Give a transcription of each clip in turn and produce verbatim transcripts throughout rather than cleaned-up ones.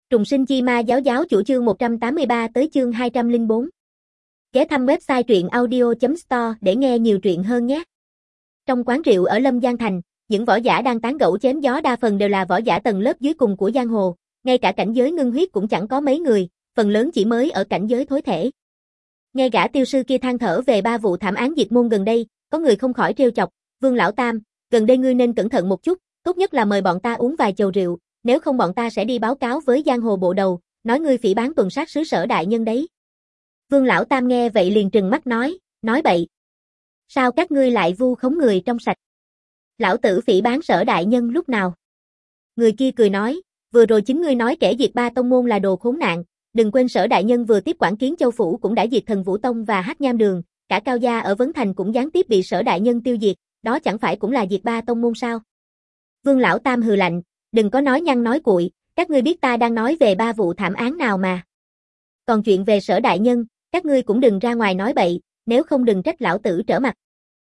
Trùng sinh chi ma giáo giáo chủ chương một trăm tám mươi ba tới chương hai trăm lẻ bốn. Ghé thăm website truyện audio chấm store để nghe nhiều truyện hơn nhé. Trong quán rượu ở Lâm Giang Thành, những võ giả đang tán gẫu chém gió đa phần đều là võ giả tầng lớp dưới cùng của giang hồ, ngay cả cảnh giới ngưng huyết cũng chẳng có mấy người, phần lớn chỉ mới ở cảnh giới thối thể. Nghe gã tiêu sư kia than thở về ba vụ thảm án diệt môn gần đây, có người không khỏi trêu chọc, "Vương lão tam, gần đây ngươi nên cẩn thận một chút, tốt nhất là mời bọn ta uống vài chầu rượu, nếu không bọn ta sẽ đi báo cáo với giang hồ bộ đầu, nói ngươi phỉ báng tuần sát sứ Sở đại nhân đấy." Vương lão tam nghe vậy liền trừng mắt nói, nói bậy. Sao các ngươi lại vu khống người trong sạch? Lão tử phỉ báng Sở đại nhân lúc nào? Người kia cười nói, vừa rồi chính ngươi nói kẻ diệt ba tông môn là đồ khốn nạn, đừng quên Sở đại nhân vừa tiếp quản Kiến Châu phủ cũng đã diệt Thần Vũ tông và Hắc Nham đường, cả Cao gia ở Vấn Thành cũng gián tiếp bị Sở đại nhân tiêu diệt, đó chẳng phải cũng là diệt ba tông môn sao? Vương lão tam hừ lạnh, đừng có nói nhăng nói cuội, các ngươi biết ta đang nói về ba vụ thảm án nào mà. Còn chuyện về Sở đại nhân, các ngươi cũng đừng ra ngoài nói bậy, nếu không đừng trách lão tử trở mặt.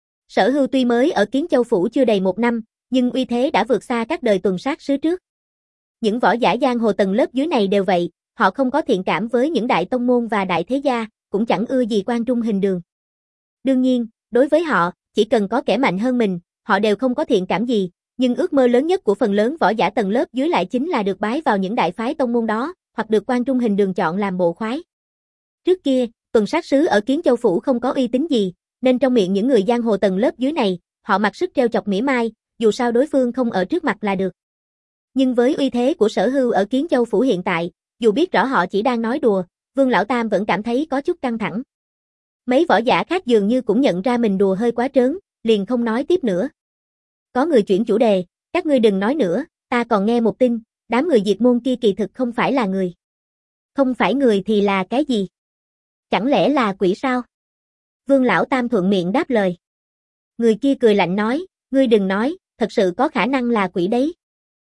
Sở Hưu tuy mới ở Kiến Châu phủ chưa đầy một năm, nhưng uy thế đã vượt xa các đời tuần sát sứ trước. Những võ giả giang hồ tầng lớp dưới này đều vậy, họ không có thiện cảm với những đại tông môn và đại thế gia, cũng chẳng ưa gì Quan Trung Hình đường. Đương nhiên, đối với họ, chỉ cần có kẻ mạnh hơn mình, họ đều không có thiện cảm gì, nhưng ước mơ lớn nhất của phần lớn võ giả tầng lớp dưới lại chính là được bái vào những đại phái tông môn đó, hoặc được Quan Trung Hình đường chọn làm bộ khoái. Trước kia, tuần sát sứ ở Kiến Châu phủ không có uy tín gì, nên trong miệng những người giang hồ tầng lớp dưới này, họ mặc sức trêu chọc mỉa mai, dù sao đối phương không ở trước mặt là được. Nhưng với uy thế của Sở Hưu ở Kiến Châu phủ hiện tại, dù biết rõ họ chỉ đang nói đùa, Vương lão tam vẫn cảm thấy có chút căng thẳng. Mấy võ giả khác dường như cũng nhận ra mình đùa hơi quá trớn, liền không nói tiếp nữa. Có người chuyển chủ đề, các ngươi đừng nói nữa, ta còn nghe một tin, đám người diệt môn kia kỳ thực không phải là người. Không phải người thì là cái gì? Chẳng lẽ là quỷ sao? Vương lão tam thuận miệng đáp lời. Người kia cười lạnh nói, ngươi đừng nói, thật sự có khả năng là quỷ đấy.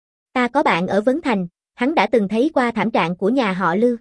Ta có bạn ở Vấn Thành, hắn đã từng thấy qua thảm trạng của nhà họ Lư.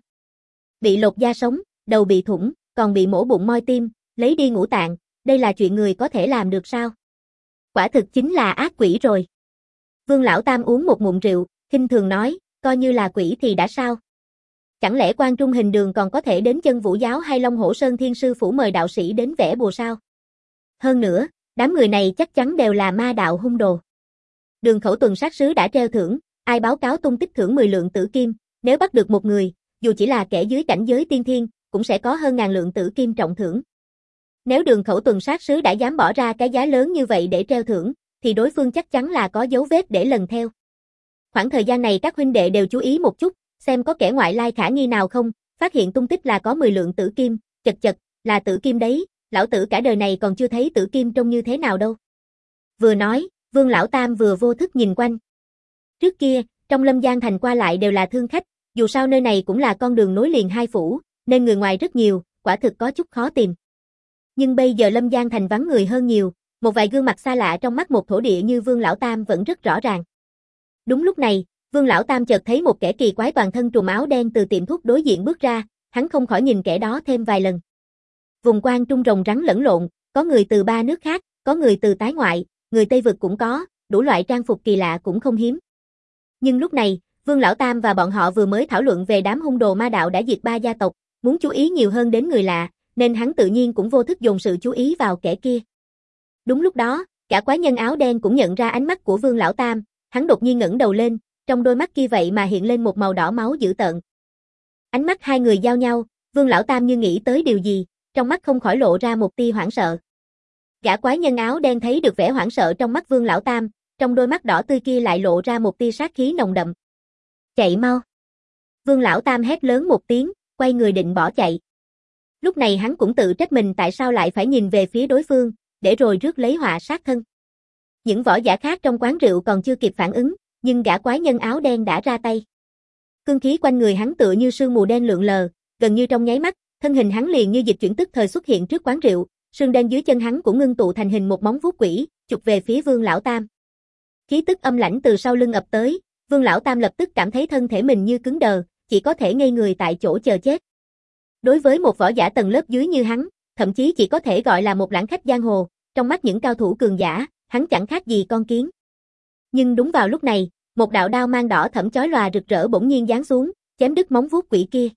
Bị lột da sống, đầu bị thủng, còn bị mổ bụng moi tim, lấy đi ngũ tạng, đây là chuyện người có thể làm được sao? Quả thực chính là ác quỷ rồi. Vương lão tam uống một ngụm rượu, khinh thường nói, coi như là quỷ thì đã sao? Chẳng lẽ Quan Trung Hình đường còn có thể đến Chân Vũ giáo hay Long Hổ Sơn Thiên sư phủ mời đạo sĩ đến vẽ bùa sao? Hơn nữa, đám người này chắc chắn đều là ma đạo hung đồ. Đường khẩu tuần sát sứ đã treo thưởng, ai báo cáo tung tích thưởng mười lượng tử kim, nếu bắt được một người, dù chỉ là kẻ dưới cảnh giới tiên thiên, cũng sẽ có hơn ngàn lượng tử kim trọng thưởng. Nếu đường khẩu tuần sát sứ đã dám bỏ ra cái giá lớn như vậy để treo thưởng, thì đối phương chắc chắn là có dấu vết để lần theo. Khoảng thời gian này các huynh đệ đều chú ý một chút, xem có kẻ ngoại lai khả nghi nào không, phát hiện tung tích là có mười lượng tử kim, chật chật, là tử kim đấy, lão tử cả đời này còn chưa thấy tử kim trông như thế nào đâu. Vừa nói, Vương lão tam vừa vô thức nhìn quanh. Trước kia, trong Lâm Giang Thành qua lại đều là thương khách, dù sao nơi này cũng là con đường nối liền hai phủ, nên người ngoài rất nhiều, quả thực có chút khó tìm. Nhưng bây giờ Lâm Giang Thành vắng người hơn nhiều, một vài gương mặt xa lạ trong mắt một thổ địa như Vương lão tam vẫn rất rõ ràng. Đúng lúc này, Vương lão tam chợt thấy một kẻ kỳ quái toàn thân trùm áo đen từ tiệm thuốc đối diện bước ra, hắn không khỏi nhìn kẻ đó thêm vài lần. Vùng Quan Trung rồng rắn lẫn lộn, có người từ ba nước khác, có người từ tái ngoại, người Tây vực cũng có, đủ loại trang phục kỳ lạ cũng không hiếm. Nhưng lúc này, Vương lão tam và bọn họ vừa mới thảo luận về đám hung đồ ma đạo đã diệt ba gia tộc, muốn chú ý nhiều hơn đến người lạ, nên hắn tự nhiên cũng vô thức dồn sự chú ý vào kẻ kia. Đúng lúc đó, cả quái nhân áo đen cũng nhận ra ánh mắt của Vương lão tam, hắn đột nhiên ngẩng đầu lên, trong đôi mắt kia vậy mà hiện lên một màu đỏ máu dữ tợn. Ánh mắt hai người giao nhau, Vương lão tam như nghĩ tới điều gì, trong mắt không khỏi lộ ra một tia hoảng sợ. Gã quái nhân áo đen thấy được vẻ hoảng sợ trong mắt Vương lão tam, trong đôi mắt đỏ tươi kia lại lộ ra một tia sát khí nồng đậm. Chạy mau! Vương lão tam hét lớn một tiếng, quay người định bỏ chạy. Lúc này hắn cũng tự trách mình tại sao lại phải nhìn về phía đối phương, để rồi rước lấy họa sát thân. Những võ giả khác trong quán rượu còn chưa kịp phản ứng, nhưng gã quái nhân áo đen đã ra tay. Cương khí quanh người hắn tựa như sương mù đen lượn lờ, gần như trong nháy mắt, thân hình hắn liền như dịch chuyển tức thời xuất hiện trước quán rượu, sương đen dưới chân hắn cũng ngưng tụ thành hình một móng vuốt quỷ, chụp về phía Vương lão tam. Khí tức âm lãnh từ sau lưng ập tới, Vương lão tam lập tức cảm thấy thân thể mình như cứng đờ, chỉ có thể ngây người tại chỗ chờ chết. Đối với một võ giả tầng lớp dưới như hắn, thậm chí chỉ có thể gọi là một lãng khách giang hồ, trong mắt những cao thủ cường giả, hắn chẳng khác gì con kiến. Nhưng đúng vào lúc này, một đạo đao mang đỏ thẫm chói lòa rực rỡ bỗng nhiên giáng xuống, chém đứt móng vuốt quỷ kia.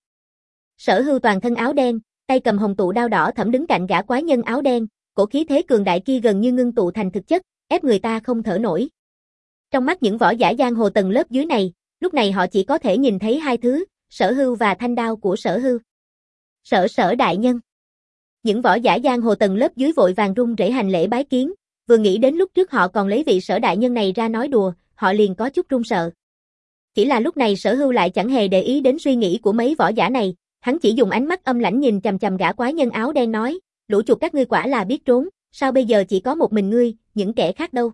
Sở Hưu toàn thân áo đen, tay cầm hồng tụ đao đỏ thẫm đứng cạnh gã quái nhân áo đen, cổ khí thế cường đại kia gần như ngưng tụ thành thực chất, ép người ta không thở nổi. Trong mắt những võ giả giang hồ tầng lớp dưới này, lúc này họ chỉ có thể nhìn thấy hai thứ, Sở Hưu và thanh đao của Sở Hưu. Sở Sở đại nhân. Những võ giả giang hồ tầng lớp dưới vội vàng run rẩy hành lễ bái kiến, vừa nghĩ đến lúc trước họ còn lấy vị Sở đại nhân này ra nói đùa, họ liền có chút run sợ. Chỉ là lúc này Sở Hưu lại chẳng hề để ý đến suy nghĩ của mấy võ giả này, hắn chỉ dùng ánh mắt âm lãnh nhìn chằm chằm gã quái nhân áo đen nói, lũ chuột các ngươi quả là biết trốn, sao bây giờ chỉ có một mình ngươi, những kẻ khác đâu?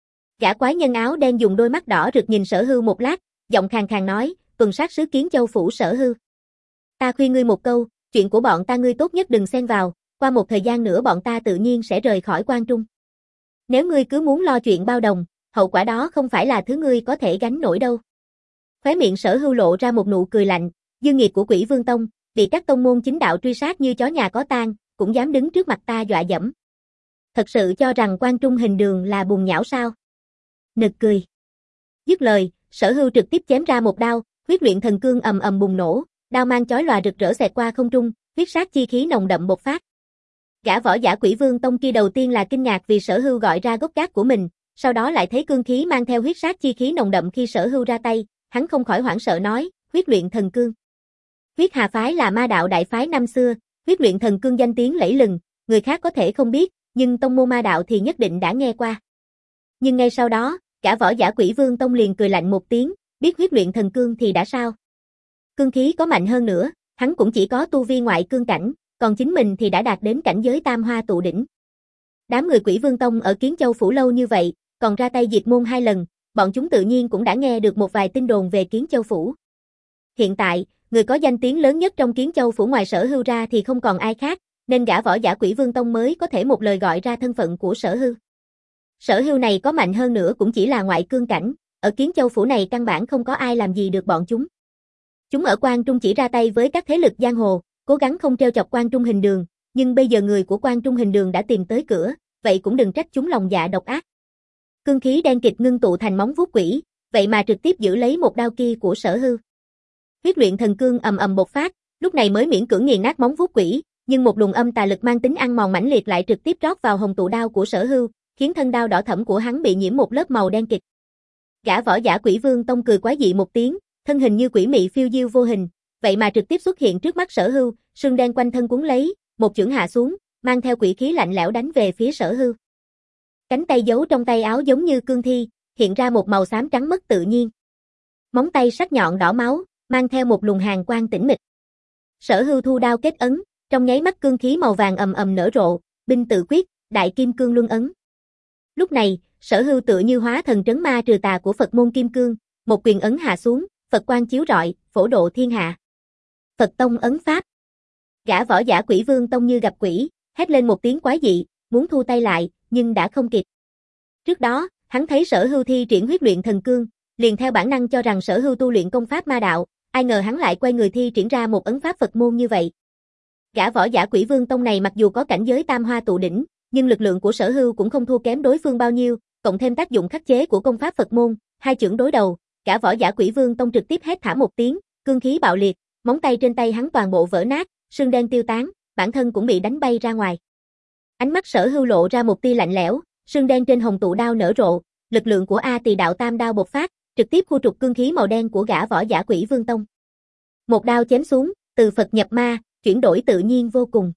Gã quái nhân áo đen dùng đôi mắt đỏ rực nhìn Sở Hưu một lát, giọng khàn khàn nói, tuần sát sứ Kiến Châu phủ Sở Hưu. Ta khuyên ngươi một câu, chuyện của bọn ta ngươi tốt nhất đừng xen vào, qua một thời gian nữa bọn ta tự nhiên sẽ rời khỏi Quan Trung. Nếu ngươi cứ muốn lo chuyện bao đồng, hậu quả đó không phải là thứ ngươi có thể gánh nổi đâu. Khóe miệng Sở Hưu lộ ra một nụ cười lạnh, dương nghiệt của Quỷ Vương Tông, bị các tông môn chính đạo truy sát như chó nhà có tang, cũng dám đứng trước mặt ta dọa dẫm. Thật sự cho rằng Quan Trung hình đường là bùn nhão sao? Nực cười. Dứt lời, Sở Hưu trực tiếp chém ra một đao, huyết luyện thần cương ầm ầm bùng nổ, đao mang chói lòa rực rỡ xẹt qua không trung, huyết sát chi khí nồng đậm bộc phát. Gã võ giả Quỷ Vương Tông kia đầu tiên là kinh ngạc vì Sở Hưu gọi ra gốc gác của mình, sau đó lại thấy cương khí mang theo huyết sát chi khí nồng đậm khi Sở Hưu ra tay, hắn không khỏi hoảng sợ nói, huyết luyện thần cương. Huyết Hà phái là ma đạo đại phái năm xưa, huyết luyện thần cương danh tiếng lẫy lừng, người khác có thể không biết, nhưng tông môn ma đạo thì nhất định đã nghe qua. Nhưng ngay sau đó, cả võ giả Quỷ Vương Tông liền cười lạnh một tiếng, biết huyết luyện thần cương thì đã sao? Cương khí có mạnh hơn nữa, hắn cũng chỉ có tu vi ngoại cương cảnh, còn chính mình thì đã đạt đến cảnh giới tam hoa tụ đỉnh. Đám người Quỷ Vương Tông ở Kiến Châu phủ lâu như vậy, còn ra tay diệt môn hai lần, bọn chúng tự nhiên cũng đã nghe được một vài tin đồn về Kiến Châu phủ. Hiện tại, người có danh tiếng lớn nhất trong Kiến Châu phủ ngoài Sở Hưu ra thì không còn ai khác, nên gã võ giả Quỷ Vương Tông mới có thể một lời gọi ra thân phận của Sở Hưu. Sở Hưu này có mạnh hơn nữa cũng chỉ là ngoại cương cảnh, ở Kiến Châu phủ này căn bản không có ai làm gì được bọn chúng. Chúng ở Quan Trung chỉ ra tay với các thế lực giang hồ, cố gắng không trêu chọc Quan Trung hình đường, nhưng bây giờ người của Quan Trung hình đường đã tìm tới cửa, vậy cũng đừng trách chúng lòng dạ độc ác. Cương khí đen kịt ngưng tụ thành móng vuốt quỷ, vậy mà trực tiếp giữ lấy một đao kia của Sở Hưu. Huyết luyện thần cương ầm ầm bộc phát, lúc này mới miễn cưỡng nghiền nát móng vuốt quỷ, nhưng một luồng âm tà lực mang tính ăn mòn mãnh liệt lại trực tiếp rót vào hồng tụ đao của Sở Hưu, khiến thân đao đỏ thẫm của hắn bị nhiễm một lớp màu đen kịt. Gã võ giả Quỷ Vương Tông cười quái dị một tiếng, thân hình như quỷ mị phiêu diêu vô hình, vậy mà trực tiếp xuất hiện trước mắt Sở Hưu, sương đen quanh thân cuốn lấy, một chưởng hạ xuống, mang theo quỷ khí lạnh lẽo đánh về phía Sở Hưu. Cánh tay giấu trong tay áo giống như cương thi, hiện ra một màu xám trắng mất tự nhiên. Móng tay sắc nhọn đỏ máu, mang theo một luồng hàn quang tĩnh mịch. Sở Hưu thu đao kết ấn, trong nháy mắt cương khí màu vàng ầm ầm nở rộ, binh tự quyết, đại kim cương luân ấn. Lúc này, Sở Hưu tựa như hóa thần trấn ma trừ tà của Phật môn kim cương, một quyền ấn hạ xuống, Phật quang chiếu rọi, phổ độ thiên hạ. Phật tông ấn pháp. Gã võ giả Quỷ Vương Tông như gặp quỷ, hét lên một tiếng quái dị, muốn thu tay lại, nhưng đã không kịp. Trước đó, hắn thấy Sở Hưu thi triển huyết luyện thần cương, liền theo bản năng cho rằng Sở Hưu tu luyện công pháp ma đạo, ai ngờ hắn lại quay người thi triển ra một ấn pháp Phật môn như vậy. Gã võ giả Quỷ Vương Tông này mặc dù có cảnh giới tam hoa tụ đỉnh, nhưng lực lượng của Sở Hưu cũng không thua kém đối phương bao nhiêu, cộng thêm tác dụng khắc chế của công pháp Phật môn, hai chưởng đối đầu, gã võ giả Quỷ Vương Tông trực tiếp hét thảm một tiếng, cương khí bạo liệt, móng tay trên tay hắn toàn bộ vỡ nát, sương đen tiêu tán, bản thân cũng bị đánh bay ra ngoài. Ánh mắt Sở Hưu lộ ra một tia lạnh lẽo, sương đen trên hồng tụ đao nở rộ, lực lượng của A Tỳ Đạo Tam đao bộc phát, trực tiếp khu trục cương khí màu đen của gã võ giả Quỷ Vương Tông. Một đao chém xuống, từ Phật nhập ma, chuyển đổi tự nhiên vô cùng.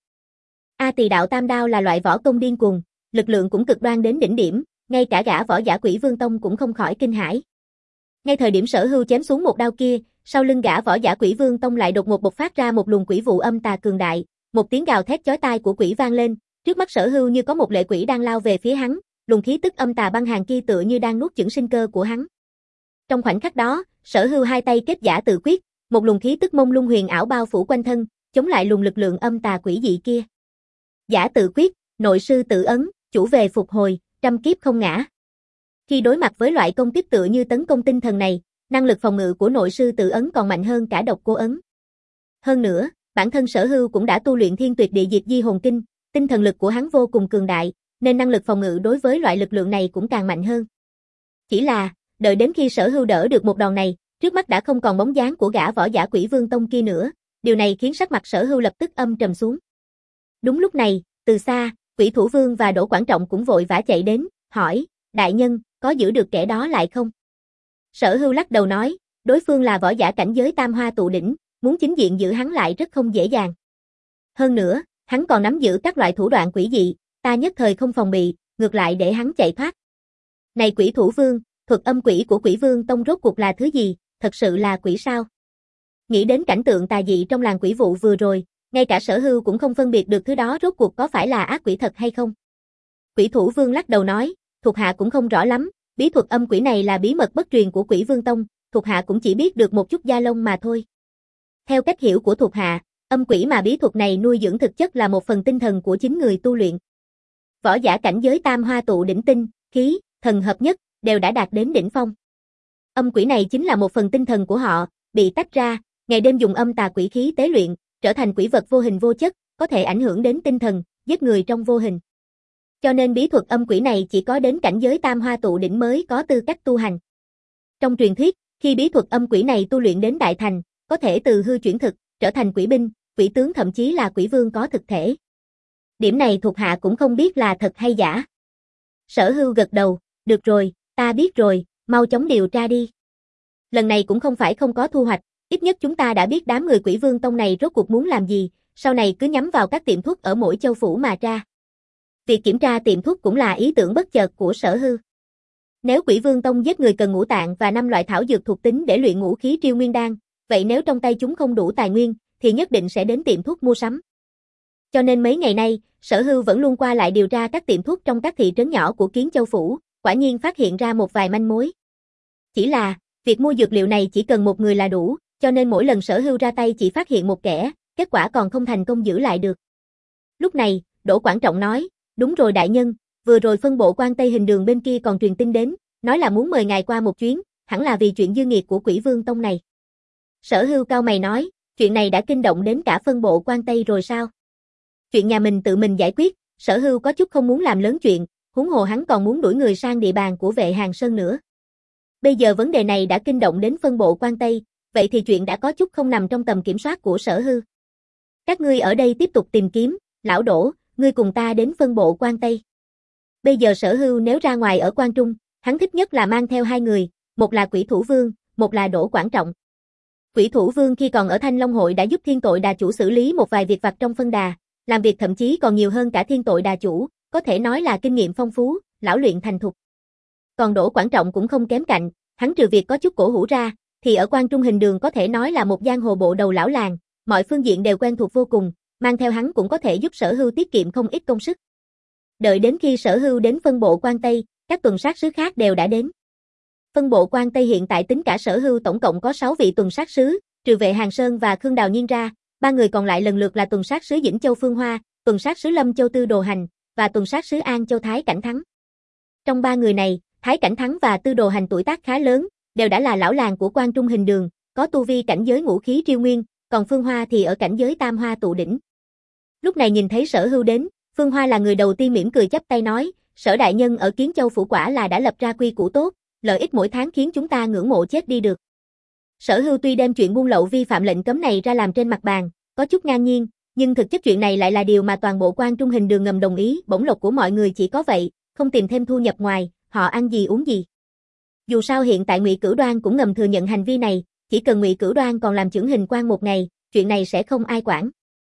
A Tỳ Đạo Tam đao là loại võ công điên cuồng, lực lượng cũng cực đoan đến đỉnh điểm, ngay cả gã võ giả Quỷ Vương Tông cũng không khỏi kinh hãi. Ngay thời điểm Sở Hưu chém xuống một đao kia, sau lưng gã võ giả Quỷ Vương Tông lại đột ngột bộc phát ra một luồng quỷ vụ âm tà cường đại, một tiếng gào thét chói tai của quỷ vang lên, trước mắt Sở Hưu như có một lệ quỷ đang lao về phía hắn, luồng khí tức âm tà băng hàn kia tựa như đang nuốt chửng sinh cơ của hắn. Trong khoảnh khắc đó, Sở Hưu hai tay kết giả tự quyết, một luồng khí tức mông lung huyền ảo bao phủ quanh thân, chống lại luồng lực lượng âm tà quỷ dị kia. Giả tự quyết, nội sư tự ấn, chủ về phục hồi, trăm kiếp không ngã. Khi đối mặt với loại công kích tựa như tấn công tinh thần này, năng lực phòng ngự của nội sư tự ấn còn mạnh hơn cả độc cô ấn. Hơn nữa, bản thân Sở Hưu cũng đã tu luyện Thiên Tuyệt Địa Diệt Di Hồn Kinh, tinh thần lực của hắn vô cùng cường đại, nên năng lực phòng ngự đối với loại lực lượng này cũng càng mạnh hơn. Chỉ là, đợi đến khi Sở Hưu đỡ được một đòn này, trước mắt đã không còn bóng dáng của gã võ giả Quỷ Vương Tông kia nữa, điều này khiến sắc mặt Sở Hưu lập tức âm trầm xuống. Đúng lúc này, từ xa, Quỷ Thủ Vương và Đỗ Quảng Trọng cũng vội vã chạy đến, hỏi, đại nhân, có giữ được kẻ đó lại không? Sở Hưu lắc đầu nói, đối phương là võ giả cảnh giới tam hoa tụ đỉnh, muốn chính diện giữ hắn lại rất không dễ dàng. Hơn nữa, hắn còn nắm giữ các loại thủ đoạn quỷ dị, ta nhất thời không phòng bị, ngược lại để hắn chạy thoát. Này Quỷ Thủ Vương, thuật âm quỷ của Quỷ Vương Tông rốt cuộc là thứ gì, thật sự là quỷ sao? Nghĩ đến cảnh tượng tà dị trong làng quỷ vụ vừa rồi, ngay cả Sở Hưu cũng không phân biệt được thứ đó rốt cuộc có phải là ác quỷ thật hay không. Quỷ Thủ Vương lắc đầu nói, thuộc hạ cũng không rõ lắm, bí thuật âm quỷ này là bí mật bất truyền của Quỷ Vương Tông, thuộc hạ cũng chỉ biết được một chút da lông mà thôi. Theo cách hiểu của thuộc hạ, âm quỷ mà bí thuật này nuôi dưỡng thực chất là một phần tinh thần của chính người tu luyện. Võ giả cảnh giới tam hoa tụ đỉnh tinh, khí, thần hợp nhất, đều đã đạt đến đỉnh phong. Âm quỷ này chính là một phần tinh thần của họ, bị tách ra, ngày đêm dùng âm tà quỷ khí tế luyện, trở thành quỷ vật vô hình vô chất, có thể ảnh hưởng đến tinh thần, giết người trong vô hình. Cho nên bí thuật âm quỷ này chỉ có đến cảnh giới tam hoa tụ đỉnh mới có tư cách tu hành. Trong truyền thuyết, khi bí thuật âm quỷ này tu luyện đến đại thành, có thể từ hư chuyển thực, trở thành quỷ binh, quỷ tướng thậm chí là quỷ vương có thực thể. Điểm này thuộc hạ cũng không biết là thật hay giả. Sở Hưu gật đầu, được rồi, ta biết rồi, mau chóng điều tra đi. Lần này cũng không phải không có thu hoạch, ít nhất chúng ta đã biết đám người Quỷ Vương Tông này rốt cuộc muốn làm gì, sau này cứ nhắm vào các tiệm thuốc ở mỗi châu phủ mà tra. Việc kiểm tra tiệm thuốc cũng là ý tưởng bất chợt của Sở Hưu. Nếu Quỷ Vương Tông giết người cần ngũ tạng và năm loại thảo dược thuộc tính để luyện ngũ khí triêu nguyên đan, vậy nếu trong tay chúng không đủ tài nguyên, thì nhất định sẽ đến tiệm thuốc mua sắm. Cho nên mấy ngày nay, Sở Hưu vẫn luôn qua lại điều tra các tiệm thuốc trong các thị trấn nhỏ của Kiến Châu Phủ, quả nhiên phát hiện ra một vài manh mối. Chỉ là, việc mua dược liệu này chỉ cần một người là đủ, cho nên mỗi lần Sở Hưu ra tay chỉ phát hiện một kẻ, kết quả còn không thành công giữ lại được. Lúc này, Đỗ Quảng Trọng nói, đúng rồi đại nhân, vừa rồi phân bộ quan Tây Hình Đường bên kia còn truyền tin đến, nói là muốn mời ngài qua một chuyến, hẳn là vì chuyện dư nghiệt của Quỷ Vương Tông này. Sở Hưu cau mày nói, chuyện này đã kinh động đến cả phân bộ quan Tây rồi sao? Chuyện nhà mình tự mình giải quyết, Sở Hưu có chút không muốn làm lớn chuyện, huống hồ hắn còn muốn đuổi người sang địa bàn của Vệ Hàng Sơn nữa. Bây giờ vấn đề này đã kinh động đến phân bộ quan Tây, vậy thì chuyện đã có chút không nằm trong tầm kiểm soát của Sở Hưu. Các ngươi ở đây tiếp tục tìm kiếm, lão Đỗ, ngươi cùng ta đến phân bộ quan Tây. Bây giờ Sở Hưu nếu ra ngoài ở Quan Trung, hắn thích nhất là mang theo hai người, một là Quỷ Thủ Vương, một là Đỗ Quảng Trọng. Quỷ Thủ Vương khi còn ở Thanh Long Hội đã giúp Thiên Tội Đà Chủ xử lý một vài việc vặt trong phân đà, làm việc thậm chí còn nhiều hơn cả Thiên Tội Đà Chủ, có thể nói là kinh nghiệm phong phú, lão luyện thành thục. Còn Đỗ Quảng Trọng cũng không kém cạnh, hắn trừ việc có chút cổ hủ ra, thì ở Quan Trung Hình Đường có thể nói là một giang hồ bộ đầu lão làng, mọi phương diện đều quen thuộc vô cùng, mang theo hắn cũng có thể giúp Sở Hưu tiết kiệm không ít công sức. Đợi đến khi Sở Hưu đến phân bộ quan Tây, các tuần sát sứ khác đều đã đến. Phân bộ quan Tây hiện tại tính cả Sở Hưu tổng cộng có sáu vị tuần sát sứ, trừ Vệ Hàng Sơn và Khương Đào Nhiên ra, ba người còn lại lần lượt là tuần sát sứ Dĩnh Châu Phương Hoa, tuần sát sứ Lâm Châu Tư Đồ Hành và tuần sát sứ An Châu Thái Cảnh Thắng. Trong ba người này, Thái Cảnh Thắng và Tư Đồ Hành tuổi tác khá lớn, đều đã là lão làng của Quan Trung Hình Đường, có tu vi cảnh giới ngũ khí triêu nguyên, còn Phương Hoa thì ở cảnh giới tam hoa tụ đỉnh. Lúc này nhìn thấy Sở Hưu đến, Phương Hoa là người đầu tiên mỉm cười chắp tay nói, Sở đại nhân ở Kiến Châu Phủ quả là đã lập ra quy củ tốt, lợi ích mỗi tháng khiến chúng ta ngưỡng mộ chết đi được. Sở Hưu tuy đem chuyện buôn lậu vi phạm lệnh cấm này ra làm trên mặt bàn, có chút ngang nhiên, nhưng thực chất chuyện này lại là điều mà toàn bộ Quan Trung Hình Đường ngầm đồng ý, bổng lộc của mọi người chỉ có vậy, không tìm thêm thu nhập ngoài, họ ăn gì uống gì. Dù sao hiện tại Ngụy Cửu Đoan cũng ngầm thừa nhận hành vi này, chỉ cần Ngụy Cửu Đoan còn làm chưởng hình quan một ngày, chuyện này sẽ không ai quản.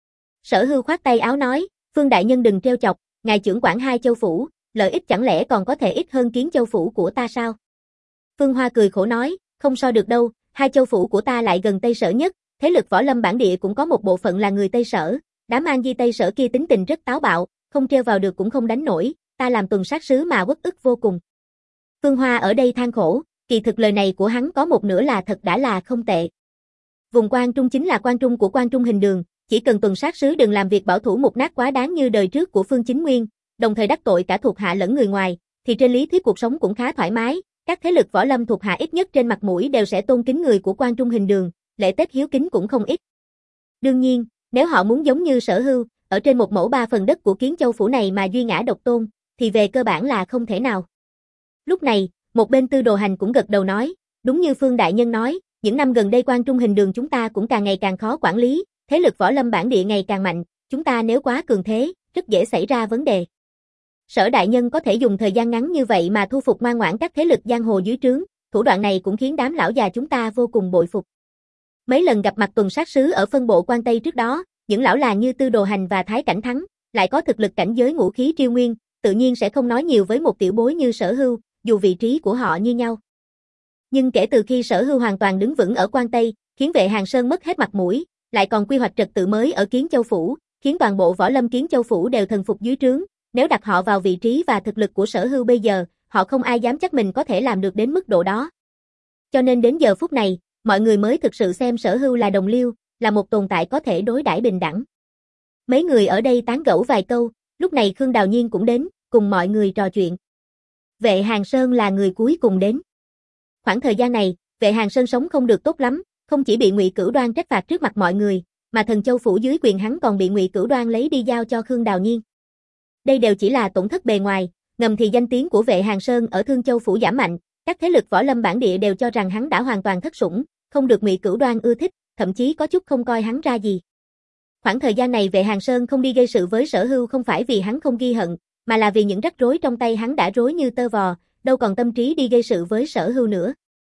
Sở Hưu khoát tay áo nói, Phương đại nhân đừng trêu chọc, ngài trưởng quản hai châu phủ, lợi ích chẳng lẽ còn có thể ít hơn Kiến Châu Phủ của ta sao? Phương Hoa cười khổ nói, không so được đâu, hai châu phủ của ta lại gần Tây Sở nhất, thế lực võ lâm bản địa cũng có một bộ phận là người Tây Sở, đám An Di Tây Sở kia tính tình rất táo bạo, không trêu vào được cũng không đánh nổi, ta làm tuần sát sứ mà uất ức vô cùng. Phương Hoa ở đây than khổ, kỳ thực lời này của hắn có một nửa là thật đã là không tệ. Vùng Quan Trung chính là Quan Trung của Quan Trung Hình Đường, chỉ cần tuần sát sứ đừng làm việc bảo thủ mục nát quá đáng như đời trước của Phương Chính Nguyên, đồng thời đắc tội cả thuộc hạ lẫn người ngoài, thì trên lý thuyết cuộc sống cũng khá thoải mái, các thế lực võ lâm thuộc hạ ít nhất trên mặt mũi đều sẽ tôn kính người của Quan Trung Hình Đường, lễ Tết hiếu kính cũng không ít. Đương nhiên, nếu họ muốn giống như Sở Hưu, ở trên một mẫu ba phần đất của Kiến Châu Phủ này mà duy ngã độc tôn, thì về cơ bản là không thể nào. Lúc này, một bên Tư Đồ Hành cũng gật đầu nói, đúng như Phương đại nhân nói, những năm gần đây Quan Trung Hình Đường chúng ta cũng càng ngày càng khó quản lý, thế lực võ lâm bản địa ngày càng mạnh, chúng ta nếu quá cường thế, rất dễ xảy ra vấn đề. Sở đại nhân có thể dùng thời gian ngắn như vậy mà thu phục ngoan ngoãn các thế lực giang hồ dưới trướng, thủ đoạn này cũng khiến đám lão già chúng ta vô cùng bội phục. Mấy lần gặp mặt tuần sát sứ ở phân bộ Quan Tây trước đó, những lão làng như Tư Đồ Hành và Thái Cảnh Thắng, lại có thực lực cảnh giới ngũ khí triêu nguyên, tự nhiên sẽ không nói nhiều với một tiểu bối như Sở Hưu, dù vị trí của họ như nhau. Nhưng kể từ khi Sở Hưu hoàn toàn đứng vững ở Quan Tây, khiến Vệ Hàng Sơn mất hết mặt mũi, lại còn quy hoạch trật tự mới ở Kiến Châu Phủ, khiến toàn bộ võ lâm Kiến Châu Phủ đều thần phục dưới trướng, nếu đặt họ vào vị trí và thực lực của Sở Hưu bây giờ, họ không ai dám chắc mình có thể làm được đến mức độ đó. Cho nên đến giờ phút này, mọi người mới thực sự xem Sở Hưu là đồng liêu, là một tồn tại có thể đối đãi bình đẳng. Mấy người ở đây tán gẫu vài câu, lúc này Khương Đào Nhiên cũng đến, cùng mọi người trò chuyện. Vệ Hàng Sơn là người cuối cùng đến. Khoảng thời gian này, Vệ Hàng Sơn sống không được tốt lắm, không chỉ bị Ngụy Cửu Đoan trách phạt trước mặt mọi người, mà Thần Châu Phủ dưới quyền hắn còn bị Ngụy Cửu Đoan lấy đi giao cho Khương Đào Nhiên. Đây đều chỉ là tổn thất bề ngoài, ngầm thì danh tiếng của Vệ Hàng Sơn ở Thương Châu Phủ giảm mạnh, các thế lực võ lâm bản địa đều cho rằng hắn đã hoàn toàn thất sủng, không được Ngụy Cửu Đoan ưa thích, thậm chí có chút không coi hắn ra gì. Khoảng thời gian này Vệ Hàng Sơn không đi gây sự với Sở Hưu không phải vì hắn không ghi hận, mà là vì những rắc rối trong tay hắn đã rối như tơ vò, đâu còn tâm trí đi gây sự với Sở Hưu nữa.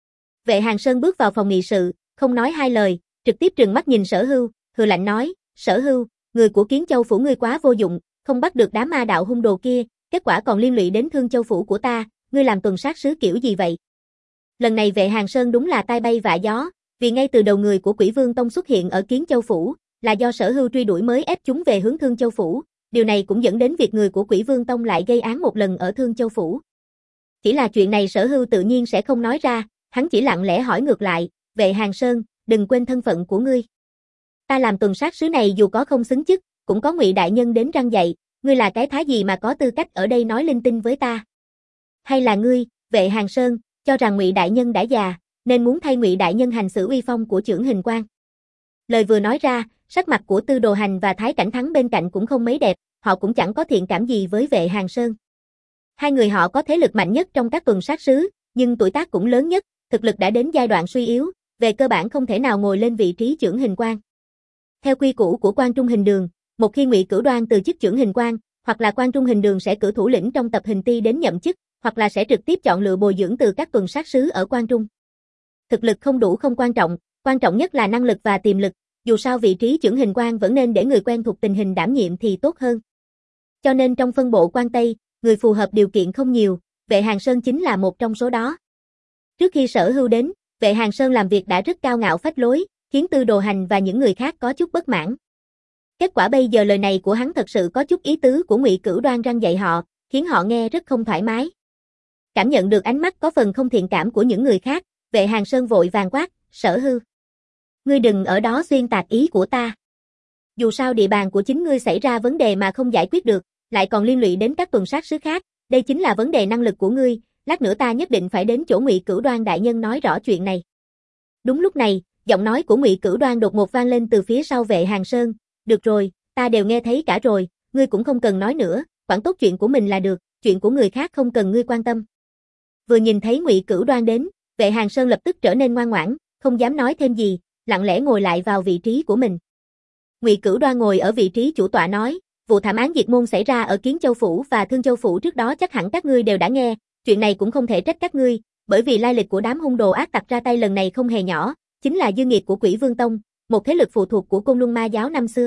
Vệ Hàng Sơn bước vào phòng nghị sự, không nói hai lời, trực tiếp trừng mắt nhìn Sở Hưu, hừ lạnh nói, Sở Hưu, người của Kiến Châu Phủ ngươi quá vô dụng, không bắt được đám ma đạo hung đồ kia, kết quả còn liên lụy đến Thương Châu Phủ của ta, ngươi làm tuần sát sứ kiểu gì vậy? Lần này Vệ Hàng Sơn đúng là tai bay vạ gió, vì ngay từ đầu người của Quỷ Vương Tông xuất hiện ở Kiến Châu Phủ, là do Sở Hưu truy đuổi mới ép chúng về hướng Thương Châu Phủ, điều này cũng dẫn đến việc người của Quỷ Vương Tông lại gây án một lần ở Thương Châu Phủ. Chỉ là chuyện này Sở Hưu tự nhiên sẽ không nói ra, hắn chỉ lặng lẽ hỏi ngược lại, Vệ Hàng Sơn, đừng quên thân phận của ngươi. Ta làm tuần sát sứ này dù có không xứng chức, cũng có Ngụy đại nhân đến răn dạy, ngươi là cái thá gì mà có tư cách ở đây nói linh tinh với ta? Hay là ngươi, Vệ Hàng Sơn, cho rằng Ngụy đại nhân đã già, nên muốn thay Ngụy đại nhân hành xử uy phong của chưởng hình quan? Lời vừa nói ra, sắc mặt của Tư Đồ Hành và Thái Cảnh Thắng bên cạnh cũng không mấy đẹp, họ cũng chẳng có thiện cảm gì với Vệ Hàng Sơn. Hai người họ có thế lực mạnh nhất trong các tuần sát sứ, nhưng tuổi tác cũng lớn nhất, thực lực đã đến giai đoạn suy yếu, về cơ bản không thể nào ngồi lên vị trí chưởng hình quan. Theo quy củ của Quan Trung Hình Đường, một khi Ngụy Cửu Đoan từ chức chưởng hình quan, hoặc là Quan Trung Hình Đường sẽ cử thủ lĩnh trong tập hình ti đến nhậm chức, hoặc là sẽ trực tiếp chọn lựa bồi dưỡng từ các tuần sát sứ ở Quan Trung. Thực lực không đủ không quan trọng, quan trọng nhất là năng lực và tiềm lực, dù sao vị trí chưởng hình quan vẫn nên để người quen thuộc tình hình đảm nhiệm thì tốt hơn. Cho nên trong phân bộ Quan Tây, người phù hợp điều kiện không nhiều, Vệ Hàng Sơn chính là một trong số đó. Trước khi Sở Hưu đến, Vệ Hàng Sơn làm việc đã rất cao ngạo phách lối, khiến Tư Đồ Hành và những người khác có chút bất mãn. Kết quả bây giờ lời này của hắn thật sự có chút ý tứ của Ngụy Cửu Đoan răn dạy họ, khiến họ nghe rất không thoải mái. Cảm nhận được ánh mắt có phần không thiện cảm của những người khác, Vệ Hàng Sơn vội vàng quát, Sở Hưu, ngươi đừng ở đó xuyên tạc ý của ta. Dù sao địa bàn của chính ngươi xảy ra vấn đề mà không giải quyết được, lại còn liên lụy đến các tuần sát sứ khác, đây chính là vấn đề năng lực của ngươi, lát nữa ta nhất định phải đến chỗ Ngụy Cửu Đoan đại nhân nói rõ chuyện này. Đúng lúc này, giọng nói của Ngụy Cửu Đoan đột ngột vang lên từ phía sau Vệ Hàng Sơn, được rồi, ta đều nghe thấy cả rồi, ngươi cũng không cần nói nữa, quản tốt chuyện của mình là được, chuyện của người khác không cần ngươi quan tâm. Vừa nhìn thấy Ngụy Cửu Đoan đến, Vệ Hàng Sơn lập tức trở nên ngoan ngoãn, không dám nói thêm gì, lặng lẽ ngồi lại vào vị trí của mình. Ngụy Cửu Đoan ngồi ở vị trí chủ tọa nói, vụ thảm án diệt môn xảy ra ở Kiến Châu Phủ và Thương Châu Phủ trước đó chắc hẳn các ngươi đều đã nghe, chuyện này cũng không thể trách các ngươi, bởi vì lai lịch của đám hung đồ ác tặc ra tay lần này không hề nhỏ, chính là dư nghiệt của Quỷ Vương Tông, một thế lực phụ thuộc của Côn Luân Ma giáo năm xưa.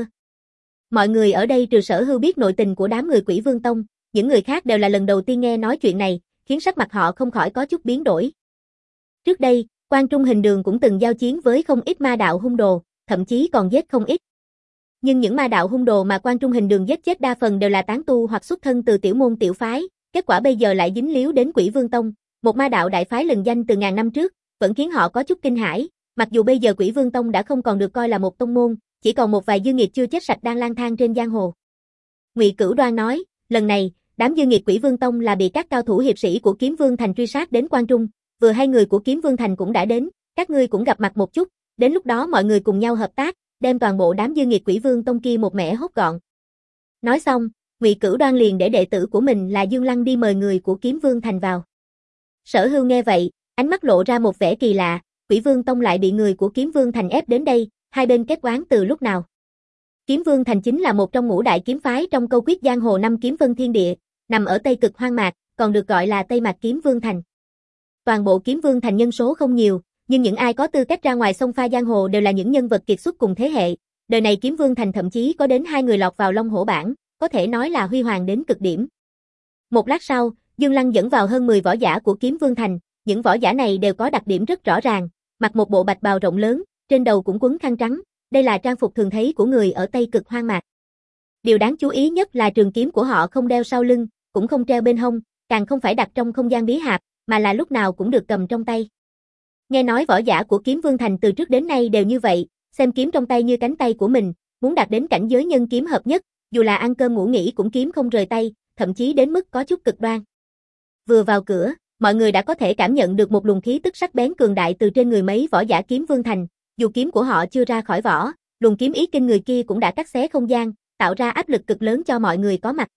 Mọi người ở đây trừ Sở Hưu biết nội tình của đám người Quỷ Vương Tông, những người khác đều là lần đầu tiên nghe nói chuyện này, khiến sắc mặt họ không khỏi có chút biến đổi. Trước đây, Quan Trung Hình Đường cũng từng giao chiến với không ít ma đạo hung đồ, thậm chí còn giết không ít. Nhưng những ma đạo hung đồ mà Quan Trung Hình Đường giết chết đa phần đều là tán tu hoặc xuất thân từ tiểu môn tiểu phái, kết quả bây giờ lại dính líu đến Quỷ Vương Tông, một ma đạo đại phái lừng danh từ ngàn năm trước, vẫn khiến họ có chút kinh hãi, mặc dù bây giờ Quỷ Vương Tông đã không còn được coi là một tông môn, chỉ còn một vài dư nghiệt chưa chết sạch đang lang thang trên giang hồ. Ngụy Cửu Đoan nói, lần này, đám dư nghiệt Quỷ Vương Tông là bị các cao thủ hiệp sĩ của Kiếm Vương Thành truy sát đến Quan Trung, vừa hai người của Kiếm Vương Thành cũng đã đến, các ngươi cũng gặp mặt một chút, đến lúc đó mọi người cùng nhau hợp tác, đem toàn bộ đám dư nghiệt Quỷ Vương Tông kia một mẻ hốt gọn. Nói xong, Ngụy Cửu Đoan liền để đệ tử của mình là Dương Lăng đi mời người của Kiếm Vương Thành vào. Sở Hưu nghe vậy, ánh mắt lộ ra một vẻ kỳ lạ, Quỷ Vương Tông lại bị người của Kiếm Vương Thành ép đến đây, hai bên kết oán từ lúc nào? Kiếm Vương Thành chính là một trong ngũ đại kiếm phái trong câu quyết giang hồ năm kiếm vân thiên địa, nằm ở Tây Cực hoang mạc, còn được gọi là Tây Mạc Kiếm Vương Thành. Toàn bộ Kiếm Vương Thành nhân số không nhiều, nhưng những ai có tư cách ra ngoài xông pha giang hồ đều là những nhân vật kiệt xuất cùng thế hệ. Đời này Kiếm Vương Thành thậm chí có đến hai người lọt vào Long Hổ bảng, có thể nói là huy hoàng đến cực điểm. Một lát sau, Dương Lăng dẫn vào hơn mười võ giả của Kiếm Vương Thành, những võ giả này đều có đặc điểm rất rõ ràng, mặc một bộ bạch bào rộng lớn, trên đầu cũng quấn khăn trắng, đây là trang phục thường thấy của người ở Tây Cực hoang mạc. Điều đáng chú ý nhất là trường kiếm của họ không đeo sau lưng, cũng không treo bên hông, càng không phải đặt trong không gian bí hạp, mà là lúc nào cũng được cầm trong tay. Nghe nói võ giả của Kiếm Vương Thành từ trước đến nay đều như vậy, xem kiếm trong tay như cánh tay của mình, muốn đạt đến cảnh giới nhân kiếm hợp nhất, dù là ăn cơm ngủ nghỉ cũng kiếm không rời tay, thậm chí đến mức có chút cực đoan. Vừa vào cửa, mọi người đã có thể cảm nhận được một luồng khí tức sắc bén cường đại từ trên người mấy võ giả Kiếm Vương Thành, dù kiếm của họ chưa ra khỏi vỏ, luồng kiếm ý kinh người kia cũng đã cắt xé không gian, tạo ra áp lực cực lớn cho mọi người có mặt.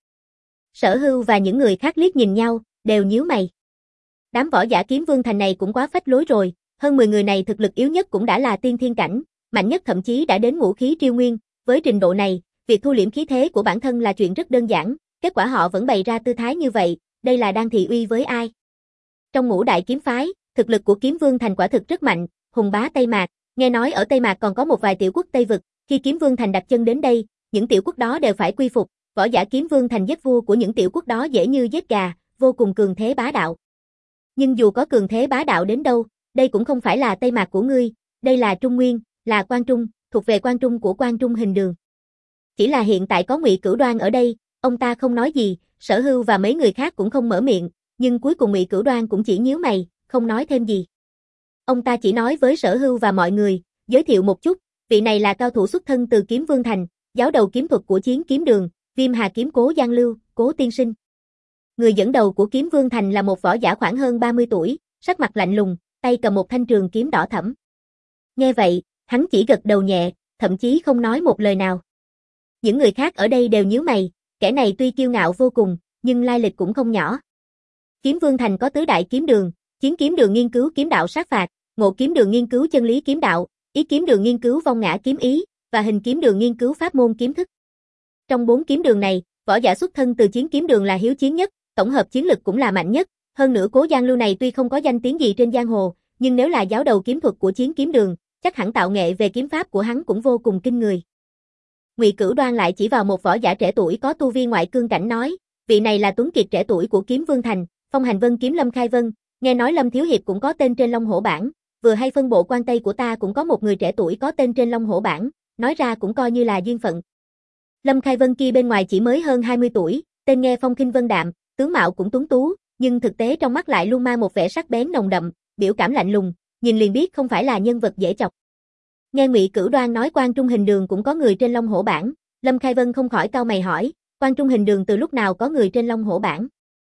Sở Hưu và những người khác liếc nhìn nhau, đều nhíu mày. Đám võ giả Kiếm Vương Thành này cũng quá phách lối rồi, hơn mười người này thực lực yếu nhất cũng đã là tiên thiên cảnh, mạnh nhất thậm chí đã đến ngũ khí triêu nguyên, với trình độ này, việc thu liễm khí thế của bản thân là chuyện rất đơn giản, kết quả họ vẫn bày ra tư thái như vậy, đây là đang thị uy với ai? Trong ngũ đại kiếm phái, thực lực của Kiếm Vương Thành quả thực rất mạnh, hùng bá Tây Mạc, nghe nói ở Tây Mạc còn có một vài tiểu quốc Tây vực, khi Kiếm Vương Thành đặt chân đến đây, những tiểu quốc đó đều phải quy phục, võ giả Kiếm Vương Thành giết vua của những tiểu quốc đó dễ như giết gà, vô cùng cường thế bá đạo. Nhưng dù có cường thế bá đạo đến đâu, đây cũng không phải là Tây Mạc của ngươi, đây là Trung Nguyên, là Quan Trung, thuộc về Quan Trung của Quan Trung Hình Đường. Chỉ là hiện tại có Ngụy Cửu Đoan ở đây, ông ta không nói gì, Sở Hưu và mấy người khác cũng không mở miệng, nhưng cuối cùng Ngụy Cửu Đoan cũng chỉ nhíu mày, không nói thêm gì. Ông ta chỉ nói với Sở Hưu và mọi người, giới thiệu một chút, vị này là cao thủ xuất thân từ Kiếm Vương Thành, giáo đầu kiếm thuật của Chiến Kiếm Đường, Viêm Hà Kiếm Cố Giang Lưu, Cố tiên sinh. Người dẫn đầu của Kiếm Vương Thành là một võ giả khoảng hơn ba mươi tuổi, sắc mặt lạnh lùng, tay cầm một thanh trường kiếm đỏ thẫm. Nghe vậy, hắn chỉ gật đầu nhẹ, thậm chí không nói một lời nào. Những người khác ở đây đều nhíu mày, kẻ này tuy kiêu ngạo vô cùng, nhưng lai lịch cũng không nhỏ. Kiếm Vương Thành có tứ đại kiếm đường, Chiến Kiếm Đường nghiên cứu kiếm đạo sát phạt, Ngộ Kiếm Đường nghiên cứu chân lý kiếm đạo, Ý Kiếm Đường nghiên cứu vong ngã kiếm ý, và Hình Kiếm Đường nghiên cứu pháp môn kiếm thức. Trong bốn kiếm đường này, võ giả xuất thân từ Chiến Kiếm Đường là hiếu chiến nhất, tổng hợp chiến lực cũng là mạnh nhất, hơn nữa Cố Giang Lưu này tuy không có danh tiếng gì trên giang hồ, nhưng nếu là giáo đầu kiếm thuật của Chiến Kiếm Đường, chắc hẳn tạo nghệ về kiếm pháp của hắn cũng vô cùng kinh người. Ngụy Cửu Đoan lại chỉ vào một võ giả trẻ tuổi có tu vi ngoại cương cảnh nói, vị này là tuấn kiệt trẻ tuổi của Kiếm Vương Thành, Phong Hành Vân kiếm Lâm Khai Vân, nghe nói Lâm Thiếu Hiệp cũng có tên trên Long Hổ bảng, vừa hay phân bộ quan Tây của ta cũng có một người trẻ tuổi có tên trên Long Hổ bảng, nói ra cũng coi như là duyên phận. Lâm Khai Vân kia bên ngoài chỉ mới hơn hai mươi tuổi, tên nghe phong khinh vân đạm, tướng mạo cũng tuấn tú, nhưng thực tế trong mắt lại luôn mang một vẻ sắc bén nồng đậm, biểu cảm lạnh lùng, nhìn liền biết không phải là nhân vật dễ chọc. Nghe Ngụy Cửu Đoan nói Quan Trung Hình Đường cũng có người trên Long Hổ bảng, Lâm Khai Vân không khỏi cau mày hỏi, Quan Trung Hình Đường từ lúc nào có người trên Long Hổ bảng?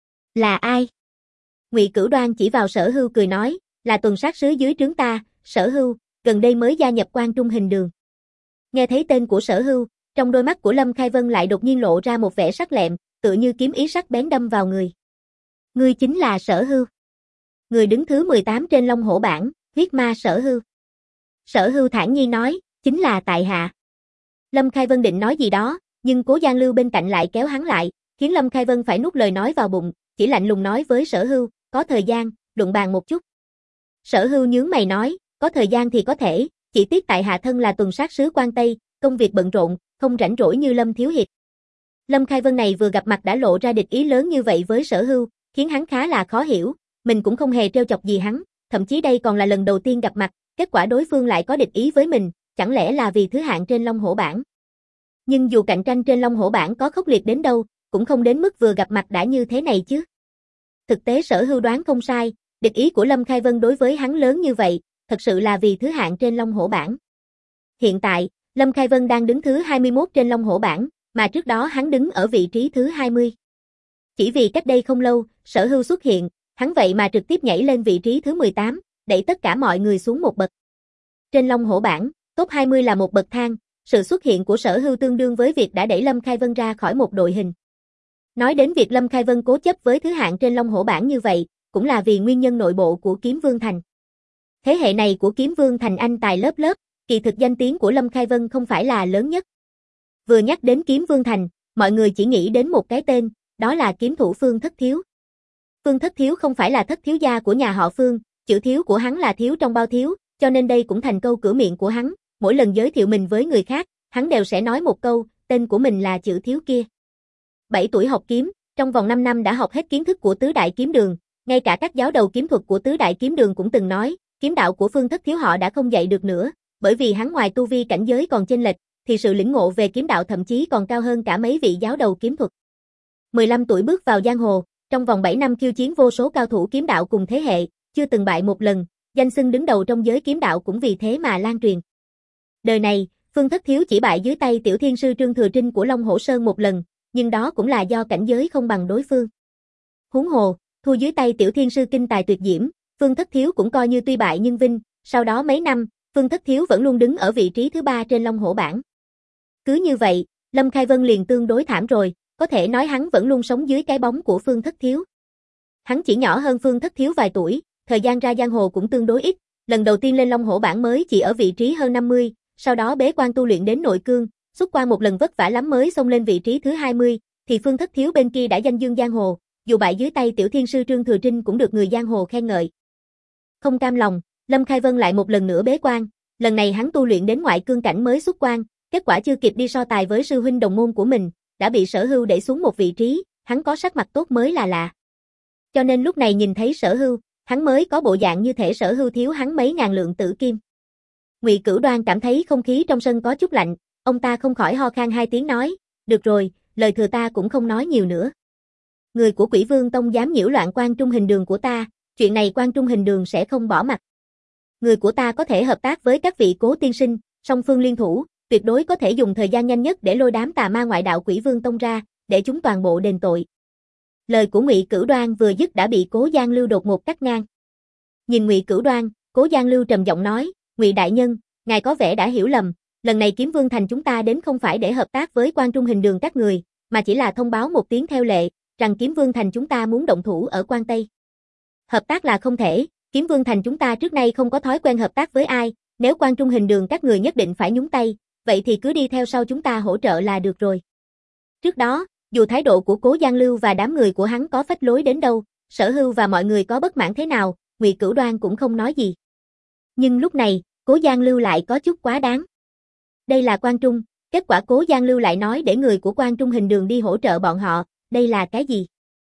Là ai? Ngụy Cửu Đoan chỉ vào Sở Hưu cười nói, là tuần sát sứ dưới trướng ta, Sở Hưu, gần đây mới gia nhập Quan Trung Hình Đường. Nghe thấy tên của Sở Hưu, trong đôi mắt của Lâm Khai Vân lại đột nhiên lộ ra một vẻ sắc lẹm, tựa như kiếm ý sắc bén đâm vào người. Ngươi chính là Sở Hưu. Người đứng thứ mười tám trên Long Hổ bảng, huyết ma Sở Hưu. Sở Hưu thản nhiên nói, chính là tại hạ. Lâm Khai Vân định nói gì đó, nhưng Cố Giang Lưu bên cạnh lại kéo hắn lại, khiến Lâm Khai Vân phải nuốt lời nói vào bụng, chỉ lạnh lùng nói với Sở Hưu, có thời gian, luận bàn một chút. Sở Hưu nhướng mày nói, có thời gian thì có thể, chỉ tiếc tại hạ thân là tuần sát sứ Quan Tây, công việc bận rộn, không rảnh rỗi như Lâm Thiếu Hiệp. Lâm Khai Vân này vừa gặp mặt đã lộ ra địch ý lớn như vậy với Sở Hưu, khiến hắn khá là khó hiểu, mình cũng không hề trêu chọc gì hắn, thậm chí đây còn là lần đầu tiên gặp mặt, kết quả đối phương lại có địch ý với mình, chẳng lẽ là vì thứ hạng trên Long Hổ bảng. Nhưng dù cạnh tranh trên Long Hổ bảng có khốc liệt đến đâu, cũng không đến mức vừa gặp mặt đã như thế này chứ. Thực tế Sở Hưu đoán không sai, địch ý của Lâm Khai Vân đối với hắn lớn như vậy, thật sự là vì thứ hạng trên Long Hổ bảng. Hiện tại, Lâm Khai Vân đang đứng thứ hai mươi mốt trên Long Hổ bảng, mà trước đó hắn đứng ở vị trí thứ hai mươi. Chỉ vì cách đây không lâu, Sở Hưu xuất hiện, hắn vậy mà trực tiếp nhảy lên vị trí thứ mười tám, đẩy tất cả mọi người xuống một bậc. Trên Long Hổ bảng, top hai mươi là một bậc thang, sự xuất hiện của Sở Hưu tương đương với việc đã đẩy Lâm Khai Vân ra khỏi một đội hình. Nói đến việc Lâm Khai Vân cố chấp với thứ hạng trên Long Hổ bảng như vậy, cũng là vì nguyên nhân nội bộ của Kiếm Vương Thành. Thế hệ này của Kiếm Vương Thành anh tài lớp lớp, kỳ thực danh tiếng của Lâm Khai Vân không phải là lớn nhất. Vừa nhắc đến Kiếm Vương Thành, mọi người chỉ nghĩ đến một cái tên, đó là kiếm thủ Phương Thất Thiếu. Phương Thất Thiếu không phải là thất thiếu gia của nhà họ Phương, chữ thiếu của hắn là thiếu trong bao thiếu, cho nên đây cũng thành câu cửa miệng của hắn, mỗi lần giới thiệu mình với người khác, hắn đều sẽ nói một câu, tên của mình là chữ thiếu kia. bảy tuổi học kiếm, trong vòng năm năm đã học hết kiến thức của tứ đại kiếm đường, ngay cả các giáo đầu kiếm thuật của tứ đại kiếm đường cũng từng nói, kiếm đạo của Phương Thất Thiếu họ đã không dạy được nữa, bởi vì hắn ngoài tu vi cảnh giới còn chênh lệch, thì sự lĩnh ngộ về kiếm đạo thậm chí còn cao hơn cả mấy vị giáo đầu kiếm thuật. mười lăm tuổi bước vào giang hồ, trong vòng bảy năm khiêu chiến vô số cao thủ kiếm đạo cùng thế hệ, chưa từng bại một lần, danh xưng đứng đầu trong giới kiếm đạo cũng vì thế mà lan truyền. Đời này, Phương Thất Thiếu chỉ bại dưới tay tiểu thiên sư Trương Thừa Trinh của Long Hổ Sơn một lần, nhưng đó cũng là do cảnh giới không bằng đối phương. Huống hồ, thua dưới tay tiểu thiên sư kinh tài tuyệt diễm, Phương Thất Thiếu cũng coi như tuy bại nhưng vinh, sau đó mấy năm, Phương Thất Thiếu vẫn luôn đứng ở vị trí thứ ba trên Long Hổ bảng. Cứ như vậy, Lâm Khai Vân liền tương đối thảm rồi, có thể nói hắn vẫn luôn sống dưới cái bóng của Phương Thất Thiếu. Hắn chỉ nhỏ hơn Phương Thất Thiếu vài tuổi, thời gian ra giang hồ cũng tương đối ít, lần đầu tiên lên Long Hổ bảng mới chỉ ở vị trí hơn năm mươi, sau đó bế quan tu luyện đến nội cương, xuất quan một lần vất vả lắm mới xông lên vị trí thứ hai mươi, thì Phương Thất Thiếu bên kia đã danh dương giang hồ, dù bại dưới tay tiểu thiên sư Trương Thừa Trinh cũng được người giang hồ khen ngợi. Không cam lòng, Lâm Khai Vân lại một lần nữa bế quan, lần này hắn tu luyện đến ngoại cương cảnh mới xuất quan, kết quả chưa kịp đi so tài với sư huynh đồng môn của mình, đã bị Sở Hưu đẩy xuống một vị trí, hắn có sắc mặt tốt mới là lạ. Cho nên lúc này nhìn thấy Sở Hưu, hắn mới có bộ dạng như thể Sở Hưu thiếu hắn mấy ngàn lượng tử kim. Ngụy Cửu Đoan cảm thấy không khí trong sân có chút lạnh, ông ta không khỏi ho khan hai tiếng nói, được rồi, lời thừa ta cũng không nói nhiều nữa. Người của Quỷ Vương Tông dám nhiễu loạn Quan Trung Hình Đường của ta, chuyện này Quan Trung Hình Đường sẽ không bỏ mặc. Người của ta có thể hợp tác với các vị Cố tiên sinh, song phương liên thủ, tuyệt đối có thể dùng thời gian nhanh nhất để lôi đám tà ma ngoại đạo Quỷ Vương Tông ra, để chúng toàn bộ đền tội. Lời của Ngụy Cửu Đoan vừa dứt đã bị Cố Giang Lưu đột ngột cắt ngang. Nhìn Ngụy Cửu Đoan, Cố Giang Lưu trầm giọng nói, Ngụy đại nhân, ngài có vẻ đã hiểu lầm, lần này Kiếm Vương Thành chúng ta đến không phải để hợp tác với Quan Trung Hình Đường các người, mà chỉ là thông báo một tiếng theo lệ, rằng Kiếm Vương Thành chúng ta muốn động thủ ở Quan Tây. Hợp tác là không thể, Kiếm Vương Thành chúng ta trước nay không có thói quen hợp tác với ai, nếu Quan Trung Hình Đường các người nhất định phải nhúng tay, vậy thì cứ đi theo sau chúng ta hỗ trợ là được rồi. Trước đó, dù thái độ của Cố Giang Lưu và đám người của hắn có phách lối đến đâu, Sở Hưu và mọi người có bất mãn thế nào, Ngụy Cửu Đoan cũng không nói gì. Nhưng lúc này, Cố Giang Lưu lại có chút quá đáng. Đây là Quan Trung, kết quả Cố Giang Lưu lại nói để người của Quan Trung Hình Đường đi hỗ trợ bọn họ, đây là cái gì?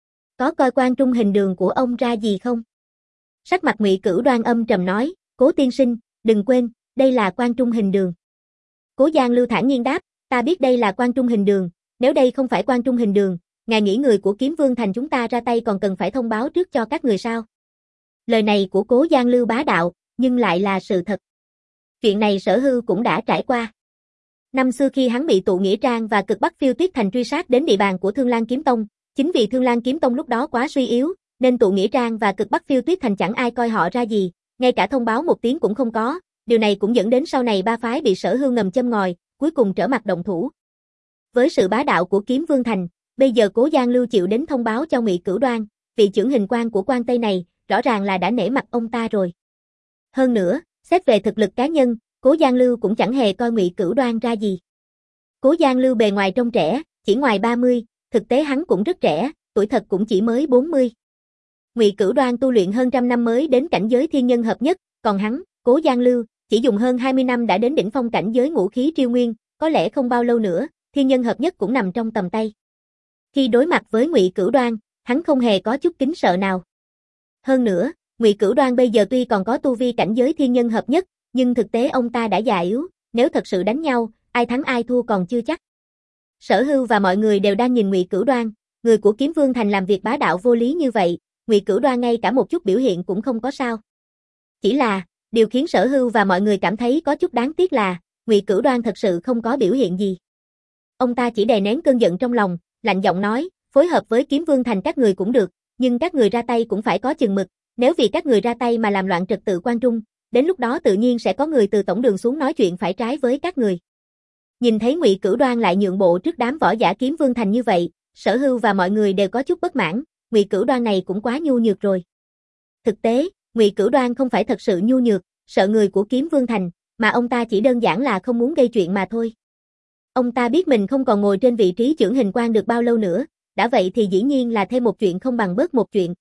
Có coi Quan Trung Hình Đường của ông ra gì không? Sắc mặt Ngụy Cửu Đoan âm trầm nói, Cố tiên sinh, đừng quên, đây là Quan Trung Hình Đường. Cố Giang Lưu thản nhiên đáp, ta biết đây là Quan Trung Hình Đường, nếu đây không phải Quan Trung Hình Đường, ngài nghĩ người của Kiếm Vương Thành chúng ta ra tay còn cần phải thông báo trước cho các người sao? Lời này của Cố Giang Lưu bá đạo, nhưng lại là sự thật. Chuyện này Sở Hưu cũng đã trải qua. Năm xưa khi hắn bị Tụ Nghĩa Trang và Cực Bắc Phiêu Tuyết Thành truy sát đến địa bàn của Thương Lan Kiếm Tông, chính vì Thương Lan Kiếm Tông lúc đó quá suy yếu, nên Tụ Nghĩa Trang và Cực Bắc Phiêu Tuyết Thành chẳng ai coi họ ra gì, ngay cả thông báo một tiếng cũng không có, điều này cũng dẫn đến sau này ba phái bị Sở Hưu ngầm châm ngòi, cuối cùng trở mặt động thủ. Với sự bá đạo của Kiếm Vương Thành, bây giờ Cố Giang Lưu chịu đến thông báo cho Ngụy Cửu Đoan, vị chưởng hình quan của Quan Tây này, rõ ràng là đã nể mặt ông ta rồi. Hơn nữa, xét về thực lực cá nhân, Cố Giang Lưu cũng chẳng hề coi Ngụy Cửu Đoan ra gì. Cố Giang Lưu bề ngoài trông trẻ, chỉ ngoài ba mươi, thực tế hắn cũng rất trẻ, tuổi thật cũng chỉ mới bốn mươi. Ngụy Cửu Đoan tu luyện hơn trăm năm mới đến cảnh giới thiên nhân hợp nhất, còn hắn, Cố Giang Lưu, chỉ dùng hơn hai mươi năm đã đến đỉnh phong cảnh giới ngũ khí triêu nguyên, có lẽ không bao lâu nữa, thiên nhân hợp nhất cũng nằm trong tầm tay. Khi đối mặt với Ngụy Cửu Đoan, hắn không hề có chút kính sợ nào. Hơn nữa, Ngụy Cửu Đoan bây giờ tuy còn có tu vi cảnh giới thiên nhân hợp nhất, nhưng thực tế ông ta đã già yếu, nếu thật sự đánh nhau, ai thắng ai thua còn chưa chắc. Sở Hưu và mọi người đều đang nhìn Ngụy Cửu Đoan, người của Kiếm Vương Thành làm việc bá đạo vô lý như vậy, Ngụy Cửu Đoan ngay cả một chút biểu hiện cũng không có sao. Chỉ là, điều khiến Sở Hưu và mọi người cảm thấy có chút đáng tiếc là, Ngụy Cửu Đoan thật sự không có biểu hiện gì. Ông ta chỉ đè nén cơn giận trong lòng, lạnh giọng nói, phối hợp với Kiếm Vương Thành các người cũng được, nhưng các người ra tay cũng phải có chừng mực, nếu vì các người ra tay mà làm loạn trật tự Quan Trung, đến lúc đó tự nhiên sẽ có người từ tổng đường xuống nói chuyện phải trái với các người. Nhìn thấy Ngụy Cửu Đoan lại nhượng bộ trước đám võ giả Kiếm Vương Thành như vậy, Sở Hưu và mọi người đều có chút bất mãn, Ngụy Cửu Đoan này cũng quá nhu nhược rồi. Thực tế, Ngụy Cửu Đoan không phải thật sự nhu nhược, sợ người của Kiếm Vương Thành, mà ông ta chỉ đơn giản là không muốn gây chuyện mà thôi. Ông ta biết mình không còn ngồi trên vị trí chưởng hình quan được bao lâu nữa, đã vậy thì dĩ nhiên là thêm một chuyện không bằng bớt một chuyện.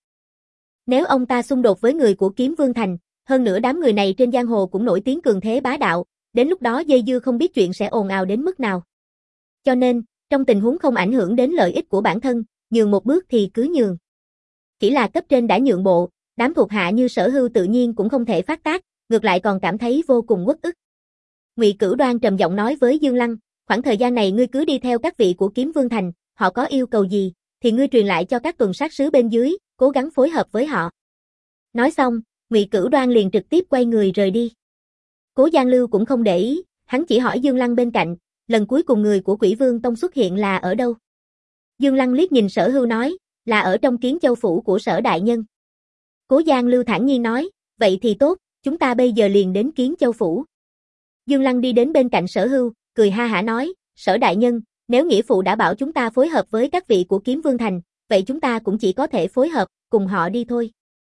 Nếu ông ta xung đột với người của Kiếm Vương Thành, hơn nữa đám người này trên giang hồ cũng nổi tiếng cường thế bá đạo, đến lúc đó dây dưa không biết chuyện sẽ ồn ào đến mức nào. Cho nên, trong tình huống không ảnh hưởng đến lợi ích của bản thân, nhường một bước thì cứ nhường. Chỉ là cấp trên đã nhượng bộ, đám thuộc hạ như Sở Hưu tự nhiên cũng không thể phát tác, ngược lại còn cảm thấy vô cùng uất ức. Ngụy Cửu Đoan trầm giọng nói với Dương Lăng, khoảng thời gian này ngươi cứ đi theo các vị của Kiếm Vương Thành, họ có yêu cầu gì, thì ngươi truyền lại cho các tuần sát sứ bên dưới, cố gắng phối hợp với họ. Nói xong, Ngụy Cửu Đoan liền trực tiếp quay người rời đi. Cố Giang Lưu cũng không để ý, hắn chỉ hỏi Dương Lăng bên cạnh, lần cuối cùng người của Quỷ Vương Tông xuất hiện là ở đâu? Dương Lăng liếc nhìn Sở Hưu nói, là ở trong Kiến Châu phủ của Sở đại nhân. Cố Giang Lưu thản nhiên nói, vậy thì tốt, chúng ta bây giờ liền đến Kiến Châu phủ. Dương Lăng đi đến bên cạnh Sở Hưu, cười ha hả nói, Sở đại nhân, nếu nghĩa phụ đã bảo chúng ta phối hợp với các vị của Kiếm Vương Thành, vậy chúng ta cũng chỉ có thể phối hợp, cùng họ đi thôi.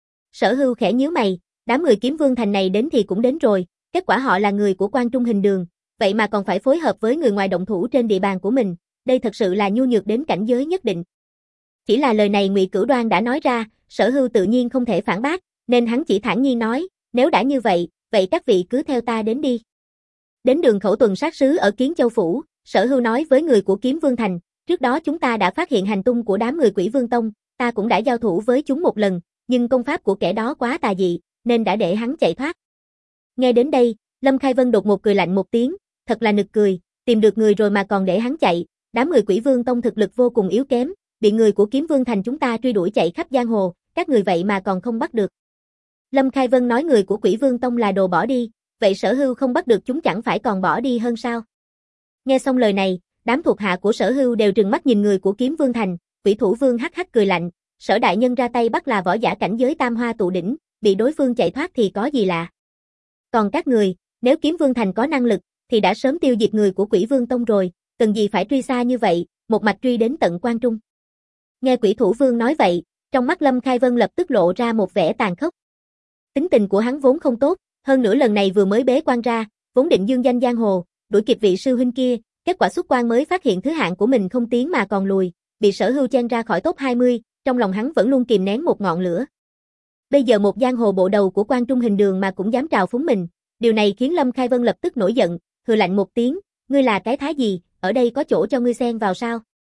Sở Hưu khẽ nhíu mày, đám người Kiếm Vương Thành này đến thì cũng đến rồi, kết quả họ là người của Quan Trung Hình Đường, vậy mà còn phải phối hợp với người ngoài động thủ trên địa bàn của mình, đây thật sự là nhu nhược đến cảnh giới nhất định. Chỉ là lời này Ngụy Cửu Đoan đã nói ra, Sở Hưu tự nhiên không thể phản bác, nên hắn chỉ thản nhiên nói, nếu đã như vậy, vậy các vị cứ theo ta đến đi. Đến đường khẩu tuần sát sứ ở Kiến Châu phủ, Sở Hưu nói với người của Kiếm Vương Thành, trước đó chúng ta đã phát hiện hành tung của đám người Quỷ Vương Tông, ta cũng đã giao thủ với chúng một lần, nhưng công pháp của kẻ đó quá tà dị, nên đã để hắn chạy thoát. Nghe đến đây, Lâm Khai Vân đột ngột cười lạnh một tiếng, thật là nực cười, tìm được người rồi mà còn để hắn chạy, đám người Quỷ Vương Tông thực lực vô cùng yếu kém, bị người của Kiếm Vương Thành chúng ta truy đuổi chạy khắp giang hồ, các người vậy mà còn không bắt được. Lâm Khai Vân nói người của Quỷ Vương Tông là đồ bỏ đi, vậy Sở Hưu không bắt được chúng chẳng phải còn bỏ đi hơn sao? Nghe xong lời này, đám thuộc hạ của Sở Hưu đều trừng mắt nhìn người của Kiếm Vương Thành, Quỷ Thủ Vương hắc hắc cười lạnh, Sở đại nhân ra tay bắt là võ giả cảnh giới tam hoa tụ đỉnh, bị đối phương chạy thoát thì có gì lạ. Còn các người, nếu Kiếm Vương Thành có năng lực, thì đã sớm tiêu diệt người của Quỷ Vương Tông rồi, cần gì phải truy xa như vậy, một mạch truy đến tận Quan Trung. Nghe Quỷ Thủ Vương nói vậy, trong mắt Lâm Khai Vân lập tức lộ ra một vẻ tàn khốc. Tính tình của hắn vốn không tốt, hơn nữa lần này vừa mới bế quan ra, vốn định dương danh giang hồ, đuổi kịp vị sư huynh kia, kết quả xuất quan mới phát hiện thứ hạng của mình không tiến mà còn lùi, bị Sở Hưu chen ra khỏi top hai mươi, trong lòng hắn vẫn luôn kìm nén một ngọn lửa. Bây giờ một giang hồ bộ đầu của Quan Trung Hình Đường mà cũng dám trào phúng mình, điều này khiến Lâm Khai Vân lập tức nổi giận, hừ lạnh một tiếng, ngươi là cái thái gì, ở đây có chỗ cho ngươi xen vào sao?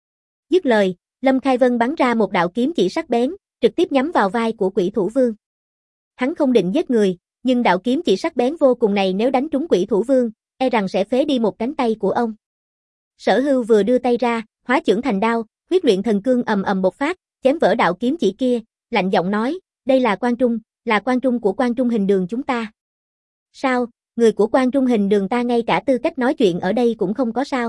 Dứt lời, Lâm Khai Vân bắn ra một đạo kiếm chỉ sắc bén, trực tiếp nhắm vào vai của Quỷ Thủ Vương. Hắn không định giết người, nhưng đạo kiếm chỉ sắc bén vô cùng này nếu đánh trúng Quỷ Thủ Vương, e rằng sẽ phế đi một cánh tay của ông. Sở Hưu vừa đưa tay ra, hóa chưởng thành đao, huyết luyện thần cương ầm ầm bộc phát, chém vỡ đạo kiếm chỉ kia, lạnh giọng nói, đây là Quan Trung, là Quan Trung của Quan Trung Hình Đường chúng ta. Sao, người của Quan Trung Hình Đường ta ngay cả tư cách nói chuyện ở đây cũng không có sao?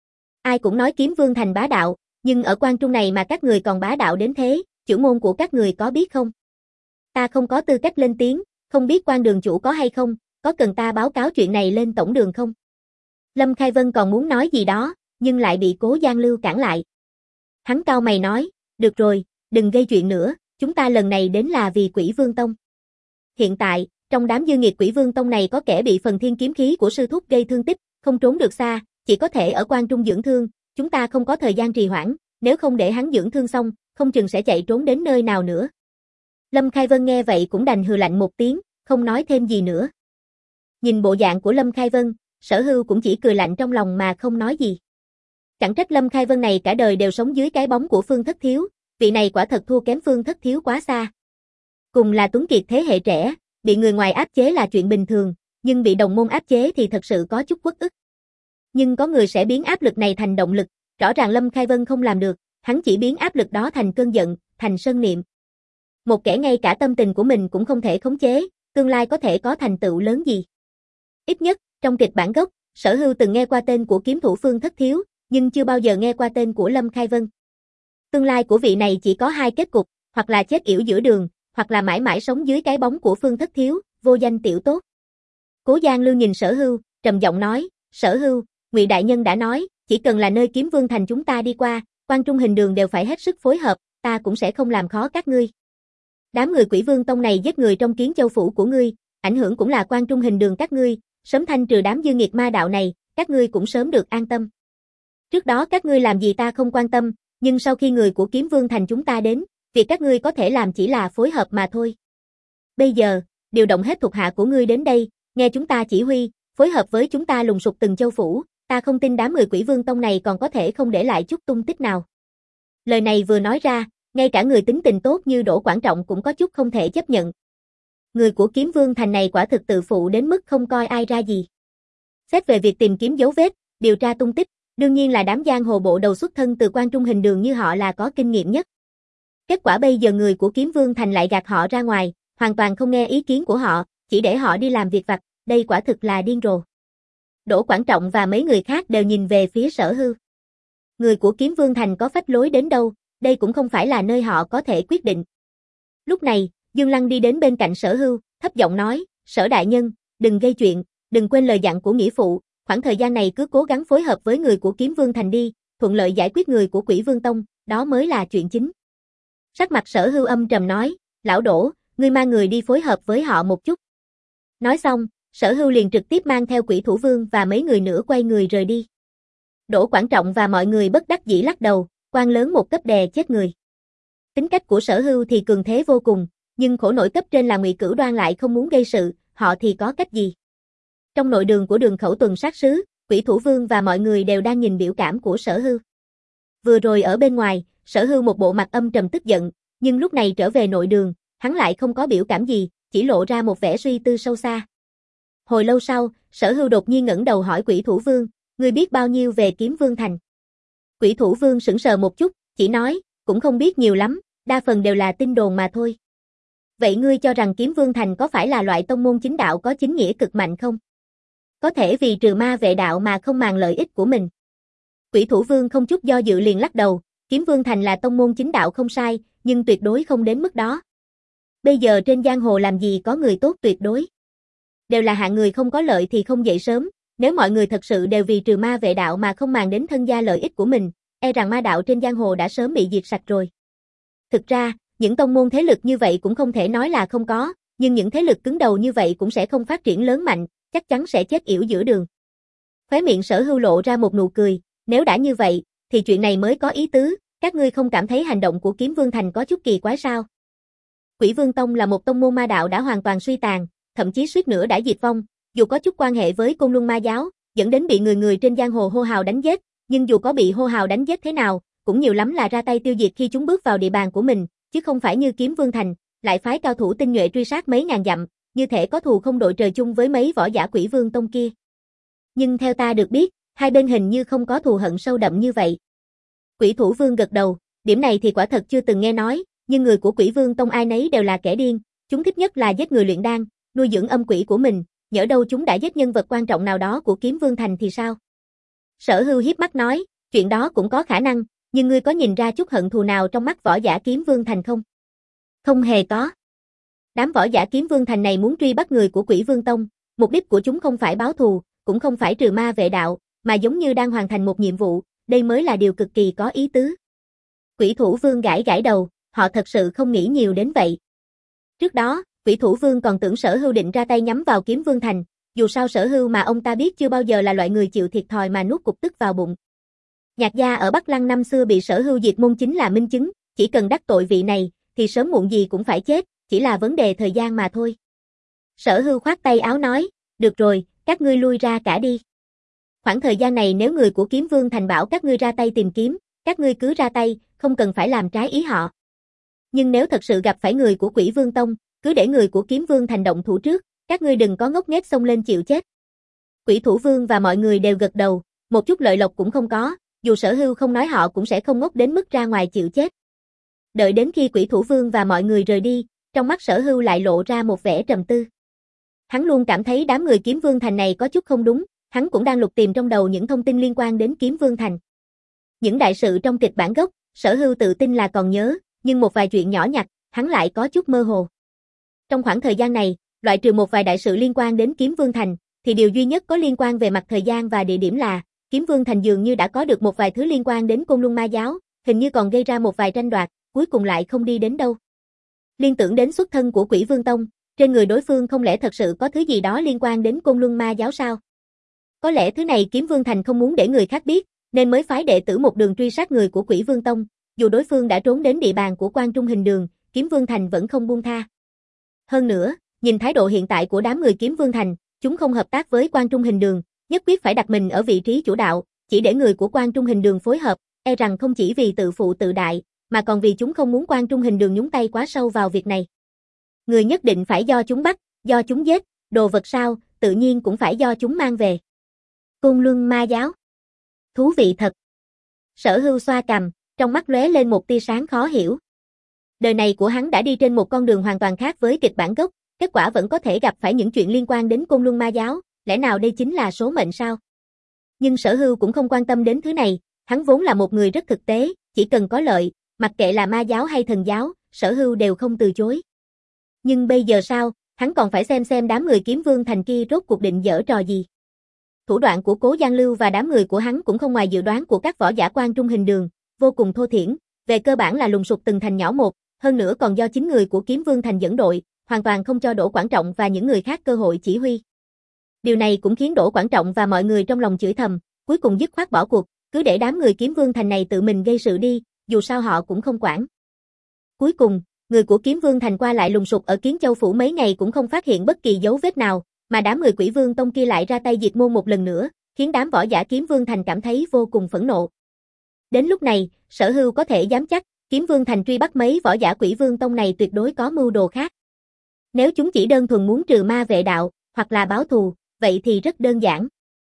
Ai cũng nói Kiếm Vương Thành bá đạo, nhưng ở Quan Trung này mà các người còn bá đạo đến thế, chưởng môn của các người có biết không? Ta không có tư cách lên tiếng, không biết Quan đường chủ có hay không, có cần ta báo cáo chuyện này lên tổng đường không? Lâm Khai Vân còn muốn nói gì đó, nhưng lại bị Cố Giang Lưu cản lại. Hắn cau mày nói, được rồi, đừng gây chuyện nữa, chúng ta lần này đến là vì Quỷ Vương Tông. Hiện tại, trong đám dư nghiệt Quỷ Vương Tông này có kẻ bị phần thiên kiếm khí của sư thúc gây thương tích, không trốn được xa, chỉ có thể ở Quan Trung dưỡng thương, chúng ta không có thời gian trì hoãn, nếu không để hắn dưỡng thương xong, không chừng sẽ chạy trốn đến nơi nào nữa. Lâm Khai Vân nghe vậy cũng đành hừ lạnh một tiếng, không nói thêm gì nữa. Nhìn bộ dạng của Lâm Khai Vân, Sở Hưu cũng chỉ cười lạnh trong lòng mà không nói gì. Chẳng trách Lâm Khai Vân này cả đời đều sống dưới cái bóng của Phương Thất Thiếu, vị này quả thật thua kém Phương Thất Thiếu quá xa. Cùng là tuấn kiệt thế hệ trẻ, bị người ngoài áp chế là chuyện bình thường, nhưng bị đồng môn áp chế thì thật sự có chút uất ức. Nhưng có người sẽ biến áp lực này thành động lực, rõ ràng Lâm Khai Vân không làm được, hắn chỉ biến áp lực đó thành cơn giận, thành sân niệm. Một kẻ ngay cả tâm tình của mình cũng không thể khống chế, tương lai có thể có thành tựu lớn gì. Ít nhất, trong kịch bản gốc, Sở Hưu từng nghe qua tên của kiếm thủ Phương Thất Thiếu, nhưng chưa bao giờ nghe qua tên của Lâm Khai Vân. Tương lai của vị này chỉ có hai kết cục, hoặc là chết yểu giữa đường, hoặc là mãi mãi sống dưới cái bóng của Phương Thất Thiếu, vô danh tiểu tốt. Cố Giang Lưu nhìn Sở Hưu, trầm giọng nói, Sở Hưu, Ngụy đại nhân đã nói, chỉ cần là nơi Kiếm Vương Thành chúng ta đi qua, Quan Trung Hình Đường đều phải hết sức phối hợp, ta cũng sẽ không làm khó các ngươi. Đám người Quỷ Vương Tông này giết người trong Kiến Châu phủ của ngươi, ảnh hưởng cũng là quan trung hình đường các ngươi, sớm thanh trừ đám dư nghiệt ma đạo này, các ngươi cũng sớm được an tâm. Trước đó các ngươi làm gì ta không quan tâm, nhưng sau khi người của Kiếm Vương Thành chúng ta đến, việc các ngươi có thể làm chỉ là phối hợp mà thôi. Bây giờ, điều động hết thuộc hạ của ngươi đến đây, nghe chúng ta chỉ huy, phối hợp với chúng ta lùng sục từng châu phủ, ta không tin đám người Quỷ Vương Tông này còn có thể không để lại chút tung tích nào. Lời này vừa nói ra, ngay cả người tính tình tốt như Đỗ Quảng Trọng cũng có chút không thể chấp nhận. Người của Kiếm Vương Thành này quả thực tự phụ đến mức không coi ai ra gì. Xét về việc tìm kiếm dấu vết, điều tra tung tích, đương nhiên là đám giang hồ bộ đầu xuất thân từ quan trung hình đường như họ là có kinh nghiệm nhất. Kết quả bây giờ người của Kiếm Vương Thành lại gạt họ ra ngoài, hoàn toàn không nghe ý kiến của họ, chỉ để họ đi làm việc vặt, đây quả thực là điên rồ. Đỗ Quảng Trọng và mấy người khác đều nhìn về phía Sở Hưu. Người của Kiếm Vương Thành có phách lối đến đâu, đây cũng không phải là nơi họ có thể quyết định. Lúc này, Dương Lăng đi đến bên cạnh Sở Hưu, thấp giọng nói, Sở đại nhân, đừng gây chuyện, đừng quên lời dặn của nghĩa phụ, khoảng thời gian này cứ cố gắng phối hợp với người của Kiếm Vương Thành đi, thuận lợi giải quyết người của Quỷ Vương Tông, đó mới là chuyện chính. Sắc mặt Sở Hưu âm trầm nói, lão Đỗ, ngươi mang người đi phối hợp với họ một chút. Nói xong, Sở Hưu liền trực tiếp mang theo Quỷ Thủ Vương và mấy người nữa quay người rời đi. Đỗ Quảng Trọng và mọi người bất đắc dĩ lắc đầu, quan lớn một cấp đè chết người. Tính cách của Sở Hưu thì cường thế vô cùng, nhưng khổ nổi cấp trên là Ngụy Cửu Đoan lại không muốn gây sự, họ thì có cách gì? Trong nội đường của Đường Khẩu tuần sát sứ, Quỷ Thủ Vương và mọi người đều đang nhìn biểu cảm của Sở Hưu. Vừa rồi ở bên ngoài, Sở Hưu một bộ mặt âm trầm tức giận, nhưng lúc này trở về nội đường, hắn lại không có biểu cảm gì, chỉ lộ ra một vẻ suy tư sâu xa. Hồi lâu sau, Sở Hưu đột nhiên ngẩng đầu hỏi Quỷ Thủ Vương, ngươi biết bao nhiêu về Kiếm Vương Thành? Quỷ Thủ Vương sững sờ một chút, chỉ nói, cũng không biết nhiều lắm, đa phần đều là tin đồn mà thôi. Vậy ngươi cho rằng Kiếm Vương Thành có phải là loại tông môn chính đạo có chính nghĩa cực mạnh không? Có thể vì trừ ma vệ đạo mà không màng lợi ích của mình. Quỷ Thủ Vương không chút do dự liền lắc đầu, Kiếm Vương Thành là tông môn chính đạo không sai, nhưng tuyệt đối không đến mức đó. Bây giờ trên giang hồ làm gì có người tốt tuyệt đối. Đều là hạng người không có lợi thì không dậy sớm, nếu mọi người thật sự đều vì trừ ma vệ đạo mà không màng đến thân gia lợi ích của mình, e rằng ma đạo trên giang hồ đã sớm bị diệt sạch rồi. Thực ra, những tông môn thế lực như vậy cũng không thể nói là không có, nhưng những thế lực cứng đầu như vậy cũng sẽ không phát triển lớn mạnh, chắc chắn sẽ chết yểu giữa đường. Khóe miệng Sở Hưu lộ ra một nụ cười, nếu đã như vậy, thì chuyện này mới có ý tứ, các ngươi không cảm thấy hành động của Kiếm Vương Thành có chút kỳ quái sao? Quỷ Vương Tông là một tông môn ma đạo đã hoàn toàn suy tàn, thậm chí suýt nữa đã diệt vong, dù có chút quan hệ với Côn Luân Ma giáo, dẫn đến bị người người trên giang hồ hô hào đánh giết, nhưng dù có bị hô hào đánh giết thế nào, cũng nhiều lắm là ra tay tiêu diệt khi chúng bước vào địa bàn của mình, chứ không phải như Kiếm Vương Thành, lại phái cao thủ tinh nhuệ truy sát mấy ngàn dặm, như thể có thù không đội trời chung với mấy võ giả Quỷ Vương Tông kia. Nhưng theo ta được biết, hai bên hình như không có thù hận sâu đậm như vậy. Quỷ Thủ Vương gật đầu, điểm này thì quả thật chưa từng nghe nói, nhưng người của Quỷ Vương Tông ai nấy đều là kẻ điên, chúng thích nhất là giết người luyện đan, nuôi dưỡng âm quỷ của mình, nhỡ đâu chúng đã giết nhân vật quan trọng nào đó của Kiếm Vương Thành thì sao? Sở Hưu hiếp mắt nói, chuyện đó cũng có khả năng, nhưng ngươi có nhìn ra chút hận thù nào trong mắt võ giả Kiếm Vương Thành không? Không hề có. Đám võ giả Kiếm Vương Thành này muốn truy bắt người của Quỷ Vương Tông, mục đích của chúng không phải báo thù, cũng không phải trừ ma vệ đạo, mà giống như đang hoàn thành một nhiệm vụ, đây mới là điều cực kỳ có ý tứ. Quỷ Thủ Vương gãi gãi đầu, họ thật sự không nghĩ nhiều đến vậy. Trước đó, Quỷ Thủ Vương còn tưởng Sở Hưu định ra tay nhắm vào Kiếm Vương Thành, dù sao Sở Hưu mà ông ta biết chưa bao giờ là loại người chịu thiệt thòi mà nuốt cục tức vào bụng. Nhạc gia ở Bắc Lăng năm xưa bị Sở Hưu diệt môn chính là minh chứng, chỉ cần đắc tội vị này, thì sớm muộn gì cũng phải chết, chỉ là vấn đề thời gian mà thôi. Sở Hưu khoát tay áo nói, được rồi, các ngươi lui ra cả đi. Khoảng thời gian này nếu người của Kiếm Vương Thành bảo các ngươi ra tay tìm kiếm, các ngươi cứ ra tay, không cần phải làm trái ý họ. Nhưng nếu thật sự gặp phải người của Quỷ Vương Tông, cứ để người của Kiếm Vương Thành động thủ trước, các ngươi đừng có ngốc nghếch xông lên chịu chết. Quỷ Thủ Vương và mọi người đều gật đầu, một chút lợi lộc cũng không có, dù Sở Hưu không nói họ cũng sẽ không ngốc đến mức ra ngoài chịu chết. Đợi đến khi Quỷ Thủ Vương và mọi người rời đi, trong mắt Sở Hưu lại lộ ra một vẻ trầm tư. Hắn luôn cảm thấy đám người Kiếm Vương Thành này có chút không đúng, hắn cũng đang lục tìm trong đầu những thông tin liên quan đến Kiếm Vương Thành. Những đại sự trong kịch bản gốc, Sở Hưu tự tin là còn nhớ, nhưng một vài chuyện nhỏ nhặt, hắn lại có chút mơ hồ. Trong khoảng thời gian này, loại trừ một vài đại sự liên quan đến Kiếm Vương Thành, thì điều duy nhất có liên quan về mặt thời gian và địa điểm là, Kiếm Vương Thành dường như đã có được một vài thứ liên quan đến Côn Luân Ma giáo, hình như còn gây ra một vài tranh đoạt, cuối cùng lại không đi đến đâu. Liên tưởng đến xuất thân của Quỷ Vương Tông, trên người đối phương không lẽ thật sự có thứ gì đó liên quan đến Côn Luân Ma giáo sao? Có lẽ thứ này Kiếm Vương Thành không muốn để người khác biết, nên mới phái đệ tử một đường truy sát người của Quỷ Vương Tông, dù đối phương đã trốn đến địa bàn của Quan Trung Hình Đường, Kiếm Vương Thành vẫn không buông tha. Hơn nữa, nhìn thái độ hiện tại của đám người Kiếm Vương Thành, chúng không hợp tác với Quan Trung Hình Đường, nhất quyết phải đặt mình ở vị trí chủ đạo, chỉ để người của Quan Trung Hình Đường phối hợp, e rằng không chỉ vì tự phụ tự đại, mà còn vì chúng không muốn Quan Trung Hình Đường nhúng tay quá sâu vào việc này. Người nhất định phải do chúng bắt, do chúng giết, đồ vật sao, tự nhiên cũng phải do chúng mang về. Côn Luân Ma giáo. Thú vị thật. Sở Hưu xoa cằm, trong mắt lóe lên một tia sáng khó hiểu. Đời này của hắn đã đi trên một con đường hoàn toàn khác với kịch bản gốc, kết quả vẫn có thể gặp phải những chuyện liên quan đến Côn Luân Ma giáo, lẽ nào đây chính là số mệnh sao? Nhưng Sở Hưu cũng không quan tâm đến thứ này, hắn vốn là một người rất thực tế, chỉ cần có lợi, mặc kệ là ma giáo hay thần giáo, Sở Hưu đều không từ chối. Nhưng bây giờ sao, hắn còn phải xem xem đám người Kiếm Vương Thành kia rốt cuộc định giở trò gì. Thủ đoạn của Cố Giang Lưu và đám người của hắn cũng không ngoài dự đoán của các võ giả Quan Trung Hình Đường, vô cùng thô thiển, về cơ bản là lùng sục từng thành nhỏ một, hơn nữa còn do chính người của Kiếm Vương Thành dẫn đội, hoàn toàn không cho Đỗ Quảng Trọng và những người khác cơ hội chỉ huy. Điều này cũng khiến Đỗ Quảng Trọng và mọi người trong lòng chửi thầm, cuối cùng dứt khoát bỏ cuộc, cứ để đám người Kiếm Vương Thành này tự mình gây sự đi, dù sao họ cũng không quản. Cuối cùng, người của Kiếm Vương Thành qua lại lùng sục ở Kiến Châu Phủ mấy ngày cũng không phát hiện bất kỳ dấu vết nào, mà đám người Quỷ Vương Tông kia lại ra tay diệt môn một lần nữa, khiến đám võ giả Kiếm Vương Thành cảm thấy vô cùng phẫn nộ. Đến lúc này, Sở Hưu có thể dám chắc, Kiếm Vương Thành truy bắt mấy võ giả Quỷ Vương Tông này tuyệt đối có mưu đồ khác. Nếu chúng chỉ đơn thuần muốn trừ ma vệ đạo, hoặc là báo thù, vậy thì rất đơn giản.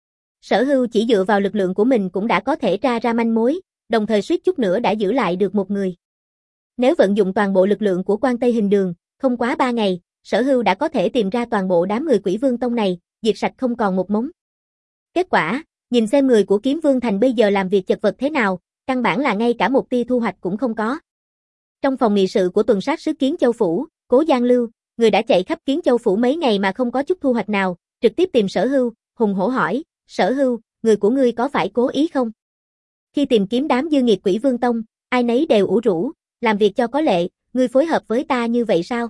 Sở Hưu chỉ dựa vào lực lượng của mình cũng đã có thể tra ra manh mối, đồng thời suýt chút nữa đã giữ lại được một người. Nếu vận dụng toàn bộ lực lượng của Quan Tây Hình Đường, không quá ba ngày, Sở Hưu đã có thể tìm ra toàn bộ đám người Quỷ Vương Tông này, diệt sạch không còn một mống. Kết quả, nhìn xem người của Kiếm Vương Thành bây giờ làm việc chật vật thế nào, căn bản là ngay cả một tia thu hoạch cũng không có. Trong phòng nghị sự của tuần sát sứ Kiến Châu Phủ, Cố Giang Lưu, người đã chạy khắp Kiến Châu Phủ mấy ngày mà không có chút thu hoạch nào, trực tiếp tìm Sở Hưu, hùng hổ hỏi, Sở Hưu, người của ngươi có phải cố ý không? Khi tìm kiếm đám dư nghiệt Quỷ Vương Tông, ai nấy đều ủ rũ, làm việc cho có lệ, ngươi phối hợp với ta như vậy sao?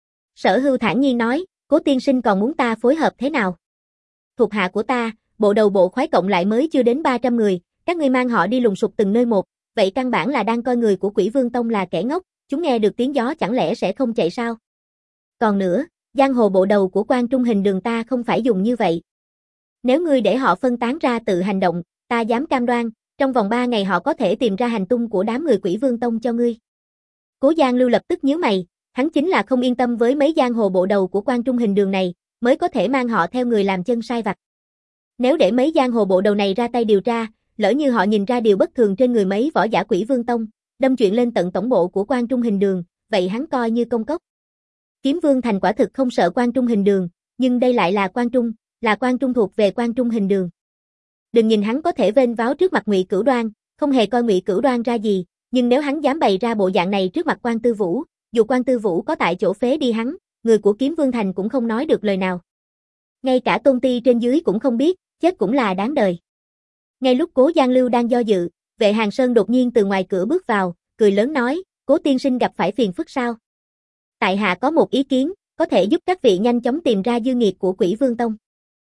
Sở Hưu thản nhiên nói, Cố tiên sinh còn muốn ta phối hợp thế nào? Thuộc hạ của ta, bộ đầu bộ khoái cộng lại mới chưa đến ba trăm người, các ngươi mang họ đi lùng sục từng nơi một, vậy căn bản là đang coi người của Quỷ Vương Tông là kẻ ngốc, chúng nghe được tiếng gió chẳng lẽ sẽ không chạy sao? Còn nữa, giang hồ bộ đầu của Quan Trung Hình Đường ta không phải dùng như vậy. Nếu ngươi để họ phân tán ra tự hành động, ta dám cam đoan, trong vòng ba ngày họ có thể tìm ra hành tung của đám người Quỷ Vương Tông cho ngươi. Cố Giang Lưu lập tức nhíu mày, hắn chính là không yên tâm với mấy giang hồ bộ đầu của Quan Trung Hình Đường này, mới có thể mang họ theo người làm chân sai vặt. Nếu để mấy giang hồ bộ đầu này ra tay điều tra, lỡ như họ nhìn ra điều bất thường trên người mấy võ giả Quỷ Vương Tông, đâm chuyện lên tận tổng bộ của Quan Trung Hình Đường, vậy hắn coi như công cốc. Kiếm Vương Thành quả thực không sợ Quan Trung Hình Đường, nhưng đây lại là Quan Trung, là Quan Trung thuộc về Quan Trung Hình Đường. Đừng nhìn hắn có thể vênh váo trước mặt Ngụy Cửu Đoan, không hề coi Ngụy Cửu Đoan ra gì, nhưng nếu hắn dám bày ra bộ dạng này trước mặt Quan Tư Vũ, dù Quan Tư Vũ có tại chỗ phế đi hắn, người của Kiếm Vương Thành cũng không nói được lời nào. Ngay cả tôn ti trên dưới cũng không biết, chết cũng là đáng đời. Ngay lúc Cố Giang Lưu đang do dự, Vệ Hàng Sơn đột nhiên từ ngoài cửa bước vào, cười lớn nói, Cố tiên sinh gặp phải phiền phức sao? Tại hạ có một ý kiến, có thể giúp các vị nhanh chóng tìm ra dư nghiệt của Quỷ Vương Tông.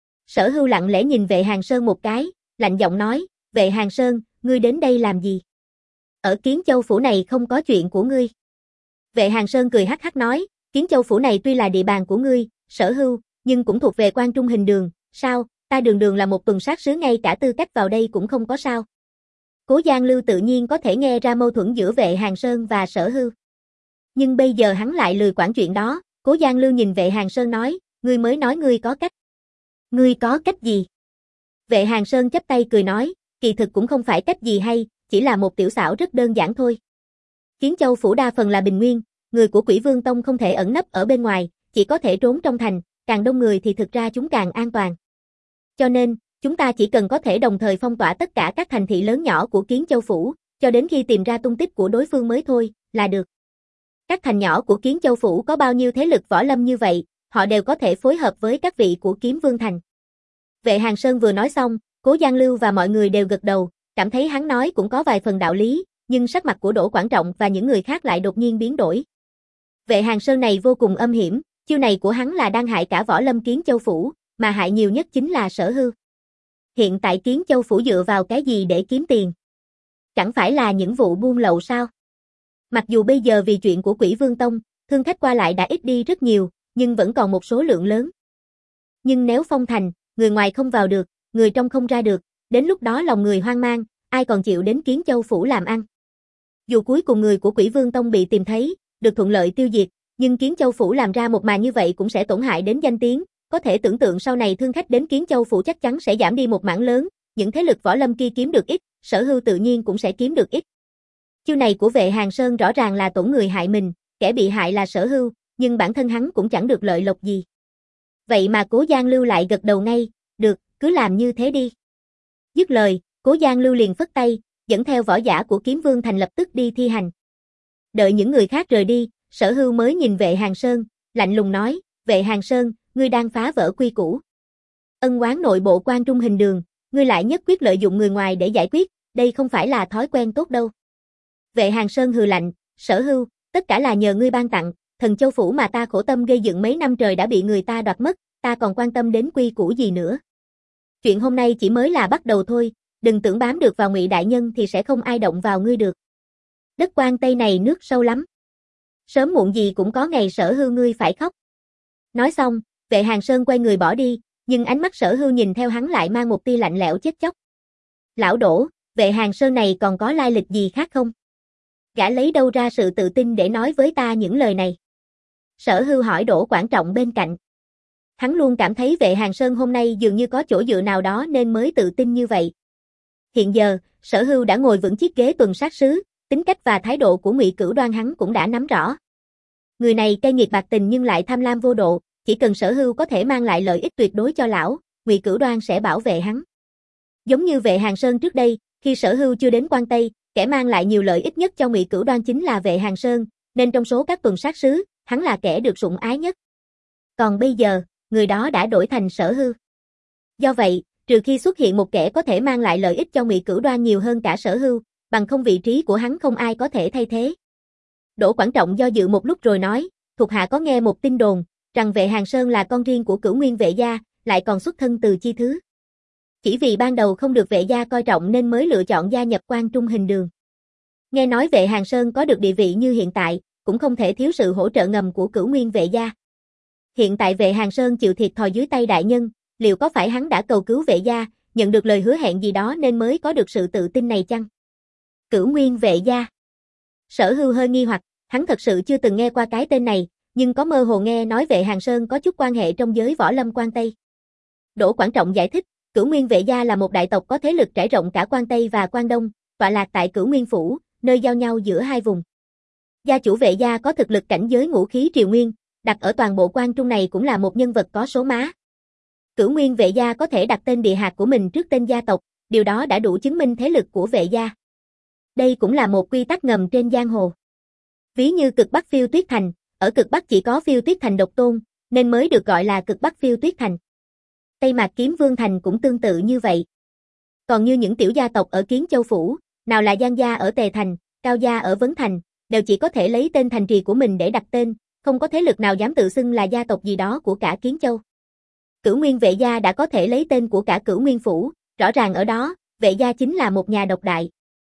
Sở Hưu lặng lẽ nhìn Vệ Hàng Sơn một cái, lạnh giọng nói, Vệ Hàng Sơn, ngươi đến đây làm gì? Ở Kiến Châu Phủ này không có chuyện của ngươi. Vệ Hàng Sơn cười hắc hắc nói, Kiến Châu Phủ này tuy là địa bàn của ngươi, Sở Hưu, nhưng cũng thuộc về Quan Trung Hình Đường, sao, ta đường đường là một tuần sát sứ ngay cả tư cách vào đây cũng không có sao. Cố Giang Lưu tự nhiên có thể nghe ra mâu thuẫn giữa Vệ Hàng Sơn và Sở Hưu. Nhưng bây giờ hắn lại lười quản chuyện đó, Cố Giang Lưu nhìn Vệ Hàng Sơn nói, ngươi mới nói ngươi có cách. Ngươi có cách gì? Vệ Hàng Sơn chắp tay cười nói, kỳ thực cũng không phải cách gì hay, chỉ là một tiểu xảo rất đơn giản thôi. Kiến Châu Phủ đa phần là bình nguyên, người của Quỷ Vương Tông không thể ẩn nấp ở bên ngoài, chỉ có thể trốn trong thành, càng đông người thì thực ra chúng càng an toàn. Cho nên, chúng ta chỉ cần có thể đồng thời phong tỏa tất cả các thành thị lớn nhỏ của Kiến Châu Phủ, cho đến khi tìm ra tung tích của đối phương mới thôi, là được. Các thành nhỏ của Kiến Châu Phủ có bao nhiêu thế lực võ lâm như vậy, họ đều có thể phối hợp với các vị của Kiếm Vương Thành. Vệ Hàng Sơn vừa nói xong, Cố Giang Lưu và mọi người đều gật đầu, cảm thấy hắn nói cũng có vài phần đạo lý, nhưng sắc mặt của Đỗ Quảng Trọng và những người khác lại đột nhiên biến đổi. Vệ Hàng Sơn này vô cùng âm hiểm, chiêu này của hắn là đang hại cả Võ Lâm Kiến Châu Phủ, mà hại nhiều nhất chính là Sở Hưu. Hiện tại Kiến Châu Phủ dựa vào cái gì để kiếm tiền? Chẳng phải là những vụ buôn lậu sao? Mặc dù bây giờ vì chuyện của Quỷ Vương Tông, thương khách qua lại đã ít đi rất nhiều, nhưng vẫn còn một số lượng lớn. Nhưng nếu phong thành, người ngoài không vào được, người trong không ra được, đến lúc đó lòng người hoang mang, ai còn chịu đến Kiến Châu Phủ làm ăn? Dù cuối cùng người của Quỷ Vương Tông bị tìm thấy, được thuận lợi tiêu diệt, nhưng Kiến Châu Phủ làm ra một màn như vậy cũng sẽ tổn hại đến danh tiếng, có thể tưởng tượng sau này thương khách đến Kiến Châu Phủ chắc chắn sẽ giảm đi một mảng lớn, những thế lực võ lâm kia kiếm được ít, Sở Hưu tự nhiên cũng sẽ kiếm được ít. Chiêu này của Vệ Hàng Sơn rõ ràng là tổn người hại mình, kẻ bị hại là Sở Hưu, nhưng bản thân hắn cũng chẳng được lợi lộc gì. Vậy mà Cố Giang Lưu lại gật đầu ngay, được, cứ làm như thế đi. Dứt lời, Cố Giang Lưu liền phất tay, dẫn theo võ giả của Kiếm Vương Thành lập tức đi thi hành. Đợi những người khác rời đi, Sở Hưu mới nhìn Vệ Hàng Sơn, lạnh lùng nói, Vệ Hàng Sơn, ngươi đang phá vỡ quy củ. Ân oán nội bộ Quan Trung Hình Đường, ngươi lại nhất quyết lợi dụng người ngoài để giải quyết, đây không phải là thói quen tốt đâu. Vệ Hàng Sơn hừ lạnh, Sở Hưu, tất cả là nhờ ngươi ban tặng, Thần Châu Phủ mà ta khổ tâm gây dựng mấy năm trời đã bị người ta đoạt mất, ta còn quan tâm đến quy củ gì nữa. Chuyện hôm nay chỉ mới là bắt đầu thôi, đừng tưởng bám được vào Ngụy đại nhân thì sẽ không ai động vào ngươi được. Đất Quan Tây này nước sâu lắm. Sớm muộn gì cũng có ngày Sở Hưu ngươi phải khóc. Nói xong, Vệ Hàng Sơn quay người bỏ đi, nhưng ánh mắt Sở Hưu nhìn theo hắn lại mang một tia lạnh lẽo chết chóc. Lão Đỗ, Vệ Hàng Sơn này còn có lai lịch gì khác không? Gã lấy đâu ra sự tự tin để nói với ta những lời này? Sở Hưu hỏi Đỗ Quảng Trọng bên cạnh. Hắn luôn cảm thấy Vệ Hàng Sơn hôm nay dường như có chỗ dựa nào đó nên mới tự tin như vậy. Hiện giờ, Sở Hưu đã ngồi vững chiếc ghế tuần sát sứ, tính cách và thái độ của Ngụy Cửu Đoan hắn cũng đã nắm rõ. Người này cay nghiệt bạc tình nhưng lại tham lam vô độ, chỉ cần Sở Hưu có thể mang lại lợi ích tuyệt đối cho lão, Ngụy Cửu Đoan sẽ bảo vệ hắn. Giống như Vệ Hàng Sơn trước đây, khi Sở Hưu chưa đến Quan Tây, kẻ mang lại nhiều lợi ích nhất cho Ngụy Cửu Đoan chính là Vệ Hàng Sơn, nên trong số các tuần sát sứ, hắn là kẻ được sủng ái nhất. Còn bây giờ, người đó đã đổi thành Sở Hưu. Do vậy, trừ khi xuất hiện một kẻ có thể mang lại lợi ích cho Ngụy Cửu Đoan nhiều hơn cả Sở Hưu, bằng không vị trí của hắn không ai có thể thay thế. Đỗ Quảng Trọng do dự một lúc rồi nói, thuộc hạ có nghe một tin đồn, rằng Vệ Hàng Sơn là con riêng của Cửu Nguyên Vệ gia, lại còn xuất thân từ Chi Thứ. Chỉ vì ban đầu không được Vệ gia coi trọng nên mới lựa chọn gia nhập Quan Trung Hình Đường. Nghe nói Vệ Hàng Sơn có được địa vị như hiện tại, cũng không thể thiếu sự hỗ trợ ngầm của Cửu Nguyên Vệ gia. Hiện tại Vệ Hàng Sơn chịu thiệt thòi dưới tay đại nhân, liệu có phải hắn đã cầu cứu Vệ gia, nhận được lời hứa hẹn gì đó nên mới có được sự tự tin này chăng? Cửu Nguyên Vệ gia. Sở Hưu hơi nghi hoặc, hắn thật sự chưa từng nghe qua cái tên này, nhưng có mơ hồ nghe nói Vệ Hàng Sơn có chút quan hệ trong giới võ lâm Quan Tây. Đỗ Quảng Trọng giải thích, Cửu Nguyên Vệ gia là một đại tộc có thế lực trải rộng cả Quan Tây và Quan Đông, tọa lạc tại Cửu Nguyên Phủ, nơi giao nhau giữa hai vùng. Gia chủ Vệ gia có thực lực cảnh giới ngũ khí triều nguyên, đặt ở toàn bộ Quan Trung này cũng là một nhân vật có số má. Cửu Nguyên Vệ gia có thể đặt tên địa hạt của mình trước tên gia tộc, điều đó đã đủ chứng minh thế lực của Vệ gia. Đây cũng là một quy tắc ngầm trên giang hồ. Ví như cực Bắc Phiêu Tuyết Thành, ở cực Bắc chỉ có Phiêu Tuyết Thành độc tôn, nên mới được gọi là cực Bắc Phiêu Tuyết Thành. Tây Mạc Kiếm Vương Thành cũng tương tự như vậy. Còn như những tiểu gia tộc ở Kiến Châu Phủ, nào là Giang gia ở Tề Thành, Cao gia ở Vấn Thành, đều chỉ có thể lấy tên thành trì của mình để đặt tên, không có thế lực nào dám tự xưng là gia tộc gì đó của cả Kiến Châu. Cửu Nguyên Vệ gia đã có thể lấy tên của cả Cửu Nguyên Phủ, rõ ràng ở đó, Vệ gia chính là một nhà độc đại.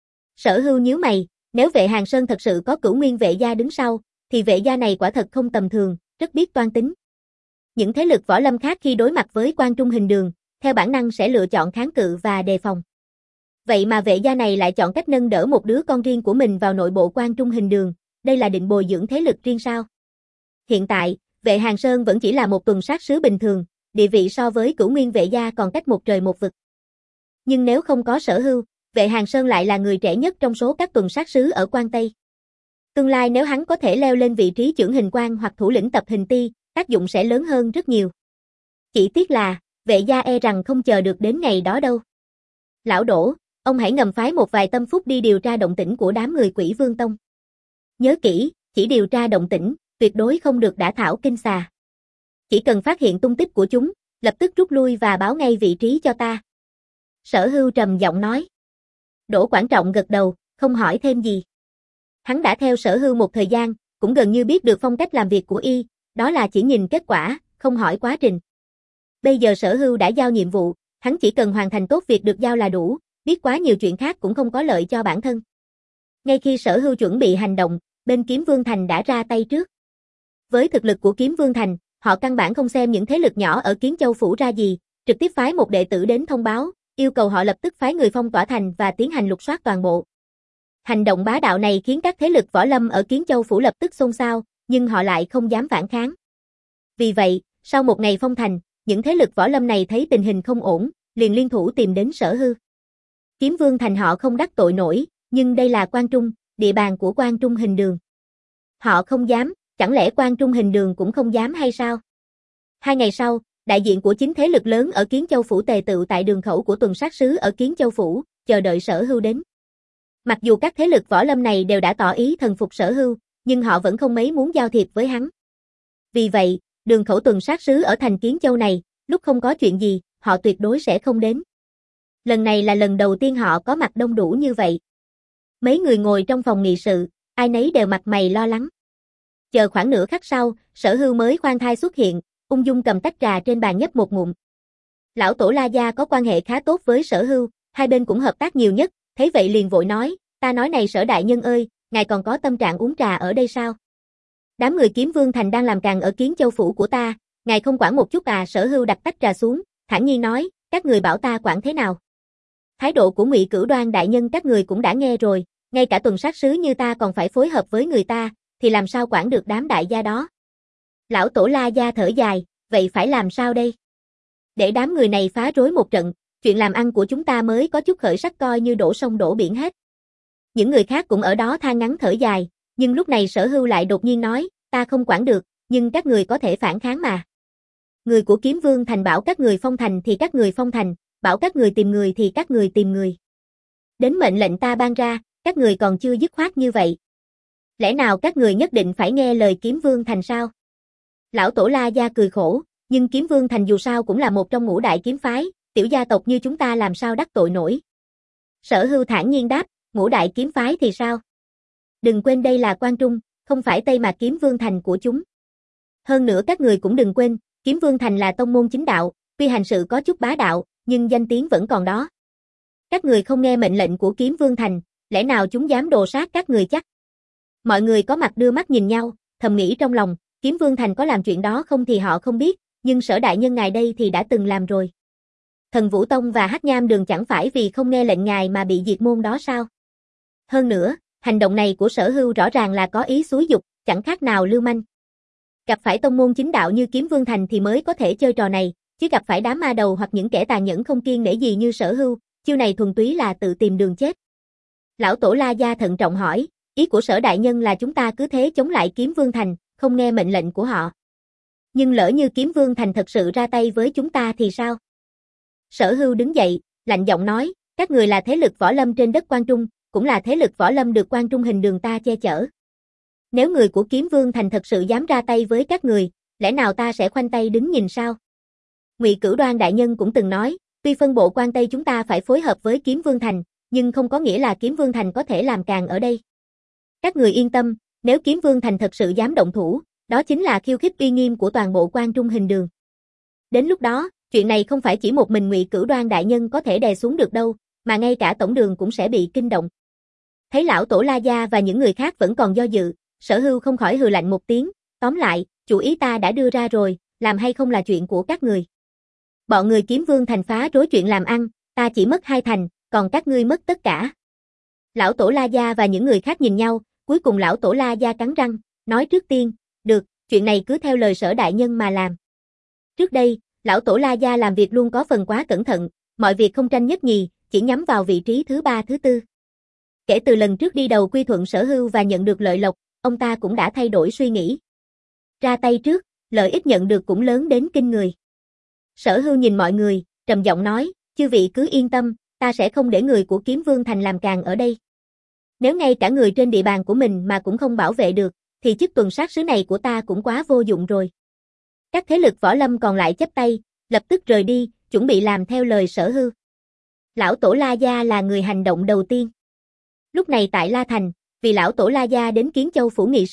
Sở Hưu nhíu mày, nếu Vệ Hàng Sơn thật sự có Cửu Nguyên Vệ gia đứng sau, thì Vệ gia này quả thật không tầm thường, rất biết toan tính. Những thế lực võ lâm khác khi đối mặt với Quan Trung Hình Đường, theo bản năng sẽ lựa chọn kháng cự và đề phòng. Vậy mà Vệ gia này lại chọn cách nâng đỡ một đứa con riêng của mình vào nội bộ Quan Trung Hình Đường, đây là định bồi dưỡng thế lực riêng sao? Hiện tại, Vệ Hàng Sơn vẫn chỉ là một tuần sát sứ bình thường, địa vị so với Cửu Nguyên Vệ gia còn cách một trời một vực. Nhưng nếu không có Sở Hưu, Vệ Hàng Sơn lại là người trẻ nhất trong số các tuần sát sứ ở Quan Tây. Tương lai nếu hắn có thể leo lên vị trí chưởng hình quan hoặc thủ lĩnh tập hình ti, tác dụng sẽ lớn hơn rất nhiều. Chỉ tiếc là, Vệ gia e rằng không chờ được đến ngày đó đâu. Lão Đỗ, ông hãy ngầm phái một vài tâm phúc đi điều tra động tĩnh của đám người Quỷ Vương Tông. Nhớ kỹ, chỉ điều tra động tĩnh, tuyệt đối không được đả thảo kinh xà. Chỉ cần phát hiện tung tích của chúng, lập tức rút lui và báo ngay vị trí cho ta. Sở Hưu trầm giọng nói. Đỗ Quảng Trọng gật đầu, không hỏi thêm gì. Hắn đã theo Sở Hưu một thời gian, cũng gần như biết được phong cách làm việc của y, đó là chỉ nhìn kết quả, không hỏi quá trình. Bây giờ Sở Hưu đã giao nhiệm vụ, hắn chỉ cần hoàn thành tốt việc được giao là đủ, biết quá nhiều chuyện khác cũng không có lợi cho bản thân. Ngay khi Sở Hưu chuẩn bị hành động, bên Kiếm Vương Thành đã ra tay trước. Với thực lực của Kiếm Vương Thành, họ căn bản không xem những thế lực nhỏ ở Kiến Châu Phủ ra gì, trực tiếp phái một đệ tử đến thông báo, yêu cầu họ lập tức phái người phong tỏa thành và tiến hành lục soát toàn bộ. Hành động bá đạo này khiến các thế lực võ lâm ở Kiến Châu Phủ lập tức xôn xao, nhưng họ lại không dám phản kháng. Vì vậy, sau một ngày phong thành, những thế lực võ lâm này thấy tình hình không ổn, liền liên thủ tìm đến Sở Hưu. Kiếm Vương Thành họ không đắc tội nổi, nhưng đây là Quan Trung, địa bàn của Quan Trung Hình Đường. Họ không dám, chẳng lẽ Quan Trung Hình Đường cũng không dám hay sao? Hai ngày sau, đại diện của chính thế lực lớn ở Kiến Châu Phủ tề tựu tại đường khẩu của tuần sát sứ ở Kiến Châu Phủ, chờ đợi Sở Hưu đến. Mặc dù các thế lực võ lâm này đều đã tỏ ý thần phục Sở Hưu, nhưng họ vẫn không mấy muốn giao thiệp với hắn. Vì vậy, đường khẩu tuần sát sứ ở thành Kiến Châu này, lúc không có chuyện gì, họ tuyệt đối sẽ không đến. Lần này là lần đầu tiên họ có mặt đông đủ như vậy. Mấy người ngồi trong phòng nghị sự, ai nấy đều mặt mày lo lắng. Chờ khoảng nửa khắc sau, Sở Hưu mới khoan thai xuất hiện, ung dung cầm tách trà trên bàn nhấp một ngụm. Lão tổ La Gia có quan hệ khá tốt với Sở Hưu, hai bên cũng hợp tác nhiều nhất, thấy vậy liền vội nói, ta nói này Sở đại nhân ơi, ngài còn có tâm trạng uống trà ở đây sao? Đám người Kiếm Vương Thành đang làm càn ở Kiến Châu Phủ của ta, ngài không quản một chút à? Sở Hưu đặt tách trà xuống, thản nhiên nói, các người bảo ta quản thế nào? Thái độ của Ngụy Cửu Đoan đại nhân các người cũng đã nghe rồi, ngay cả tuần sát sứ như ta còn phải phối hợp với người ta, thì làm sao quản được đám đại gia đó? Lão tổ La Gia thở dài, vậy phải làm sao đây? Để đám người này phá rối một trận, chuyện làm ăn của chúng ta mới có chút khởi sắc coi như đổ sông đổ biển hết. Những người khác cũng ở đó than ngắn thở dài, nhưng lúc này Sở Hưu lại đột nhiên nói, ta không quản được, nhưng các người có thể phản kháng mà. Người của Kiếm Vương Thành bảo các người phong thành thì các người phong thành, bảo các người tìm người thì các người tìm người. Đến mệnh lệnh ta ban ra, các người còn chưa dứt khoát như vậy. Lẽ nào các người nhất định phải nghe lời Kiếm Vương Thành sao? Lão tổ La Gia cười khổ, nhưng Kiếm Vương Thành dù sao cũng là một trong ngũ đại kiếm phái, tiểu gia tộc như chúng ta làm sao đắc tội nổi. Sở Hưu thản nhiên đáp, ngũ đại kiếm phái thì sao? Đừng quên đây là Quan Trung, không phải Tây Mạc Kiếm Vương Thành của chúng. Hơn nữa các người cũng đừng quên, Kiếm Vương Thành là tông môn chính đạo, tuy hành sự có chút bá đạo, nhưng danh tiếng vẫn còn đó. Các người không nghe mệnh lệnh của Kiếm Vương Thành, lẽ nào chúng dám đồ sát các người chắc? Mọi người có mặt đưa mắt nhìn nhau, thầm nghĩ trong lòng, Kiếm Vương Thành có làm chuyện đó không thì họ không biết, nhưng Sở đại nhân ngài đây thì đã từng làm rồi. Thần Vũ Tông và Hắc Nham Đường chẳng phải vì không nghe lệnh ngài mà bị diệt môn đó sao? Hơn nữa, hành động này của Sở Hưu rõ ràng là có ý xúi dục, chẳng khác nào lưu manh. Gặp phải tông môn chính đạo như Kiếm Vương Thành thì mới có thể chơi trò này, chứ gặp phải đám ma đầu hoặc những kẻ tàn nhẫn không kiêng nể gì như Sở Hưu, chiêu này thuần túy là tự tìm đường chết. Lão tổ La Gia thận trọng hỏi, ý của Sở đại nhân là chúng ta cứ thế chống lại Kiếm Vương Thành, không nghe mệnh lệnh của họ. Nhưng lỡ như Kiếm Vương Thành thật sự ra tay với chúng ta thì sao? Sở Hưu đứng dậy, lạnh giọng nói, các người là thế lực võ lâm trên đất Quan Trung, cũng là thế lực võ lâm được Quan Trung Hình Đường ta che chở. Nếu người của Kiếm Vương Thành thật sự dám ra tay với các người, lẽ nào ta sẽ khoanh tay đứng nhìn sao? Ngụy Cửu Đoan đại nhân cũng từng nói, tuy phân bộ Quan Tây chúng ta phải phối hợp với Kiếm Vương Thành, nhưng không có nghĩa là Kiếm Vương Thành có thể làm càn ở đây. Các người yên tâm, nếu Kiếm Vương Thành thật sự dám động thủ, đó chính là khiêu khích uy nghiêm của toàn bộ Quan Trung Hình Đường. Đến lúc đó, chuyện này không phải chỉ một mình Ngụy Cửu Đoan đại nhân có thể đè xuống được đâu, mà ngay cả tổng đường cũng sẽ bị kinh động. Thấy lão tổ La Gia và những người khác vẫn còn do dự, Sở Hưu không khỏi hừ lạnh một tiếng, tóm lại, chủ ý ta đã đưa ra rồi, làm hay không là chuyện của các người. Bọn người Kiếm Vương Thành phá rối chuyện làm ăn, ta chỉ mất hai thành, còn các ngươi mất tất cả. Lão tổ La Gia và những người khác nhìn nhau, cuối cùng lão tổ La Gia cắn răng, nói trước tiên, được, chuyện này cứ theo lời Sở đại nhân mà làm. Trước đây, lão tổ La Gia làm việc luôn có phần quá cẩn thận, mọi việc không tranh nhất nhì, chỉ nhắm vào vị trí thứ ba thứ tư. Kể từ lần trước đi đầu quy thuận Sở Hưu và nhận được lợi lộc, ông ta cũng đã thay đổi suy nghĩ. Ra tay trước, lợi ích nhận được cũng lớn đến kinh người. Sở Hưu nhìn mọi người, trầm giọng nói, chư vị cứ yên tâm, ta sẽ không để người của Kiếm Vương Thành làm càn ở đây. Nếu ngay cả người trên địa bàn của mình mà cũng không bảo vệ được, thì chức tuần sát sứ này của ta cũng quá vô dụng rồi. Các thế lực võ lâm còn lại chắp tay, lập tức rời đi, chuẩn bị làm theo lời Sở Hưu. Lão tổ La Gia là người hành động đầu tiên. Lúc này tại La Thành, vì lão tổ La Gia đến Kiến Châu Phủ nghị sự,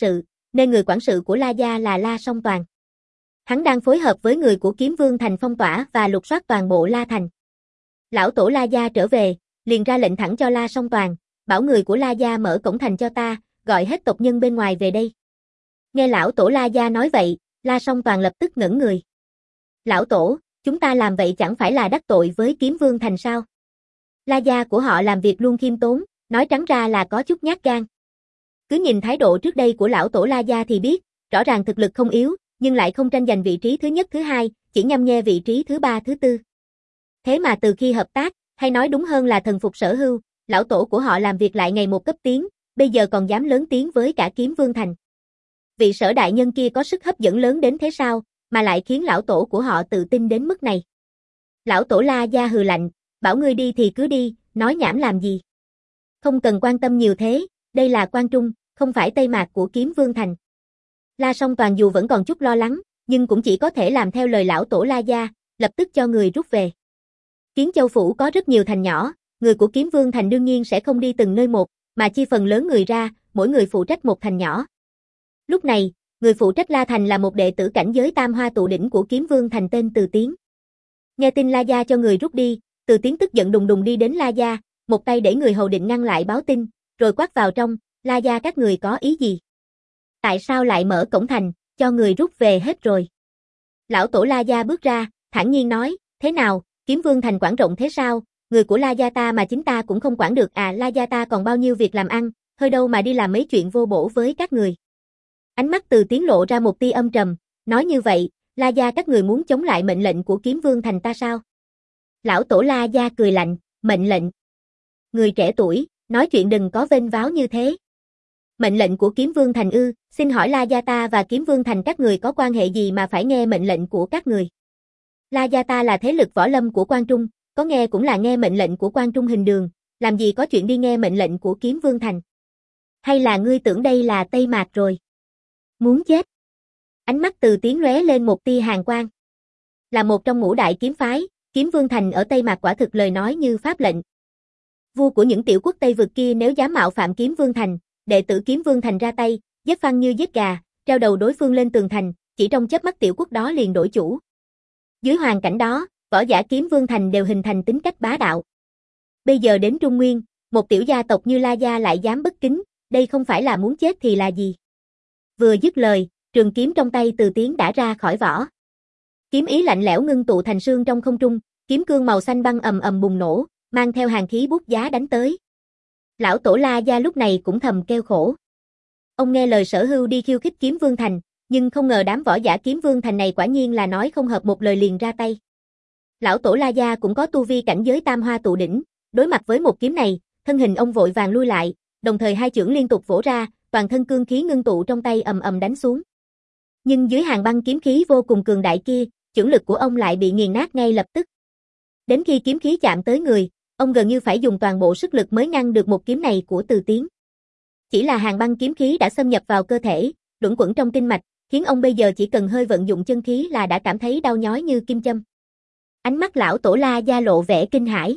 nên người quản sự của La gia là La Song Toàn. Hắn đang phối hợp với người của Kiếm Vương Thành phong tỏa và lục soát toàn bộ La Thành. Lão tổ La gia trở về, liền ra lệnh thẳng cho La Song Toàn, bảo người của La gia mở cổng thành cho ta, gọi hết tộc nhân bên ngoài về đây. Nghe lão tổ La gia nói vậy, La Song Toàn lập tức ngẩn người. Lão tổ, chúng ta làm vậy chẳng phải là đắc tội với Kiếm Vương Thành sao? La gia của họ làm việc luôn khiêm tốn, nói trắng ra là có chút nhát gan. Cứ nhìn thái độ trước đây của lão tổ La gia thì biết, rõ ràng thực lực không yếu, nhưng lại không tranh giành vị trí thứ nhất thứ hai, chỉ nhăm nhe vị trí thứ ba thứ tư. Thế mà từ khi hợp tác, hay nói đúng hơn là thần phục Sở Hưu, lão tổ của họ làm việc lại ngày một cấp tiến, bây giờ còn dám lớn tiếng với cả Kiếm Vương Thành. Vị Sở đại nhân kia có sức hấp dẫn lớn đến thế sao, mà lại khiến lão tổ của họ tự tin đến mức này. Lão tổ La gia hừ lạnh, bảo ngươi đi thì cứ đi, nói nhảm làm gì. Không cần quan tâm nhiều thế, đây là Quan Trung, không phải Tây Mạc của Kiếm Vương Thành. La Song Toàn dù vẫn còn chút lo lắng, nhưng cũng chỉ có thể làm theo lời lão tổ La gia, lập tức cho người rút về. Kiến Châu Phủ có rất nhiều thành nhỏ, người của Kiếm Vương Thành đương nhiên sẽ không đi từng nơi một, mà chia phần lớn người ra, mỗi người phụ trách một thành nhỏ. Lúc này, người phụ trách La Thành là một đệ tử cảnh giới Tam Hoa Tụ Đỉnh của Kiếm Vương Thành tên Từ Tiến. Nghe tin La gia cho người rút đi, Từ Tiến tức giận đùng đùng đi đến La gia, một tay để người hầu định ngăn lại báo tin, rồi quát vào trong, La gia các người có ý gì? Tại sao lại mở cổng thành, cho người rút về hết rồi? Lão tổ La gia bước ra, thản nhiên nói, thế nào, Kiếm Vương Thành quản rộng thế sao, người của La gia ta mà chính ta cũng không quản được à, La gia ta còn bao nhiêu việc làm ăn, hơi đâu mà đi làm mấy chuyện vô bổ với các người. Ánh mắt Từ Tiến lộ ra một tia âm trầm, nói như vậy, La gia các người muốn chống lại mệnh lệnh của Kiếm Vương Thành ta sao? Lão tổ La gia cười lạnh, mệnh lệnh. Người trẻ tuổi, nói chuyện đừng có vênh váo như thế. Mệnh lệnh của Kiếm Vương Thành ư, xin hỏi La gia ta và Kiếm Vương Thành các người có quan hệ gì mà phải nghe mệnh lệnh của các người? La gia ta là thế lực võ lâm của Quan Trung, có nghe cũng là nghe mệnh lệnh của Quan Trung Hình Đường, làm gì có chuyện đi nghe mệnh lệnh của Kiếm Vương Thành? Hay là ngươi tưởng đây là Tây Mạc rồi? Muốn chết. Ánh mắt Từ Tiến lóe lên một tia hàn quang. Là một trong ngũ đại kiếm phái, Kiếm Vương Thành ở Tây Mạc quả thực lời nói như pháp lệnh. Vua của những tiểu quốc Tây vực kia nếu dám mạo phạm Kiếm Vương Thành, đệ tử Kiếm Vương Thành ra tay, giết phăng như giết gà, treo đầu đối phương lên tường thành, chỉ trong chớp mắt tiểu quốc đó liền đổi chủ. Dưới hoàn cảnh đó, võ giả Kiếm Vương Thành đều hình thành tính cách bá đạo. Bây giờ đến Trung Nguyên, một tiểu gia tộc như La gia lại dám bất kính, đây không phải là muốn chết thì là gì? Vừa dứt lời, trường kiếm trong tay Từ Tiến đã ra khỏi vỏ. Kiếm ý lạnh lẽo ngưng tụ thành sương trong không trung, kiếm cương màu xanh băng ầm ầm bùng nổ, mang theo hàn khí bút giá đánh tới. Lão tổ La gia lúc này cũng thầm kêu khổ. Ông nghe lời Sở Hưu đi khiêu khích Kiếm Vương Thành, nhưng không ngờ đám võ giả Kiếm Vương Thành này quả nhiên là nói không hợp một lời liền ra tay. Lão tổ La gia cũng có tu vi cảnh giới Tam Hoa Tụ Đỉnh, đối mặt với một kiếm này, thân hình ông vội vàng lui lại, đồng thời hai chưởng liên tục vỗ ra, toàn thân cương khí ngưng tụ trong tay ầm ầm đánh xuống. Nhưng dưới hàng băng kiếm khí vô cùng cường đại kia, chưởng lực của ông lại bị nghiền nát ngay lập tức. Đến khi kiếm khí chạm tới người, ông gần như phải dùng toàn bộ sức lực mới ngăn được một kiếm này của Từ Tiến. Chỉ là hàng băng kiếm khí đã xâm nhập vào cơ thể, luẩn quẩn trong kinh mạch, khiến ông bây giờ chỉ cần hơi vận dụng chân khí là đã cảm thấy đau nhói như kim châm. Ánh mắt lão tổ La gia lộ vẻ kinh hãi.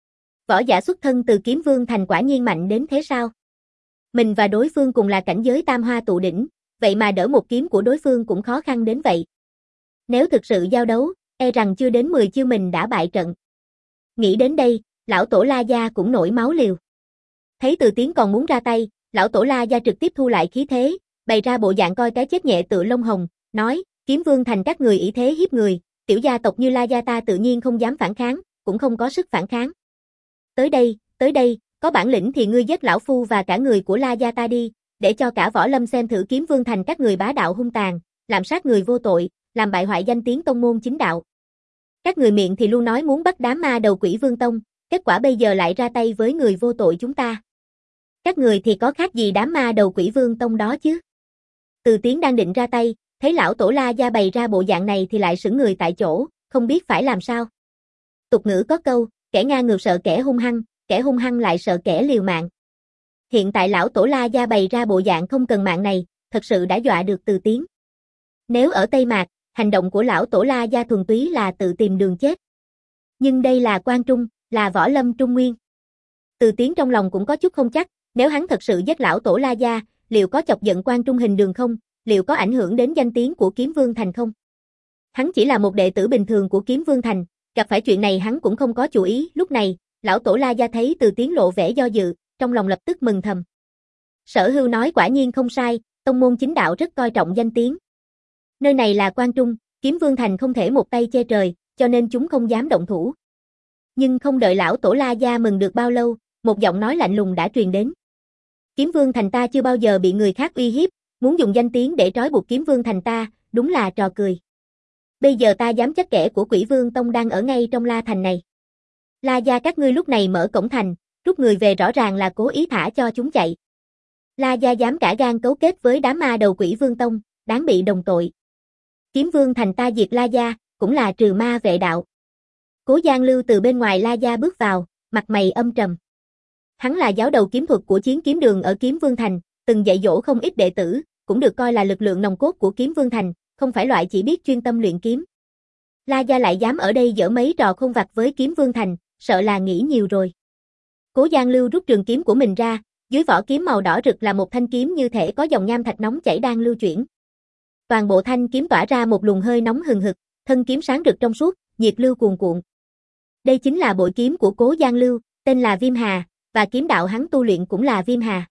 Võ giả xuất thân từ Kiếm Vương Thành quả nhiên mạnh đến thế sao? Mình và đối phương cùng là cảnh giới Tam Hoa Tụ Đỉnh, vậy mà đỡ một kiếm của đối phương cũng khó khăn đến vậy. Nếu thực sự giao đấu, e rằng chưa đến mười chiêu mình đã bại trận. Nghĩ đến đây, lão tổ La gia cũng nổi máu liều. Thấy Từ Tiến còn muốn ra tay, lão tổ La gia trực tiếp thu lại khí thế, bày ra bộ dạng coi cái chết nhẹ tựa lông hồng, nói, Kiếm Vương Thành các người ỷ thế hiếp người, tiểu gia tộc như La gia ta tự nhiên không dám phản kháng, cũng không có sức phản kháng. Tới đây, tới đây, có bản lĩnh thì ngươi giết lão phu và cả người của La gia ta đi, để cho cả võ lâm xem thử Kiếm Vương Thành các người bá đạo hung tàn, làm sát người vô tội, làm bại hoại danh tiếng tông môn chính đạo. Các người miệng thì luôn nói muốn bắt đám ma đầu Quỷ Vương Tông, kết quả bây giờ lại ra tay với người vô tội chúng ta. Các người thì có khác gì đám ma đầu Quỷ Vương Tông đó chứ? Từ Tiến đang định ra tay, thấy lão tổ La gia bày ra bộ dạng này thì lại sững người tại chỗ, không biết phải làm sao. Tục ngữ có câu, kẻ ngang ngược sợ kẻ hung hăng, kẻ hung hăng lại sợ kẻ liều mạng. Hiện tại lão tổ La gia bày ra bộ dạng không cần mạng này, thật sự đã dọa được Từ Tiến. Nếu ở Tây Mạc, hành động của lão tổ La gia thuần túy là tự tìm đường chết. Nhưng đây là Quan Trung, là võ lâm Trung Nguyên. Từ Tiến trong lòng cũng có chút không chắc, nếu hắn thật sự giết lão tổ La gia, liệu có chọc giận Quan Trung Hình Đường không, liệu có ảnh hưởng đến danh tiếng của Kiếm Vương Thành không? Hắn chỉ là một đệ tử bình thường của Kiếm Vương Thành, gặp phải chuyện này hắn cũng không có chú ý, lúc này, lão tổ La Gia thấy Từ Tiến lộ vẻ do dự, trong lòng lập tức mừng thầm. Sở Hưu nói quả nhiên không sai, tông môn chính đạo rất coi trọng danh tiếng. Nơi này là Quan Trung, Kiếm Vương Thành không thể một tay che trời, cho nên chúng không dám động thủ. Nhưng không đợi lão tổ La Gia mừng được bao lâu, một giọng nói lạnh lùng đã truyền đến. Kiếm Vương Thành ta chưa bao giờ bị người khác uy hiếp, muốn dùng danh tiếng để trói buộc Kiếm Vương Thành ta, đúng là trò cười. Bây giờ ta dám chắc kẻ của Quỷ Vương Tông đang ở ngay trong La Thành này. La Gia các ngươi lúc này mở cổng thành, rút người về rõ ràng là cố ý thả cho chúng chạy. La Gia dám cả gan cấu kết với đám ma đầu Quỷ Vương Tông, đáng bị đồng tội. Kiếm Vương Thành ta diệt La Gia, cũng là trừ ma vệ đạo. Cố Giang Lưu từ bên ngoài La Gia bước vào, mặt mày âm trầm. Hắn là giáo đầu kiếm thuật của Chiến Kiếm Đường ở Kiếm Vương Thành, từng dạy dỗ không ít đệ tử, cũng được coi là lực lượng nòng cốt của Kiếm Vương Thành, không phải loại chỉ biết chuyên tâm luyện kiếm. La Gia lại dám ở đây giở mấy trò khôn vặt với Kiếm Vương Thành, sợ là nghĩ nhiều rồi. Cố Giang Lưu rút trường kiếm của mình ra, dưới vỏ kiếm màu đỏ rực là một thanh kiếm như thể có dòng nham thạch nóng chảy đang lưu chuyển. Toàn bộ thanh kiếm tỏa ra một luồng hơi nóng hừng hực, thân kiếm sáng rực trong suốt, nhiệt lưu cuồn cuộn. Đây chính là bội kiếm của Cố Giang Lưu, tên là Viêm Hà, và kiếm đạo hắn tu luyện cũng là Viêm Hà.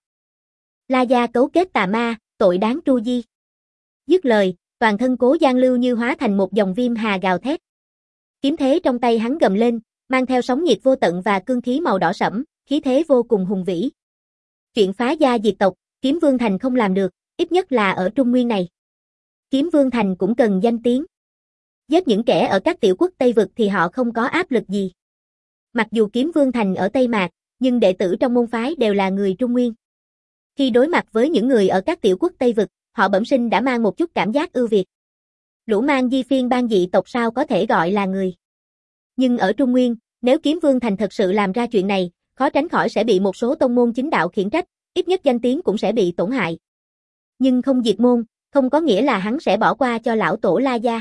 La Gia cấu kết tà ma, tội đáng tru di. Dứt lời, toàn thân Cố Giang Lưu như hóa thành một dòng viêm hà gào thét. Kiếm thế trong tay hắn gầm lên, mang theo sóng nhiệt vô tận và cương khí màu đỏ sẫm, khí thế vô cùng hùng vĩ. Chuyện phá gia diệt tộc, Kiếm Vương Thành không làm được, ít nhất là ở Trung Nguyên này. Kiếm Vương Thành cũng cần danh tiếng. Giết những kẻ ở các tiểu quốc Tây Vực thì họ không có áp lực gì. Mặc dù Kiếm Vương Thành ở Tây Mạc, nhưng đệ tử trong môn phái đều là người Trung Nguyên. Khi đối mặt với những người ở các tiểu quốc Tây Vực, họ bẩm sinh đã mang một chút cảm giác ưu việt. Lũ mang di phiên ban dị tộc sao có thể gọi là người. Nhưng ở Trung Nguyên, nếu Kiếm Vương Thành thật sự làm ra chuyện này, khó tránh khỏi sẽ bị một số tông môn chính đạo khiển trách, ít nhất danh tiếng cũng sẽ bị tổn hại. Nhưng không diệt môn, không có nghĩa là hắn sẽ bỏ qua cho lão tổ La Gia.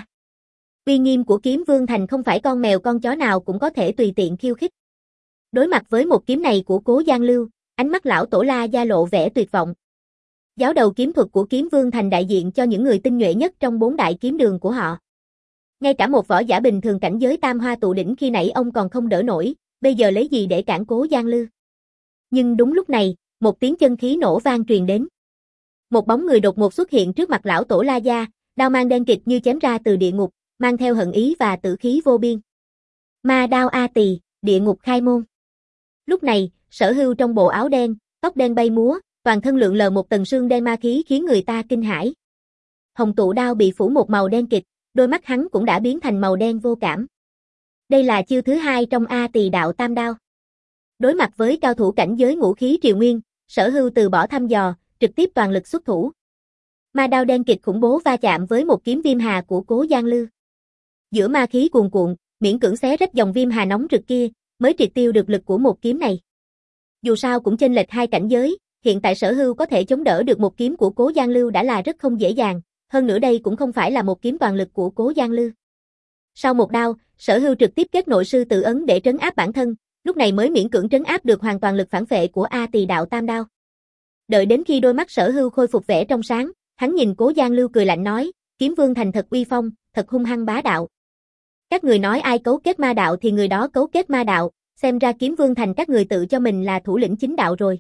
Uy nghiêm của Kiếm Vương Thành không phải con mèo con chó nào cũng có thể tùy tiện khiêu khích. Đối mặt với một kiếm này của Cố Giang Lưu, ánh mắt lão tổ La Gia lộ vẻ tuyệt vọng. Giáo đầu kiếm thuật của Kiếm Vương Thành đại diện cho những người tinh nhuệ nhất trong bốn đại kiếm đường của họ. Ngay cả một võ giả bình thường cảnh giới tam hoa tụ đỉnh khi nãy ông còn không đỡ nổi, bây giờ lấy gì để cản Cố Giang Lưu. Nhưng đúng lúc này, một tiếng chân khí nổ vang truyền đến. Một bóng người đột ngột xuất hiện trước mặt lão tổ La Gia, đao mang đen kịt như chém ra từ địa ngục, mang theo hận ý và tử khí vô biên. Ma đao A Tỳ, địa ngục khai môn. Lúc này, Sở Hưu trong bộ áo đen, tóc đen bay múa, toàn thân lượn lờ một tầng sương đen ma khí khiến người ta kinh hãi. Hồng tụ đao bị phủ một màu đen kịt, đôi mắt hắn cũng đã biến thành màu đen vô cảm. Đây là chiêu thứ hai trong A Tỳ đạo tam đao. Đối mặt với cao thủ cảnh giới ngũ khí triều nguyên, Sở Hưu từ bỏ thăm dò, trực tiếp toàn lực xuất thủ. Ma đao đen kịt khủng bố va chạm với một kiếm viêm hà của Cố Giang Lưu. Giữa ma khí cuồn cuộn, miễn cưỡng xé rách dòng viêm hà nóng rực kia, mới triệt tiêu được lực của một kiếm này. Dù sao cũng chênh lệch hai cảnh giới, hiện tại Sở Hưu có thể chống đỡ được một kiếm của Cố Giang Lưu đã là rất không dễ dàng, hơn nữa đây cũng không phải là một kiếm toàn lực của Cố Giang Lưu. Sau một đao, Sở Hưu trực tiếp kết nội sư tự ấn để trấn áp bản thân, lúc này mới miễn cưỡng trấn áp được hoàn toàn lực phản phệ của A Tỳ đạo tam đao. Đợi đến khi đôi mắt Sở Hưu khôi phục vẻ trong sáng, hắn nhìn Cố Giang Lưu cười lạnh nói, Kiếm Vương Thành thật uy phong, thật hung hăng bá đạo. Các người nói ai cấu kết ma đạo thì người đó cấu kết ma đạo, xem ra Kiếm Vương Thành các người tự cho mình là thủ lĩnh chính đạo rồi.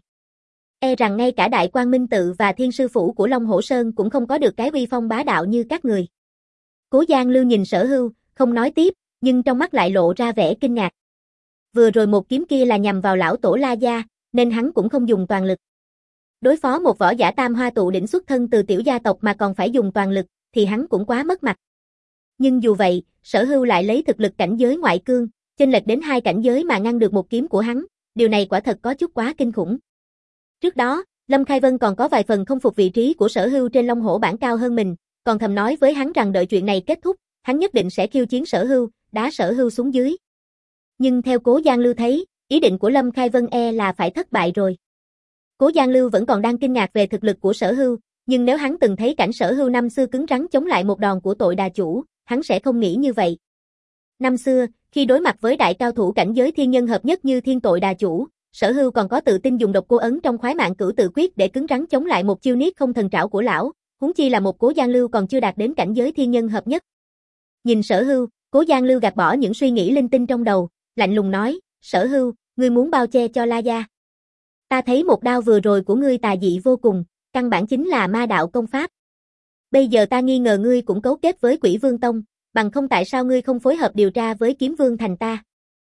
E rằng ngay cả Đại Quang Minh Tự và Thiên Sư Phủ của Long Hổ Sơn cũng không có được cái uy phong bá đạo như các người. Cố Giang Lưu nhìn Sở Hưu, không nói tiếp, nhưng trong mắt lại lộ ra vẻ kinh ngạc. Vừa rồi một kiếm kia là nhằm vào lão tổ La Gia, nên hắn cũng không dùng toàn lực. Đối phó một võ giả tam hoa tụ đỉnh xuất thân từ tiểu gia tộc mà còn phải dùng toàn lực, thì hắn cũng quá mất mặt. Nhưng dù vậy, Sở Hưu lại lấy thực lực cảnh giới ngoại cương, chênh lệch đến hai cảnh giới mà ngăn được một kiếm của hắn, điều này quả thật có chút quá kinh khủng. Trước đó, Lâm Khai Vân còn có vài phần không phục vị trí của Sở Hưu trên Long Hổ bảng cao hơn mình, còn thầm nói với hắn rằng đợi chuyện này kết thúc, hắn nhất định sẽ khiêu chiến Sở Hưu, đá Sở Hưu xuống dưới. Nhưng theo Cố Giang Lưu thấy, ý định của Lâm Khai Vân e là phải thất bại rồi. Cố Giang Lưu vẫn còn đang kinh ngạc về thực lực của Sở Hưu, nhưng nếu hắn từng thấy cảnh Sở Hưu năm xưa cứng rắn chống lại một đòn của tội đà chủ, hắn sẽ không nghĩ như vậy. Năm xưa, khi đối mặt với đại cao thủ cảnh giới thiên nhân hợp nhất như Thiên Tội Đà Chủ, Sở Hưu còn có tự tin dùng độc cô ấn trong khoái mạng cửu tự quyết để cứng rắn chống lại một chiêu niết không thần trảo của lão, huống chi là một Cố Giang Lưu còn chưa đạt đến cảnh giới thiên nhân hợp nhất. Nhìn Sở Hưu, Cố Giang Lưu gạt bỏ những suy nghĩ linh tinh trong đầu, lạnh lùng nói, Sở Hưu, ngươi muốn bao che cho La gia. Ta thấy một đao vừa rồi của ngươi tà dị vô cùng, căn bản chính là ma đạo công pháp. Bây giờ ta nghi ngờ ngươi cũng cấu kết với Quỷ Vương Tông, bằng không tại sao ngươi không phối hợp điều tra với Kiếm Vương Thành ta?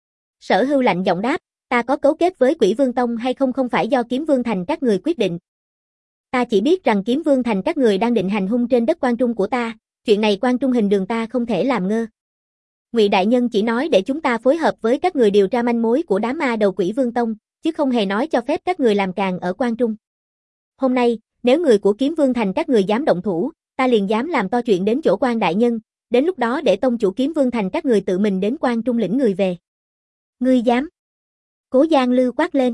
Sở Hưu lạnh giọng đáp, ta có cấu kết với Quỷ Vương Tông hay không không phải do Kiếm Vương Thành các người quyết định. Ta chỉ biết rằng Kiếm Vương Thành các người đang định hành hung trên đất Quan Trung của ta, chuyện này Quan Trung hình đường ta không thể làm ngơ. Ngụy đại nhân chỉ nói để chúng ta phối hợp với các người điều tra manh mối của đám ma đầu Quỷ Vương Tông, chứ không hề nói cho phép các người làm càng ở Quan Trung. Hôm nay, nếu người của Kiếm Vương Thành các người dám động thủ, ta liền dám làm to chuyện đến chỗ Quan đại nhân, đến lúc đó để tông chủ Kiếm Vương Thành các người tự mình đến Quan Trung lĩnh người về. Ngươi dám? Cố Giang Lưu quát lên.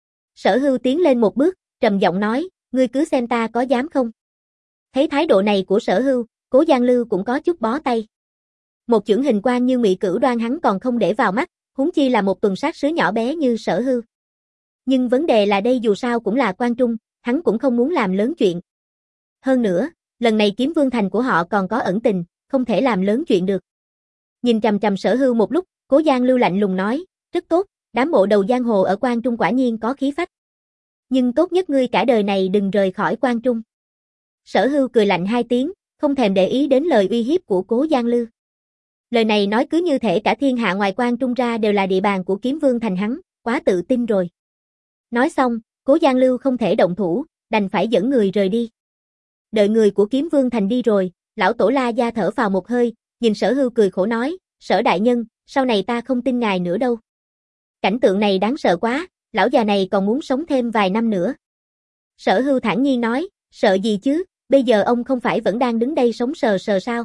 Sở Hưu tiến lên một bước, trầm giọng nói, ngươi cứ xem ta có dám không? Thấy thái độ này của Sở Hưu, Cố Giang Lưu cũng có chút bó tay. Một chưởng hình quan như Ngụy Cửu Đoan hắn còn không để vào mắt, huống chi là một tuần sát sứ nhỏ bé như Sở Hưu. Nhưng vấn đề là đây dù sao cũng là Quan Trung, hắn cũng không muốn làm lớn chuyện. Hơn nữa, lần này Kiếm Vương Thành của họ còn có ẩn tình, không thể làm lớn chuyện được. Nhìn chằm chằm Sở Hưu một lúc, Cố Giang Lưu lạnh lùng nói, rất tốt, đám bộ đầu giang hồ ở Quan Trung quả nhiên có khí phách. Nhưng tốt nhất ngươi cả đời này đừng rời khỏi Quan Trung. Sở Hưu cười lạnh hai tiếng, không thèm để ý đến lời uy hiếp của Cố Giang Lưu. Lời này nói cứ như thể cả thiên hạ ngoài Quan Trung ra đều là địa bàn của Kiếm Vương Thành hắn, quá tự tin rồi. Nói xong, Cố Giang Lưu không thể động thủ, đành phải dẫn người rời đi. Đợi người của Kiếm Vương Thành đi rồi, lão tổ La gia thở phào một hơi, nhìn Sở Hưu cười khổ nói, Sở đại nhân, sau này ta không tin ngài nữa đâu. Cảnh tượng này đáng sợ quá, lão già này còn muốn sống thêm vài năm nữa. Sở Hưu thản nhiên nói, sợ gì chứ, bây giờ ông không phải vẫn đang đứng đây sống sờ sờ sao?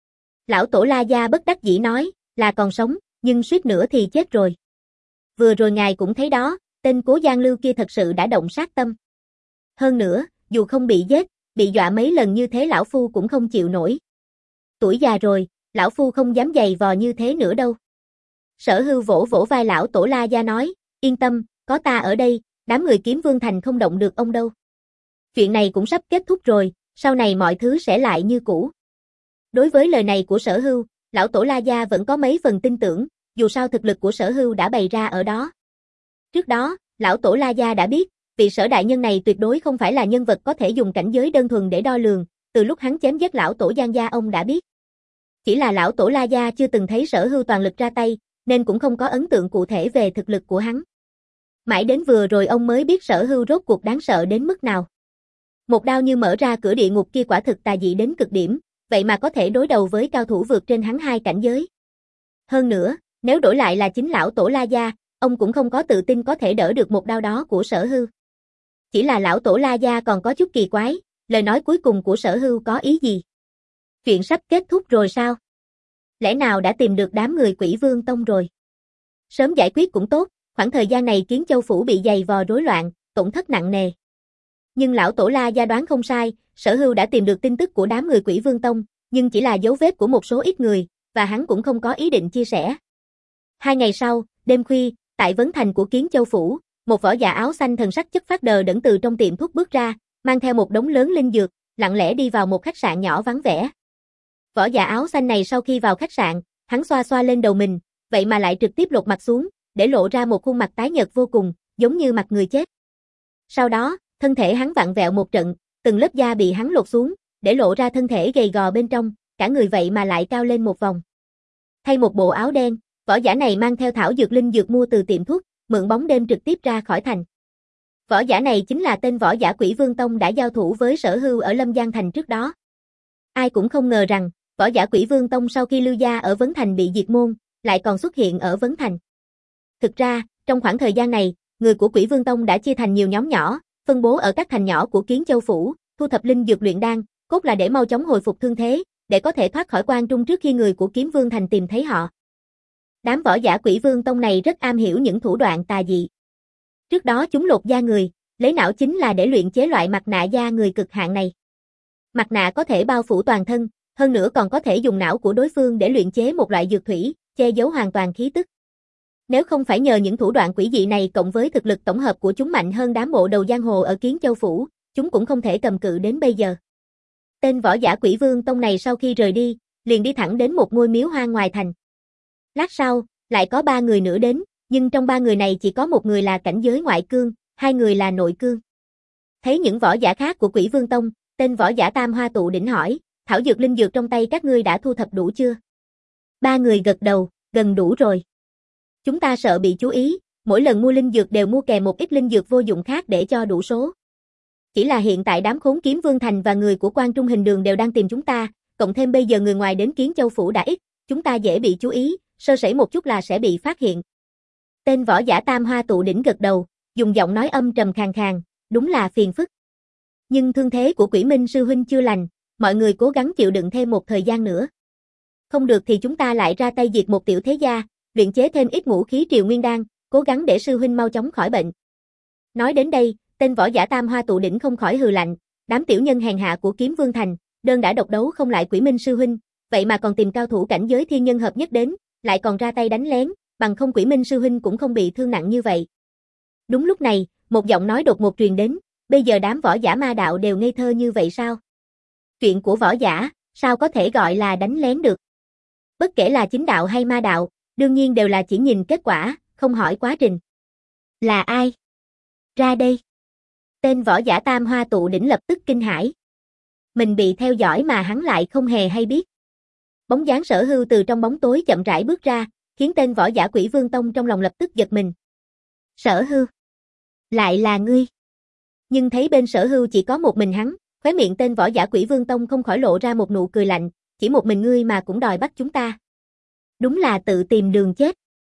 Lão tổ La gia bất đắc dĩ nói, là còn sống, nhưng suýt nữa thì chết rồi. Vừa rồi ngài cũng thấy đó, tên Cố Giang Lưu kia thật sự đã động sát tâm. Hơn nữa, dù không bị giết, bị dọa mấy lần như thế lão phu cũng không chịu nổi. Tuổi già rồi, lão phu không dám giày vò như thế nữa đâu. Sở Hưu vỗ vỗ vai lão tổ La gia nói, yên tâm, có ta ở đây, đám người Kiếm Vương Thành không động được ông đâu. Chuyện này cũng sắp kết thúc rồi, sau này mọi thứ sẽ lại như cũ. Đối với lời này của Sở Hưu, lão tổ La gia vẫn có mấy phần tin tưởng, dù sao thực lực của Sở Hưu đã bày ra ở đó. Trước đó, lão tổ La gia đã biết, vị Sở đại nhân này tuyệt đối không phải là nhân vật có thể dùng cảnh giới đơn thuần để đo lường, từ lúc hắn chém giết lão tổ Giang gia ông đã biết. Chỉ là lão tổ La gia chưa từng thấy Sở Hưu toàn lực ra tay, nên cũng không có ấn tượng cụ thể về thực lực của hắn. Mãi đến vừa rồi ông mới biết Sở Hưu rốt cuộc đáng sợ đến mức nào. Một đao như mở ra cửa địa ngục kia quả thực tà dị đến cực điểm, vậy mà có thể đối đầu với cao thủ vượt trên hắn hai cảnh giới. Hơn nữa, nếu đổi lại là chính lão tổ La gia, ông cũng không có tự tin có thể đỡ được một đao đó của Sở Hưu. Chỉ là lão tổ La gia còn có chút kỳ quái, lời nói cuối cùng của Sở Hưu có ý gì? Chuyện sắp kết thúc rồi sao? Lẽ nào đã tìm được đám người Quỷ Vương Tông rồi? Sớm giải quyết cũng tốt, khoảng thời gian này Kiến Châu phủ bị dày vò rối loạn, tổn thất nặng nề. Nhưng lão tổ La gia đoán không sai, Sở Hưu đã tìm được tin tức của đám người Quỷ Vương Tông, nhưng chỉ là dấu vết của một số ít người, và hắn cũng không có ý định chia sẻ. Hai ngày sau, đêm khuya, tại vấn thành của Kiến Châu phủ, một võ giả áo xanh thần sắc chất phát đờ đẫn từ trong tiệm thuốc bước ra, mang theo một đống lớn linh dược, lặng lẽ đi vào một khách sạn nhỏ vắng vẻ. Võ giả áo xanh này sau khi vào khách sạn, hắn xoa xoa lên đầu mình, vậy mà lại trực tiếp lột mặt xuống, để lộ ra một khuôn mặt tái nhợt vô cùng, giống như mặt người chết. Sau đó, thân thể hắn vặn vẹo một trận, từng lớp da bị hắn lột xuống, để lộ ra thân thể gầy gò bên trong, cả người vậy mà lại cao lên một vòng. Thay một bộ áo đen, võ giả này mang theo thảo dược linh dược mua từ tiệm thuốc, mượn bóng đêm trực tiếp ra khỏi thành. Võ giả này chính là tên võ giả Quỷ Vương Tông đã giao thủ với Sở Hưu ở Lâm Giang Thành trước đó. Ai cũng không ngờ rằng, võ giả Quỷ Vương Tông sau khi Lưu gia ở Vấn Thành bị diệt môn, lại còn xuất hiện ở Vấn Thành. Thực ra, trong khoảng thời gian này, người của Quỷ Vương Tông đã chia thành nhiều nhóm nhỏ, phân bố ở các thành nhỏ của Kiến Châu phủ, thu thập linh dược luyện đan, cốt là để mau chóng hồi phục thương thế, để có thể thoát khỏi Quan Trung trước khi người của Kiếm Vương Thành tìm thấy họ. Đám võ giả Quỷ Vương Tông này rất am hiểu những thủ đoạn tà dị. Trước đó chúng lột da người, lấy não chính là để luyện chế loại mặt nạ da người cực hạn này. Mặt nạ có thể bao phủ toàn thân, hơn nữa còn có thể dùng não của đối phương để luyện chế một loại dược thủy, che giấu hoàn toàn khí tức. Nếu không phải nhờ những thủ đoạn quỷ dị này cộng với thực lực tổng hợp của chúng mạnh hơn đám bộ đầu giang hồ ở Kiến Châu phủ, chúng cũng không thể cầm cự đến bây giờ. Tên võ giả Quỷ Vương Tông này sau khi rời đi, liền đi thẳng đến một ngôi miếu hoang ngoài thành. Lát sau, lại có ba người nữa đến, nhưng trong ba người này chỉ có một người là cảnh giới ngoại cương, hai người là nội cương. Thấy những võ giả khác của Quỷ Vương Tông, tên võ giả Tam Hoa Tụ Đỉnh hỏi, thảo dược linh dược trong tay các ngươi đã thu thập đủ chưa? Ba người gật đầu, gần đủ rồi. Chúng ta sợ bị chú ý, mỗi lần mua linh dược đều mua kèm một ít linh dược vô dụng khác để cho đủ số. Chỉ là hiện tại đám khốn Kiếm Vương Thành và người của Quan Trung Hình Đường đều đang tìm chúng ta, cộng thêm bây giờ người ngoài đến Kiến Châu Phủ đã ít, chúng ta dễ bị chú ý, sơ sẩy một chút là sẽ bị phát hiện. Tên võ giả Tam Hoa Tụ Đỉnh gật đầu, dùng giọng nói âm trầm khàn khàn, đúng là phiền phức. Nhưng thương thế của Quỷ Minh sư huynh chưa lành, mọi người cố gắng chịu đựng thêm một thời gian nữa. Không được thì chúng ta lại ra tay diệt một tiểu thế gia, luyện chế thêm ít ngũ khí triều nguyên đan, cố gắng để sư huynh mau chóng khỏi bệnh. Nói đến đây, tên võ giả Tam Hoa Tụ Đỉnh không khỏi hừ lạnh, đám tiểu nhân hèn hạ của Kiếm Vương Thành, đơn đã độc đấu không lại Quỷ Minh sư huynh, vậy mà còn tìm cao thủ cảnh giới thiên nhân hợp nhất đến, lại còn ra tay đánh lén, bằng không Quỷ Minh sư huynh cũng không bị thương nặng như vậy. Đúng lúc này, một giọng nói đột ngột truyền đến, bây giờ đám võ giả ma đạo đều ngây thơ như vậy sao? Chuyện của võ giả, sao có thể gọi là đánh lén được? Bất kể là chính đạo hay ma đạo, đương nhiên đều là chỉ nhìn kết quả, không hỏi quá trình. Là ai? Ra đây. Tên võ giả Tam Hoa Tụ Đỉnh lập tức kinh hãi. Mình bị theo dõi mà hắn lại không hề hay biết. Bóng dáng Sở Hưu từ trong bóng tối chậm rãi bước ra, khiến tên võ giả Quỷ Vương Tông trong lòng lập tức giật mình. Sở Hưu? Lại là ngươi? Nhưng thấy bên Sở Hưu chỉ có một mình hắn, khóe miệng tên võ giả Quỷ Vương Tông không khỏi lộ ra một nụ cười lạnh, chỉ một mình ngươi mà cũng đòi bắt chúng ta. Đúng là tự tìm đường chết.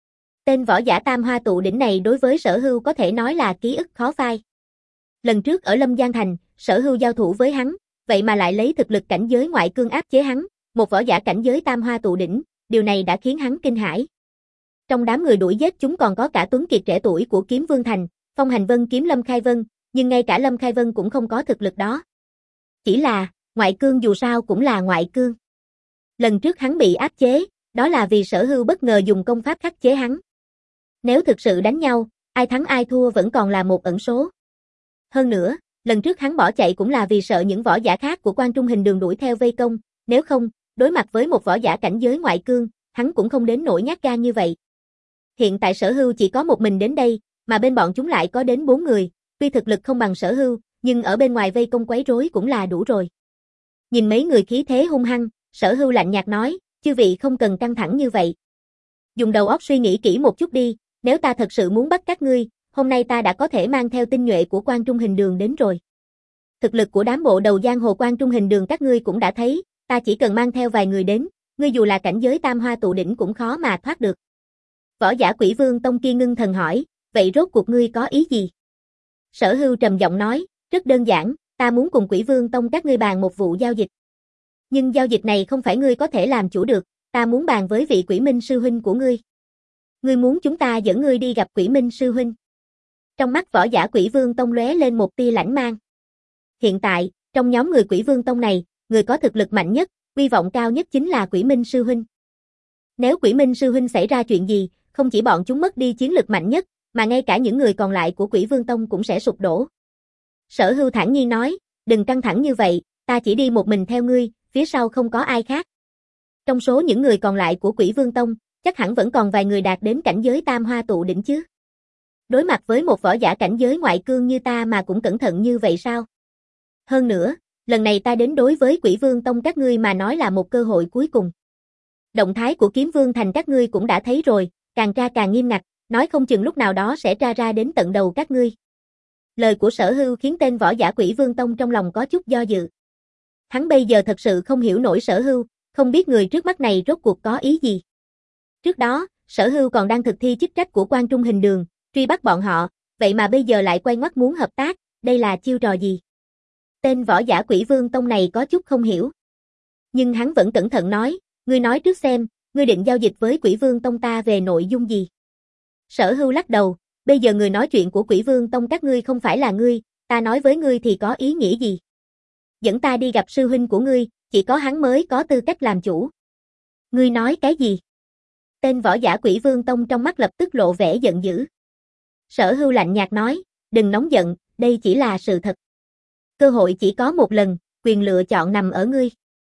Tên võ giả Tam Hoa Tụ Đỉnh này đối với Sở Hưu có thể nói là ký ức khó phai. Lần trước ở Lâm Giang Thành, Sở Hưu giao thủ với hắn, vậy mà lại lấy thực lực cảnh giới ngoại cương áp chế hắn, một võ giả cảnh giới Tam Hoa Tụ Đỉnh, điều này đã khiến hắn kinh hãi. Trong đám người đuổi giết chúng còn có cả Tuấn Kiệt trẻ tuổi của Kiếm Vương Thành, Phong Hành Vân kiếm Lâm Khai Vân, nhưng ngay cả Lâm Khai Vân cũng không có thực lực đó. Chỉ là, ngoại cương dù sao cũng là ngoại cương. Lần trước hắn bị áp chế, đó là vì Sở Hưu bất ngờ dùng công pháp khắc chế hắn. Nếu thực sự đánh nhau, ai thắng ai thua vẫn còn là một ẩn số. Hơn nữa, lần trước hắn bỏ chạy cũng là vì sợ những võ giả khác của Quan Trung Hình Đường đuổi theo vây công, nếu không, đối mặt với một võ giả cảnh giới ngoại cương, hắn cũng không đến nỗi nhát gan như vậy. Hiện tại Sở Hưu chỉ có một mình đến đây, mà bên bọn chúng lại có đến bốn người, tuy thực lực không bằng Sở Hưu, nhưng ở bên ngoài vây công quấy rối cũng là đủ rồi. Nhìn mấy người khí thế hung hăng, Sở Hưu lạnh nhạt nói, chư vị không cần căng thẳng như vậy. Dùng đầu óc suy nghĩ kỹ một chút đi, nếu ta thật sự muốn bắt các ngươi, hôm nay ta đã có thể mang theo tinh nhuệ của Quan Trung Hình Đường đến rồi. Thực lực của đám bộ đầu giang hồ Quan Trung Hình Đường các ngươi cũng đã thấy, ta chỉ cần mang theo vài người đến, ngươi dù là cảnh giới Tam Hoa Tụ Đỉnh cũng khó mà thoát được. Võ giả Quỷ Vương Tông kia ngưng thần hỏi, vậy rốt cuộc ngươi có ý gì? Sở Hưu trầm giọng nói, rất đơn giản, ta muốn cùng Quỷ Vương Tông các ngươi bàn một vụ giao dịch. Nhưng giao dịch này không phải ngươi có thể làm chủ được, ta muốn bàn với vị Quỷ Minh sư huynh của ngươi. Ngươi muốn chúng ta dẫn ngươi đi gặp Quỷ Minh sư huynh? Trong mắt võ giả Quỷ Vương Tông lóe lên một tia lãnh mang. Hiện tại, trong nhóm người Quỷ Vương Tông này, người có thực lực mạnh nhất, uy vọng cao nhất chính là Quỷ Minh sư huynh. Nếu Quỷ Minh sư huynh xảy ra chuyện gì, không chỉ bọn chúng mất đi chiến lực mạnh nhất, mà ngay cả những người còn lại của Quỷ Vương Tông cũng sẽ sụp đổ. Sở Hưu thản nhiên nói, đừng căng thẳng như vậy, ta chỉ đi một mình theo ngươi, phía sau không có ai khác. Trong số những người còn lại của Quỷ Vương Tông, chắc hẳn vẫn còn vài người đạt đến cảnh giới Tam Hoa Tụ Đỉnh chứ. Đối mặt với một võ giả cảnh giới ngoại cương như ta mà cũng cẩn thận như vậy sao? Hơn nữa, lần này ta đến đối với Quỷ Vương Tông các ngươi mà nói là một cơ hội cuối cùng. Động thái của Kiếm Vương Thành các ngươi cũng đã thấy rồi, càng tra càng nghiêm ngặt, nói không chừng lúc nào đó sẽ tra ra đến tận đầu các ngươi. Lời của Sở Hưu khiến tên võ giả Quỷ Vương Tông trong lòng có chút do dự. Hắn bây giờ thật sự không hiểu nổi Sở Hưu, không biết người trước mắt này rốt cuộc có ý gì. Trước đó, Sở Hưu còn đang thực thi chức trách của Quan Trung Hình Đường, truy bắt bọn họ, vậy mà bây giờ lại quay ngoắt muốn hợp tác, đây là chiêu trò gì? Tên võ giả Quỷ Vương Tông này có chút không hiểu. Nhưng hắn vẫn cẩn thận nói, ngươi nói trước xem, ngươi định giao dịch với Quỷ Vương Tông ta về nội dung gì? Sở Hưu lắc đầu, bây giờ người nói chuyện của Quỷ Vương Tông các ngươi không phải là ngươi, ta nói với ngươi thì có ý nghĩa gì? Dẫn ta đi gặp sư huynh của ngươi, chỉ có hắn mới có tư cách làm chủ. Ngươi nói cái gì? Tên võ giả Quỷ Vương Tông trong mắt lập tức lộ vẻ giận dữ. Sở Hưu lạnh nhạt nói, đừng nóng giận, đây chỉ là sự thật. Cơ hội chỉ có một lần, quyền lựa chọn nằm ở ngươi.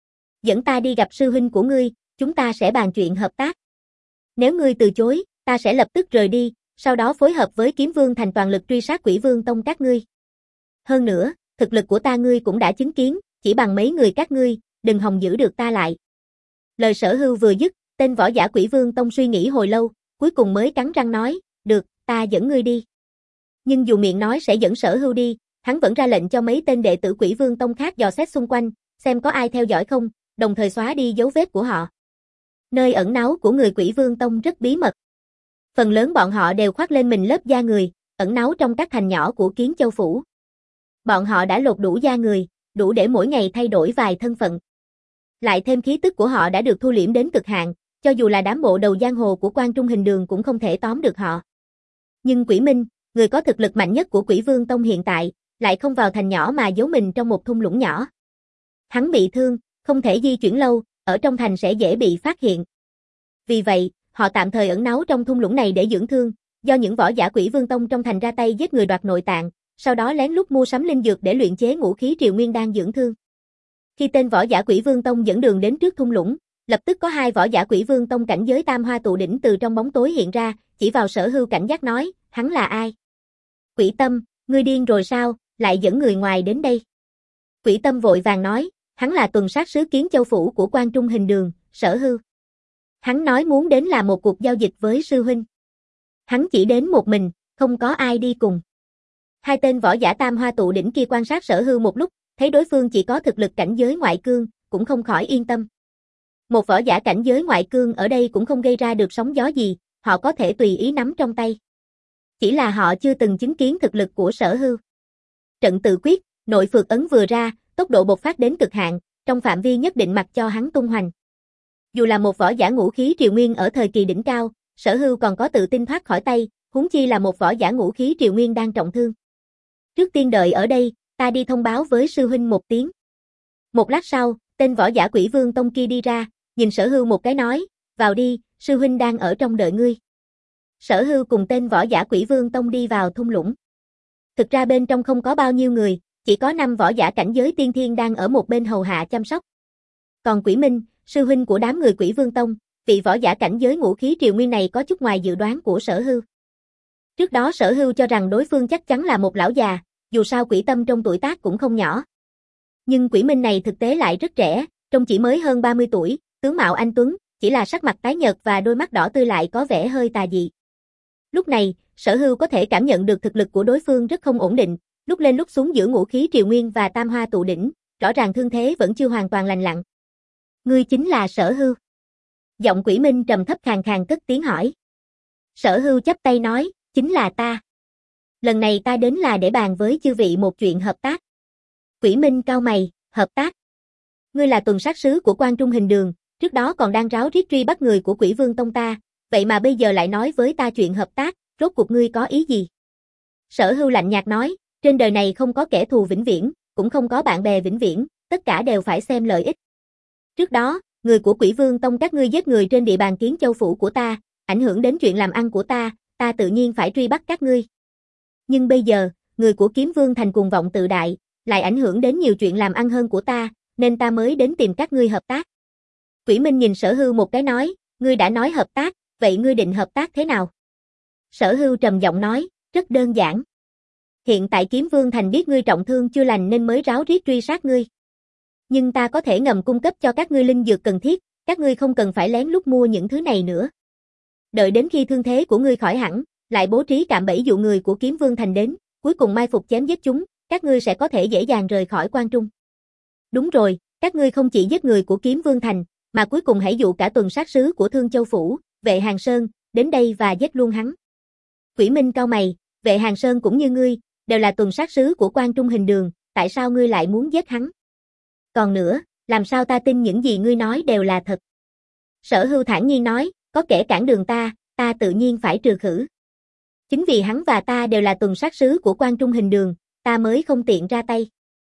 Dẫn ta đi gặp sư huynh của ngươi, chúng ta sẽ bàn chuyện hợp tác. Nếu ngươi từ chối, ta sẽ lập tức rời đi, sau đó phối hợp với Kiếm Vương Thành toàn lực truy sát Quỷ Vương Tông các ngươi. Hơn nữa, thực lực của ta ngươi cũng đã chứng kiến, chỉ bằng mấy người các ngươi, đừng hòng giữ được ta lại. Lời Sở Hưu vừa dứt, tên võ giả Quỷ Vương Tông suy nghĩ hồi lâu, cuối cùng mới cắn răng nói, được, ta dẫn ngươi đi. Nhưng dù miệng nói sẽ dẫn Sở Hưu đi, hắn vẫn ra lệnh cho mấy tên đệ tử Quỷ Vương Tông khác dò xét xung quanh, xem có ai theo dõi không, đồng thời xóa đi dấu vết của họ. Nơi ẩn náu của người Quỷ Vương Tông rất bí mật. Phần lớn bọn họ đều khoác lên mình lớp da người, ẩn náu trong các thành nhỏ của Kiến Châu Phủ. Bọn họ đã lột đủ da người, đủ để mỗi ngày thay đổi vài thân phận. Lại thêm khí tức của họ đã được thu liễm đến cực hạn, cho dù là đám bộ đầu giang hồ của Quan Trung Hình Đường cũng không thể tóm được họ. Nhưng Quỷ Minh, người có thực lực mạnh nhất của Quỷ Vương Tông hiện tại, lại không vào thành nhỏ mà giấu mình trong một thung lũng nhỏ. Hắn bị thương, không thể di chuyển lâu, ở trong thành sẽ dễ bị phát hiện. Vì vậy, họ tạm thời ẩn náu trong thung lũng này để dưỡng thương, do những võ giả Quỷ Vương Tông trong thành ra tay giết người đoạt nội tạng, sau đó lén lút mua sắm linh dược để luyện chế ngũ khí triều nguyên đan dưỡng thương. Khi tên võ giả Quỷ Vương Tông dẫn đường đến trước thung lũng, lập tức có hai võ giả Quỷ Vương Tông cảnh giới Tam Hoa Tụ Đỉnh từ trong bóng tối hiện ra, chỉ vào Sở Hưu cảnh giác nói, hắn là ai? Quỷ Tâm, ngươi điên rồi sao, lại dẫn người ngoài đến đây? Quỷ Tâm vội vàng nói, hắn là tuần sát sứ Kiến Châu Phủ của Quan Trung Hình Đường, Sở Hưu. Hắn nói muốn đến là một cuộc giao dịch với sư huynh. Hắn chỉ đến một mình, không có ai đi cùng. Hai tên võ giả Tam Hoa Tụ Đỉnh kia quan sát Sở Hưu một lúc, thấy đối phương chỉ có thực lực cảnh giới ngoại cương, cũng không khỏi yên tâm. Một võ giả cảnh giới ngoại cương ở đây cũng không gây ra được sóng gió gì, họ có thể tùy ý nắm trong tay. Chỉ là họ chưa từng chứng kiến thực lực của Sở Hưu. Trận tự quyết, nội phược ấn vừa ra, tốc độ bộc phát đến cực hạn, trong phạm vi nhất định mặc cho hắn tung hoành. Dù là một võ giả ngũ khí triều nguyên ở thời kỳ đỉnh cao, Sở Hưu còn có tự tin thoát khỏi tay, huống chi là một võ giả ngũ khí triều nguyên đang trọng thương. Trước tiên đợi ở đây, ta đi thông báo với sư huynh một tiếng. Một lát sau, tên võ giả Quỷ Vương Tông kia đi ra, nhìn Sở Hưu một cái nói, vào đi, sư huynh đang ở trong đợi ngươi. Sở Hưu cùng tên võ giả Quỷ Vương Tông đi vào thung lũng. Thực ra bên trong không có bao nhiêu người, chỉ có năm võ giả cảnh giới tiên thiên đang ở một bên hầu hạ chăm sóc. Còn Quỷ Minh, sư huynh của đám người Quỷ Vương Tông, vị võ giả cảnh giới ngũ khí triều nguyên này có chút ngoài dự đoán của Sở Hưu. Trước đó Sở Hưu cho rằng đối phương chắc chắn là một lão già, dù sao Quỷ Tâm trong tuổi tác cũng không nhỏ. Nhưng Quỷ Minh này thực tế lại rất trẻ, trông chỉ mới hơn ba mươi tuổi, tướng mạo anh tuấn, chỉ là sắc mặt tái nhợt và đôi mắt đỏ tươi lại có vẻ hơi tà dị. Lúc này, Sở Hưu có thể cảm nhận được thực lực của đối phương rất không ổn định, lúc lên lúc xuống giữa ngũ khí triều nguyên và Tam Hoa Tụ Đỉnh, rõ ràng thương thế vẫn chưa hoàn toàn lành lặn. Ngươi chính là Sở Hưu? Giọng Quỷ Minh trầm thấp khàn khàn cất tiếng hỏi. Sở Hưu chắp tay nói, chính là ta. Lần này ta đến là để bàn với chư vị một chuyện hợp tác. Quỷ Minh cau mày, hợp tác? Ngươi là tuần sát sứ của Quan Trung Hình Đường, trước đó còn đang ráo riết truy bắt người của Quỷ Vương Tông ta, vậy mà bây giờ lại nói với ta chuyện hợp tác, rốt cuộc ngươi có ý gì? Sở Hưu lạnh nhạt nói, trên đời này không có kẻ thù vĩnh viễn, cũng không có bạn bè vĩnh viễn, tất cả đều phải xem lợi ích. Trước đó, người của Quỷ Vương Tông các ngươi giết người trên địa bàn Kiến Châu Phủ của ta, ảnh hưởng đến chuyện làm ăn của ta, ta tự nhiên phải truy bắt các ngươi. Nhưng bây giờ, người của Kiếm Vương Thành cuồng vọng tự đại, lại ảnh hưởng đến nhiều chuyện làm ăn hơn của ta, nên ta mới đến tìm các ngươi hợp tác. Quỷ Minh nhìn Sở Hưu một cái nói, ngươi đã nói hợp tác, vậy ngươi định hợp tác thế nào? Sở Hưu trầm giọng nói, rất đơn giản. Hiện tại Kiếm Vương Thành biết ngươi trọng thương chưa lành nên mới ráo riết truy sát ngươi. Nhưng ta có thể ngầm cung cấp cho các ngươi linh dược cần thiết, các ngươi không cần phải lén lút mua những thứ này nữa. Đợi đến khi thương thế của ngươi khỏi hẳn, lại bố trí cạm bẫy dụ người của Kiếm Vương Thành đến, cuối cùng mai phục chém giết chúng, các ngươi sẽ có thể dễ dàng rời khỏi Quan Trung. Đúng rồi, các ngươi không chỉ giết người của Kiếm Vương Thành, mà cuối cùng hãy dụ cả tuần sát sứ của Thương Châu Phủ, Vệ Hàng Sơn, đến đây và giết luôn hắn. Quỷ Minh cau mày, Vệ Hàng Sơn cũng như ngươi, đều là tuần sát sứ của Quan Trung Hình Đường, tại sao ngươi lại muốn giết hắn? Còn nữa, làm sao ta tin những gì ngươi nói đều là thật? Sở Hưu thản nhiên nói, có kẻ cản đường ta, ta tự nhiên phải trừ khử. Chính vì hắn và ta đều là tuần sát sứ của Quan Trung Hình Đường, ta mới không tiện ra tay.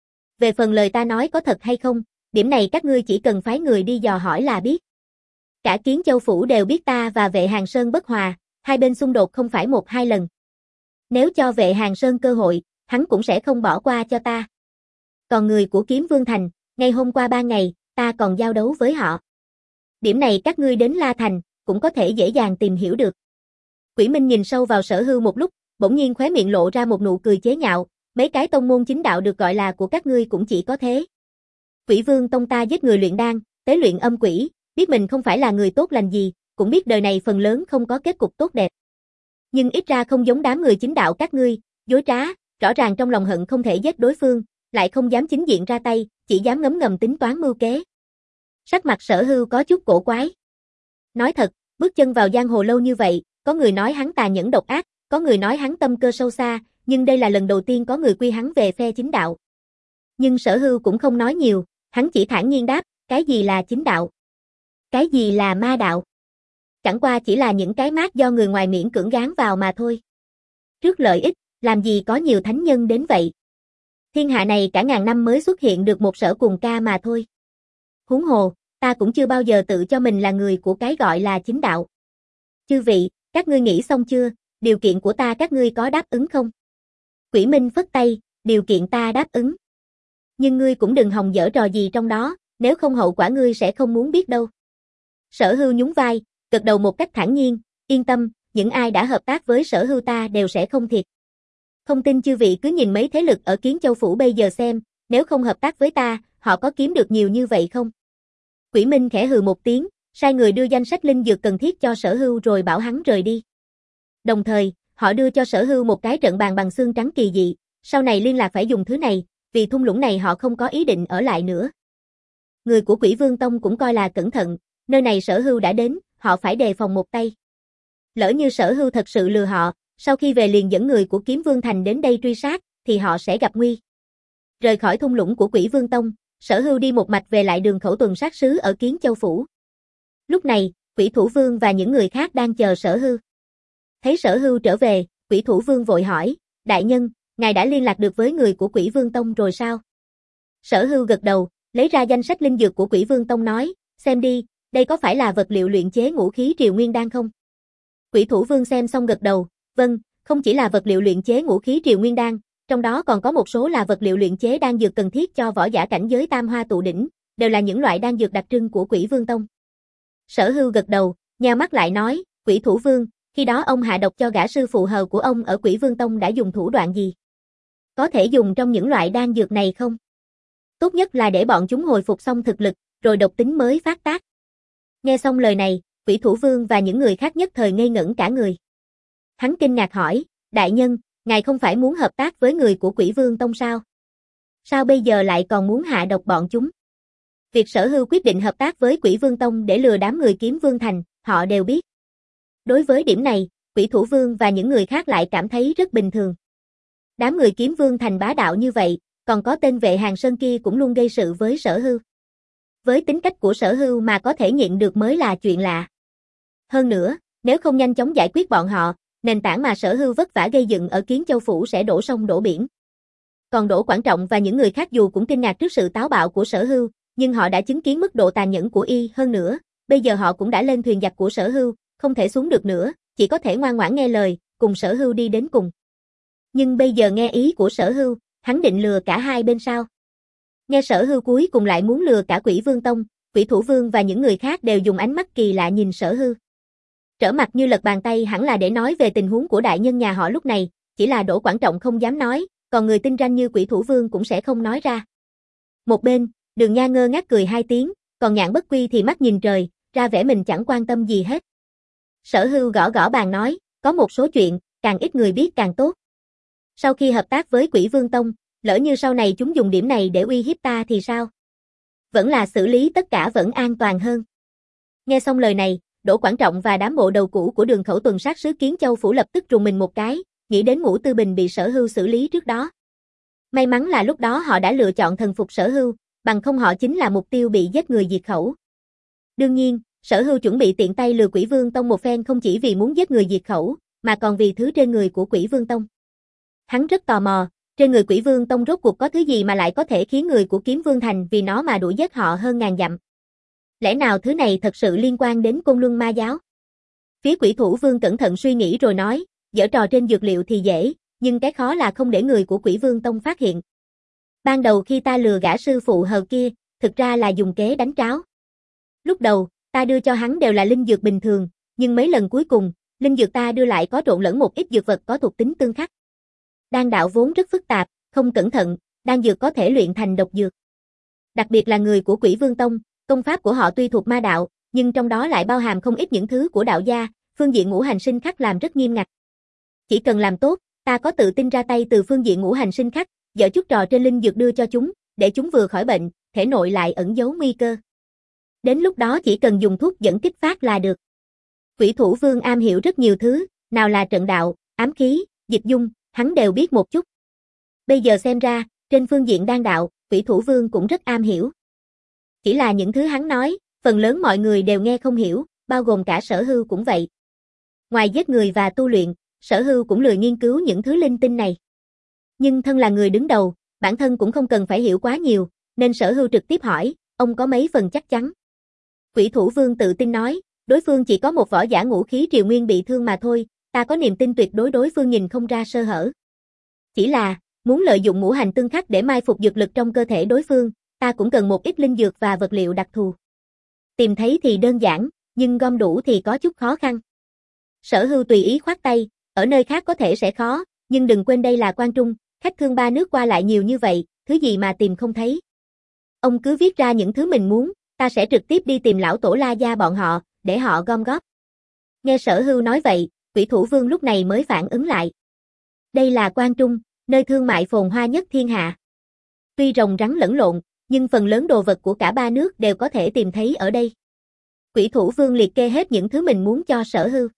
Về phần lời ta nói có thật hay không, điểm này các ngươi chỉ cần phái người đi dò hỏi là biết. Cả Kiến Châu Phủ đều biết ta và Vệ Hàng Sơn bất hòa, hai bên xung đột không phải một hai lần. Nếu cho Vệ Hàng Sơn cơ hội, hắn cũng sẽ không bỏ qua cho ta. Còn người của Kiếm Vương Thành, ngay hôm qua ba ngày, ta còn giao đấu với họ. Điểm này các ngươi đến La Thành, cũng có thể dễ dàng tìm hiểu được. Quỷ Minh nhìn sâu vào Sở Hưu một lúc, bỗng nhiên khóe miệng lộ ra một nụ cười chế nhạo, mấy cái tông môn chính đạo được gọi là của các ngươi cũng chỉ có thế. Quỷ Vương Tông ta giết người luyện đan, tế luyện âm quỷ, biết mình không phải là người tốt lành gì, cũng biết đời này phần lớn không có kết cục tốt đẹp. Nhưng ít ra không giống đám người chính đạo các ngươi, dối trá, rõ ràng trong lòng hận không thể giết đối phương, lại không dám chính diện ra tay, chỉ dám ngấm ngầm tính toán mưu kế. Sắc mặt Sở Hưu có chút cổ quái. Nói thật, bước chân vào giang hồ lâu như vậy, có người nói hắn tà nhẫn độc ác, có người nói hắn tâm cơ sâu xa, nhưng đây là lần đầu tiên có người quy hắn về phe chính đạo. Nhưng Sở Hưu cũng không nói nhiều, hắn chỉ thản nhiên đáp, cái gì là chính đạo? Cái gì là ma đạo? Chẳng qua chỉ là những cái mác do người ngoài miễn cưỡng gán vào mà thôi. Trước lợi ích, làm gì có nhiều thánh nhân đến vậy? Thiên hạ này cả ngàn năm mới xuất hiện được một Sở Cùng Ca mà thôi. Huống hồ, ta cũng chưa bao giờ tự cho mình là người của cái gọi là chính đạo. Chư vị, các ngươi nghĩ xong chưa, điều kiện của ta các ngươi có đáp ứng không? Quỷ Minh phất tay, điều kiện ta đáp ứng. Nhưng ngươi cũng đừng hòng dở trò gì trong đó, nếu không hậu quả ngươi sẽ không muốn biết đâu. Sở Hưu nhún vai, gật đầu một cách thản nhiên, yên tâm, những ai đã hợp tác với Sở Hưu ta đều sẽ không thiệt. Không tin chư vị cứ nhìn mấy thế lực ở Kiến Châu Phủ bây giờ xem, nếu không hợp tác với ta, họ có kiếm được nhiều như vậy không? Quỷ Minh khẽ hừ một tiếng, sai người đưa danh sách linh dược cần thiết cho Sở Hưu rồi bảo hắn rời đi. Đồng thời, họ đưa cho Sở Hưu một cái trận bàn bằng xương trắng kỳ dị, sau này liên lạc phải dùng thứ này, vì thung lũng này họ không có ý định ở lại nữa. Người của Quỷ Vương Tông cũng coi là cẩn thận, nơi này Sở Hưu đã đến, họ phải đề phòng một tay. Lỡ như Sở Hưu thật sự lừa họ, sau khi về liền dẫn người của Kiếm Vương Thành đến đây truy sát, thì họ sẽ gặp nguy. Rời khỏi thung lũng của Quỷ Vương Tông, Sở Hưu đi một mạch về lại đường khẩu tuần sát sứ ở Kiến Châu Phủ. Lúc này, Quỷ Thủ Vương và những người khác đang chờ Sở Hưu. Thấy Sở Hưu trở về, Quỷ Thủ Vương vội hỏi, đại nhân, ngài đã liên lạc được với người của Quỷ Vương Tông rồi sao? Sở Hưu gật đầu, lấy ra danh sách linh dược của Quỷ Vương Tông nói, xem đi, đây có phải là vật liệu luyện chế ngũ khí triều nguyên đan không? Quỷ Thủ Vương xem xong gật đầu, vâng, không chỉ là vật liệu luyện chế ngũ khí triều nguyên đan, trong đó còn có một số là vật liệu luyện chế đan dược cần thiết cho võ giả cảnh giới tam hoa tụ đỉnh, đều là những loại đan dược đặc trưng của Quỷ Vương Tông. Sở Hưu gật đầu, nheo mắt lại nói, Quỷ Thủ Vương, khi đó ông hạ độc cho gã sư phụ hầu của ông ở Quỷ Vương Tông đã dùng thủ đoạn gì? Có thể dùng trong những loại đan dược này không? Tốt nhất là để bọn chúng hồi phục xong thực lực, rồi độc tính mới phát tác. Nghe xong lời này, Quỷ Thủ Vương và những người khác nhất thời ngây ngẩn cả người. Hắn kinh ngạc hỏi, đại nhân, ngài không phải muốn hợp tác với người của Quỷ Vương Tông sao? Sao bây giờ lại còn muốn hạ độc bọn chúng? Việc Sở Hưu quyết định hợp tác với Quỷ Vương Tông để lừa đám người Kiếm Vương Thành, họ đều biết. Đối với điểm này, Quỷ Thủ Vương và những người khác lại cảm thấy rất bình thường. Đám người Kiếm Vương Thành bá đạo như vậy, còn có tên vệ Hàng Sơn kia cũng luôn gây sự với Sở Hưu. Với tính cách của Sở Hưu mà có thể nhịn được mới là chuyện lạ. Hơn nữa, nếu không nhanh chóng giải quyết bọn họ, nền tảng mà Sở Hưu vất vả gây dựng ở Kiến Châu Phủ sẽ đổ sông đổ biển. Còn Đỗ Quảng Trọng và những người khác dù cũng kinh ngạc trước sự táo bạo của Sở Hưu, nhưng họ đã chứng kiến mức độ tàn nhẫn của y hơn nữa, bây giờ họ cũng đã lên thuyền giặc của Sở Hưu, không thể xuống được nữa, chỉ có thể ngoan ngoãn nghe lời, cùng Sở Hưu đi đến cùng. Nhưng bây giờ nghe ý của Sở Hưu, hắn định lừa cả hai bên sao? Nghe Sở Hưu cuối cùng lại muốn lừa cả Quỷ Vương Tông, Quỷ Thủ Vương và những người khác đều dùng ánh mắt kỳ lạ nhìn Sở Hưu. Trở mặt như lật bàn tay hẳn là để nói về tình huống của đại nhân nhà họ lúc này, chỉ là Đỗ Quảng Trọng không dám nói, còn người tinh ranh như Quỷ Thủ Vương cũng sẽ không nói ra. Một bên, Đường Nha ngơ ngác cười hai tiếng, còn Nhạn Bất Quy thì mắt nhìn trời, ra vẻ mình chẳng quan tâm gì hết. Sở Hưu gõ gõ bàn nói, có một số chuyện, càng ít người biết càng tốt. Sau khi hợp tác với Quỷ Vương Tông, lỡ như sau này chúng dùng điểm này để uy hiếp ta thì sao? Vẫn là xử lý tất cả vẫn an toàn hơn. Nghe xong lời này, Đỗ Quảng Trọng và đám bộ đầu cũ của đường khẩu tuần sát sứ Kiến Châu Phủ lập tức rùng mình một cái, nghĩ đến Ngũ Tư Bình bị Sở Hưu xử lý trước đó. May mắn là lúc đó họ đã lựa chọn thần phục Sở Hưu, bằng không họ chính là mục tiêu bị giết người diệt khẩu. Đương nhiên, Sở Hưu chuẩn bị tiện tay lừa Quỷ Vương Tông một phen không chỉ vì muốn giết người diệt khẩu, mà còn vì thứ trên người của Quỷ Vương Tông. Hắn rất tò mò, trên người Quỷ Vương Tông rốt cuộc có thứ gì mà lại có thể khiến người của Kiếm Vương Thành vì nó mà đuổi giết họ hơn ngàn dặm. Lẽ nào thứ này thật sự liên quan đến Côn Luân Ma Giáo? Phía Quỷ Thủ Vương cẩn thận suy nghĩ rồi nói, giở trò trên dược liệu thì dễ, nhưng cái khó là không để người của Quỷ Vương Tông phát hiện. Ban đầu khi ta lừa gã sư phụ hờ kia, thực ra là dùng kế đánh tráo. Lúc đầu, ta đưa cho hắn đều là linh dược bình thường, nhưng mấy lần cuối cùng, linh dược ta đưa lại có trộn lẫn một ít dược vật có thuộc tính tương khắc. Đan đạo vốn rất phức tạp, không cẩn thận, đan dược có thể luyện thành độc dược. Đặc biệt là người của Quỷ Vương Tông, công pháp của họ tuy thuộc ma đạo, nhưng trong đó lại bao hàm không ít những thứ của đạo gia, phương diện ngũ hành sinh khắc làm rất nghiêm ngặt. Chỉ cần làm tốt, ta có tự tin ra tay từ phương diện ngũ hành sinh khắc, dở chút trò trên linh dược đưa cho chúng, để chúng vừa khỏi bệnh, thể nội lại ẩn giấu nguy cơ. Đến lúc đó chỉ cần dùng thuốc dẫn kích phát là được. Quỷ Thủ Vương am hiểu rất nhiều thứ, nào là trận đạo, ám khí, dịch dung, hắn đều biết một chút. Bây giờ xem ra, trên phương diện đan đạo, Quỷ Thủ Vương cũng rất am hiểu. Chỉ là những thứ hắn nói, phần lớn mọi người đều nghe không hiểu, bao gồm cả Sở Hưu cũng vậy. Ngoài giết người và tu luyện, Sở Hưu cũng lười nghiên cứu những thứ linh tinh này. Nhưng thân là người đứng đầu, bản thân cũng không cần phải hiểu quá nhiều, nên Sở Hưu trực tiếp hỏi, ông có mấy phần chắc chắn? Quỷ Thủ Vương tự tin nói, đối phương chỉ có một võ giả ngũ khí triều nguyên bị thương mà thôi, ta có niềm tin tuyệt đối đối phương nhìn không ra sơ hở. Chỉ là, muốn lợi dụng ngũ hành tương khắc để mai phục dược lực trong cơ thể đối phương, ta cũng cần một ít linh dược và vật liệu đặc thù. Tìm thấy thì đơn giản, nhưng gom đủ thì có chút khó khăn. Sở Hưu tùy ý khoát tay, ở nơi khác có thể sẽ khó, nhưng đừng quên đây là Quan Trung, khách thương ba nước qua lại nhiều như vậy, thứ gì mà tìm không thấy. Ông cứ viết ra những thứ mình muốn, ta sẽ trực tiếp đi tìm lão tổ La Gia bọn họ, để họ gom góp. Nghe Sở Hưu nói vậy, Quỷ Thủ Vương lúc này mới phản ứng lại. Đây là Quan Trung, nơi thương mại phồn hoa nhất thiên hạ. Tuy rồng rắn lẫn lộn, nhưng phần lớn đồ vật của cả ba nước đều có thể tìm thấy ở đây. Quỷ Thủ Vương liệt kê hết những thứ mình muốn cho Sở Hưu.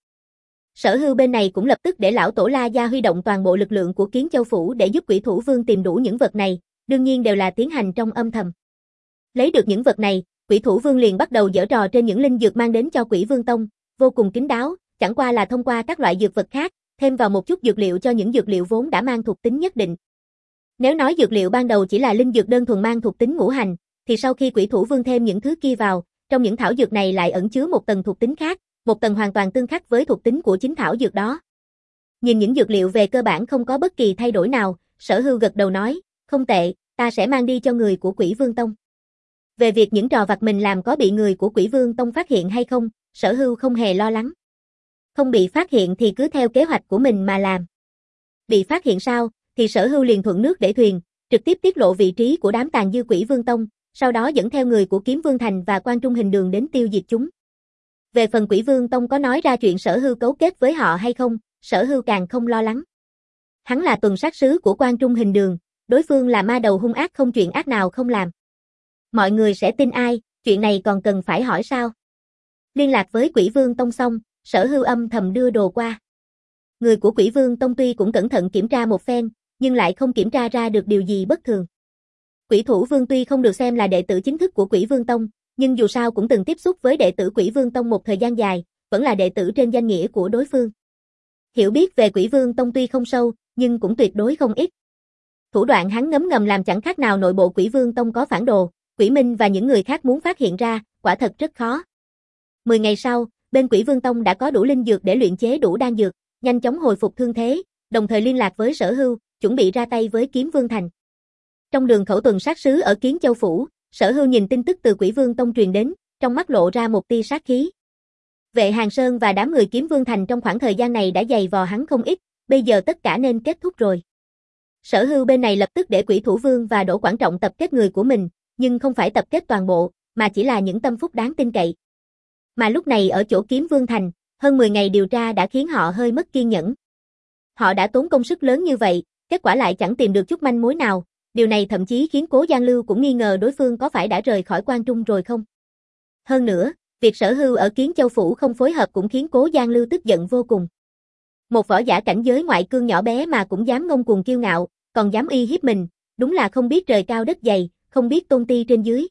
Sở Hưu bên này cũng lập tức để lão tổ La Gia huy động toàn bộ lực lượng của Kiến Châu Phủ để giúp Quỷ Thủ Vương tìm đủ những vật này, đương nhiên đều là tiến hành trong âm thầm. Lấy được những vật này, Quỷ Thủ Vương liền bắt đầu giở trò trên những linh dược mang đến cho Quỷ Vương Tông, vô cùng kín đáo, chẳng qua là thông qua các loại dược vật khác, thêm vào một chút dược liệu cho những dược liệu vốn đã mang thuộc tính nhất định. Nếu nói dược liệu ban đầu chỉ là linh dược đơn thuần mang thuộc tính ngũ hành, thì sau khi Quỷ Thủ Vương thêm những thứ kia vào, trong những thảo dược này lại ẩn chứa một tầng thuộc tính khác, một tầng hoàn toàn tương khắc với thuộc tính của chính thảo dược đó. Nhìn những dược liệu về cơ bản không có bất kỳ thay đổi nào, Sở Hưu gật đầu nói, không tệ, ta sẽ mang đi cho người của Quỷ Vương Tông. Về việc những trò vặt mình làm có bị người của Quỷ Vương Tông phát hiện hay không, Sở Hưu không hề lo lắng. Không bị phát hiện thì cứ theo kế hoạch của mình mà làm. Bị phát hiện sao, thì Sở Hưu liền thuận nước để thuyền, trực tiếp tiết lộ vị trí của đám tàn dư Quỷ Vương Tông, sau đó dẫn theo người của Kiếm Vương Thành và Quan Trung Hình Đường đến tiêu diệt chúng. Về phần Quỷ Vương Tông có nói ra chuyện Sở Hưu cấu kết với họ hay không, Sở Hưu càng không lo lắng. Hắn là tuần sát sứ của Quan Trung Hình Đường, đối phương là ma đầu hung ác không chuyện ác nào không làm. Mọi người sẽ tin ai, chuyện này còn cần phải hỏi sao? Liên lạc với Quỷ Vương Tông xong, Sở Hưu âm thầm đưa đồ qua. Người của Quỷ Vương Tông tuy cũng cẩn thận kiểm tra một phen, nhưng lại không kiểm tra ra được điều gì bất thường. Quỷ Thủ Vương tuy không được xem là đệ tử chính thức của Quỷ Vương Tông, nhưng dù sao cũng từng tiếp xúc với đệ tử Quỷ Vương Tông một thời gian dài, vẫn là đệ tử trên danh nghĩa của đối phương. Hiểu biết về Quỷ Vương Tông tuy không sâu, nhưng cũng tuyệt đối không ít. Thủ đoạn hắn ngấm ngầm làm chẳng khác nào nội bộ Quỷ Vương Tông có phản đồ, Quỷ Minh và những người khác muốn phát hiện ra, quả thật rất khó. Mười ngày sau, bên Quỷ Vương Tông đã có đủ linh dược để luyện chế đủ đan dược, nhanh chóng hồi phục thương thế, đồng thời liên lạc với Sở Hưu, chuẩn bị ra tay với Kiếm Vương Thành. Trong đường khẩu tuần sát sứ ở Kiến Châu Phủ, Sở Hưu nhìn tin tức từ Quỷ Vương Tông truyền đến, trong mắt lộ ra một tia sát khí. Vệ Hàng Sơn và đám người Kiếm Vương Thành trong khoảng thời gian này đã dày vò hắn không ít, bây giờ tất cả nên kết thúc rồi. Sở Hưu bên này lập tức để Quỷ Thủ Vương và Đỗ Quảng Trọng tập kết người của mình, nhưng không phải tập kết toàn bộ, mà chỉ là những tâm phúc đáng tin cậy. Mà lúc này ở chỗ Kiếm Vương Thành, hơn mười ngày điều tra đã khiến họ hơi mất kiên nhẫn. Họ đã tốn công sức lớn như vậy, kết quả lại chẳng tìm được chút manh mối nào, điều này thậm chí khiến Cố Giang Lưu cũng nghi ngờ đối phương có phải đã rời khỏi Quan Trung rồi không. Hơn nữa, việc Sở Hưu ở Kiến Châu Phủ không phối hợp cũng khiến Cố Giang Lưu tức giận vô cùng. Một võ giả cảnh giới ngoại cương nhỏ bé mà cũng dám ngông cuồng kiêu ngạo, còn dám uy hiếp mình, đúng là không biết trời cao đất dày, không biết tôn ti trên dưới.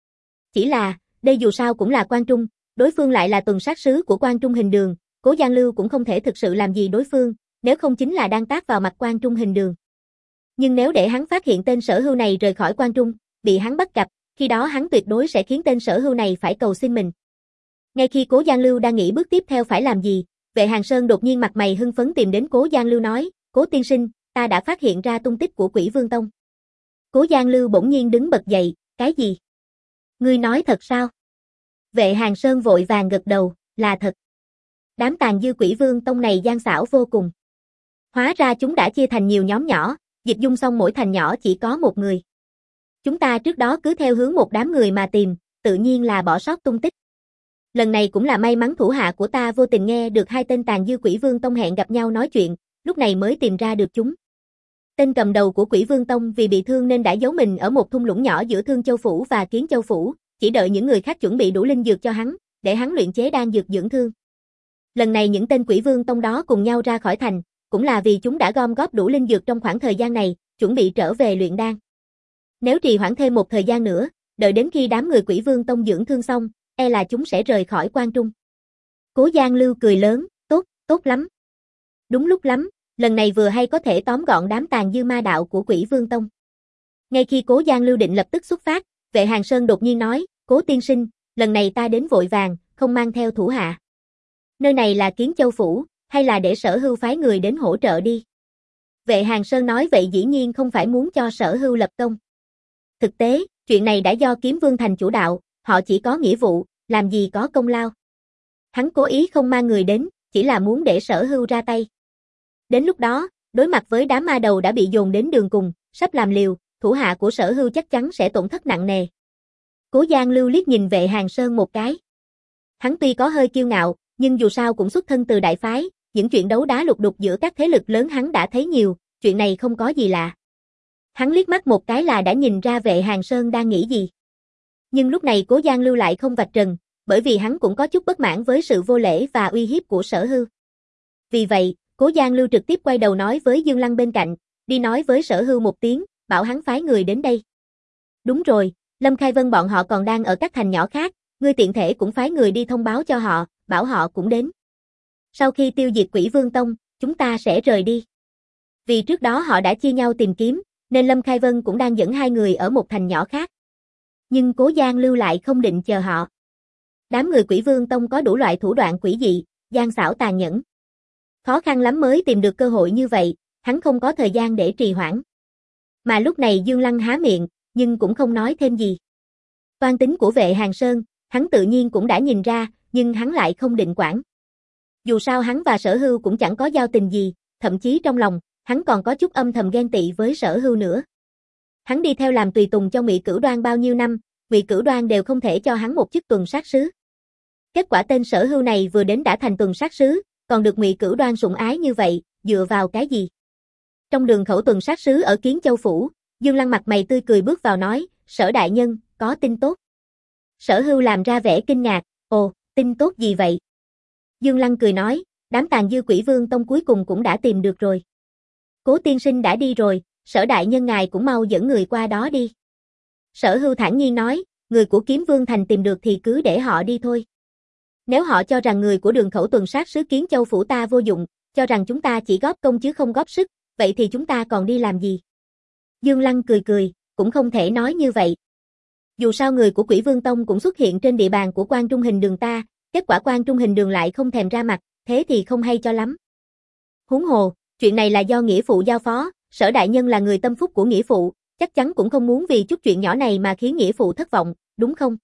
Chỉ là, đây dù sao cũng là Quan Trung, đối phương lại là tuần sát sứ của Quan Trung Hình Đường, Cố Giang Lưu cũng không thể thực sự làm gì đối phương, nếu không chính là đang tác vào mặt Quan Trung Hình Đường. Nhưng nếu để hắn phát hiện tên Sở Hưu này rời khỏi Quan Trung, bị hắn bắt gặp, khi đó hắn tuyệt đối sẽ khiến tên Sở Hưu này phải cầu xin mình. Ngay khi Cố Giang Lưu đang nghĩ bước tiếp theo phải làm gì, Vệ Hàng Sơn đột nhiên mặt mày hưng phấn tìm đến Cố Giang Lưu nói, Cố tiên sinh, ta đã phát hiện ra tung tích của Quỷ Vương Tông. Cố Giang Lưu bỗng nhiên đứng bật dậy, cái gì? Ngươi nói thật sao? Vệ Hàng Sơn vội vàng gật đầu, là thật. Đám tàn dư Quỷ Vương Tông này gian xảo vô cùng. Hóa ra chúng đã chia thành nhiều nhóm nhỏ, dịch dung xong mỗi thành nhỏ chỉ có một người. Chúng ta trước đó cứ theo hướng một đám người mà tìm, tự nhiên là bỏ sót tung tích. Lần này cũng là may mắn thủ hạ của ta vô tình nghe được hai tên tàn dư Quỷ Vương Tông hẹn gặp nhau nói chuyện, lúc này mới tìm ra được chúng. Tên cầm đầu của Quỷ Vương Tông vì bị thương nên đã giấu mình ở một thung lũng nhỏ giữa Thương Châu Phủ và Kiến Châu Phủ, chỉ đợi những người khác chuẩn bị đủ linh dược cho hắn, để hắn luyện chế đan dược dưỡng thương. Lần này những tên Quỷ Vương Tông đó cùng nhau ra khỏi thành, cũng là vì chúng đã gom góp đủ linh dược trong khoảng thời gian này, chuẩn bị trở về luyện đan. Nếu trì hoãn thêm một thời gian nữa, đợi đến khi đám người Quỷ Vương Tông dưỡng thương xong, e là chúng sẽ rời khỏi Quan Trung. Cố Giang Lưu cười lớn, tốt, tốt lắm. Đúng lúc lắm, lần này vừa hay có thể tóm gọn đám tàn dư ma đạo của Quỷ Vương Tông. Ngay khi Cố Giang Lưu định lập tức xuất phát, Vệ Hàng Sơn đột nhiên nói, Cố tiên sinh, lần này ta đến vội vàng, không mang theo thủ hạ. Nơi này là Kiến Châu Phủ, hay là để Sở Hưu phái người đến hỗ trợ đi? Vệ Hàng Sơn nói vậy dĩ nhiên không phải muốn cho Sở Hưu lập công. Thực tế, chuyện này đã do Kiếm Vương Thành chủ đạo, họ chỉ có nghĩa vụ, làm gì có công lao. Hắn cố ý không mang người đến, chỉ là muốn để Sở Hưu ra tay. Đến lúc đó, đối mặt với đám ma đầu đã bị dồn đến đường cùng, sắp làm liều, thủ hạ của Sở Hưu chắc chắn sẽ tổn thất nặng nề. Cố Giang Lưu liếc nhìn Vệ Hàng Sơn một cái. Hắn tuy có hơi kiêu ngạo, nhưng dù sao cũng xuất thân từ đại phái, những chuyện đấu đá lục đục giữa các thế lực lớn hắn đã thấy nhiều, chuyện này không có gì lạ. Hắn liếc mắt một cái là đã nhìn ra Vệ Hàng Sơn đang nghĩ gì. Nhưng lúc này Cố Giang Lưu lại không vạch trần, bởi vì hắn cũng có chút bất mãn với sự vô lễ và uy hiếp của Sở Hưu. Vì vậy, Cố Giang Lưu trực tiếp quay đầu nói với Dương Lăng bên cạnh, đi nói với Sở Hưu một tiếng, bảo hắn phái người đến đây. Đúng rồi, Lâm Khai Vân bọn họ còn đang ở các thành nhỏ khác, ngươi tiện thể cũng phái người đi thông báo cho họ, bảo họ cũng đến. Sau khi tiêu diệt Quỷ Vương Tông, chúng ta sẽ rời đi. Vì trước đó họ đã chia nhau tìm kiếm, nên Lâm Khai Vân cũng đang dẫn hai người ở một thành nhỏ khác. Nhưng Cố Giang Lưu lại không định chờ họ. Đám người Quỷ Vương Tông có đủ loại thủ đoạn quỷ dị, gian xảo tàn nhẫn. Khó khăn lắm mới tìm được cơ hội như vậy, hắn không có thời gian để trì hoãn. Mà lúc này Dương Lăng há miệng, nhưng cũng không nói thêm gì. Toan tính của Vệ Hàng Sơn, hắn tự nhiên cũng đã nhìn ra, nhưng hắn lại không định quản. Dù sao hắn và Sở Hưu cũng chẳng có giao tình gì, thậm chí trong lòng, hắn còn có chút âm thầm ghen tị với Sở Hưu nữa. Hắn đi theo làm tùy tùng cho Ngụy Cửu Đoan bao nhiêu năm, Ngụy Cửu Đoan đều không thể cho hắn một chức tuần sát sứ. Kết quả tên Sở Hưu này vừa đến đã thành tuần sát sứ, còn được Ngụy Cửu Đoan sủng ái như vậy, dựa vào cái gì? Trong đường khẩu tuần sát sứ ở Kiến Châu Phủ, Dương Lăng mặt mày tươi cười bước vào nói, Sở đại nhân, có tin tốt. Sở Hưu làm ra vẻ kinh ngạc, ồ, tin tốt gì vậy? Dương Lăng cười nói, đám tàn dư Quỷ Vương Tông cuối cùng cũng đã tìm được rồi. Cố tiên sinh đã đi rồi, Sở đại nhân ngài cũng mau dẫn người qua đó đi. Sở Hưu thản nhiên nói, người của Kiếm Vương Thành tìm được thì cứ để họ đi thôi. Nếu họ cho rằng người của đường khẩu tuần sát sứ Kiến Châu Phủ ta vô dụng, cho rằng chúng ta chỉ góp công chứ không góp sức, vậy thì chúng ta còn đi làm gì? Dương Lăng cười cười, cũng không thể nói như vậy. Dù sao người của Quỷ Vương Tông cũng xuất hiện trên địa bàn của Quan Trung Hình Đường ta, kết quả Quan Trung Hình Đường lại không thèm ra mặt, thế thì không hay cho lắm. Huống hồ, chuyện này là do nghĩa phụ giao phó, Sở đại nhân là người tâm phúc của nghĩa phụ, chắc chắn cũng không muốn vì chút chuyện nhỏ này mà khiến nghĩa phụ thất vọng, đúng không?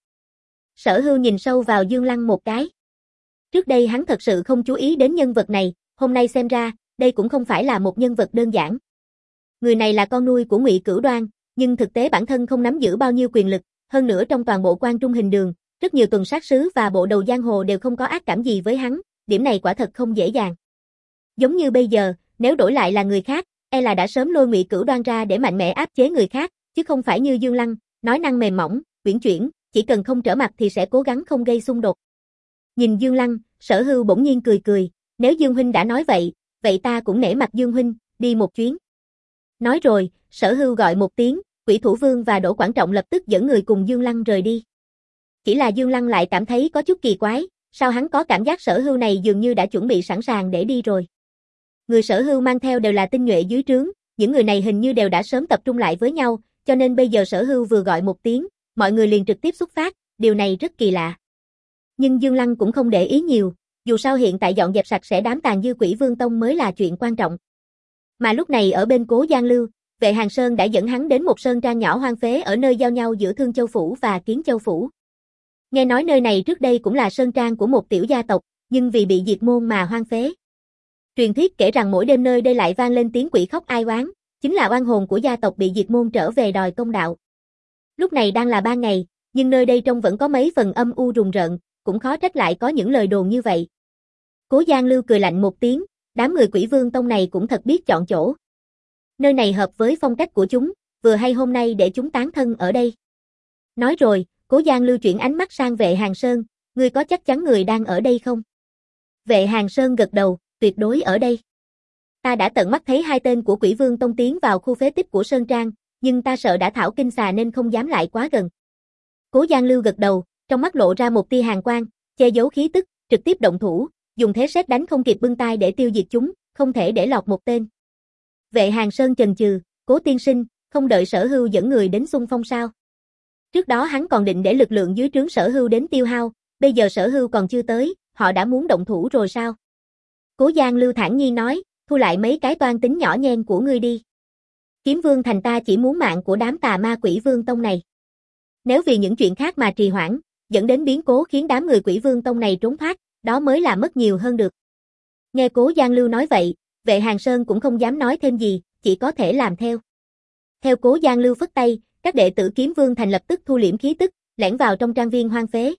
Sở Hưu nhìn sâu vào Dương Lăng một cái. Trước đây hắn thật sự không chú ý đến nhân vật này, hôm nay xem ra, đây cũng không phải là một nhân vật đơn giản. Người này là con nuôi của Ngụy Cửu Đoan, nhưng thực tế bản thân không nắm giữ bao nhiêu quyền lực, hơn nữa trong toàn bộ Quan Trung Hình Đường, rất nhiều tuần sát sứ và bộ đầu giang hồ đều không có ác cảm gì với hắn, điểm này quả thật không dễ dàng. Giống như bây giờ, nếu đổi lại là người khác, e là đã sớm lôi Ngụy Cửu Đoan ra để mạnh mẽ áp chế người khác, chứ không phải như Dương Lăng, nói năng mềm mỏng, uyển chuyển, chỉ cần không trở mặt thì sẽ cố gắng không gây xung đột. Nhìn Dương Lăng, Sở Hưu bỗng nhiên cười cười, nếu Dương huynh đã nói vậy, vậy ta cũng nể mặt Dương huynh, đi một chuyến. Nói rồi, Sở Hưu gọi một tiếng, Quỷ Thủ Vương và Đỗ Quảng Trọng lập tức dẫn người cùng Dương Lăng rời đi. Chỉ là Dương Lăng lại cảm thấy có chút kỳ quái, sao hắn có cảm giác Sở Hưu này dường như đã chuẩn bị sẵn sàng để đi rồi. Người Sở Hưu mang theo đều là tinh nhuệ dưới trướng, những người này hình như đều đã sớm tập trung lại với nhau, cho nên bây giờ Sở Hưu vừa gọi một tiếng, mọi người liền trực tiếp xuất phát, điều này rất kỳ lạ. Nhưng Dương Lăng cũng không để ý nhiều, dù sao hiện tại dọn dẹp sạch sẽ đám tàn dư Quỷ Vương Tông mới là chuyện quan trọng. Mà lúc này ở bên Cố Giang Lưu, Vệ Hàng Sơn đã dẫn hắn đến một sơn trang nhỏ hoang phế ở nơi giao nhau giữa Thương Châu Phủ và Kiến Châu Phủ. Nghe nói nơi này trước đây cũng là sơn trang của một tiểu gia tộc, nhưng vì bị diệt môn mà hoang phế. Truyền thuyết kể rằng mỗi đêm nơi đây lại vang lên tiếng quỷ khóc ai oán, chính là oan hồn của gia tộc bị diệt môn trở về đòi công đạo. Lúc này đang là ban ngày, nhưng nơi đây trông vẫn có mấy phần âm u rùng rợn, cũng khó trách lại có những lời đồn như vậy. Cố Giang Lưu cười lạnh một tiếng, đám người Quỷ Vương Tông này cũng thật biết chọn chỗ. Nơi này hợp với phong cách của chúng, vừa hay hôm nay để chúng tán thân ở đây. Nói rồi, Cố Giang Lưu chuyển ánh mắt sang Vệ Hàng Sơn, ngươi có chắc chắn người đang ở đây không? Vệ Hàng Sơn gật đầu, tuyệt đối ở đây. Ta đã tận mắt thấy hai tên của Quỷ Vương Tông tiến vào khu phế tích của Sơn Trang, nhưng ta sợ đã thảo kinh xà nên không dám lại quá gần. Cố Giang Lưu gật đầu, trong mắt lộ ra một tia hàn quang, che giấu khí tức, trực tiếp động thủ, dùng thế sét đánh không kịp bưng tay để tiêu diệt chúng, không thể để lọt một tên. Vệ Hàng Sơn chần chừ, Cố tiên sinh, không đợi Sở Hưu dẫn người đến xung phong sao? Trước đó hắn còn định để lực lượng dưới trướng Sở Hưu đến tiêu hao, bây giờ Sở Hưu còn chưa tới, họ đã muốn động thủ rồi sao? Cố Giang Lưu thản nhiên nói, thu lại mấy cái toan tính nhỏ nhen của ngươi đi. Kiếm Vương Thành ta chỉ muốn mạng của đám tà ma Quỷ Vương Tông này. Nếu vì những chuyện khác mà trì hoãn, dẫn đến biến cố khiến đám người Quỷ Vương Tông này trốn thoát, đó mới là mất nhiều hơn được. Nghe Cố Giang Lưu nói vậy, Vệ Hàng Sơn cũng không dám nói thêm gì, chỉ có thể làm theo. Theo Cố Giang Lưu phất tay, các đệ tử Kiếm Vương Thành lập tức thu liễm khí tức, lẻn vào trong trang viên hoang phế.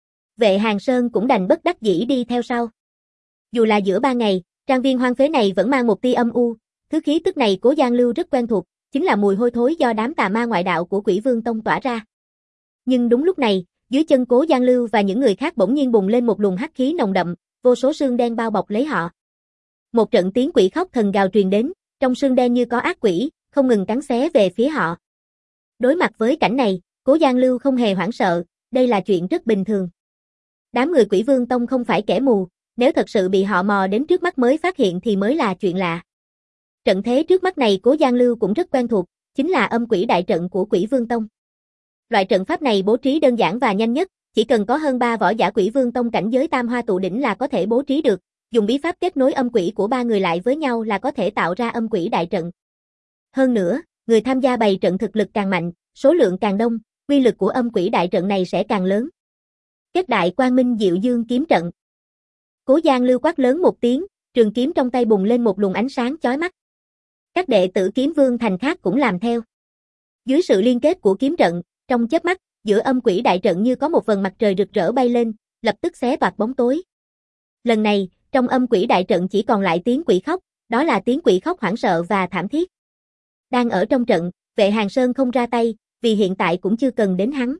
Vệ Hàng Sơn cũng đành bất đắc dĩ đi theo sau. Dù là giữa ban ngày, trang viên hoang phế này vẫn mang một tia âm u, thứ khí tức này Cố Giang Lưu rất quen thuộc, chính là mùi hôi thối do đám tà ma ngoại đạo của Quỷ Vương Tông tỏa ra. Nhưng đúng lúc này, dưới chân Cố Giang Lưu và những người khác bỗng nhiên bùng lên một luồng hắc khí nồng đậm, vô số sương đen bao bọc lấy họ. Một trận tiếng quỷ khóc thần gào truyền đến, trong sương đen như có ác quỷ, không ngừng cắn xé về phía họ. Đối mặt với cảnh này, Cố Giang Lưu không hề hoảng sợ, đây là chuyện rất bình thường. Đám người Quỷ Vương Tông không phải kẻ mù, nếu thật sự bị họ mò đến trước mắt mới phát hiện thì mới là chuyện lạ. Trận thế trước mắt này Cố Giang Lưu cũng rất quen thuộc, chính là âm quỷ đại trận của Quỷ Vương Tông. Loại trận pháp này bố trí đơn giản và nhanh nhất, chỉ cần có hơn ba võ giả Quỷ Vương Tông cảnh giới Tam Hoa Tụ Đỉnh là có thể bố trí được, dùng bí pháp kết nối âm quỷ của ba người lại với nhau là có thể tạo ra âm quỷ đại trận. Hơn nữa, người tham gia bày trận thực lực càng mạnh, số lượng càng đông, uy lực của âm quỷ đại trận này sẽ càng lớn. Kết đại Quang Minh Diệu Dương kiếm trận. Cố Giang Lưu quát lớn một tiếng, trường kiếm trong tay bùng lên một luồng ánh sáng chói mắt. Các đệ tử Kiếm Vương Thành khác cũng làm theo. Dưới sự liên kết của kiếm trận, trong chớp mắt, giữa âm quỷ đại trận như có một vầng mặt trời rực rỡ bay lên, lập tức xé toạc bóng tối. Lần này, trong âm quỷ đại trận chỉ còn lại tiếng quỷ khóc, đó là tiếng quỷ khóc hoảng sợ và thảm thiết. Đang ở trong trận, Vệ Hàng Sơn không ra tay, vì hiện tại cũng chưa cần đến hắn.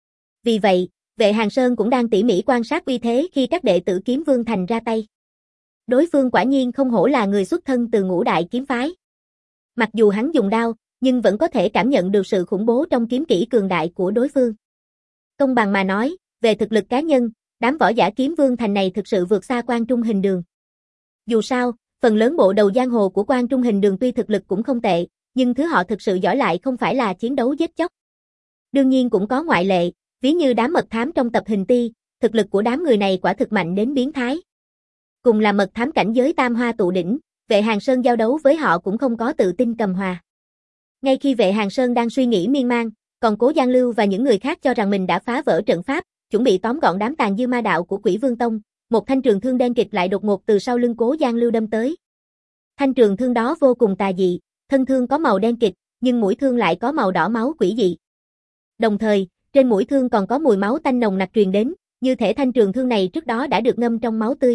Vì vậy, Vệ Hàng Sơn cũng đang tỉ mỉ quan sát uy thế khi các đệ tử Kiếm Vương Thành ra tay. Đối phương quả nhiên không hổ là người xuất thân từ Ngũ Đại kiếm phái. Mặc dù hắn dùng đao, nhưng vẫn có thể cảm nhận được sự khủng bố trong kiếm kỹ cường đại của đối phương. Công bằng mà nói, về thực lực cá nhân, đám võ giả Kiếm Vương Thành này thực sự vượt xa Quan Trung Hình Đường. Dù sao, phần lớn bộ đầu giang hồ của Quan Trung Hình Đường tuy thực lực cũng không tệ, nhưng thứ họ thực sự giỏi lại không phải là chiến đấu giết chóc. Đương nhiên cũng có ngoại lệ, ví như đám mật thám trong tập Hình Ti, thực lực của đám người này quả thực mạnh đến biến thái. Cùng là mật thám cảnh giới Tam Hoa Tụ Đỉnh, Vệ Hàng Sơn giao đấu với họ cũng không có tự tin cầm hòa. Ngay khi Vệ Hàng Sơn đang suy nghĩ miên man, còn Cố Giang Lưu và những người khác cho rằng mình đã phá vỡ trận pháp, chuẩn bị tóm gọn đám tàn dư ma đạo của Quỷ Vương Tông, một thanh trường thương đen kịt lại đột ngột từ sau lưng Cố Giang Lưu đâm tới. Thanh trường thương đó vô cùng tà dị, thân thương có màu đen kịt, nhưng mũi thương lại có màu đỏ máu quỷ dị. Đồng thời, trên mũi thương còn có mùi máu tanh nồng nặc truyền đến, như thể thanh trường thương này trước đó đã được ngâm trong máu tươi.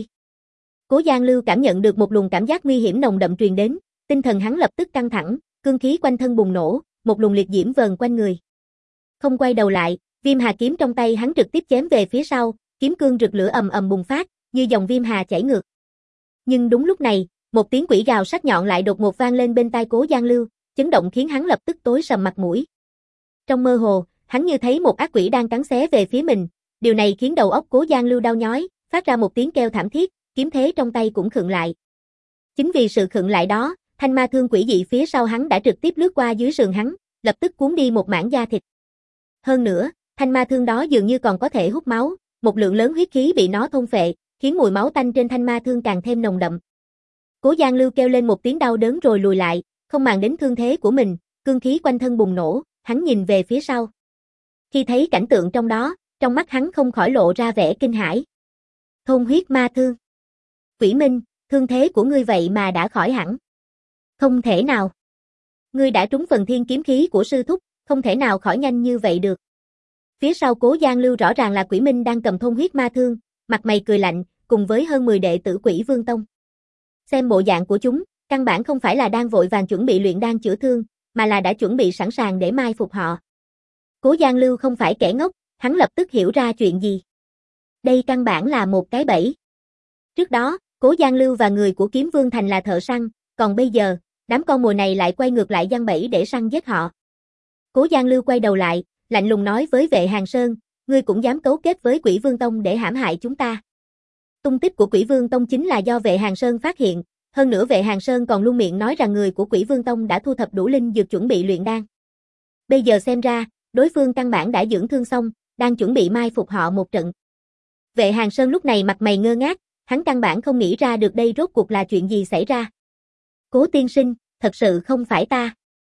Cố Giang Lưu cảm nhận được một luồng cảm giác nguy hiểm nồng đậm truyền đến, tinh thần hắn lập tức căng thẳng, cương khí quanh thân bùng nổ, một luồng liệt diễm vờn quanh người. Không quay đầu lại, viêm hà kiếm trong tay hắn trực tiếp chém về phía sau, kiếm cương rực lửa ầm ầm bùng phát, như dòng viêm hà chảy ngược. Nhưng đúng lúc này, một tiếng quỷ gào sắc nhọn lại đột ngột vang lên bên tai Cố Giang Lưu, chấn động khiến hắn lập tức tối sầm mặt mũi. Trong mơ hồ, hắn như thấy một ác quỷ đang cắn xé về phía mình, điều này khiến đầu óc Cố Giang Lưu đau nhói, phát ra một tiếng kêu thảm thiết, kiếm thế trong tay cũng khựng lại. Chính vì sự khựng lại đó, thanh ma thương quỷ dị phía sau hắn đã trực tiếp lướt qua dưới sườn hắn, lập tức cuốn đi một mảng da thịt. Hơn nữa, thanh ma thương đó dường như còn có thể hút máu, một lượng lớn huyết khí bị nó thôn phệ, khiến mùi máu tanh trên thanh ma thương càng thêm nồng đậm. Cố Giang Lưu kêu lên một tiếng đau đớn rồi lùi lại, Không màng đến thương thế của mình, cương khí quanh thân bùng nổ, hắn nhìn về phía sau. Khi thấy cảnh tượng trong đó, trong mắt hắn không khỏi lộ ra vẻ kinh hãi. Thôn huyết ma thương. Quỷ Minh, thương thế của ngươi vậy mà đã khỏi hẳn. Không thể nào. Ngươi đã trúng phần thiên kiếm khí của sư thúc, không thể nào khỏi nhanh như vậy được. Phía sau Cố Giang Lưu rõ ràng là Quỷ Minh đang cầm thôn huyết ma thương, mặt mày cười lạnh, cùng với hơn mười đệ tử Quỷ Vương Tông. Xem bộ dạng của chúng, căn bản không phải là đang vội vàng chuẩn bị luyện đan chữa thương, mà là đã chuẩn bị sẵn sàng để mai phục họ. Cố Giang Lưu không phải kẻ ngốc, hắn lập tức hiểu ra chuyện gì. Đây căn bản là một cái bẫy. Trước đó, Cố Giang Lưu và người của Kiếm Vương Thành là thợ săn, còn bây giờ, đám con mồi này lại quay ngược lại giăng bẫy để săn giết họ. Cố Giang Lưu quay đầu lại, lạnh lùng nói với Vệ Hàng Sơn, ngươi cũng dám cấu kết với Quỷ Vương Tông để hãm hại chúng ta. Tung tích của Quỷ Vương Tông chính là do Vệ Hàng Sơn phát hiện, hơn nữa Vệ Hàng Sơn còn luôn miệng nói rằng người của Quỷ Vương Tông đã thu thập đủ linh dược chuẩn bị luyện đan. Bây giờ xem ra, đối phương căn bản đã dưỡng thương xong, đang chuẩn bị mai phục họ một trận. Vệ Hàng Sơn lúc này mặt mày ngơ ngác, hắn căn bản không nghĩ ra được đây rốt cuộc là chuyện gì xảy ra. Cố tiên sinh, thật sự không phải ta.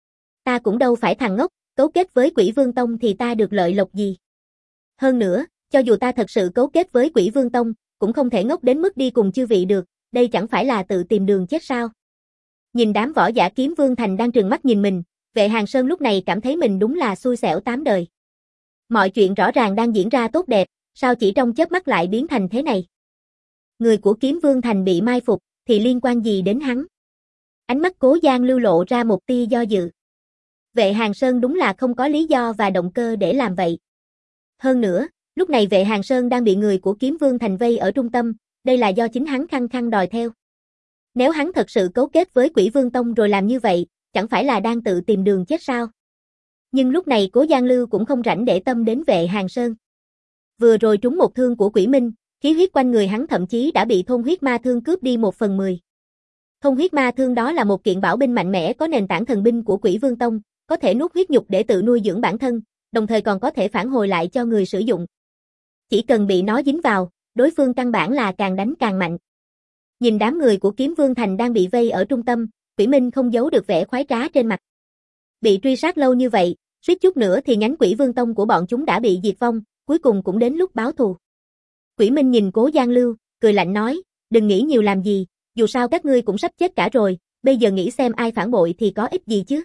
Ta cũng đâu phải thằng ngốc, cấu kết với Quỷ Vương Tông thì ta được lợi lộc gì. Hơn nữa, cho dù ta thật sự cấu kết với Quỷ Vương Tông, cũng không thể ngốc đến mức đi cùng chư vị được, đây chẳng phải là tự tìm đường chết sao. Nhìn đám võ giả Kiếm Vương Thành đang trừng mắt nhìn mình, Vệ Hàng Sơn lúc này cảm thấy mình đúng là xui xẻo tám đời. Mọi chuyện rõ ràng đang diễn ra tốt đẹp, sao chỉ trong chớp mắt lại biến thành thế này. Người của Kiếm Vương Thành bị mai phục, thì liên quan gì đến hắn? Ánh mắt Cố Giang Lưu lộ ra một tia do dự. Vệ Hàng Sơn đúng là không có lý do và động cơ để làm vậy. Hơn nữa, lúc này Vệ Hàng Sơn đang bị người của Kiếm Vương Thành vây ở trung tâm, đây là do chính hắn khăng khăng đòi theo. Nếu hắn thật sự cấu kết với Quỷ Vương Tông rồi làm như vậy, chẳng phải là đang tự tìm đường chết sao? Nhưng lúc này Cố Giang Lưu cũng không rảnh để tâm đến Vệ Hàng Sơn. Vừa rồi trúng một thương của Quỷ Minh, khí huyết quanh người hắn thậm chí đã bị thôn huyết ma thương cướp đi một phần mười. Thôn huyết ma thương đó là một kiện bảo binh mạnh mẽ có nền tảng thần binh của Quỷ Vương Tông, có thể nuốt huyết nhục để tự nuôi dưỡng bản thân, đồng thời còn có thể phản hồi lại cho người sử dụng. Chỉ cần bị nó dính vào, đối phương căn bản là càng đánh càng mạnh. Nhìn đám người của Kiếm Vương Thành đang bị vây ở trung tâm, Quỷ Minh không giấu được vẻ khoái trá trên mặt. Bị truy sát lâu như vậy, suýt chút nữa thì nhánh Quỷ Vương Tông của bọn chúng đã bị diệt vong, cuối cùng cũng đến lúc báo thù. Quỷ Minh nhìn Cố Giang Lưu, cười lạnh nói, đừng nghĩ nhiều làm gì, dù sao các ngươi cũng sắp chết cả rồi, bây giờ nghĩ xem ai phản bội thì có ích gì chứ.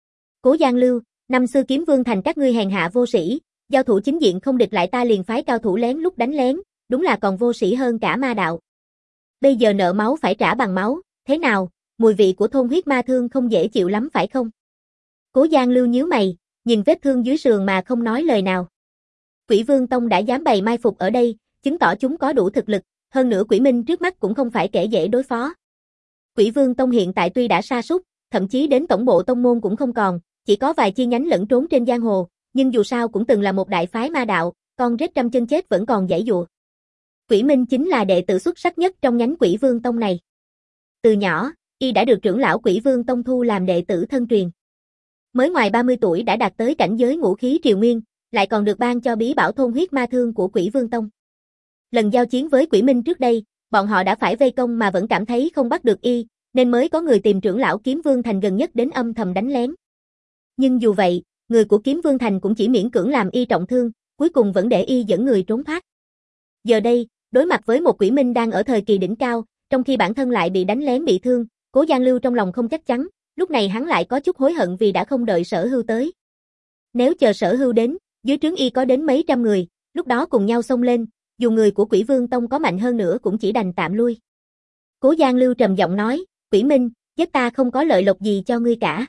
Cố Giang Lưu, năm xưa Kiếm Vương Thành các ngươi hèn hạ vô sĩ, giao thủ chính diện không địch lại ta liền phái cao thủ lén lúc đánh lén, đúng là còn vô sĩ hơn cả ma đạo. Bây giờ nợ máu phải trả bằng máu, thế nào, mùi vị của thôn huyết ma thương không dễ chịu lắm phải không? Cố Giang Lưu nhíu mày, nhìn vết thương dưới sườn mà không nói lời nào. Quỷ Vương Tông đã dám bày mai phục ở đây, chứng tỏ chúng có đủ thực lực, hơn nữa Quỷ Minh trước mắt cũng không phải kẻ dễ đối phó. Quỷ Vương Tông hiện tại tuy đã sa sút, thậm chí đến tổng bộ tông môn cũng không còn, chỉ có vài chi nhánh lẫn trốn trên giang hồ, nhưng dù sao cũng từng là một đại phái ma đạo, con rết trăm chân chết vẫn còn giãy giụa. Quỷ Minh chính là đệ tử xuất sắc nhất trong nhánh Quỷ Vương Tông này. Từ nhỏ, y đã được trưởng lão Quỷ Vương Tông thu làm đệ tử thân truyền. Mới ngoài ba mươi tuổi đã đạt tới cảnh giới ngũ khí triều nguyên, lại còn được ban cho bí bảo thôn huyết ma thương của Quỷ Vương Tông. Lần giao chiến với Quỷ Minh trước đây, bọn họ đã phải vây công mà vẫn cảm thấy không bắt được y, nên mới có người tìm trưởng lão Kiếm Vương Thành gần nhất đến âm thầm đánh lén. Nhưng dù vậy, người của Kiếm Vương Thành cũng chỉ miễn cưỡng làm y trọng thương, cuối cùng vẫn để y dẫn người trốn thoát. Giờ đây, đối mặt với một Quỷ Minh đang ở thời kỳ đỉnh cao, trong khi bản thân lại bị đánh lén bị thương, Cố Giang Lưu trong lòng không chắc chắn, lúc này hắn lại có chút hối hận vì đã không đợi Sở Hưu tới. Nếu chờ Sở Hưu đến, dưới trướng y có đến mấy trăm người, lúc đó cùng nhau xông lên, dù người của Quỷ Vương Tông có mạnh hơn nữa cũng chỉ đành tạm lui. Cố Giang Lưu trầm giọng nói, Quỷ Minh, giết ta không có lợi lộc gì cho ngươi cả.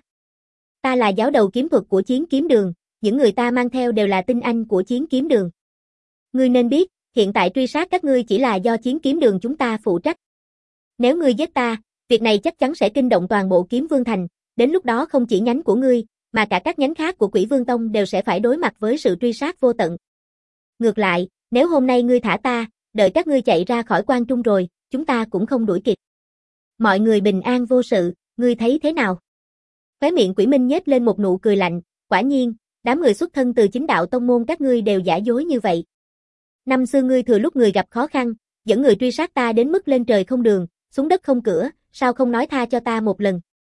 Ta là giáo đầu kiếm thuật của Chiến Kiếm Đường, những người ta mang theo đều là tinh anh của Chiến Kiếm Đường. Ngươi nên biết, hiện tại truy sát các ngươi chỉ là do Chiến Kiếm Đường chúng ta phụ trách. Nếu ngươi giết ta, việc này chắc chắn sẽ kinh động toàn bộ Kiếm Vương Thành, đến lúc đó không chỉ nhánh của ngươi, mà cả các nhánh khác của Quỷ Vương Tông đều sẽ phải đối mặt với sự truy sát vô tận. Ngược lại, nếu hôm nay ngươi thả ta, đợi các ngươi chạy ra khỏi quan trung rồi, chúng ta cũng không đuổi kịp. Mọi người bình an vô sự, ngươi thấy thế nào? Khóe miệng Quỷ Minh nhếch lên một nụ cười lạnh, quả nhiên, đám người xuất thân từ chính đạo tông môn các ngươi đều giả dối như vậy. Năm xưa ngươi thừa lúc người gặp khó khăn, dẫn người truy sát ta đến mức lên trời không đường, xuống đất không cửa, sao không nói tha cho ta một lần?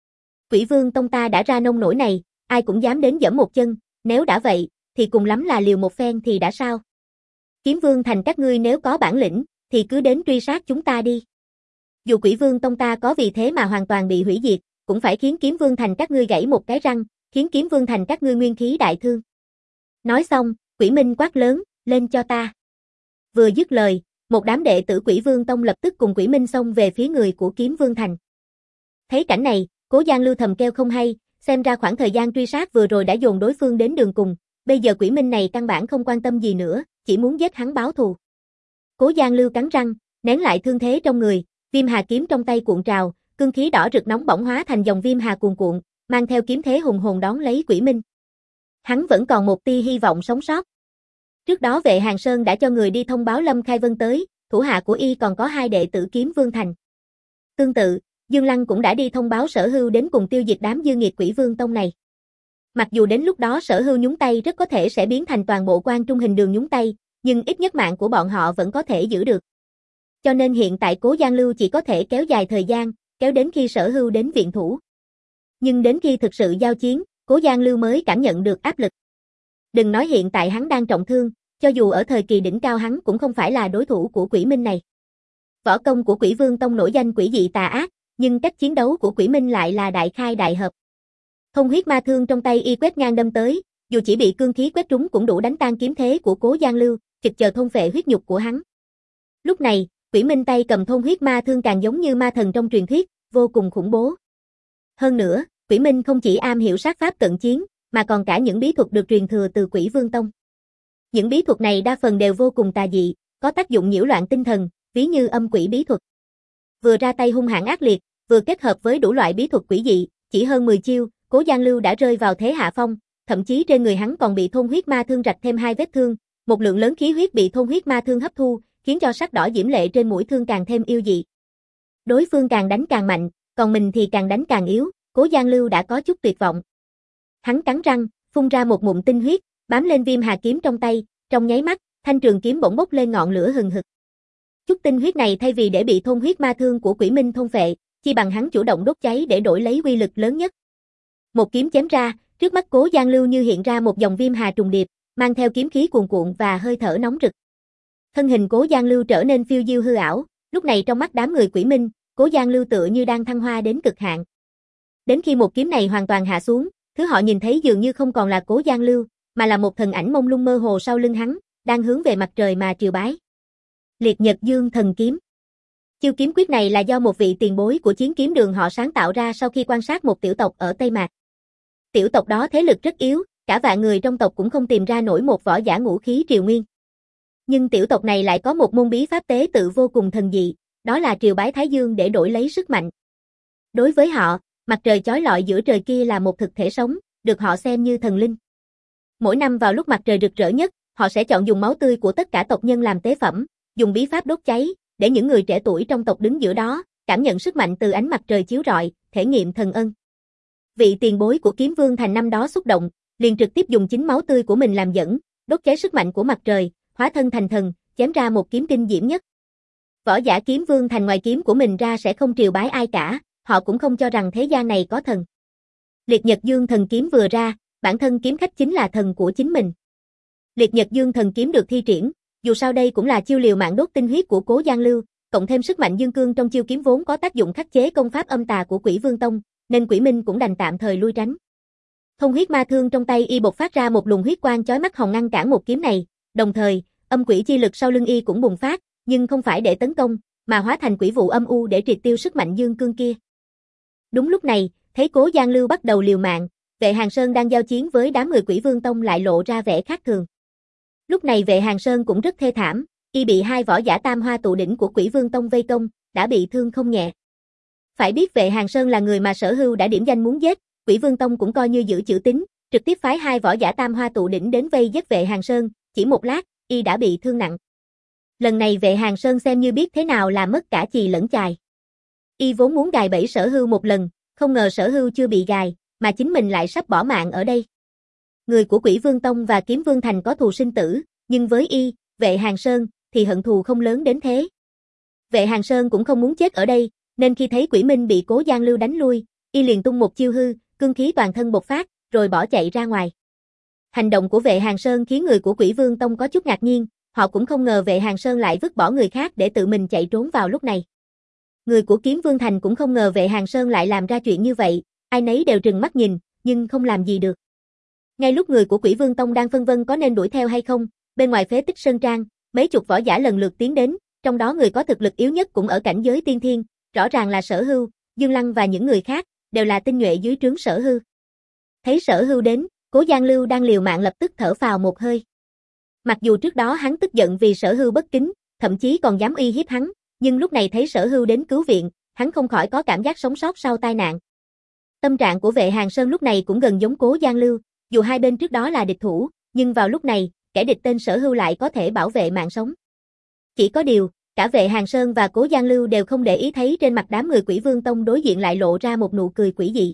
Quỷ Vương Tông ta đã ra nông nổi này, ai cũng dám đến giẫm một chân, nếu đã vậy, thì cùng lắm là liều một phen thì đã sao? Kiếm Vương Thành các ngươi nếu có bản lĩnh, thì cứ đến truy sát chúng ta đi. Dù Quỷ Vương Tông ta có vì thế mà hoàn toàn bị hủy diệt, cũng phải khiến Kiếm Vương Thành các ngươi gãy một cái răng, khiến Kiếm Vương Thành các ngươi nguyên khí đại thương. Nói xong, Quỷ Minh quát lớn, lên cho ta. Vừa dứt lời, một đám đệ tử Quỷ Vương Tông lập tức cùng Quỷ Minh xông về phía người của Kiếm Vương Thành. Thấy cảnh này, Cố Giang Lưu thầm kêu không hay, xem ra khoảng thời gian truy sát vừa rồi đã dồn đối phương đến đường cùng, bây giờ Quỷ Minh này căn bản không quan tâm gì nữa, chỉ muốn giết hắn báo thù. Cố Giang Lưu cắn răng, nén lại thương thế trong người, viêm hà kiếm trong tay cuộn trào, cương khí đỏ rực nóng bỏng hóa thành dòng viêm hà cuồn cuộn, mang theo kiếm thế hùng hồn đón lấy Quỷ Minh. Hắn vẫn còn một tia hy vọng sống sót. Trước đó Vệ Hàng Sơn đã cho người đi thông báo Lâm Khai Vân tới, thủ hạ của y còn có hai đệ tử Kiếm Vương Thành. Tương tự, Dương Lăng cũng đã đi thông báo Sở Hưu đến cùng tiêu diệt đám dư nghiệt Quỷ Vương Tông này. Mặc dù đến lúc đó Sở Hưu nhúng tay rất có thể sẽ biến thành toàn bộ quan trung hình đường nhúng tay, nhưng ít nhất mạng của bọn họ vẫn có thể giữ được. Cho nên hiện tại Cố Giang Lưu chỉ có thể kéo dài thời gian, kéo đến khi Sở Hưu đến viện thủ. Nhưng đến khi thực sự giao chiến, Cố Giang Lưu mới cảm nhận được áp lực. Đừng nói hiện tại hắn đang trọng thương, cho dù ở thời kỳ đỉnh cao hắn cũng không phải là đối thủ của Quỷ Minh này. Võ công của Quỷ Vương Tông nổi danh quỷ dị tà ác, nhưng cách chiến đấu của Quỷ Minh lại là đại khai đại hợp. Thông huyết ma thương trong tay y quét ngang đâm tới, dù chỉ bị cương khí quét trúng cũng đủ đánh tan kiếm thế của Cố Giang Lưu, trực chờ thôn phệ huyết nhục của hắn. Lúc này, Quỷ Minh tay cầm thôn huyết ma thương càng giống như ma thần trong truyền thuyết, vô cùng khủng bố. Hơn nữa, Quỷ Minh không chỉ am hiểu sát pháp cận chiến, mà còn cả những bí thuật được truyền thừa từ Quỷ Vương Tông. Những bí thuật này đa phần đều vô cùng tà dị, có tác dụng nhiễu loạn tinh thần, ví như âm quỷ bí thuật. Vừa ra tay hung hãn ác liệt, vừa kết hợp với đủ loại bí thuật quỷ dị, chỉ hơn mười chiêu, Cố Giang Lưu đã rơi vào thế hạ phong, thậm chí trên người hắn còn bị thôn huyết ma thương rạch thêm hai vết thương, một lượng lớn khí huyết bị thôn huyết ma thương hấp thu, khiến cho sắc đỏ diễm lệ trên mũi thương càng thêm yêu dị. Đối phương càng đánh càng mạnh, còn mình thì càng đánh càng yếu, Cố Giang Lưu đã có chút tuyệt vọng. Hắn cắn răng, phun ra một ngụm tinh huyết, bám lên viêm hà kiếm trong tay, trong nháy mắt, thanh trường kiếm bỗng bốc lên ngọn lửa hừng hực. Chút tinh huyết này thay vì để bị thôn huyết ma thương của Quỷ Minh thôn phệ, chi bằng hắn chủ động đốt cháy để đổi lấy uy lực lớn nhất. Một kiếm chém ra, trước mắt Cố Giang Lưu như hiện ra một dòng viêm hà trùng điệp, mang theo kiếm khí cuồn cuộn và hơi thở nóng rực. Thân hình Cố Giang Lưu trở nên phiêu diêu hư ảo, lúc này trong mắt đám người Quỷ Minh, Cố Giang Lưu tựa như đang thăng hoa đến cực hạn. Đến khi một kiếm này hoàn toàn hạ xuống, thứ họ nhìn thấy dường như không còn là Cố Giang Lưu, mà là một thần ảnh mông lung mơ hồ sau lưng hắn, đang hướng về mặt trời mà triều bái. Liệt Nhật Dương Thần Kiếm. Chiêu kiếm quyết này là do một vị tiền bối của Chiến Kiếm Đường họ sáng tạo ra sau khi quan sát một tiểu tộc ở Tây Mạc. Tiểu tộc đó thế lực rất yếu, cả vạn người trong tộc cũng không tìm ra nổi một võ giả ngũ khí triều nguyên. Nhưng tiểu tộc này lại có một môn bí pháp tế tự vô cùng thần dị, đó là triều bái Thái Dương để đổi lấy sức mạnh. Đối với họ, mặt trời chói lọi giữa trời kia là một thực thể sống, được họ xem như thần linh. Mỗi năm vào lúc mặt trời rực rỡ nhất, họ sẽ chọn dùng máu tươi của tất cả tộc nhân làm tế phẩm, dùng bí pháp đốt cháy, để những người trẻ tuổi trong tộc đứng giữa đó, cảm nhận sức mạnh từ ánh mặt trời chiếu rọi, thể nghiệm thần ân. Vị tiền bối của Kiếm Vương Thành năm đó xúc động, liền trực tiếp dùng chính máu tươi của mình làm dẫn, đốt cháy sức mạnh của mặt trời, hóa thân thành thần, chém ra một kiếm kinh diễm nhất. Võ giả Kiếm Vương Thành ngoài kiếm của mình ra sẽ không triều bái ai cả, họ cũng không cho rằng thế gian này có thần. Liệt Nhật Dương Thần Kiếm vừa ra, bản thân kiếm khách chính là thần của chính mình. Liệt Nhật Dương Thần Kiếm được thi triển, dù sao đây cũng là chiêu liều mạng đốt tinh huyết của Cố Giang Lưu, cộng thêm sức mạnh dương cương trong chiêu kiếm vốn có tác dụng khắc chế công pháp âm tà của Quỷ Vương Tông, nên Quỷ Minh cũng đành tạm thời lui tránh. Thông huyết ma thương trong tay y bộc phát ra một luồng huyết quang chói mắt hồng ngăn cản một kiếm này, đồng thời, âm quỷ chi lực sau lưng y cũng bùng phát, nhưng không phải để tấn công, mà hóa thành quỷ vụ âm u để triệt tiêu sức mạnh dương cương kia. Đúng lúc này, thấy Cố Giang Lưu bắt đầu liều mạng, Vệ Hàng Sơn đang giao chiến với đám người Quỷ Vương Tông lại lộ ra vẻ khác thường. Lúc này Vệ Hàng Sơn cũng rất thê thảm, y bị hai võ giả tam hoa tụ đỉnh của Quỷ Vương Tông vây công, đã bị thương không nhẹ. Phải biết Vệ Hàng Sơn là người mà Sở Hưu đã điểm danh muốn giết, Quỷ Vương Tông cũng coi như giữ chữ tín, trực tiếp phái hai võ giả tam hoa tụ đỉnh đến vây giết Vệ Hàng Sơn, chỉ một lát, y đã bị thương nặng. Lần này Vệ Hàng Sơn xem như biết thế nào là mất cả chì lẫn chài. Y vốn muốn gài bẫy Sở Hưu một lần, không ngờ Sở Hưu chưa bị gài, mà chính mình lại sắp bỏ mạng ở đây. Người của Quỷ Vương Tông và Kiếm Vương Thành có thù sinh tử, nhưng với y, Vệ Hàng Sơn, thì hận thù không lớn đến thế. Vệ Hàng Sơn cũng không muốn chết ở đây, nên khi thấy Quỷ Minh bị Cố Giang Lưu đánh lui, y liền tung một chiêu hư, cương khí toàn thân bộc phát, rồi bỏ chạy ra ngoài. Hành động của Vệ Hàng Sơn khiến người của Quỷ Vương Tông có chút ngạc nhiên, họ cũng không ngờ Vệ Hàng Sơn lại vứt bỏ người khác để tự mình chạy trốn vào lúc này. Người của Kiếm Vương Thành cũng không ngờ Vệ Hàng Sơn lại làm ra chuyện như vậy, ai nấy đều trừng mắt nhìn, nhưng không làm gì được. Ngay lúc người của Quỷ Vương Tông đang phân vân có nên đuổi theo hay không, bên ngoài phế tích sơn trang, mấy chục võ giả lần lượt tiến đến, trong đó người có thực lực yếu nhất cũng ở cảnh giới tiên thiên, rõ ràng là Sở Hưu, Dương Lăng và những người khác, đều là tinh nhuệ dưới trướng Sở Hưu. Thấy Sở Hưu đến, Cố Giang Lưu đang liều mạng lập tức thở phào một hơi. Mặc dù trước đó hắn tức giận vì Sở Hưu bất kính, thậm chí còn dám uy hiếp hắn, nhưng lúc này thấy Sở Hưu đến cứu viện, hắn không khỏi có cảm giác sống sót sau tai nạn. Tâm trạng của Vệ Hàng Sơn lúc này cũng gần giống Cố Giang Lưu, dù hai bên trước đó là địch thủ, nhưng vào lúc này, kẻ địch tên Sở Hưu lại có thể bảo vệ mạng sống. Chỉ có điều, cả Vệ Hàng Sơn và Cố Giang Lưu đều không để ý thấy trên mặt đám người Quỷ Vương Tông đối diện lại lộ ra một nụ cười quỷ dị.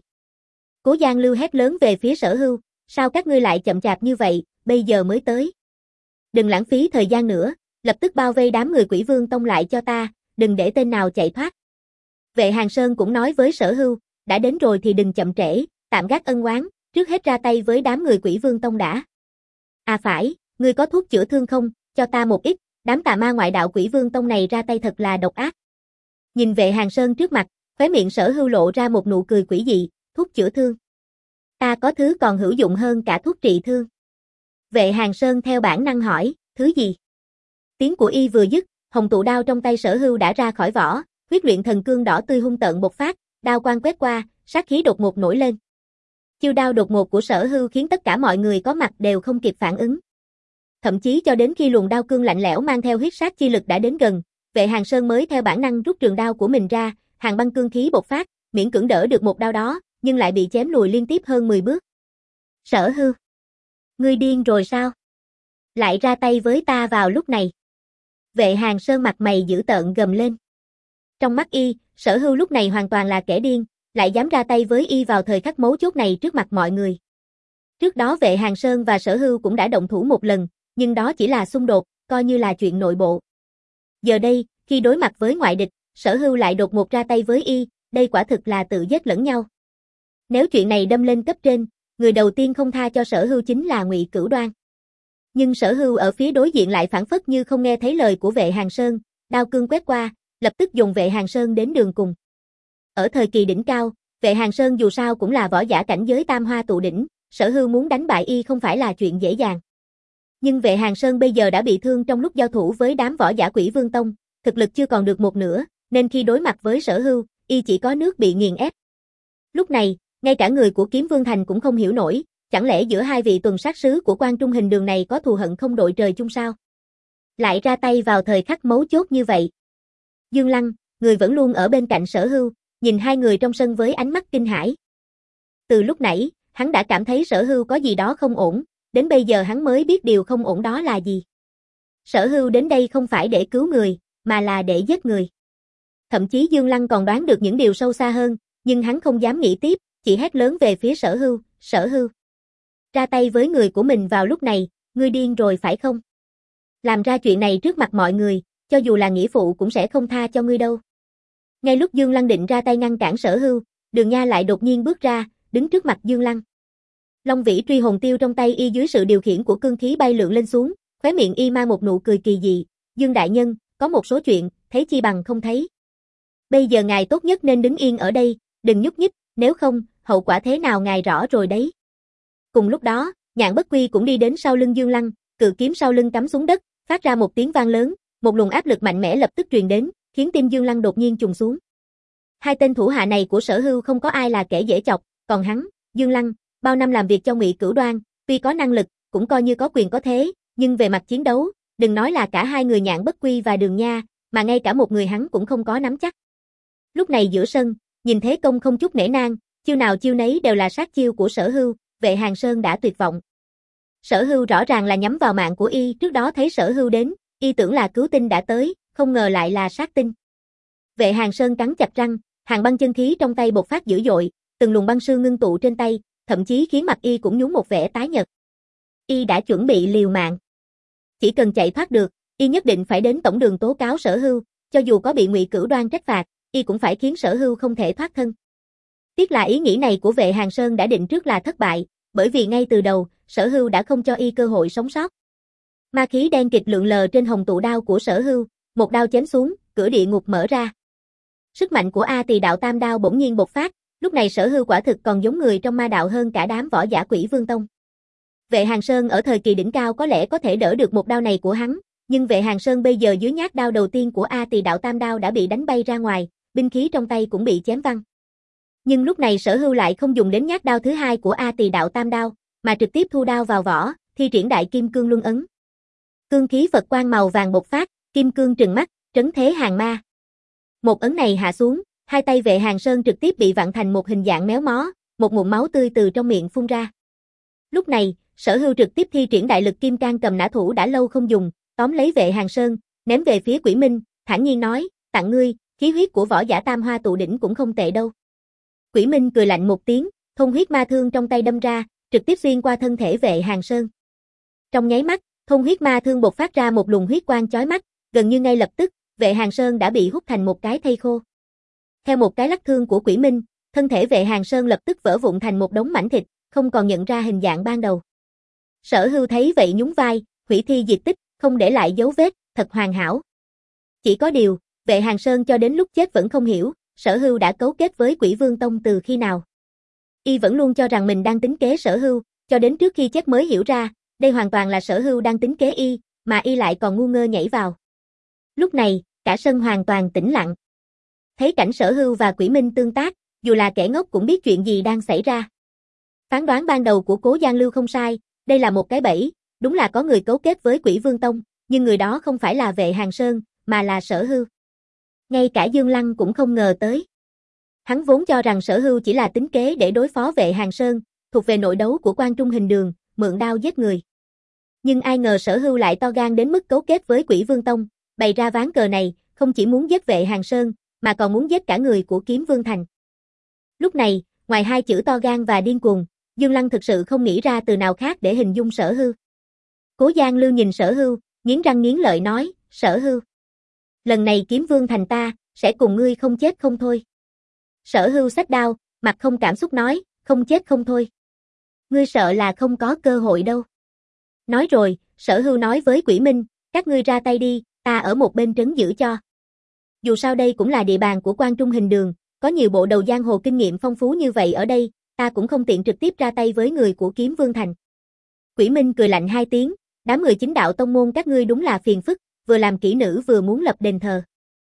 Cố Giang Lưu hét lớn về phía Sở Hưu, sao các ngươi lại chậm chạp như vậy, bây giờ mới tới. Đừng lãng phí thời gian nữa, lập tức bao vây đám người Quỷ Vương Tông lại cho ta, đừng để tên nào chạy thoát. Vệ Hàng Sơn cũng nói với Sở Hưu, đã đến rồi thì đừng chậm trễ, tạm gác ân oán, trước hết ra tay với đám người Quỷ Vương Tông đã. À phải, ngươi có thuốc chữa thương không, cho ta một ít, đám tà ma ngoại đạo Quỷ Vương Tông này ra tay thật là độc ác. Nhìn Vệ Hàng Sơn trước mặt, khóe miệng Sở Hưu lộ ra một nụ cười quỷ dị, thuốc chữa thương. Ta có thứ còn hữu dụng hơn cả thuốc trị thương. Vệ Hàng Sơn theo bản năng hỏi, thứ gì? Tiếng của y vừa dứt, hồng tụ đao trong tay Sở Hưu đã ra khỏi vỏ, huyết luyện thần cương đỏ tươi hung tợn bộc phát, đao quang quét qua, sát khí đột ngột nổi lên. Chiêu đao đột ngột của Sở Hưu khiến tất cả mọi người có mặt đều không kịp phản ứng. Thậm chí cho đến khi luồng đao cương lạnh lẽo mang theo huyết sát chi lực đã đến gần, Vệ Hàng Sơn mới theo bản năng rút trường đao của mình ra, hàng băng cương khí bộc phát, miễn cưỡng đỡ được một đao đó, nhưng lại bị chém lùi liên tiếp hơn mười bước. Sở Hưu, ngươi điên rồi sao? Lại ra tay với ta vào lúc này. Vệ Hàng Sơn mặt mày dữ tợn gầm lên. Trong mắt y, Sở Hưu lúc này hoàn toàn là kẻ điên, lại dám ra tay với y vào thời khắc mấu chốt này trước mặt mọi người. Trước đó Vệ Hàng Sơn và Sở Hưu cũng đã động thủ một lần, nhưng đó chỉ là xung đột, coi như là chuyện nội bộ. Giờ đây, khi đối mặt với ngoại địch, Sở Hưu lại đột ngột ra tay với y, đây quả thực là tự giết lẫn nhau. Nếu chuyện này đâm lên cấp trên, người đầu tiên không tha cho Sở Hưu chính là Ngụy Cửu Đoan. Nhưng Sở Hưu ở phía đối diện lại phảng phất như không nghe thấy lời của Vệ Hàng Sơn, đao cương quét qua, lập tức dồn Vệ Hàng Sơn đến đường cùng. Ở thời kỳ đỉnh cao, Vệ Hàng Sơn dù sao cũng là võ giả cảnh giới tam hoa tụ đỉnh, Sở Hưu muốn đánh bại y không phải là chuyện dễ dàng. Nhưng Vệ Hàng Sơn bây giờ đã bị thương trong lúc giao thủ với đám võ giả Quỷ Vương Tông, thực lực chưa còn được một nửa, nên khi đối mặt với Sở Hưu, y chỉ có nước bị nghiền ép. Lúc này, ngay cả người của Kiếm Vương Thành cũng không hiểu nổi, chẳng lẽ giữa hai vị tuần sát sứ của Quan Trung Hình Đường này có thù hận không đội trời chung sao? Lại ra tay vào thời khắc mấu chốt như vậy. Dương Lăng, người vẫn luôn ở bên cạnh Sở Hưu, nhìn hai người trong sân với ánh mắt kinh hãi. Từ lúc nãy, hắn đã cảm thấy Sở Hưu có gì đó không ổn, đến bây giờ hắn mới biết điều không ổn đó là gì. Sở Hưu đến đây không phải để cứu người, mà là để giết người. Thậm chí Dương Lăng còn đoán được những điều sâu xa hơn, nhưng hắn không dám nghĩ tiếp, chỉ hét lớn về phía Sở Hưu, Sở Hưu. Ra tay với người của mình vào lúc này, ngươi điên rồi phải không? Làm ra chuyện này trước mặt mọi người, cho dù là nghĩa phụ cũng sẽ không tha cho ngươi đâu. Ngay lúc Dương Lăng định ra tay ngăn cản Sở Hưu, Đường Nha lại đột nhiên bước ra, đứng trước mặt Dương Lăng. Long Vĩ truy hồn tiêu trong tay y dưới sự điều khiển của cương khí bay lượn lên xuống, khóe miệng y mang một nụ cười kỳ dị, Dương đại nhân, có một số chuyện, thấy chi bằng không thấy. Bây giờ ngài tốt nhất nên đứng yên ở đây, đừng nhúc nhích, nếu không, hậu quả thế nào ngài rõ rồi đấy. Cùng lúc đó, Nhạn Bất Quy cũng đi đến sau lưng Dương Lăng, cự kiếm sau lưng cắm xuống đất, phát ra một tiếng vang lớn, một luồng áp lực mạnh mẽ lập tức truyền đến, khiến tim Dương Lăng đột nhiên trùng xuống. Hai tên thủ hạ này của Sở Hưu không có ai là kẻ dễ chọc, còn hắn, Dương Lăng, bao năm làm việc cho Ngụy Cửu Đoan, tuy có năng lực, cũng coi như có quyền có thế, nhưng về mặt chiến đấu, đừng nói là cả hai người Nhạn Bất Quy và Đường Nha, mà ngay cả một người hắn cũng không có nắm chắc. Lúc này giữa sân, nhìn thế công không chút nể nang, chiêu nào chiêu nấy đều là sát chiêu của Sở Hưu, Vệ Hàng Sơn đã tuyệt vọng. Sở Hưu rõ ràng là nhắm vào mạng của y, trước đó thấy Sở Hưu đến, y tưởng là cứu tinh đã tới, không ngờ lại là sát tinh. Vệ Hàng Sơn cắn chặt răng, hàng băng chân khí trong tay bộc phát dữ dội, từng luồng băng sương ngưng tụ trên tay, thậm chí khiến mặt y cũng nhún một vẻ tái nhợt. Y đã chuẩn bị liều mạng. Chỉ cần chạy thoát được, y nhất định phải đến tổng đường tố cáo Sở Hưu, cho dù có bị Ngụy Cửu Đoan trách phạt, y cũng phải khiến Sở Hưu không thể thoát thân. Tiếc là ý nghĩ này của Vệ Hàng Sơn đã định trước là thất bại, bởi vì ngay từ đầu, Sở Hưu đã không cho y cơ hội sống sót. Ma khí đen kịt lượn lờ trên hồng tụ đao của Sở Hưu, một đao chém xuống, cửa địa ngục mở ra. Sức mạnh của A Tỳ Đạo Tam Đao bỗng nhiên bộc phát, lúc này Sở Hưu quả thực còn giống người trong ma đạo hơn cả đám võ giả Quỷ Vương Tông. Vệ Hàng Sơn ở thời kỳ đỉnh cao có lẽ có thể đỡ được một đao này của hắn, nhưng Vệ Hàng Sơn bây giờ dưới nhát đao đầu tiên của A Tỳ Đạo Tam Đao đã bị đánh bay ra ngoài, binh khí trong tay cũng bị chém văng. Nhưng lúc này Sở Hưu lại không dùng đến nhát đao thứ hai của A Tỳ Đạo Tam Đao, mà trực tiếp thu đao vào vỏ, thi triển Đại Kim Cương Luân ấn. Cương khí Phật quang màu vàng bộc phát, kim cương trừng mắt, trấn thế hàng ma. Một ấn này hạ xuống, hai tay Vệ Hàng Sơn trực tiếp bị vặn thành một hình dạng méo mó, một ngụm máu tươi từ trong miệng phun ra. Lúc này, Sở Hưu trực tiếp thi triển đại lực kim cang cầm nã thủ đã lâu không dùng, tóm lấy Vệ Hàng Sơn, ném về phía Quỷ Minh, thản nhiên nói, tặng ngươi, khí huyết của võ giả Tam Hoa tụ đỉnh cũng không tệ đâu. Quỷ Minh cười lạnh một tiếng, thông huyết ma thương trong tay đâm ra, trực tiếp xuyên qua thân thể Vệ Hàng Sơn. Trong nháy mắt, thông huyết ma thương bộc phát ra một luồng huyết quang chói mắt, gần như ngay lập tức, Vệ Hàng Sơn đã bị hút thành một cái thây khô. Theo một cái lắc thương của Quỷ Minh, thân thể Vệ Hàng Sơn lập tức vỡ vụn thành một đống mảnh thịt, không còn nhận ra hình dạng ban đầu. Sở Hưu thấy vậy nhún vai, hủy thi diệt tích, không để lại dấu vết, thật hoàn hảo. Chỉ có điều, Vệ Hàng Sơn cho đến lúc chết vẫn không hiểu, Sở Hưu đã cấu kết với Quỷ Vương Tông từ khi nào. Y vẫn luôn cho rằng mình đang tính kế Sở Hưu, cho đến trước khi chết mới hiểu ra, đây hoàn toàn là Sở Hưu đang tính kế y, mà y lại còn ngu ngơ nhảy vào. Lúc này, cả sân hoàn toàn tĩnh lặng. Thấy cảnh Sở Hưu và Quỷ Minh tương tác, dù là kẻ ngốc cũng biết chuyện gì đang xảy ra. Phán đoán ban đầu của Cố Giang Lưu không sai, đây là một cái bẫy, đúng là có người cấu kết với Quỷ Vương Tông, nhưng người đó không phải là Vệ Hàng Sơn, mà là Sở Hưu. Ngay cả Dương Lăng cũng không ngờ tới. Hắn vốn cho rằng Sở Hưu chỉ là tính kế để đối phó Vệ Hàng Sơn, thuộc về nội đấu của Quan Trung Hình Đường, mượn đao giết người. Nhưng ai ngờ Sở Hưu lại to gan đến mức cấu kết với Quỷ Vương Tông, bày ra ván cờ này, không chỉ muốn giết Vệ Hàng Sơn, mà còn muốn giết cả người của Kiếm Vương Thành. Lúc này, ngoài hai chữ to gan và điên cuồng, Dương Lăng thực sự không nghĩ ra từ nào khác để hình dung Sở Hưu. Cố Giang Lưu nhìn Sở Hưu, nghiến răng nghiến lợi nói, Sở Hưu, lần này Kiếm Vương Thành ta, sẽ cùng ngươi không chết không thôi. Sở Hưu xách đao, mặt không cảm xúc nói, không chết không thôi. Ngươi sợ là không có cơ hội đâu. Nói rồi, Sở Hưu nói với Quỷ Minh, các ngươi ra tay đi, ta ở một bên trấn giữ cho. Dù sao đây cũng là địa bàn của Quan Trung Hình Đường, có nhiều bộ đầu giang hồ kinh nghiệm phong phú như vậy ở đây, ta cũng không tiện trực tiếp ra tay với người của Kiếm Vương Thành. Quỷ Minh cười lạnh hai tiếng, đám người chính đạo tông môn các ngươi đúng là phiền phức, vừa làm kỹ nữ vừa muốn lập đền thờ.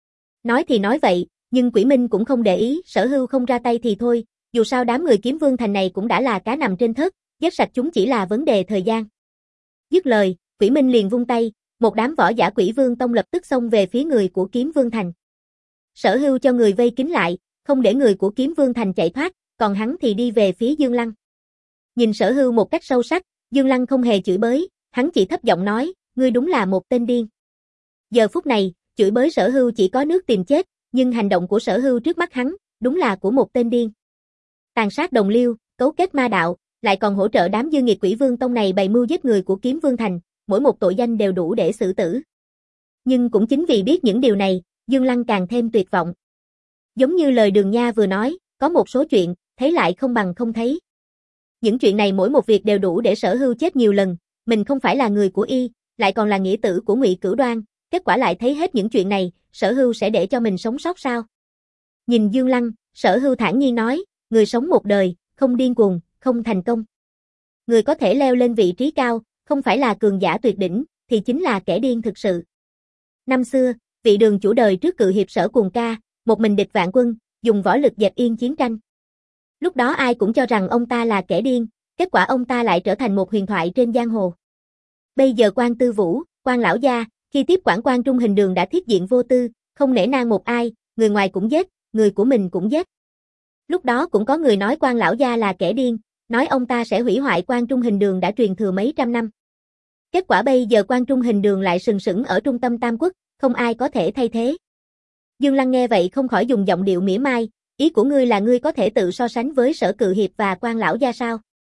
Nói thì nói vậy, nhưng Quỷ Minh cũng không để ý, Sở Hưu không ra tay thì thôi, dù sao đám người Kiếm Vương Thành này cũng đã là cá nằm trên thớt, giết sạch chúng chỉ là vấn đề thời gian. Dứt lời, Quỷ Minh liền vung tay, một đám võ giả Quỷ Vương Tông lập tức xông về phía người của Kiếm Vương Thành. Sở Hưu cho người vây kín lại, không để người của Kiếm Vương Thành chạy thoát, còn hắn thì đi về phía Dương Lăng. Nhìn Sở Hưu một cách sâu sắc, Dương Lăng không hề chửi bới, hắn chỉ thấp giọng nói, ngươi đúng là một tên điên. Giờ phút này, chửi bới Sở Hưu chỉ có nước tìm chết, nhưng hành động của Sở Hưu trước mắt hắn, đúng là của một tên điên. Tàn sát đồng liêu, cấu kết ma đạo, lại còn hỗ trợ đám dư nghiệt Quỷ Vương Tông này bày mưu giết người của Kiếm Vương Thành, mỗi một tội danh đều đủ để xử tử. Nhưng cũng chính vì biết những điều này, Dương Lăng càng thêm tuyệt vọng. Giống như lời Đường Nha vừa nói, có một số chuyện, thấy lại không bằng không thấy. Những chuyện này mỗi một việc đều đủ để Sở Hưu chết nhiều lần, mình không phải là người của y, lại còn là nghĩa tử của Ngụy Cửu Đoan, kết quả lại thấy hết những chuyện này, Sở Hưu sẽ để cho mình sống sót sao? Nhìn Dương Lăng, Sở Hưu thản nhiên nói, người sống một đời, không điên cuồng, không thành công. Người có thể leo lên vị trí cao, không phải là cường giả tuyệt đỉnh, thì chính là kẻ điên thực sự. Năm xưa, vị Đường chủ đời trước cự hiệp Sở Cuồng Ca, một mình địch vạn quân, dùng võ lực dẹp yên chiến tranh. Lúc đó ai cũng cho rằng ông ta là kẻ điên, kết quả ông ta lại trở thành một huyền thoại trên giang hồ. Bây giờ Quan Tư Vũ, Quan lão gia, khi tiếp quản Quan Trung Hình Đường đã thiết diện vô tư, không nể nang một ai, người ngoài cũng giết, người của mình cũng giết. Lúc đó cũng có người nói Quan lão gia là kẻ điên, nói ông ta sẽ hủy hoại Quan Trung Hình Đường đã truyền thừa mấy trăm năm. Kết quả bây giờ Quan Trung Hình Đường lại sừng sững ở trung tâm Tam Quốc, không ai có thể thay thế. Dương Lăng nghe vậy không khỏi dùng giọng điệu mỉa mai, ý của ngươi là ngươi có thể tự so sánh với Sở Cự Hiệp và Quan lão gia sao?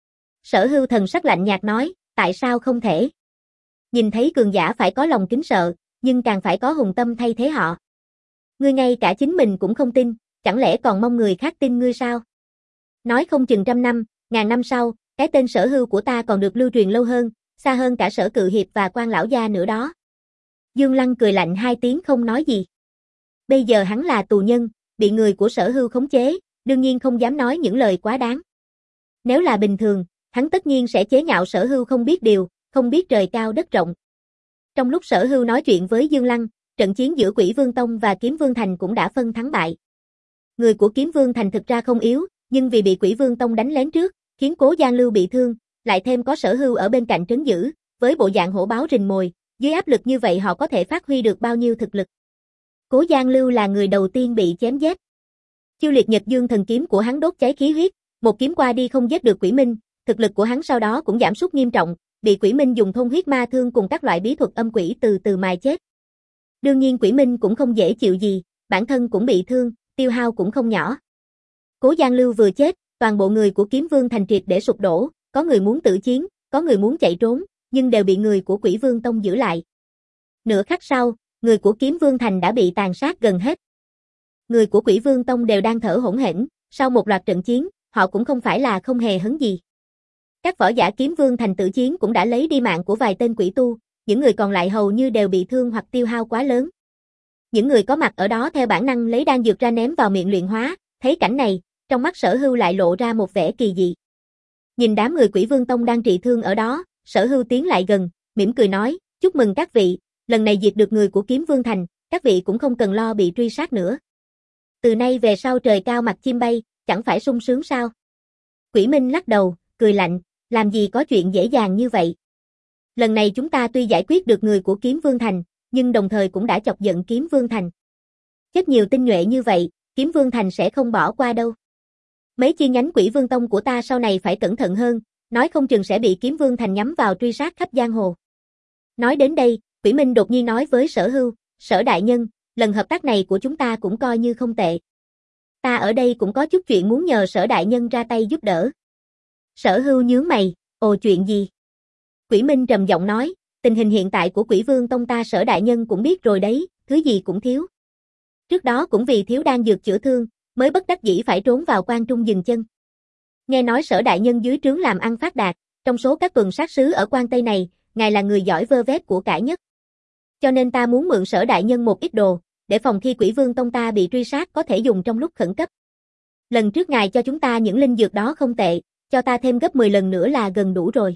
Sở Hưu thần sắc lạnh nhạt nói, tại sao không thể? Nhìn thấy cường giả phải có lòng kính sợ, nhưng càng phải có hùng tâm thay thế họ. Ngươi ngay cả chính mình cũng không tin, chẳng lẽ còn mong người khác tin ngươi sao? Nói không chừng trăm năm, ngàn năm sau, cái tên Sở Hưu của ta còn được lưu truyền lâu hơn, xa hơn cả Sở Cự Hiệp và Quan lão gia nữa đó. Dương Lăng cười lạnh hai tiếng không nói gì. Bây giờ hắn là tù nhân, bị người của Sở Hưu khống chế, đương nhiên không dám nói những lời quá đáng. Nếu là bình thường, hắn tất nhiên sẽ chế nhạo Sở Hưu không biết điều, không biết trời cao đất rộng. Trong lúc Sở Hưu nói chuyện với Dương Lăng, trận chiến giữa Quỷ Vương Tông và Kiếm Vương Thành cũng đã phân thắng bại. Người của Kiếm Vương Thành thực ra không yếu, nhưng vì bị Quỷ Vương Tông đánh lén trước, khiến Cố Giang Lưu bị thương, lại thêm có Sở Hưu ở bên cạnh trấn giữ, với bộ dạng hổ báo rình mồi, dưới áp lực như vậy họ có thể phát huy được bao nhiêu thực lực. Cố Giang Lưu là người đầu tiên bị chém giết. Chiêu Liệt Nhật Dương thần kiếm của hắn đốt cháy khí huyết, một kiếm qua đi không giết được Quỷ Minh, thực lực của hắn sau đó cũng giảm sút nghiêm trọng, bị Quỷ Minh dùng thôn huyết ma thương cùng các loại bí thuật âm quỷ từ từ mài chết. Đương nhiên Quỷ Minh cũng không dễ chịu gì, bản thân cũng bị thương, tiêu hao cũng không nhỏ. Cố Giang Lưu vừa chết, toàn bộ người của Kiếm Vương Thành triệt để sụp đổ, có người muốn tự chiến, có người muốn chạy trốn, nhưng đều bị người của Quỷ Vương Tông giữ lại. Nửa khắc sau, người của Kiếm Vương Thành đã bị tàn sát gần hết. Người của Quỷ Vương Tông đều đang thở hổn hển, sau một loạt trận chiến, họ cũng không phải là không hề hấn gì. Các võ giả Kiếm Vương Thành tự chiến cũng đã lấy đi mạng của vài tên quỷ tu, những người còn lại hầu như đều bị thương hoặc tiêu hao quá lớn. Những người có mặt ở đó theo bản năng lấy đan dược ra ném vào miệng luyện hóa, thấy cảnh này, trong mắt Sở Hưu lại lộ ra một vẻ kỳ dị. Nhìn đám người Quỷ Vương Tông đang trị thương ở đó, Sở Hưu tiến lại gần, mỉm cười nói, chúc mừng các vị, lần này diệt được người của Kiếm Vương Thành, các vị cũng không cần lo bị truy sát nữa. Từ nay về sau trời cao mặt chim bay, chẳng phải sung sướng sao? Quỷ Minh lắc đầu, cười lạnh, làm gì có chuyện dễ dàng như vậy. Lần này chúng ta tuy giải quyết được người của Kiếm Vương Thành, nhưng đồng thời cũng đã chọc giận Kiếm Vương Thành. Chết nhiều tinh nhuệ như vậy, Kiếm Vương Thành sẽ không bỏ qua đâu. Mấy chi nhánh Quỷ Vương Tông của ta sau này phải cẩn thận hơn, nói không chừng sẽ bị Kiếm Vương Thành nhắm vào truy sát khắp giang hồ. Nói đến đây, Quỷ Minh đột nhiên nói với Sở Hưu, Sở đại nhân, lần hợp tác này của chúng ta cũng coi như không tệ. Ta ở đây cũng có chút chuyện muốn nhờ Sở đại nhân ra tay giúp đỡ. Sở Hưu nhướng mày, ồ chuyện gì? Quỷ Minh trầm giọng nói, tình hình hiện tại của Quỷ Vương Tông ta Sở đại nhân cũng biết rồi đấy, thứ gì cũng thiếu. Trước đó cũng vì thiếu đan dược chữa thương, mới bất đắc dĩ phải trốn vào quan trung dừng chân. Nghe nói Sở đại nhân dưới trướng làm ăn phát đạt, trong số các tuần sát sứ ở quan Tây này, ngài là người giỏi vơ vét của cải nhất. Cho nên ta muốn mượn Sở đại nhân một ít đồ, để phòng khi Quỷ Vương Tông ta bị truy sát có thể dùng trong lúc khẩn cấp. Lần trước ngài cho chúng ta những linh dược đó không tệ, cho ta thêm gấp mười lần nữa là gần đủ rồi.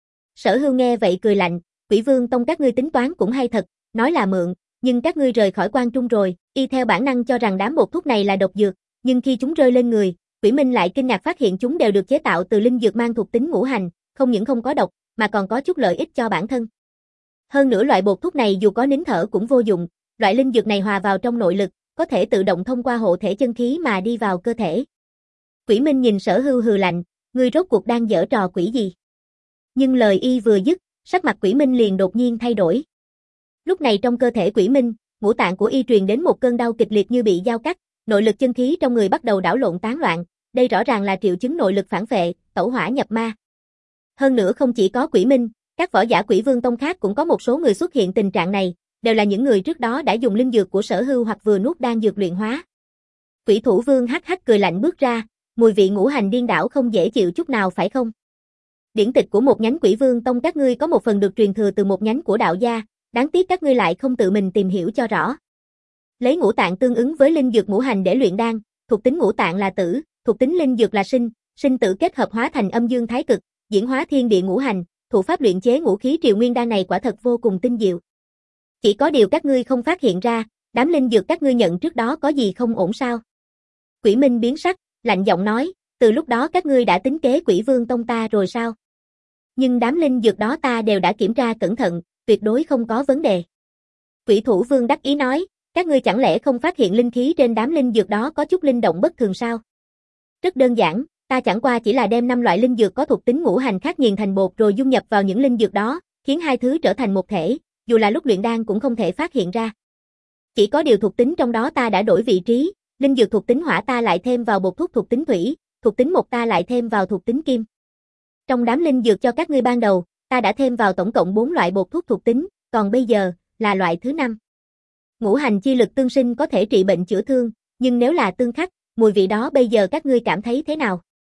Sở Hưu nghe vậy cười lạnh, Quỷ Vương Tông các ngươi tính toán cũng hay thật, nói là mượn, nhưng các ngươi rời khỏi quan trung rồi, y theo bản năng cho rằng đám bột thuốc này là độc dược, nhưng khi chúng rơi lên người, Quỷ Minh lại kinh ngạc phát hiện chúng đều được chế tạo từ linh dược mang thuộc tính ngũ hành, không những không có độc, mà còn có chút lợi ích cho bản thân. Hơn nữa loại bột thuốc này dù có nín thở cũng vô dụng, loại linh dược này hòa vào trong nội lực, có thể tự động thông qua hộ thể chân khí mà đi vào cơ thể. Quỷ Minh nhìn Sở Hưu hừ lạnh, ngươi rốt cuộc đang giở trò quỷ gì? Nhưng lời y vừa dứt, sắc mặt Quỷ Minh liền đột nhiên thay đổi. Lúc này trong cơ thể Quỷ Minh, ngũ tạng của y truyền đến một cơn đau kịch liệt như bị dao cắt, nội lực chân khí trong người bắt đầu đảo lộn tán loạn, đây rõ ràng là triệu chứng nội lực phản phệ, tẩu hỏa nhập ma. Hơn nữa không chỉ có Quỷ Minh, các võ giả Quỷ Vương Tông khác cũng có một số người xuất hiện tình trạng này, đều là những người trước đó đã dùng linh dược của Sở Hưu hoặc vừa nuốt đan dược luyện hóa. Quỷ Thủ Vương hắc hắc cười lạnh bước ra, mùi vị ngũ hành điên đảo không dễ chịu chút nào phải không? Điển tịch của một nhánh Quỷ Vương Tông các ngươi có một phần được truyền thừa từ một nhánh của đạo gia, đáng tiếc các ngươi lại không tự mình tìm hiểu cho rõ. Lấy ngũ tạng tương ứng với linh dược ngũ hành để luyện đan, thuộc tính ngũ tạng là tử, thuộc tính linh dược là sinh, sinh tử kết hợp hóa thành âm dương thái cực, diễn hóa thiên địa ngũ hành, thủ pháp luyện chế ngũ khí triều nguyên đan này quả thật vô cùng tinh diệu. Chỉ có điều các ngươi không phát hiện ra, đám linh dược các ngươi nhận trước đó có gì không ổn sao? Quỷ Minh biến sắc, lạnh giọng nói, từ lúc đó các ngươi đã tính kế Quỷ Vương Tông ta rồi sao? Nhưng đám linh dược đó ta đều đã kiểm tra cẩn thận, tuyệt đối không có vấn đề. Quỷ Thủ Vương đắc ý nói, các ngươi chẳng lẽ không phát hiện linh khí trên đám linh dược đó có chút linh động bất thường sao? Rất đơn giản, ta chẳng qua chỉ là đem năm loại linh dược có thuộc tính ngũ hành khác nghiền thành bột rồi dung nhập vào những linh dược đó, khiến hai thứ trở thành một thể, dù là lúc luyện đan cũng không thể phát hiện ra. Chỉ có điều thuộc tính trong đó ta đã đổi vị trí, linh dược thuộc tính hỏa ta lại thêm vào bột thuốc thuộc tính thủy, thuộc tính mộc ta lại thêm vào thuộc tính kim. Trong đám linh dược cho các ngươi ban đầu, ta đã thêm vào tổng cộng bốn loại bột thuốc thuộc tính, còn bây giờ là loại thứ năm. Ngũ hành chi lực tương sinh có thể trị bệnh chữa thương, nhưng nếu là tương khắc, mùi vị đó bây giờ các ngươi cảm thấy thế nào?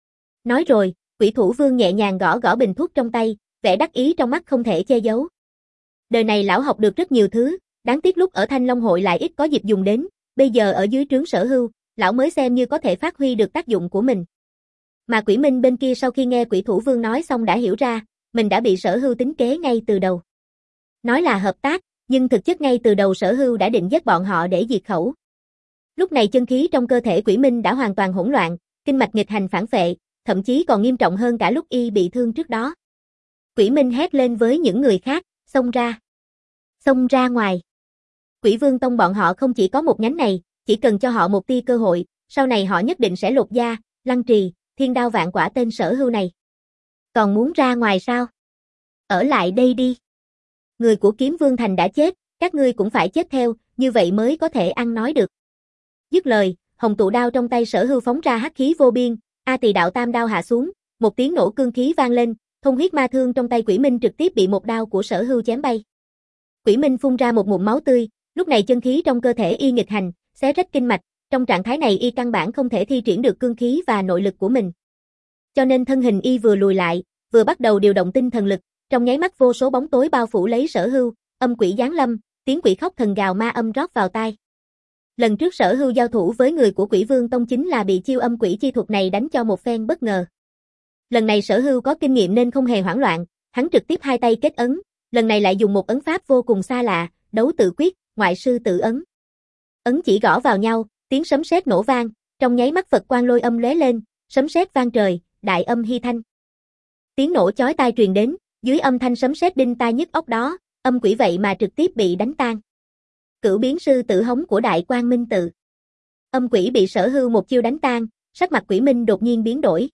Nói rồi, Quỷ Thủ Vương nhẹ nhàng gõ gõ bình thuốc trong tay, vẻ đắc ý trong mắt không thể che giấu. Đời này lão học được rất nhiều thứ, đáng tiếc lúc ở Thanh Long hội lại ít có dịp dùng đến, bây giờ ở dưới trướng Sở Hưu, lão mới xem như có thể phát huy được tác dụng của mình. Mà Quỷ Minh bên kia sau khi nghe Quỷ Thủ Vương nói xong đã hiểu ra, mình đã bị Sở Hưu tính kế ngay từ đầu. Nói là hợp tác, nhưng thực chất ngay từ đầu Sở Hưu đã định giết bọn họ để diệt khẩu. Lúc này chân khí trong cơ thể Quỷ Minh đã hoàn toàn hỗn loạn, kinh mạch nghịch hành phản phệ, thậm chí còn nghiêm trọng hơn cả lúc y bị thương trước đó. Quỷ Minh hét lên với những người khác, xông ra. Xông ra ngoài. Quỷ Vương Tông bọn họ không chỉ có một nhánh này, chỉ cần cho họ một tia cơ hội, sau này họ nhất định sẽ lột da, lăng trì, thiên đao vạn quả tên Sở Hưu này. Còn muốn ra ngoài sao? Ở lại đây đi. Người của Kiếm Vương Thành đã chết, các ngươi cũng phải chết theo, như vậy mới có thể ăn nói được. Dứt lời, hồng tụ đao trong tay Sở Hưu phóng ra hắc khí vô biên, A Tỳ Đạo Tam đao hạ xuống, một tiếng nổ cương khí vang lên, thông huyết ma thương trong tay Quỷ Minh trực tiếp bị một đao của Sở Hưu chém bay. Quỷ Minh phun ra một ngụm máu tươi, lúc này chân khí trong cơ thể y nghịch hành, xé rách kinh mạch, trong trạng thái này y căn bản không thể thi triển được cương khí và nội lực của mình. Cho nên thân hình y vừa lùi lại, vừa bắt đầu điều động tinh thần lực, trong nháy mắt vô số bóng tối bao phủ lấy Sở Hưu, âm quỷ giáng lâm, tiếng quỷ khóc thần gào ma âm rót vào tai. Lần trước Sở Hưu giao thủ với người của Quỷ Vương Tông chính là bị chiêu âm quỷ chi thuật này đánh cho một phen bất ngờ. Lần này Sở Hưu có kinh nghiệm nên không hề hoảng loạn, hắn trực tiếp hai tay kết ấn, lần này lại dùng một ấn pháp vô cùng xa lạ, đấu tự quyết, ngoại sư tự ấn. Ấn chỉ gõ vào nhau, tiếng sấm sét nổ vang, trong nháy mắt Phật quang lôi âm lóe lên, sấm sét vang trời, đại âm hy thanh. Tiếng nổ chói tai truyền đến, dưới âm thanh sấm sét đinh tai nhức óc đó, âm quỷ vậy mà trực tiếp bị đánh tan. Cửu biến sư tử hống của Đại Quang Minh tự. Âm quỷ bị Sở Hưu một chiêu đánh tan, sắc mặt Quỷ Minh đột nhiên biến đổi.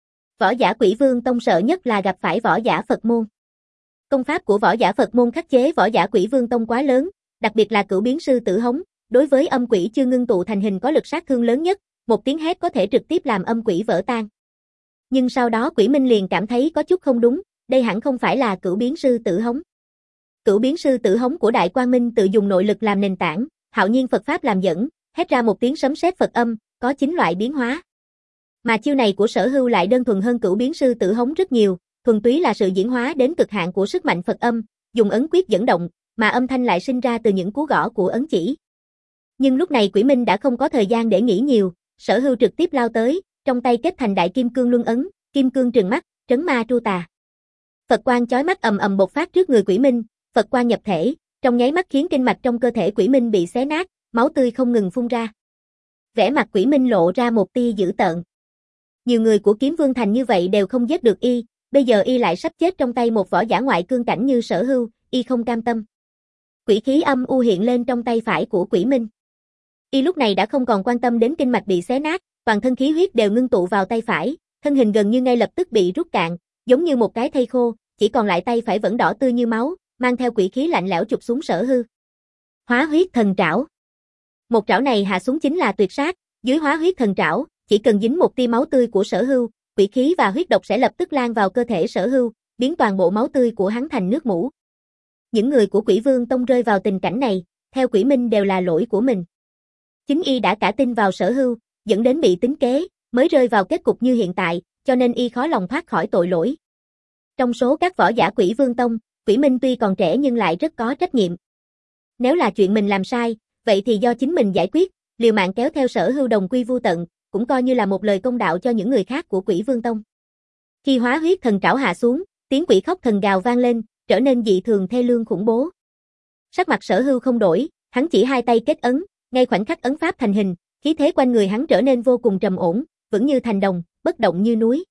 Võ giả Quỷ Vương Tông sợ nhất là gặp phải võ giả Phật môn. Công pháp của võ giả Phật môn khắc chế võ giả Quỷ Vương Tông quá lớn, đặc biệt là cửu biến sư tử hống, đối với âm quỷ chưa ngưng tụ thành hình có lực sát thương lớn nhất, một tiếng hét có thể trực tiếp làm âm quỷ vỡ tan. Nhưng sau đó Quỷ Minh liền cảm thấy có chút không đúng, đây hẳn không phải là cửu biến sư tử hống. Cửu biến sư tử hống của Đại Quang Minh tự dùng nội lực làm nền tảng, hạo nhiên Phật pháp làm dẫn, hét ra một tiếng sấm sét Phật âm, có chín loại biến hóa. Mà chiêu này của Sở Hưu lại đơn thuần hơn cửu biến sư tử hống rất nhiều, thuần túy là sự diễn hóa đến cực hạn của sức mạnh Phật âm, dùng ấn quyết dẫn động, mà âm thanh lại sinh ra từ những cú gõ của ấn chỉ. Nhưng lúc này Quỷ Minh đã không có thời gian để nghĩ nhiều, Sở Hưu trực tiếp lao tới, trong tay kết thành đại kim cương luân ấn, kim cương trừng mắt, trấn ma tru tà. Phật quang chói mắt ầm ầm bộc phát trước người Quỷ Minh, Phật quang nhập thể, trong nháy mắt khiến kinh mạch trong cơ thể Quỷ Minh bị xé nát, máu tươi không ngừng phun ra. Vẻ mặt Quỷ Minh lộ ra một tia dữ tợn. Nhiều người của Kiếm Vương Thành như vậy đều không giết được y, bây giờ y lại sắp chết trong tay một võ giả ngoại cương cảnh như Sở Hưu, y không cam tâm. Quỷ khí âm u hiện lên trong tay phải của Quỷ Minh. Y lúc này đã không còn quan tâm đến kinh mạch bị xé nát, toàn thân khí huyết đều ngưng tụ vào tay phải, thân hình gần như ngay lập tức bị rút cạn, giống như một cái thây khô, chỉ còn lại tay phải vẫn đỏ tươi như máu, mang theo quỷ khí lạnh lẽo chụp xuống Sở Hưu. Hóa huyết thần trảo. Một trảo này hạ xuống chính là tuyệt sát, dưới hóa huyết thần trảo, chỉ cần dính một tia máu tươi của Sở Hưu, quỷ khí và huyết độc sẽ lập tức lan vào cơ thể Sở Hưu, biến toàn bộ máu tươi của hắn thành nước mủ. Những người của Quỷ Vương Tông rơi vào tình cảnh này, theo Quỷ Minh đều là lỗi của mình. Chính y đã cả tin vào Sở Hưu, dẫn đến bị tính kế, mới rơi vào kết cục như hiện tại, cho nên y khó lòng thoát khỏi tội lỗi. Trong số các võ giả Quỷ Vương Tông, Quỷ Minh tuy còn trẻ nhưng lại rất có trách nhiệm. Nếu là chuyện mình làm sai, vậy thì do chính mình giải quyết, liều mạng kéo theo Sở Hưu đồng quy vu tận, cũng coi như là một lời công đạo cho những người khác của Quỷ Vương Tông. Khi hóa huyết thần trảo hạ xuống, tiếng quỷ khóc thần gào vang lên, trở nên dị thường thê lương khủng bố. Sắc mặt Sở Hưu không đổi, hắn chỉ hai tay kết ấn, ngay khoảnh khắc ấn pháp thành hình, khí thế quanh người hắn trở nên vô cùng trầm ổn, vững như thành đồng, bất động như núi.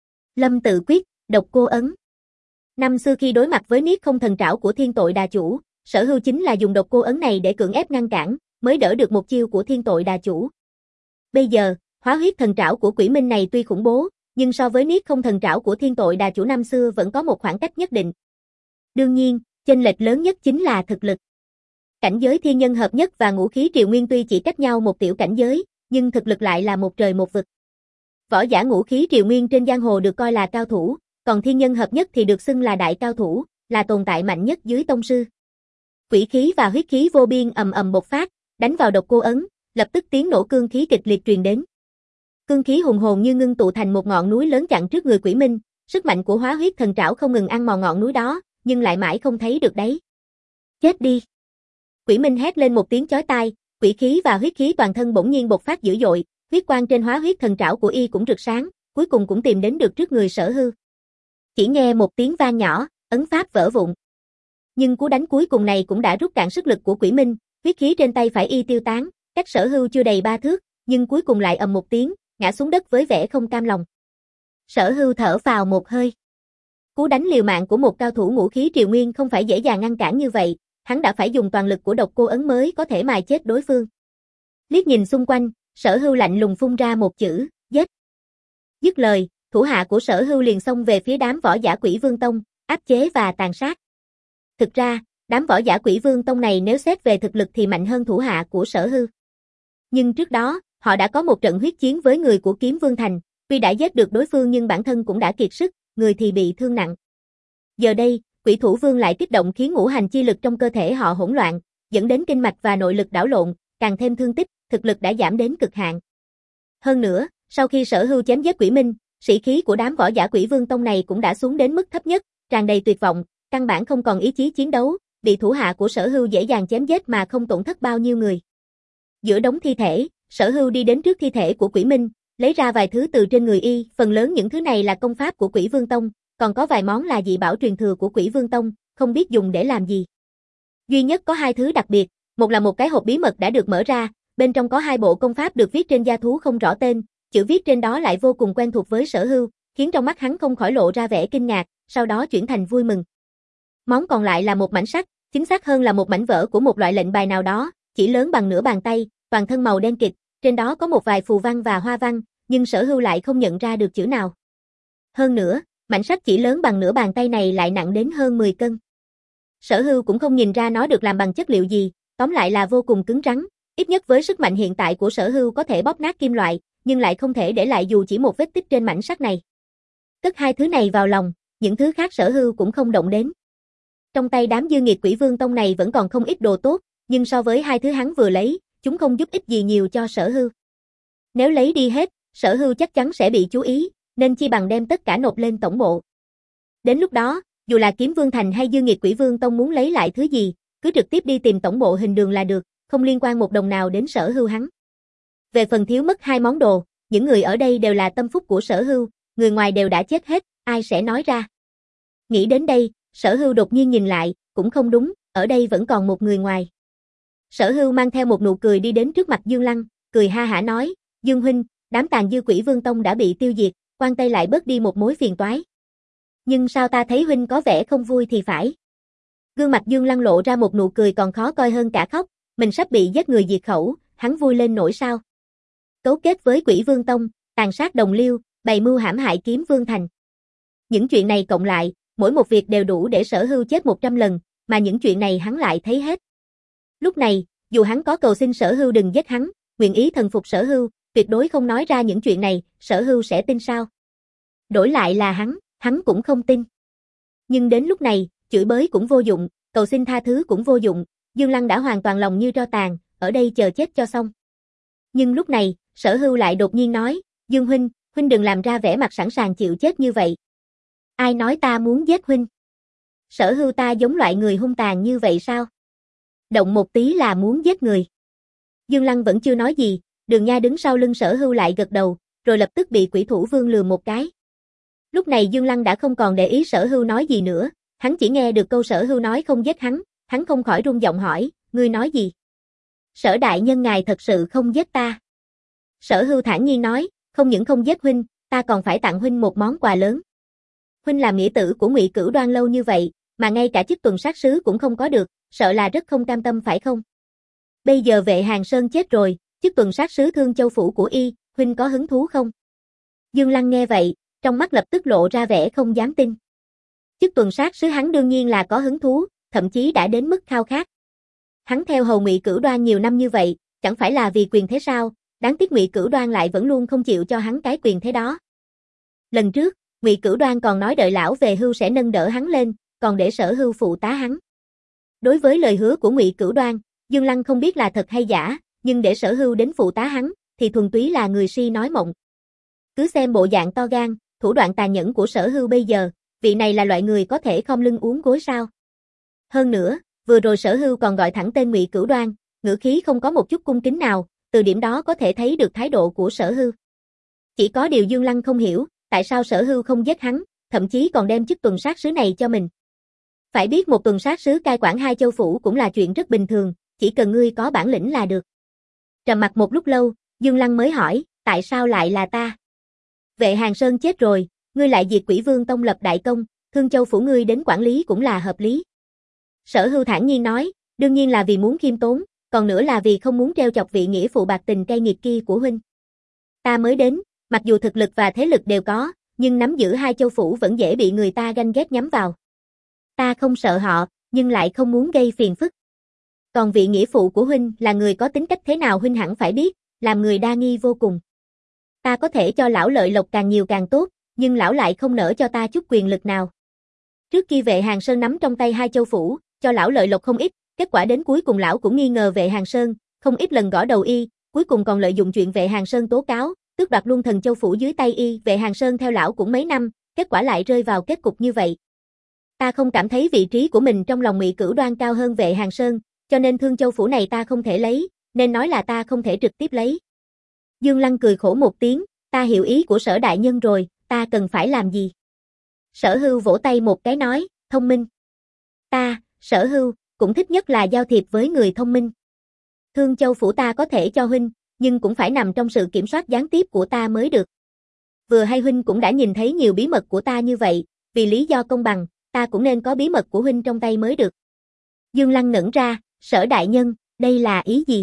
Lâm tự quyết, độc cô ấn. Năm xưa khi đối mặt với niết không thần trảo của Thiên Tội Đà Chủ, Sở Hưu chính là dùng độc cô ấn này để cưỡng ép ngăn cản, mới đỡ được một chiêu của Thiên Tội Đà Chủ. Bây giờ, hóa huyết thần trảo của Quỷ Minh này tuy khủng bố, nhưng so với niết không thần trảo của Thiên Tội Đà Chủ năm xưa vẫn có một khoảng cách nhất định. Đương nhiên, chênh lệch lớn nhất chính là thực lực. Cảnh giới thiên nhân hợp nhất và ngũ khí triều nguyên tuy chỉ cách nhau một tiểu cảnh giới, nhưng thực lực lại là một trời một vực. Võ giả ngũ khí triều nguyên trên giang hồ được coi là cao thủ, còn thiên nhân hợp nhất thì được xưng là đại cao thủ, là tồn tại mạnh nhất dưới tông sư. Quỷ khí và huyết khí vô biên ầm ầm bộc phát, đánh vào độc cô ấn, lập tức tiếng nổ cương khí kịch liệt truyền đến. Cương khí hùng hồn như ngưng tụ thành một ngọn núi lớn chặn trước người Quỷ Minh, sức mạnh của Hóa Huyết Thần Trảo không ngừng ăn mòn ngọn núi đó, nhưng lại mãi không thấy được đáy. Chết đi! Quỷ Minh hét lên một tiếng chói tai, quỷ khí và huyết khí toàn thân bỗng nhiên bộc phát dữ dội, huyết quang trên Hóa Huyết Thần Trảo của y cũng rực sáng, cuối cùng cũng tìm đến được trước người Sở Hưu. Chỉ nghe một tiếng vang nhỏ, ấn pháp vỡ vụn. Nhưng cú đánh cuối cùng này cũng đã rút cạn sức lực của Quỷ Minh, huyết khí trên tay phải y tiêu tán, cách Sở Hưu chưa đầy ba thước, nhưng cuối cùng lại ầm một tiếng, ngã xuống đất với vẻ không cam lòng. Sở Hưu thở vào một hơi. Cú đánh liều mạng của một cao thủ ngũ khí triều nguyên không phải dễ dàng ngăn cản như vậy, hắn đã phải dùng toàn lực của độc cô ấn mới có thể mài chết đối phương. Liếc nhìn xung quanh, Sở Hưu lạnh lùng phun ra một chữ, giết. Dứt lời, thủ hạ của Sở Hưu liền xông về phía đám võ giả Quỷ Vương Tông, áp chế và tàn sát. Thực ra, đám võ giả Quỷ Vương Tông này nếu xét về thực lực thì mạnh hơn thủ hạ của Sở Hưu. Nhưng trước đó, họ đã có một trận huyết chiến với người của Kiếm Vương Thành, tuy đã giết được đối phương nhưng bản thân cũng đã kiệt sức, người thì bị thương nặng. Giờ đây, Quỷ Thủ Vương lại kích động khiến ngũ hành chi lực trong cơ thể họ hỗn loạn, dẫn đến kinh mạch và nội lực đảo lộn, càng thêm thương tích, thực lực đã giảm đến cực hạn. Hơn nữa, sau khi Sở Hưu chém giết Quỷ Minh, sĩ khí của đám võ giả Quỷ Vương Tông này cũng đã xuống đến mức thấp nhất, tràn đầy tuyệt vọng, căn bản không còn ý chí chiến đấu, bị thủ hạ của Sở Hưu dễ dàng chém giết mà không tổn thất bao nhiêu người. Giữa đống thi thể, Sở Hưu đi đến trước thi thể của Quỷ Minh, lấy ra vài thứ từ trên người y, phần lớn những thứ này là công pháp của Quỷ Vương Tông, còn có vài món là dị bảo truyền thừa của Quỷ Vương Tông, không biết dùng để làm gì. Duy nhất có hai thứ đặc biệt, một là một cái hộp bí mật đã được mở ra, bên trong có hai bộ công pháp được viết trên da thú không rõ tên, chữ viết trên đó lại vô cùng quen thuộc với Sở Hưu, khiến trong mắt hắn không khỏi lộ ra vẻ kinh ngạc, sau đó chuyển thành vui mừng. Món còn lại là một mảnh sắt, chính xác hơn là một mảnh vỡ của một loại lệnh bài nào đó, chỉ lớn bằng nửa bàn tay, toàn thân màu đen kịt, trên đó có một vài phù văn và hoa văn, nhưng Sở Hưu lại không nhận ra được chữ nào. Hơn nữa, mảnh sắt chỉ lớn bằng nửa bàn tay này lại nặng đến hơn mười cân. Sở Hưu cũng không nhìn ra nó được làm bằng chất liệu gì, tóm lại là vô cùng cứng rắn, ít nhất với sức mạnh hiện tại của Sở Hưu có thể bóp nát kim loại, nhưng lại không thể để lại dù chỉ một vết tích trên mảnh sắt này. Cất hai thứ này vào lòng, những thứ khác Sở Hưu cũng không động đến. Trong tay đám dư nghiệt Quỷ Vương Tông này vẫn còn không ít đồ tốt, nhưng so với hai thứ hắn vừa lấy, chúng không giúp ích gì nhiều cho Sở Hưu. Nếu lấy đi hết, Sở Hưu chắc chắn sẽ bị chú ý, nên chi bằng đem tất cả nộp lên tổng bộ. Đến lúc đó, dù là Kiếm Vương Thành hay dư nghiệt Quỷ Vương Tông muốn lấy lại thứ gì, cứ trực tiếp đi tìm tổng bộ hình đường là được, không liên quan một đồng nào đến Sở Hưu hắn. Về phần thiếu mất hai món đồ, những người ở đây đều là tâm phúc của Sở Hưu, người ngoài đều đã chết hết, ai sẽ nói ra. Nghĩ đến đây, Sở Hưu đột nhiên nhìn lại, cũng không đúng, ở đây vẫn còn một người ngoài. Sở Hưu mang theo một nụ cười đi đến trước mặt Dương Lăng, cười ha hả nói, Dương huynh, đám tàn dư Quỷ Vương Tông đã bị tiêu diệt, quan Tây lại bớt đi một mối phiền toái. Nhưng sao ta thấy huynh có vẻ không vui thì phải. Gương mặt Dương Lăng lộ ra một nụ cười còn khó coi hơn cả khóc, mình sắp bị giết người diệt khẩu, hắn vui lên nổi sao. Cấu kết với Quỷ Vương Tông, tàn sát đồng liêu, bày mưu hãm hại Kiếm Vương Thành. Những chuyện này cộng lại, mỗi một việc đều đủ để Sở Hưu chết một trăm lần, mà những chuyện này hắn lại thấy hết. Lúc này, dù hắn có cầu xin Sở Hưu đừng giết hắn, nguyện ý thần phục Sở Hưu, tuyệt đối không nói ra những chuyện này, Sở Hưu sẽ tin sao? Đổi lại là hắn, hắn cũng không tin. Nhưng đến lúc này, chửi bới cũng vô dụng, cầu xin tha thứ cũng vô dụng, Dương Lăng đã hoàn toàn lòng như tro tàn, ở đây chờ chết cho xong. Nhưng lúc này, Sở Hưu lại đột nhiên nói, Dương huynh, huynh đừng làm ra vẻ mặt sẵn sàng chịu chết như vậy. Ai nói ta muốn giết huynh? Sở Hưu ta giống loại người hung tàn như vậy sao? Động một tí là muốn giết người. Dương Lăng vẫn chưa nói gì, Đường Nha đứng sau lưng Sở Hưu lại gật đầu, rồi lập tức bị Quỷ Thủ Vương lừa một cái. Lúc này Dương Lăng đã không còn để ý Sở Hưu nói gì nữa, hắn chỉ nghe được câu Sở Hưu nói không giết hắn, hắn không khỏi run giọng hỏi, ngươi nói gì? Sở đại nhân ngài thật sự không giết ta. Sở Hưu thản nhiên nói, không những không giết huynh, ta còn phải tặng huynh một món quà lớn. Huynh làm nghĩa tử của Ngụy Cửu Đoan lâu như vậy, mà ngay cả chức tuần sát sứ cũng không có được, sợ là rất không cam tâm phải không? Bây giờ Vệ Hàng Sơn chết rồi, chức tuần sát sứ Thương Châu phủ của y, huynh có hứng thú không? Dương Lăng nghe vậy, trong mắt lập tức lộ ra vẻ không dám tin. Chức tuần sát sứ hắn đương nhiên là có hứng thú, thậm chí đã đến mức khao khát. Hắn theo hầu Ngụy Cửu Đoan nhiều năm như vậy, chẳng phải là vì quyền thế sao? Đáng tiếc Ngụy Cửu Đoan lại vẫn luôn không chịu cho hắn cái quyền thế đó. Lần trước, Ngụy Cửu Đoan còn nói đợi lão về hưu sẽ nâng đỡ hắn lên, còn để Sở Hưu phụ tá hắn. Đối với lời hứa của Ngụy Cửu Đoan, Dương Lăng không biết là thật hay giả, nhưng để Sở Hưu đến phụ tá hắn, thì thuần túy là người si nói mộng. Cứ xem bộ dạng to gan, thủ đoạn tàn nhẫn của Sở Hưu bây giờ, vị này là loại người có thể khom lưng uống gối sao? Hơn nữa, vừa rồi Sở Hưu còn gọi thẳng tên Ngụy Cửu Đoan, ngữ khí không có một chút cung kính nào, từ điểm đó có thể thấy được thái độ của Sở Hưu. Chỉ có điều Dương Lăng không hiểu, tại sao Sở Hưu không giết hắn, thậm chí còn đem chức tuần sát sứ này cho mình. Phải biết một tuần sát sứ cai quản hai châu phủ cũng là chuyện rất bình thường, chỉ cần ngươi có bản lĩnh là được. Trầm mặc một lúc lâu, Dương Lăng mới hỏi, tại sao lại là ta? Vệ Hàng Sơn chết rồi, ngươi lại diệt Quỷ Vương Tông lập đại công, Thương Châu phủ ngươi đến quản lý cũng là hợp lý. Sở Hưu thản nhiên nói, đương nhiên là vì muốn khiêm tốn, còn nữa là vì không muốn treo chọc vị nghĩa phụ bạc tình cay nghiệt kia của huynh. Ta mới đến, mặc dù thực lực và thế lực đều có, nhưng nắm giữ hai châu phủ vẫn dễ bị người ta ganh ghét nhắm vào. Ta không sợ họ, nhưng lại không muốn gây phiền phức. Còn vị nghĩa phụ của huynh là người có tính cách thế nào huynh hẳn phải biết, làm người đa nghi vô cùng. Ta có thể cho lão lợi lộc càng nhiều càng tốt, nhưng lão lại không nỡ cho ta chút quyền lực nào. Trước khi Vệ Hàng Sơn nắm trong tay hai châu phủ, cho lão lợi lộc không ít, kết quả đến cuối cùng lão cũng nghi ngờ Vệ Hàng Sơn, không ít lần gõ đầu y, cuối cùng còn lợi dụng chuyện Vệ Hàng Sơn tố cáo, tước đoạt luôn thần châu phủ dưới tay y. Vệ Hàng Sơn theo lão cũng mấy năm, kết quả lại rơi vào kết cục như vậy. Ta không cảm thấy vị trí của mình trong lòng Ngụy Cửu Đoan cao hơn Vệ Hàng Sơn, cho nên Thương Châu phủ này ta không thể lấy, nên nói là ta không thể trực tiếp lấy. Dương Lăng cười khổ một tiếng, ta hiểu ý của Sở đại nhân rồi, ta cần phải làm gì? Sở Hưu vỗ tay một cái nói, thông minh. Ta, Sở Hưu, cũng thích nhất là giao thiệp với người thông minh. Thương Châu phủ ta có thể cho huynh, nhưng cũng phải nằm trong sự kiểm soát gián tiếp của ta mới được. Vừa hay huynh cũng đã nhìn thấy nhiều bí mật của ta như vậy, vì lý do công bằng, ta cũng nên có bí mật của huynh trong tay mới được. Dương Lăng ngẩn ra, Sở đại nhân, đây là ý gì?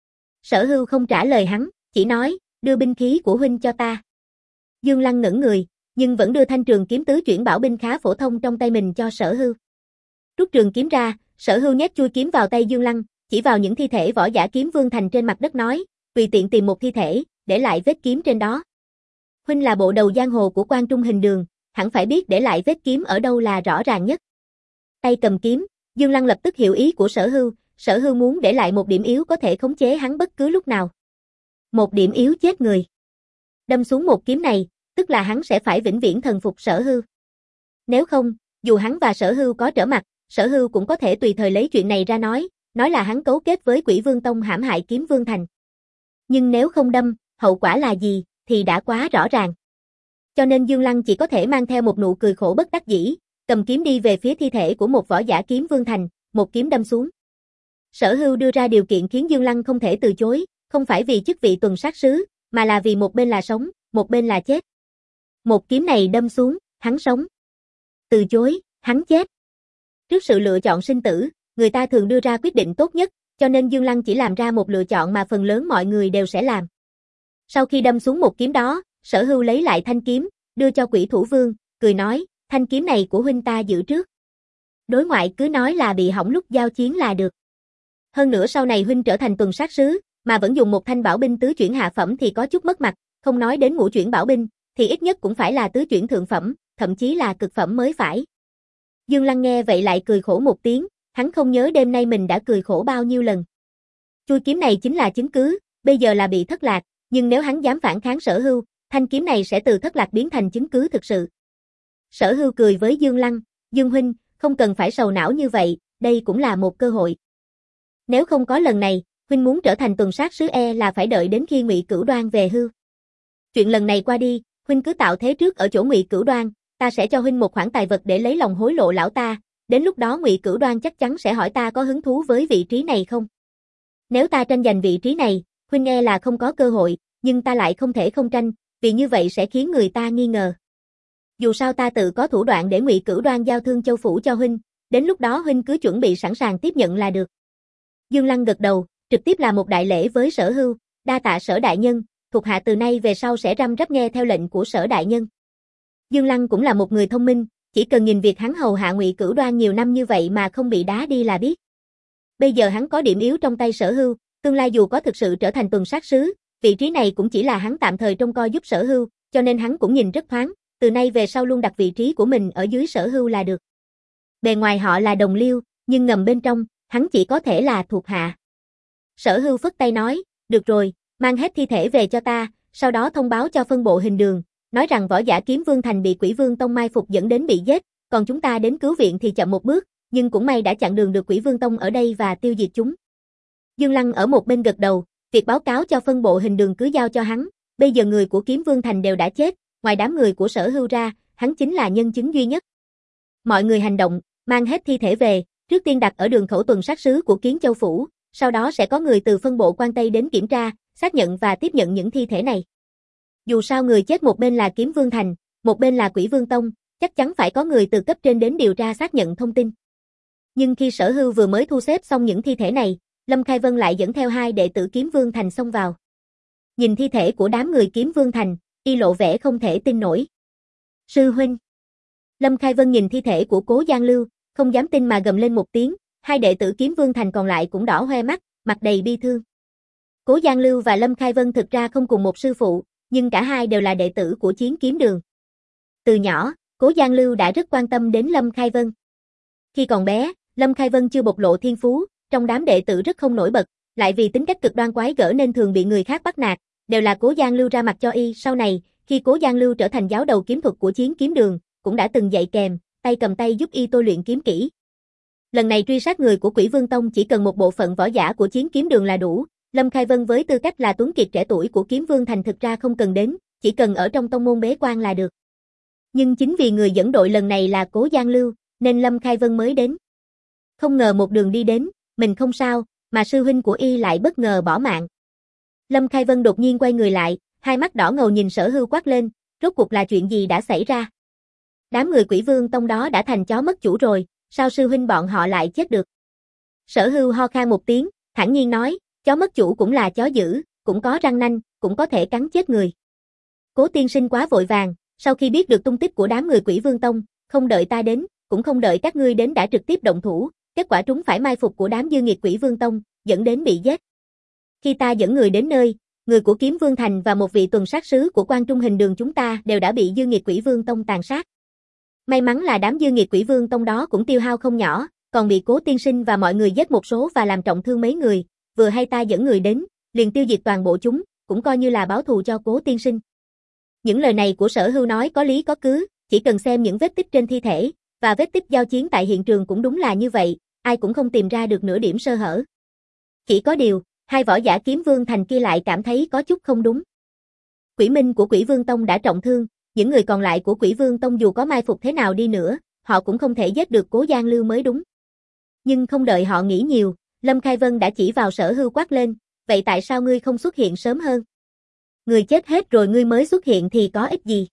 Sở Hưu không trả lời hắn, chỉ nói, đưa binh khí của huynh cho ta. Dương Lăng ngẩn người, nhưng vẫn đưa thanh trường kiếm tứ chuyển bảo binh khá phổ thông trong tay mình cho Sở Hưu. Rút trường kiếm ra, Sở Hưu nhét chui kiếm vào tay Dương Lăng, chỉ vào những thi thể võ giả kiếm vương thành trên mặt đất nói, tùy tiện tìm một thi thể, để lại vết kiếm trên đó. Huynh là bộ đầu giang hồ của Quan Trung Hình Đường, hẳn phải biết để lại vết kiếm ở đâu là rõ ràng nhất. Tay cầm kiếm, Dương Lăng lập tức hiểu ý của Sở Hưu, Sở Hưu muốn để lại một điểm yếu có thể khống chế hắn bất cứ lúc nào. Một điểm yếu chết người. Đâm xuống một kiếm này, tức là hắn sẽ phải vĩnh viễn thần phục Sở Hưu. Nếu không, dù hắn và Sở Hưu có trở mặt, Sở Hưu cũng có thể tùy thời lấy chuyện này ra nói, nói là hắn cấu kết với Quỷ Vương Tông hãm hại Kiếm Vương Thành. Nhưng nếu không đâm, hậu quả là gì, thì đã quá rõ ràng. Cho nên Dương Lăng chỉ có thể mang theo một nụ cười khổ bất đắc dĩ, cầm kiếm đi về phía thi thể của một võ giả Kiếm Vương Thành, một kiếm đâm xuống. Sở Hưu đưa ra điều kiện khiến Dương Lăng không thể từ chối, không phải vì chức vị tuần sát sứ, mà là vì một bên là sống, một bên là chết. Một kiếm này đâm xuống, hắn sống. Từ chối, hắn chết. Trước sự lựa chọn sinh tử, người ta thường đưa ra quyết định tốt nhất, cho nên Dương Lăng chỉ làm ra một lựa chọn mà phần lớn mọi người đều sẽ làm. Sau khi đâm xuống một kiếm đó, Sở Hưu lấy lại thanh kiếm, đưa cho Quỷ Thủ Vương, cười nói, thanh kiếm này của huynh ta giữ trước. Đối ngoại cứ nói là bị hỏng lúc giao chiến là được. Hơn nữa sau này huynh trở thành tuần sát sứ, mà vẫn dùng một thanh bảo binh tứ chuyển hạ phẩm thì có chút mất mặt, không nói đến ngũ chuyển bảo binh, thì ít nhất cũng phải là tứ chuyển thượng phẩm, thậm chí là cực phẩm mới phải. Dương Lăng nghe vậy lại cười khổ một tiếng, hắn không nhớ đêm nay mình đã cười khổ bao nhiêu lần. Chui kiếm này chính là chứng cứ, bây giờ là bị thất lạc, nhưng nếu hắn dám phản kháng Sở Hưu, thanh kiếm này sẽ từ thất lạc biến thành chứng cứ thực sự. Sở Hưu cười với Dương Lăng, Dương huynh, không cần phải sầu não như vậy, đây cũng là một cơ hội. Nếu không có lần này, huynh muốn trở thành tuần sát sứ e là phải đợi đến khi Ngụy Cửu Đoan về hưu. Chuyện lần này qua đi, huynh cứ tạo thế trước ở chỗ Ngụy Cửu Đoan, ta sẽ cho huynh một khoản tài vật để lấy lòng hối lộ lão ta, đến lúc đó Ngụy Cửu Đoan chắc chắn sẽ hỏi ta có hứng thú với vị trí này không. Nếu ta tranh giành vị trí này, huynh e là không có cơ hội, nhưng ta lại không thể không tranh, vì như vậy sẽ khiến người ta nghi ngờ. Dù sao ta tự có thủ đoạn để Ngụy Cửu Đoan giao Thương Châu phủ cho huynh, đến lúc đó huynh cứ chuẩn bị sẵn sàng tiếp nhận là được. Dương Lăng gật đầu, trực tiếp là một đại lễ với Sở Hưu, đa tạ Sở đại nhân, thuộc hạ từ nay về sau sẽ răm rắp nghe theo lệnh của Sở đại nhân. Dương Lăng cũng là một người thông minh, chỉ cần nhìn việc hắn hầu hạ Ngụy Cửu Đoan nhiều năm như vậy mà không bị đá đi là biết. Bây giờ hắn có điểm yếu trong tay Sở Hưu, tương lai dù có thực sự trở thành tuần sát sứ, vị trí này cũng chỉ là hắn tạm thời trông coi giúp Sở Hưu, cho nên hắn cũng nhìn rất thoáng, từ nay về sau luôn đặt vị trí của mình ở dưới Sở Hưu là được. Bề ngoài họ là đồng liêu, nhưng ngầm bên trong, hắn chỉ có thể là thuộc hạ. Sở Hưu phất tay nói, được rồi, mang hết thi thể về cho ta, sau đó thông báo cho phân bộ hình đường, nói rằng võ giả Kiếm Vương Thành bị Quỷ Vương Tông mai phục dẫn đến bị giết, còn chúng ta đến cứu viện thì chậm một bước, nhưng cũng may đã chặn đường được Quỷ Vương Tông ở đây và tiêu diệt chúng. Dương Lăng ở một bên gật đầu, việc báo cáo cho phân bộ hình đường cứ giao cho hắn, bây giờ người của Kiếm Vương Thành đều đã chết, ngoài đám người của Sở Hưu ra, hắn chính là nhân chứng duy nhất. Mọi người hành động, mang hết thi thể về, trước tiên đặt ở đường khẩu tuần sát sứ của Kiến Châu Phủ, sau đó sẽ có người từ phân bộ quan Tây đến kiểm tra, xác nhận và tiếp nhận những thi thể này. Dù sao người chết một bên là Kiếm Vương Thành, một bên là Quỷ Vương Tông, chắc chắn phải có người từ cấp trên đến điều tra xác nhận thông tin. Nhưng khi Sở Hưu vừa mới thu xếp xong những thi thể này, Lâm Khai Vân lại dẫn theo hai đệ tử Kiếm Vương Thành xông vào. Nhìn thi thể của đám người Kiếm Vương Thành, y lộ vẻ không thể tin nổi. Sư huynh. Lâm Khai Vân nhìn thi thể của Cố Giang Lưu, không dám tin mà gầm lên một tiếng, hai đệ tử Kiếm Vương Thành còn lại cũng đỏ hoe mắt, mặt đầy bi thương. Cố Giang Lưu và Lâm Khai Vân thực ra không cùng một sư phụ, nhưng cả hai đều là đệ tử của Chiến Kiếm Đường. Từ nhỏ, Cố Giang Lưu đã rất quan tâm đến Lâm Khai Vân. Khi còn bé, Lâm Khai Vân chưa bộc lộ thiên phú, trong đám đệ tử rất không nổi bật, lại vì tính cách cực đoan quái gở nên thường bị người khác bắt nạt, đều là Cố Giang Lưu ra mặt cho y. Sau này, khi Cố Giang Lưu trở thành giáo đầu kiếm thuật của Chiến Kiếm Đường, cũng đã từng dạy kèm, tay cầm tay giúp y tôi luyện kiếm kỹ. Lần này truy sát người của Quỷ Vương Tông chỉ cần một bộ phận võ giả của Chiến Kiếm Đường là đủ, Lâm Khai Vân với tư cách là tuấn kiệt trẻ tuổi của Kiếm Vương Thành thực ra không cần đến, chỉ cần ở trong tông môn bế quan là được. Nhưng chính vì người dẫn đội lần này là Cố Giang Lưu, nên Lâm Khai Vân mới đến. Không ngờ một đường đi đến, mình không sao, mà sư huynh của y lại bất ngờ bỏ mạng. Lâm Khai Vân đột nhiên quay người lại, hai mắt đỏ ngầu nhìn Sở Hưu quát lên, rốt cuộc là chuyện gì đã xảy ra? Đám người Quỷ Vương Tông đó đã thành chó mất chủ rồi, sao sư huynh bọn họ lại chết được? Sở Hưu ho khan một tiếng, thản nhiên nói, chó mất chủ cũng là chó dữ, cũng có răng nanh, cũng có thể cắn chết người. Cố tiên sinh quá vội vàng, sau khi biết được tung tích của đám người Quỷ Vương Tông, không đợi ta đến, cũng không đợi các ngươi đến đã trực tiếp động thủ, kết quả trúng phải mai phục của đám dư nghiệt Quỷ Vương Tông, dẫn đến bị giết. Khi ta dẫn người đến nơi, người của Kiếm Vương Thành và một vị tuần sát sứ của Quan Trung Hình Đường chúng ta đều đã bị dư nghiệt Quỷ Vương Tông tàn sát. May mắn là đám dư nghiệt Quỷ Vương Tông đó cũng tiêu hao không nhỏ, còn bị Cố tiên sinh và mọi người giết một số và làm trọng thương mấy người, vừa hay ta dẫn người đến, liền tiêu diệt toàn bộ chúng, cũng coi như là báo thù cho Cố tiên sinh. Những lời này của Sở Hưu nói có lý có cứ, chỉ cần xem những vết tích trên thi thể, và vết tích giao chiến tại hiện trường cũng đúng là như vậy, ai cũng không tìm ra được nửa điểm sơ hở. Chỉ có điều, hai võ giả Kiếm Vương Thành kia lại cảm thấy có chút không đúng. Quỷ Minh của Quỷ Vương Tông đã trọng thương, những người còn lại của Quỷ Vương Tông dù có mai phục thế nào đi nữa, họ cũng không thể giết được Cố Giang Lưu mới đúng. Nhưng không đợi họ nghĩ nhiều, Lâm Khai Vân đã chỉ vào Sở Hưu quát lên, vậy tại sao ngươi không xuất hiện sớm hơn? Người chết hết rồi ngươi mới xuất hiện thì có ích gì?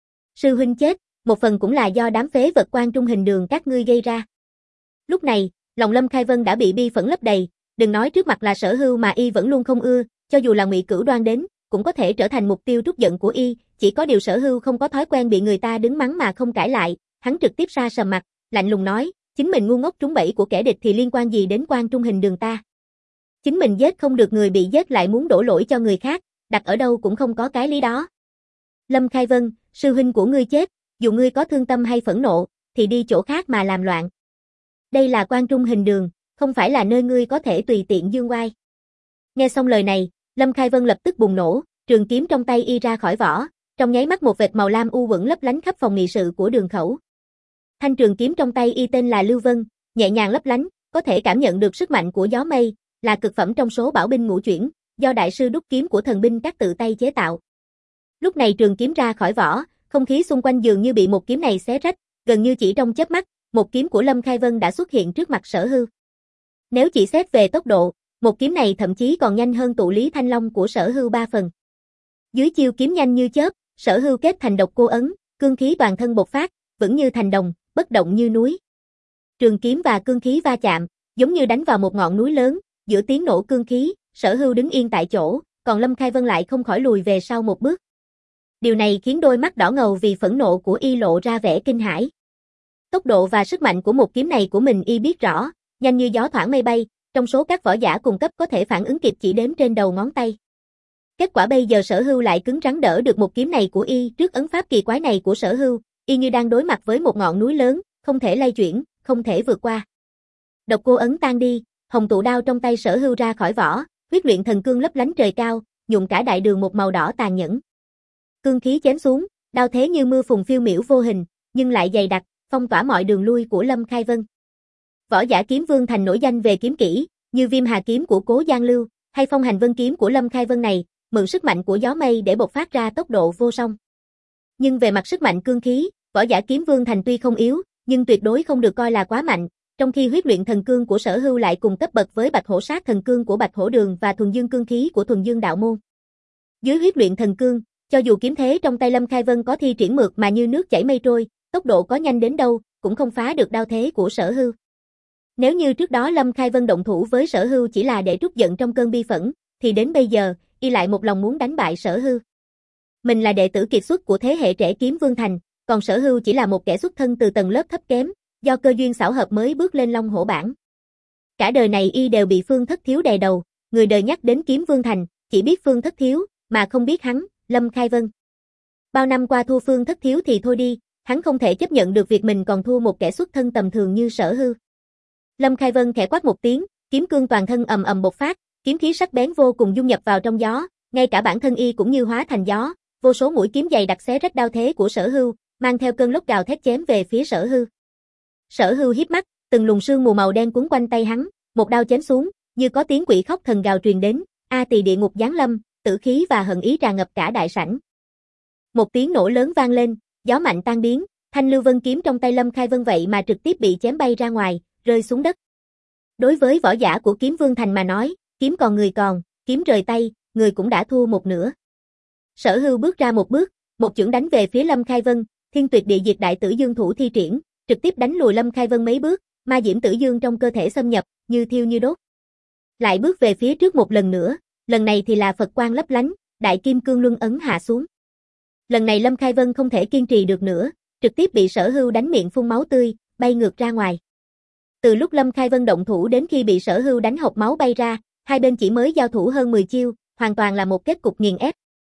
Sư huynh chết, một phần cũng là do đám phế vật Quan Trung Hình Đường các ngươi gây ra. Lúc này, lòng Lâm Khai Vân đã bị bi phẫn lấp đầy, đừng nói trước mặt là Sở Hưu mà y vẫn luôn không ưa, cho dù là Ngụy Cửu Đoan đến, cũng có thể trở thành mục tiêu trút giận của y, chỉ có điều Sở Hưu không có thói quen bị người ta đứng mắng mà không cãi lại, hắn trực tiếp sa sầm mặt, lạnh lùng nói, chính mình ngu ngốc trúng bẫy của kẻ địch thì liên quan gì đến Quan Trung Hình Đường ta? Chính mình giết không được người bị giết lại muốn đổ lỗi cho người khác, đặt ở đâu cũng không có cái lý đó. Lâm Khai Vân, sư huynh của ngươi chết, dù ngươi có thương tâm hay phẫn nộ, thì đi chỗ khác mà làm loạn. Đây là Quan Trung Hình Đường, không phải là nơi ngươi có thể tùy tiện dương oai. Nghe xong lời này, Lâm Khai Vân lập tức bùng nổ, trường kiếm trong tay y ra khỏi vỏ, trong nháy mắt một vệt màu lam u uẩn lấp lánh khắp phòng nghị sự của đường khẩu. Thanh trường kiếm trong tay y tên là Lưu Vân, nhẹ nhàng lấp lánh, có thể cảm nhận được sức mạnh của gió mây, là cực phẩm trong số bảo binh ngũ chuyển, do đại sư đúc kiếm của thần binh các tự tay chế tạo. Lúc này trường kiếm ra khỏi vỏ, không khí xung quanh dường như bị một kiếm này xé rách, gần như chỉ trong chớp mắt, một kiếm của Lâm Khai Vân đã xuất hiện trước mặt Sở Hưu. Nếu chỉ xét về tốc độ, một kiếm này thậm chí còn nhanh hơn tụ lý thanh long của Sở Hưu ba phần. Dưới chiêu kiếm nhanh như chớp, Sở Hưu kết thành độc cô ấn, cương khí toàn thân bộc phát, vững như thành đồng, bất động như núi. Trường kiếm và cương khí va chạm, giống như đánh vào một ngọn núi lớn, giữa tiếng nổ cương khí, Sở Hưu đứng yên tại chỗ, còn Lâm Khai Vân lại không khỏi lùi về sau một bước. Điều này khiến đôi mắt đỏ ngầu vì phẫn nộ của y lộ ra vẻ kinh hãi. Tốc độ và sức mạnh của một kiếm này của mình y biết rõ, nhanh như gió thoảng mây bay, trong số các võ giả cùng cấp có thể phản ứng kịp chỉ đếm trên đầu ngón tay. Kết quả bây giờ Sở Hưu lại cứng rắn đỡ được một kiếm này của y, trước ấn pháp kỳ quái này của Sở Hưu, y như đang đối mặt với một ngọn núi lớn, không thể lay chuyển, không thể vượt qua. Độc cô ấn tan đi, hồng tụ đao trong tay Sở Hưu ra khỏi vỏ, huyết luyện thần cương lấp lánh trời cao, nhuộm cả đại đường một màu đỏ tàn nhẫn. Cương khí chém xuống, đao thế như mưa phùn phiêu miểu vô hình, nhưng lại dày đặc, phong tỏa mọi đường lui của Lâm Khai Vân. Võ giả kiếm Vương Thành nổi danh về kiếm kỹ, như Viêm Hà kiếm của Cố Giang Lưu, hay Phong Hành Vân kiếm của Lâm Khai Vân này, mượn sức mạnh của gió mây để bộc phát ra tốc độ vô song. Nhưng về mặt sức mạnh cương khí, võ giả kiếm Vương Thành tuy không yếu, nhưng tuyệt đối không được coi là quá mạnh, trong khi huyết luyện thần cương của Sở Hưu lại cùng cấp bậc với Bạch Hổ sát thần cương của Bạch Hổ Đường và thuần dương cương khí của thuần dương đạo môn. Dưới huyết luyện thần cương, cho dù kiếm thế trong tay Lâm Khai Vân có thi triển mượt mà như nước chảy mây trôi, tốc độ có nhanh đến đâu, cũng không phá được đao thế của Sở Hưu. Nếu như trước đó Lâm Khai Vân động thủ với Sở Hưu chỉ là để trút giận trong cơn bi phẫn, thì đến bây giờ, y lại một lòng muốn đánh bại Sở Hưu. Mình là đệ tử kiệt xuất của thế hệ trẻ kiếm Vương Thành, còn Sở Hưu chỉ là một kẻ xuất thân từ tầng lớp thấp kém, do cơ duyên xảo hợp mới bước lên Long Hổ bảng. Cả đời này y đều bị Phương Thất Thiếu đè đầu, người đời nhắc đến kiếm Vương Thành, chỉ biết Phương Thất Thiếu, mà không biết hắn, Lâm Khai Vân. Bao năm qua thua Phương Thất Thiếu thì thôi đi, hắn không thể chấp nhận được việc mình còn thua một kẻ xuất thân tầm thường như Sở Hưu. Lâm Khai Vân khẽ quát một tiếng, kiếm cương toàn thân ầm ầm bộc phát, kiếm khí sắc bén vô cùng dung nhập vào trong gió, ngay cả bản thân y cũng như hóa thành gió, vô số mũi kiếm dày đặc xé rách đao thế của Sở Hưu, mang theo cơn lốc gào thét chém về phía Sở Hưu. Sở Hưu híp mắt, từng luồng sương mù màu đen cuốn quanh tay hắn, một đao chém xuống, như có tiếng quỷ khóc thần gào truyền đến, a tỳ địa ngục giáng lâm, tử khí và hận ý tràn ngập cả đại sảnh. Một tiếng nổ lớn vang lên, gió mạnh tan biến, thanh lưu vân kiếm trong tay Lâm Khai Vân vậy mà trực tiếp bị chém bay ra ngoài, rơi xuống đất. Đối với võ giả của kiếm Vương Thành mà nói, kiếm còn người còn, kiếm rời tay, người cũng đã thua một nửa. Sở Hưu bước ra một bước, một chưởng đánh về phía Lâm Khai Vân, Thiên Tuyệt Địa Diệt Đại Tử Dương thủ thi triển, trực tiếp đánh lùi Lâm Khai Vân mấy bước, ma diễm tử dương trong cơ thể xâm nhập, như thiêu như đốt. Lại bước về phía trước một lần nữa, lần này thì là Phật quang lấp lánh, đại kim cương luân ấn hạ xuống. Lần này Lâm Khai Vân không thể kiên trì được nữa, trực tiếp bị Sở Hưu đánh miệng phun máu tươi, bay ngược ra ngoài. Từ lúc Lâm Khai Vân động thủ đến khi bị Sở Hưu đánh hộc máu bay ra, hai bên chỉ mới giao thủ hơn mười chiêu, hoàn toàn là một kết cục nghiền ép.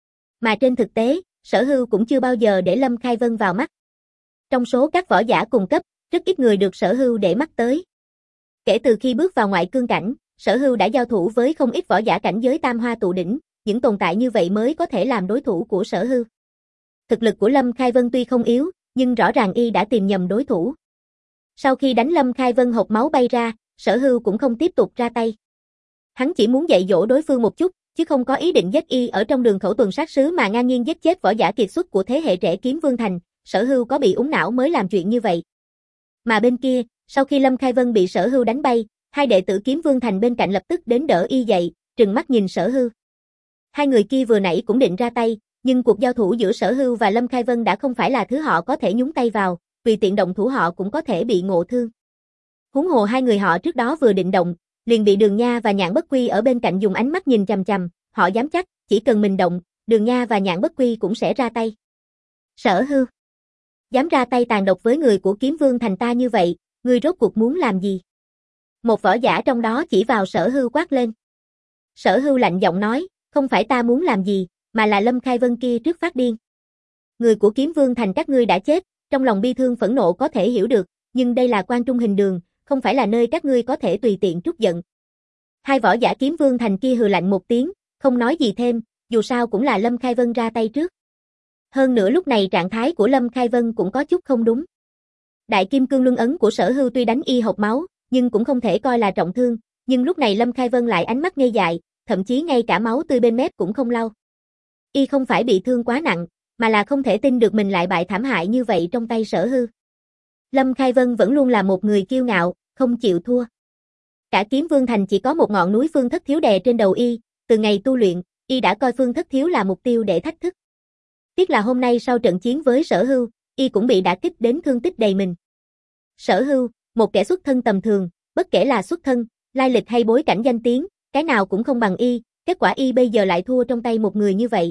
Mà trên thực tế, Sở Hưu cũng chưa bao giờ để Lâm Khai Vân vào mắt. Trong số các võ giả cùng cấp, rất ít người được Sở Hưu để mắt tới. Kể từ khi bước vào ngoại cương cảnh, Sở Hưu đã giao thủ với không ít võ giả cảnh giới tam hoa tụ đỉnh, những tồn tại như vậy mới có thể làm đối thủ của Sở Hưu. Thực lực của Lâm Khai Vân tuy không yếu, nhưng rõ ràng y đã tìm nhầm đối thủ. Sau khi đánh Lâm Khai Vân hộc máu bay ra, Sở Hưu cũng không tiếp tục ra tay. Hắn chỉ muốn dạy dỗ đối phương một chút, chứ không có ý định giết y ở trong đường khẩu tuần sát sứ mà ngang nhiên giết chết võ giả kiệt xuất của thế hệ trẻ kiếm Vương Thành, Sở Hưu có bị úng não mới làm chuyện như vậy. Mà bên kia, sau khi Lâm Khai Vân bị Sở Hưu đánh bay, hai đệ tử kiếm Vương Thành bên cạnh lập tức đến đỡ y dậy, trừng mắt nhìn Sở Hưu. Hai người kia vừa nãy cũng định ra tay, nhưng cuộc giao thủ giữa Sở Hưu và Lâm Khai Vân đã không phải là thứ họ có thể nhúng tay vào, tùy tiện động thủ họ cũng có thể bị ngộ thương. Huống hồ hai người họ trước đó vừa định động, liền bị Đường Nha và Nhạn Bất Quy ở bên cạnh dùng ánh mắt nhìn chằm chằm, họ dám chắc, chỉ cần mình động, Đường Nha và Nhạn Bất Quy cũng sẽ ra tay. Sở Hưu, dám ra tay tàn độc với người của kiếm Vương Thành ta như vậy, ngươi rốt cuộc muốn làm gì? Một võ giả trong đó chỉ vào Sở Hưu quát lên. Sở Hưu lạnh giọng nói, không phải ta muốn làm gì, mà là Lâm Khai Vân kia trước phát điên. Người của kiếm Vương Thành các ngươi đã chết, trong lòng bi thương phẫn nộ có thể hiểu được, nhưng đây là Quan Trung Hình Đường, không phải là nơi các ngươi có thể tùy tiện trút giận. Hai võ giả kiếm Vương Thành kia hừ lạnh một tiếng, không nói gì thêm, dù sao cũng là Lâm Khai Vân ra tay trước. Hơn nữa lúc này trạng thái của Lâm Khai Vân cũng có chút không đúng. Đại kim cương luân ấn của Sở Hưu tuy đánh y hộc máu, nhưng cũng không thể coi là trọng thương, nhưng lúc này Lâm Khai Vân lại ánh mắt ngây dại, thậm chí ngay cả máu tươi bên mép cũng không lau. Y không phải bị thương quá nặng, mà là không thể tin được mình lại bại thảm hại như vậy trong tay Sở Hưu. Lâm Khai Vân vẫn luôn là một người kiêu ngạo, không chịu thua. Cả kiếm Vương Thành chỉ có một ngọn núi Phương Thất Thiếu đè trên đầu y, từ ngày tu luyện, y đã coi Phương Thất Thiếu là mục tiêu để thách thức. Tiếc là hôm nay sau trận chiến với Sở Hưu, y cũng bị đả kích đến thương tích đầy mình. Sở Hưu, một kẻ xuất thân tầm thường, bất kể là xuất thân, lai lịch hay bối cảnh danh tiếng, cái nào cũng không bằng y, kết quả y bây giờ lại thua trong tay một người như vậy.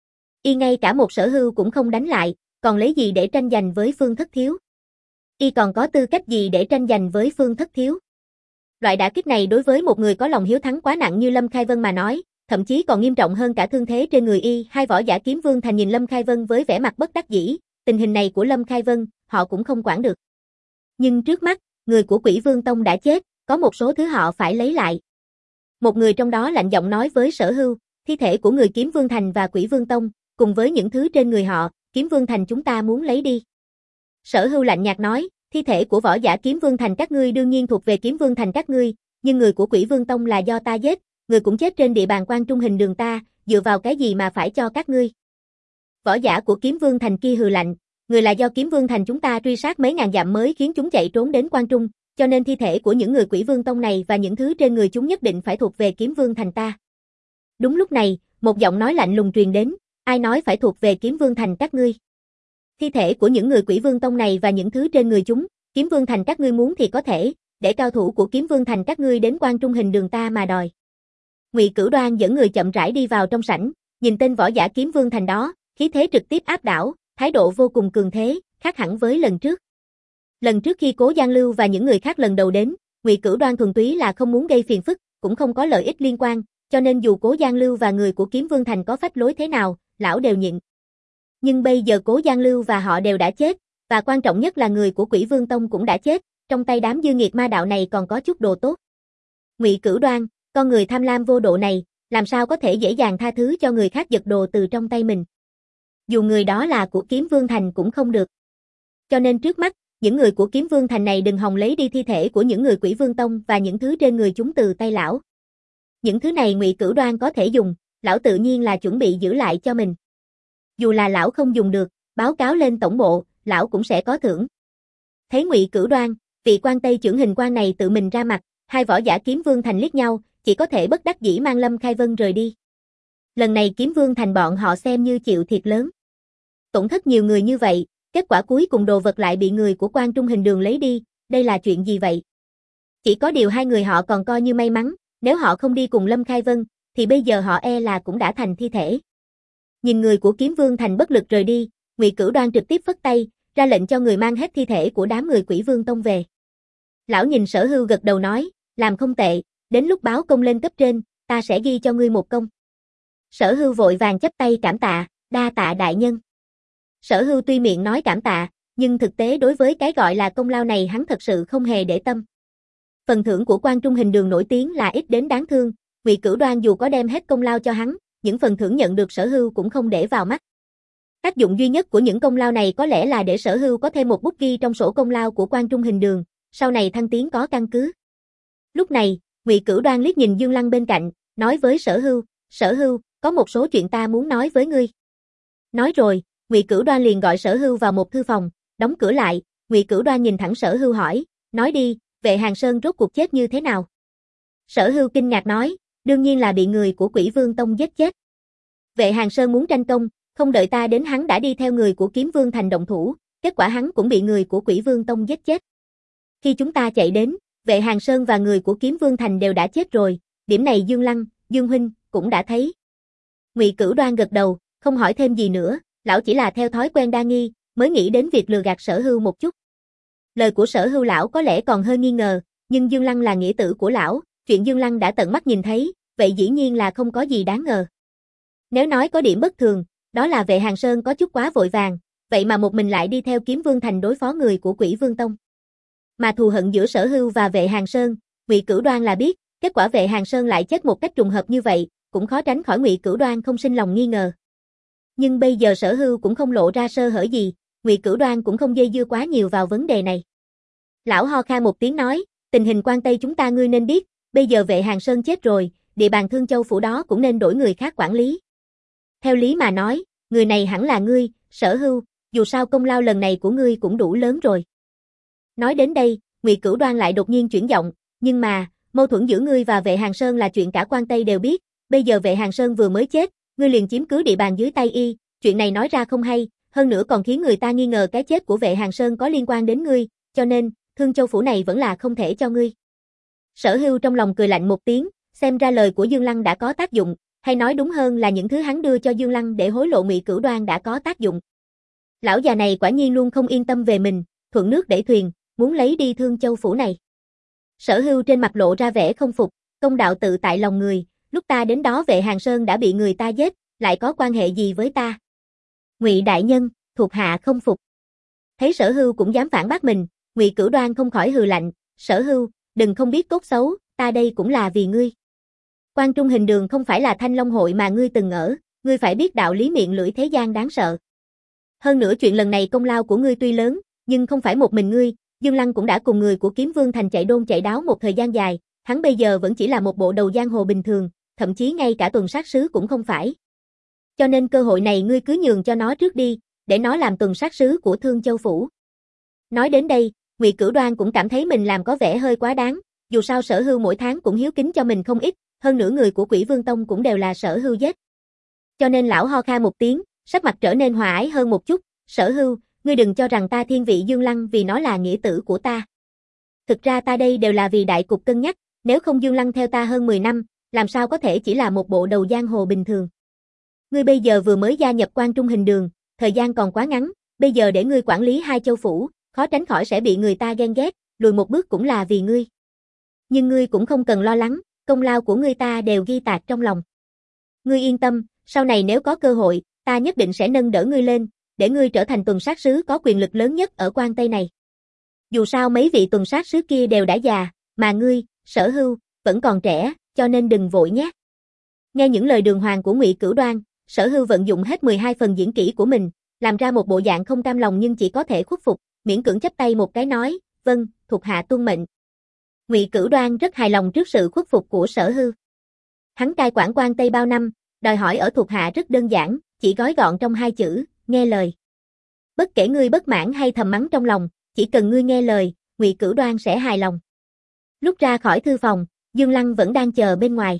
Y ngay cả một Sở Hưu cũng không đánh lại, còn lấy gì để tranh giành với Phương Thất Thiếu? Y còn có tư cách gì để tranh giành với Phương Thất Thiếu? Loại đả kích này đối với một người có lòng hiếu thắng quá nặng như Lâm Khai Vân mà nói, thậm chí còn nghiêm trọng hơn cả thương thế trên người y. Hai võ giả kiếm Vương Thành nhìn Lâm Khai Vân với vẻ mặt bất đắc dĩ, tình hình này của Lâm Khai Vân, họ cũng không quản được. Nhưng trước mắt, người của Quỷ Vương Tông đã chết, có một số thứ họ phải lấy lại. Một người trong đó lạnh giọng nói với Sở Hưu, Thi thể của người Kiếm Vương Thành và Quỷ Vương Tông, cùng với những thứ trên người họ, Kiếm Vương Thành chúng ta muốn lấy đi. Sở Hưu lạnh nhạt nói, thi thể của võ giả Kiếm Vương Thành các ngươi đương nhiên thuộc về Kiếm Vương Thành các ngươi, nhưng người của Quỷ Vương Tông là do ta giết, người cũng chết trên địa bàn Quan Trung Hình Đường ta, dựa vào cái gì mà phải cho các ngươi? Võ giả của Kiếm Vương Thành kia hừ lạnh, người là do Kiếm Vương Thành chúng ta truy sát mấy ngàn dặm mới khiến chúng chạy trốn đến Quan Trung, cho nên thi thể của những người Quỷ Vương Tông này và những thứ trên người chúng nhất định phải thuộc về Kiếm Vương Thành ta. Đúng lúc này, một giọng nói lạnh lùng truyền đến, ai nói phải thuộc về Kiếm Vương Thành các ngươi? Thi thể của những người Quỷ Vương Tông này và những thứ trên người chúng, Kiếm Vương Thành các ngươi muốn thì có thể, để cao thủ của Kiếm Vương Thành các ngươi đến Quan Trung Hình Đường ta mà đòi. Ngụy Cửu Đoan dẫn người chậm rãi đi vào trong sảnh, nhìn tên võ giả Kiếm Vương Thành đó, khí thế trực tiếp áp đảo, thái độ vô cùng cường thế, khác hẳn với lần trước. Lần trước khi Cố Giang Lưu và những người khác lần đầu đến, Ngụy Cửu Đoan thuần túy là không muốn gây phiền phức, cũng không có lợi ích liên quan, cho nên dù Cố Giang Lưu và người của Kiếm Vương Thành có phách lối thế nào, lão đều nhịn. Nhưng bây giờ Cố Giang Lưu và họ đều đã chết, và quan trọng nhất là người của Quỷ Vương Tông cũng đã chết, trong tay đám dư nghiệt ma đạo này còn có chút đồ tốt. Ngụy Cửu Đoan, con người tham lam vô độ này, làm sao có thể dễ dàng tha thứ cho người khác giật đồ từ trong tay mình. Dù người đó là của Kiếm Vương Thành cũng không được. Cho nên trước mắt, những người của Kiếm Vương Thành này đừng hòng lấy đi thi thể của những người Quỷ Vương Tông và những thứ trên người chúng từ tay lão. Những thứ này Ngụy Cửu Đoan có thể dùng, lão tự nhiên là chuẩn bị giữ lại cho mình. Dù là lão không dùng được, báo cáo lên tổng bộ, lão cũng sẽ có thưởng. Thấy Ngụy Cửu Đoan, vị quan Tây trưởng hình quan này tự mình ra mặt, hai võ giả Kiếm Vương Thành liếc nhau, chỉ có thể bất đắc dĩ mang Lâm Khai Vân rời đi. Lần này Kiếm Vương Thành bọn họ xem như chịu thiệt lớn. Tổn thất nhiều người như vậy, kết quả cuối cùng đồ vật lại bị người của Quan Trung Hình Đường lấy đi, đây là chuyện gì vậy? Chỉ có điều hai người họ còn coi như may mắn, nếu họ không đi cùng Lâm Khai Vân, thì bây giờ họ e là cũng đã thành thi thể. Nhìn người của Kiếm Vương Thành bất lực rời đi, Ngụy Cửu Đoan trực tiếp phất tay, ra lệnh cho người mang hết thi thể của đám người Quỷ Vương Tông về. Lão nhìn Sở Hưu gật đầu nói, làm không tệ, đến lúc báo công lên cấp trên, ta sẽ ghi cho ngươi một công. Sở Hưu vội vàng chắp tay cảm tạ, đa tạ đại nhân. Sở Hưu tuy miệng nói cảm tạ, nhưng thực tế đối với cái gọi là công lao này hắn thật sự không hề để tâm. Phần thưởng của Quan Trung Hình Đường nổi tiếng là ít đến đáng thương, Ngụy Cửu Đoan dù có đem hết công lao cho hắn, những phần thưởng nhận được Sở Hưu cũng không để vào mắt. Tác dụng duy nhất của những công lao này có lẽ là để Sở Hưu có thêm một bút ghi trong sổ công lao của Quan Trung Hình Đường, sau này thăng tiến có căn cứ. Lúc này, Ngụy Cửu Đoan liếc nhìn Dương Lăng bên cạnh, nói với Sở Hưu, Sở Hưu, có một số chuyện ta muốn nói với ngươi. Nói rồi, Ngụy Cửu Đoan liền gọi Sở Hưu vào một thư phòng, đóng cửa lại, Ngụy Cửu Đoan nhìn thẳng Sở Hưu hỏi, nói đi, Vệ Hàng Sơn rốt cuộc chết như thế nào? Sở Hưu kinh ngạc nói, đương nhiên là bị người của Quỷ Vương Tông giết chết. Vệ Hàng Sơn muốn tranh công, không đợi ta đến hắn đã đi theo người của Kiếm Vương Thành động thủ, kết quả hắn cũng bị người của Quỷ Vương Tông giết chết. Khi chúng ta chạy đến, Vệ Hàng Sơn và người của Kiếm Vương Thành đều đã chết rồi, điểm này Dương Lăng, Dương Huynh cũng đã thấy. Ngụy Cửu Đoan gật đầu, không hỏi thêm gì nữa, lão chỉ là theo thói quen đa nghi, mới nghĩ đến việc lừa gạt Sở Hưu một chút. Lời của Sở Hưu lão có lẽ còn hơi nghi ngờ, nhưng Dương Lăng là nghĩa tử của lão, chuyện Dương Lăng đã tận mắt nhìn thấy, vậy dĩ nhiên là không có gì đáng ngờ. Nếu nói có điểm bất thường, đó là Vệ Hàng Sơn có chút quá vội vàng, vậy mà một mình lại đi theo Kiếm Vương Thành đối phó người của Quỷ Vương Tông. Mà thù hận giữa Sở Hưu và Vệ Hàng Sơn, Ngụy Cửu Đoan là biết, kết quả Vệ Hàng Sơn lại chết một cách trùng hợp như vậy, cũng khó tránh khỏi Ngụy Cửu Đoan không sinh lòng nghi ngờ. Nhưng bây giờ Sở Hưu cũng không lộ ra sơ hở gì, Ngụy Cửu Đoan cũng không dây dưa quá nhiều vào vấn đề này. Lão ho kha một tiếng nói, tình hình quan Tây chúng ta ngươi nên biết, bây giờ Vệ Hàng Sơn chết rồi, địa bàn Thương Châu phủ đó cũng nên đổi người khác quản lý. Theo lý mà nói, người này hẳn là ngươi, Sở Hưu, dù sao công lao lần này của ngươi cũng đủ lớn rồi. Nói đến đây, Ngụy Cửu Đoan lại đột nhiên chuyển giọng, nhưng mà, mâu thuẫn giữa ngươi và Vệ Hàng Sơn là chuyện cả quan Tây đều biết, bây giờ Vệ Hàng Sơn vừa mới chết, ngươi liền chiếm cứ địa bàn dưới tay y, chuyện này nói ra không hay, hơn nữa còn khiến người ta nghi ngờ cái chết của Vệ Hàng Sơn có liên quan đến ngươi, cho nên, Thương Châu phủ này vẫn là không thể cho ngươi. Sở Hưu trong lòng cười lạnh một tiếng, xem ra lời của Dương Lăng đã có tác dụng, hay nói đúng hơn là những thứ hắn đưa cho Dương Lăng để hối lộ Ngụy Cửu Đoan đã có tác dụng. Lão già này quả nhiên luôn không yên tâm về mình, thuận nước đẩy thuyền, muốn lấy đi Thương Châu phủ này. Sở Hưu trên mặt lộ ra vẻ không phục, công đạo tự tại lòng người, lúc ta đến đó Vệ Hàng Sơn đã bị người ta giết, lại có quan hệ gì với ta? Ngụy đại nhân, thuộc hạ không phục. Thấy Sở Hưu cũng dám phản bác mình, Ngụy Cửu Đoan không khỏi hừ lạnh, Sở Hưu, đừng không biết tốt xấu, ta đây cũng là vì ngươi. Quan Trung Hình Đường không phải là Thanh Long hội mà ngươi từng ở, ngươi phải biết đạo lý miệng lưỡi thế gian đáng sợ. Hơn nữa chuyện lần này công lao của ngươi tuy lớn, nhưng không phải một mình ngươi, Dương Lăng cũng đã cùng người của Kiếm Vương Thành chạy đôn chạy đáo một thời gian dài, hắn bây giờ vẫn chỉ là một bộ đầu giang hồ bình thường, thậm chí ngay cả tuần sát sứ cũng không phải. Cho nên cơ hội này ngươi cứ nhường cho nó trước đi, để nó làm tuần sát sứ của Thương Châu Phủ. Nói đến đây, Ngụy Cửu Đoan cũng cảm thấy mình làm có vẻ hơi quá đáng, dù sao Sở Hưu mỗi tháng cũng hiếu kính cho mình không ít, hơn nữa người của Quỷ Vương Tông cũng đều là Sở Hưu giết. Cho nên lão ho kha một tiếng, sắc mặt trở nên hòa ái hơn một chút, Sở Hưu, ngươi đừng cho rằng ta thiên vị Dương Lăng vì nó là nghĩa tử của ta. Thực ra ta đây đều là vì đại cục cân nhắc, nếu không Dương Lăng theo ta hơn mười năm, làm sao có thể chỉ là một bộ đầu giang hồ bình thường. Ngươi bây giờ vừa mới gia nhập Quan Trung Hình Đường, thời gian còn quá ngắn, bây giờ để ngươi quản lý hai châu phủ, khó tránh khỏi sẽ bị người ta ghen ghét, lùi một bước cũng là vì ngươi. Nhưng ngươi cũng không cần lo lắng, công lao của ngươi ta đều ghi tạc trong lòng. Ngươi yên tâm, sau này nếu có cơ hội, ta nhất định sẽ nâng đỡ ngươi lên, để ngươi trở thành tuần sát sứ có quyền lực lớn nhất ở Quan Tây này. Dù sao mấy vị tuần sát sứ kia đều đã già, mà ngươi, Sở Hưu, vẫn còn trẻ, cho nên đừng vội nhé. Nghe những lời đường hoàng của Ngụy Cửu Đoan, Sở Hưu vận dụng hết mười hai phần diễn kỹ của mình, làm ra một bộ dạng không cam lòng nhưng chỉ có thể khuất phục, miễn cưỡng chắp tay một cái nói, vâng, thuộc hạ tuân mệnh. Ngụy Cửu Đoan rất hài lòng trước sự khuất phục của Sở Hưu. Hắn cai quản Quan Tây bao năm, đòi hỏi ở thuộc hạ rất đơn giản, chỉ gói gọn trong hai chữ, nghe lời. Bất kể ngươi bất mãn hay thầm mắng trong lòng, chỉ cần ngươi nghe lời, Ngụy Cửu Đoan sẽ hài lòng. Lúc ra khỏi thư phòng, Dương Lăng vẫn đang chờ bên ngoài.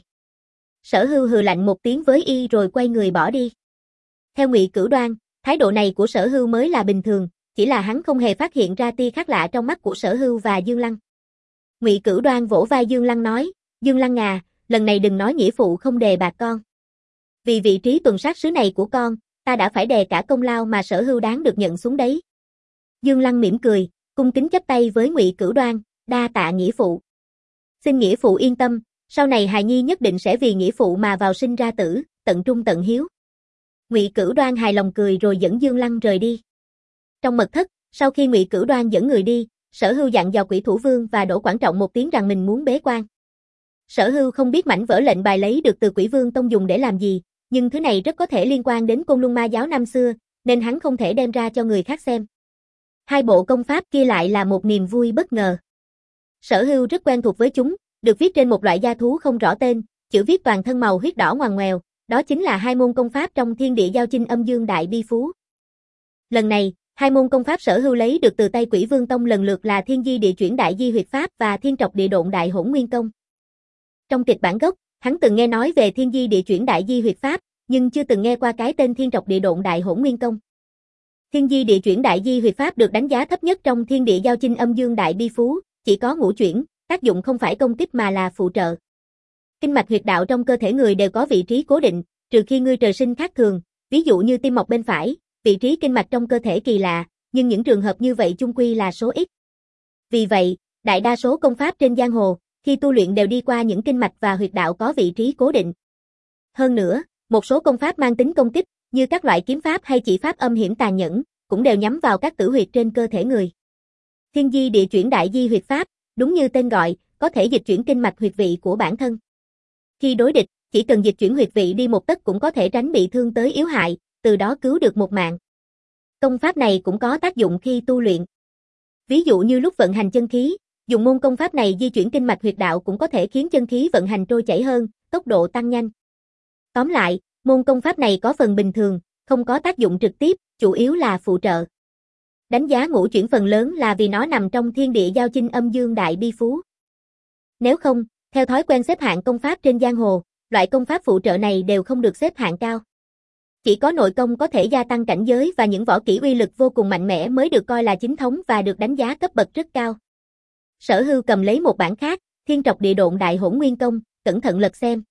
Sở Hưu hừ lạnh một tiếng với y rồi quay người bỏ đi. Theo Ngụy Cửu Đoan, thái độ này của Sở Hưu mới là bình thường, chỉ là hắn không hề phát hiện ra tia khác lạ trong mắt của Sở Hưu và Dương Lăng. Ngụy Cửu Đoan vỗ vai Dương Lăng nói, Dương Lăng à, lần này đừng nói nghĩa phụ không đề bạc con. Vì vị trí tuần sát sứ này của con, ta đã phải đè cả công lao mà Sở Hưu đáng được nhận xuống đấy. Dương Lăng mỉm cười, cung kính chắp tay với Ngụy Cửu Đoan, đa tạ nghĩa phụ. Xin nghĩa phụ yên tâm, sau này hài nhi nhất định sẽ vì nghĩa phụ mà vào sinh ra tử, tận trung tận hiếu. Ngụy Cửu Đoan hài lòng cười rồi dẫn Dương Lăng rời đi. Trong mật thất, sau khi Ngụy Cửu Đoan dẫn người đi, Sở Hưu dặn dò Quỷ Thủ Vương và Đỗ Quảng Trọng một tiếng rằng mình muốn bế quan. Sở Hưu không biết mảnh vỡ lệnh bài lấy được từ Quỷ Vương Tông dùng để làm gì, nhưng thứ này rất có thể liên quan đến Côn Luân Ma giáo năm xưa, nên hắn không thể đem ra cho người khác xem. Hai bộ công pháp kia lại là một niềm vui bất ngờ. Sở Hưu rất quen thuộc với chúng, được viết trên một loại da thú không rõ tên, chữ viết toàn thân màu huyết đỏ ngoằn ngoèo, đó chính là hai môn công pháp trong Thiên Địa Giao Chinh Âm Dương Đại Bi Phú. Lần này, hai môn công pháp Sở Hưu lấy được từ tay Quỷ Vương Tông lần lượt là Thiên Di Địa Chuyển Đại Di Huyệt Pháp và Thiên Trọc Địa Độn Đại Hỗn Nguyên Công. Trong kịch bản gốc, hắn từng nghe nói về Thiên Di Địa Chuyển Đại Di Huyệt Pháp, nhưng chưa từng nghe qua cái tên Thiên Trọc Địa Độn Đại Hỗn Nguyên Công. Thiên Di Địa Chuyển Đại Di Huyệt Pháp được đánh giá thấp nhất trong Thiên Địa Giao Chinh Âm Dương Đại Bi Phú, chỉ có ngũ chuyển, tác dụng không phải công kích mà là phụ trợ. Kinh mạch huyệt đạo trong cơ thể người đều có vị trí cố định, trừ khi ngươi trời sinh khác thường, ví dụ như tim mọc bên phải, vị trí kinh mạch trong cơ thể kỳ lạ, nhưng những trường hợp như vậy chung quy là số ít. Vì vậy, đại đa số công pháp trên giang hồ, khi tu luyện đều đi qua những kinh mạch và huyệt đạo có vị trí cố định. Hơn nữa, một số công pháp mang tính công kích, như các loại kiếm pháp hay chỉ pháp âm hiểm tàn nhẫn, cũng đều nhắm vào các tử huyệt trên cơ thể người. Thiên Di Địa Chuyển Đại Di Huyệt Pháp, đúng như tên gọi, có thể dịch chuyển kinh mạch huyệt vị của bản thân. Khi đối địch, chỉ cần dịch chuyển huyệt vị đi một tấc cũng có thể tránh bị thương tới yếu hại, từ đó cứu được một mạng. Công pháp này cũng có tác dụng khi tu luyện. Ví dụ như lúc vận hành chân khí, dùng môn công pháp này di chuyển kinh mạch huyệt đạo cũng có thể khiến chân khí vận hành trôi chảy hơn, tốc độ tăng nhanh. Tóm lại, môn công pháp này có phần bình thường, không có tác dụng trực tiếp, chủ yếu là phụ trợ. Đánh giá ngũ chuyển phần lớn là vì nó nằm trong Thiên Địa Giao Chinh Âm Dương Đại Bi Phú. Nếu không, theo thói quen xếp hạng công pháp trên giang hồ, loại công pháp phụ trợ này đều không được xếp hạng cao. Chỉ có nội công có thể gia tăng cảnh giới và những võ kỹ uy lực vô cùng mạnh mẽ mới được coi là chính thống và được đánh giá cấp bậc rất cao. Sở Hưu cầm lấy một bản khác, Thiên Trọc Địa Độn Đại Hỗn Nguyên Công, cẩn thận lật xem.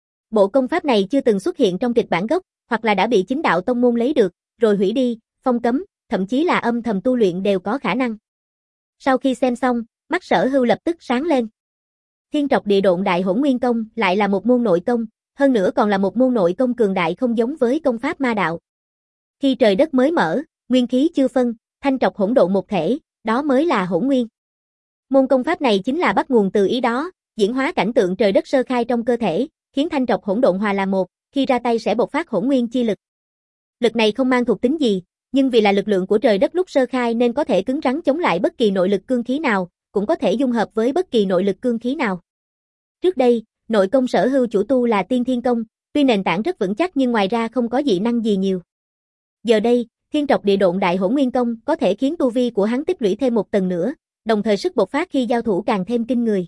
Bộ công pháp này chưa từng xuất hiện trong kịch bản gốc, hoặc là đã bị chính đạo tông môn lấy được, rồi hủy đi, phong cấm, thậm chí là âm thầm tu luyện đều có khả năng. Sau khi xem xong, mắt Sở Hưu lập tức sáng lên. Thiên Trọc Địa Độn Đại Hỗn Nguyên Công lại là một môn nội công, hơn nữa còn là một môn nội công cường đại không giống với công pháp ma đạo. Khi trời đất mới mở, nguyên khí chưa phân, thanh trọc hỗn độn một thể, đó mới là hỗn nguyên. Môn công pháp này chính là bắt nguồn từ ý đó, diễn hóa cảnh tượng trời đất sơ khai trong cơ thể, khiến thanh trọc hỗn độn hòa làm một, khi ra tay sẽ bộc phát hỗn nguyên chi lực. Lực này không mang thuộc tính gì, nhưng vì là lực lượng của trời đất lúc sơ khai nên có thể cứng rắn chống lại bất kỳ nội lực cương khí nào, cũng có thể dung hợp với bất kỳ nội lực cương khí nào. Trước đây, nội công Sở Hưu chủ tu là Tiên Thiên Công, tuy nền tảng rất vững chắc nhưng ngoài ra không có dị năng gì nhiều. Giờ đây, Thiên Trọc Địa Độn Đại Hỗn Nguyên Công có thể khiến tu vi của hắn tích lũy thêm một tầng nữa, đồng thời sức bộc phát khi giao thủ càng thêm kinh người.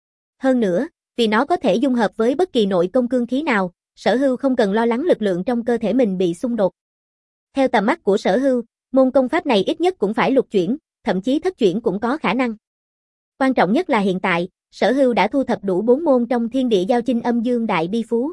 Hơn nữa, vì nó có thể dung hợp với bất kỳ nội công cương khí nào, Sở Hưu không cần lo lắng lực lượng trong cơ thể mình bị xung đột. Theo tầm mắt của Sở Hưu, môn công pháp này ít nhất cũng phải lục chuyển, thậm chí thất chuyển cũng có khả năng. Quan trọng nhất là hiện tại, Sở Hưu đã thu thập đủ bốn môn trong Thiên Địa Giao Chinh Âm Dương Đại Bi Phú.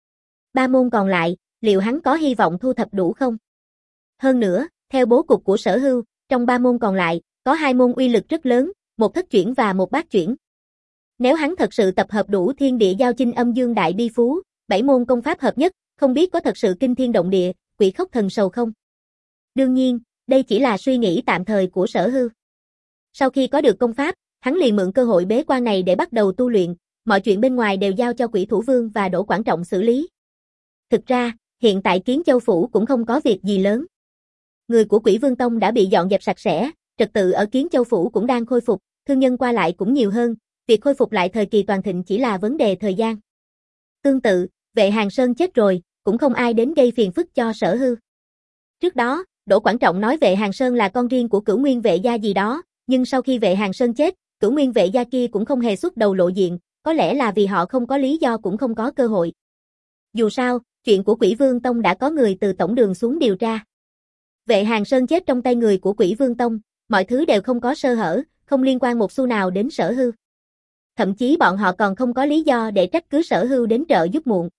Ba môn còn lại, liệu hắn có hy vọng thu thập đủ không? Hơn nữa, theo bố cục của Sở Hưu, trong ba môn còn lại, có hai môn uy lực rất lớn, một thất chuyển và một bát chuyển. Nếu hắn thật sự tập hợp đủ Thiên Địa Giao Chinh Âm Dương Đại Bi Phú, bảy môn công pháp hợp nhất, không biết có thật sự kinh thiên động địa, quỷ khốc thần sầu không? Đương nhiên, đây chỉ là suy nghĩ tạm thời của Sở Hưu. Sau khi có được công pháp, hắn liền mượn cơ hội bế quan này để bắt đầu tu luyện, mọi chuyện bên ngoài đều giao cho Quỷ Thủ Vương và Đỗ Quảng Trọng xử lý. Thực ra, hiện tại Kiến Châu Phủ cũng không có việc gì lớn. Người của Quỷ Vương Tông đã bị dọn dẹp sạch sẽ, trật tự ở Kiến Châu Phủ cũng đang khôi phục, thương nhân qua lại cũng nhiều hơn, việc khôi phục lại thời kỳ toàn thịnh chỉ là vấn đề thời gian. Tương tự, Vệ Hàng Sơn chết rồi, cũng không ai đến gây phiền phức cho Sở Hưu. Trước đó, Đỗ Quảng Trọng nói Vệ Hàng Sơn là con riêng của Cửu Nguyên Vệ gia gì đó, nhưng sau khi Vệ Hàng Sơn chết, Cửu Nguyên Vệ gia kia cũng không hề xuất đầu lộ diện, có lẽ là vì họ không có lý do cũng không có cơ hội. Dù sao, chuyện của Quỷ Vương Tông đã có người từ tổng đường xuống điều tra. Vệ Hàng Sơn chết trong tay người của Quỷ Vương Tông, mọi thứ đều không có sơ hở, không liên quan một xu nào đến Sở Hưu. Thậm chí bọn họ còn không có lý do để trách cứ Sở Hưu đến trợ giúp muộn.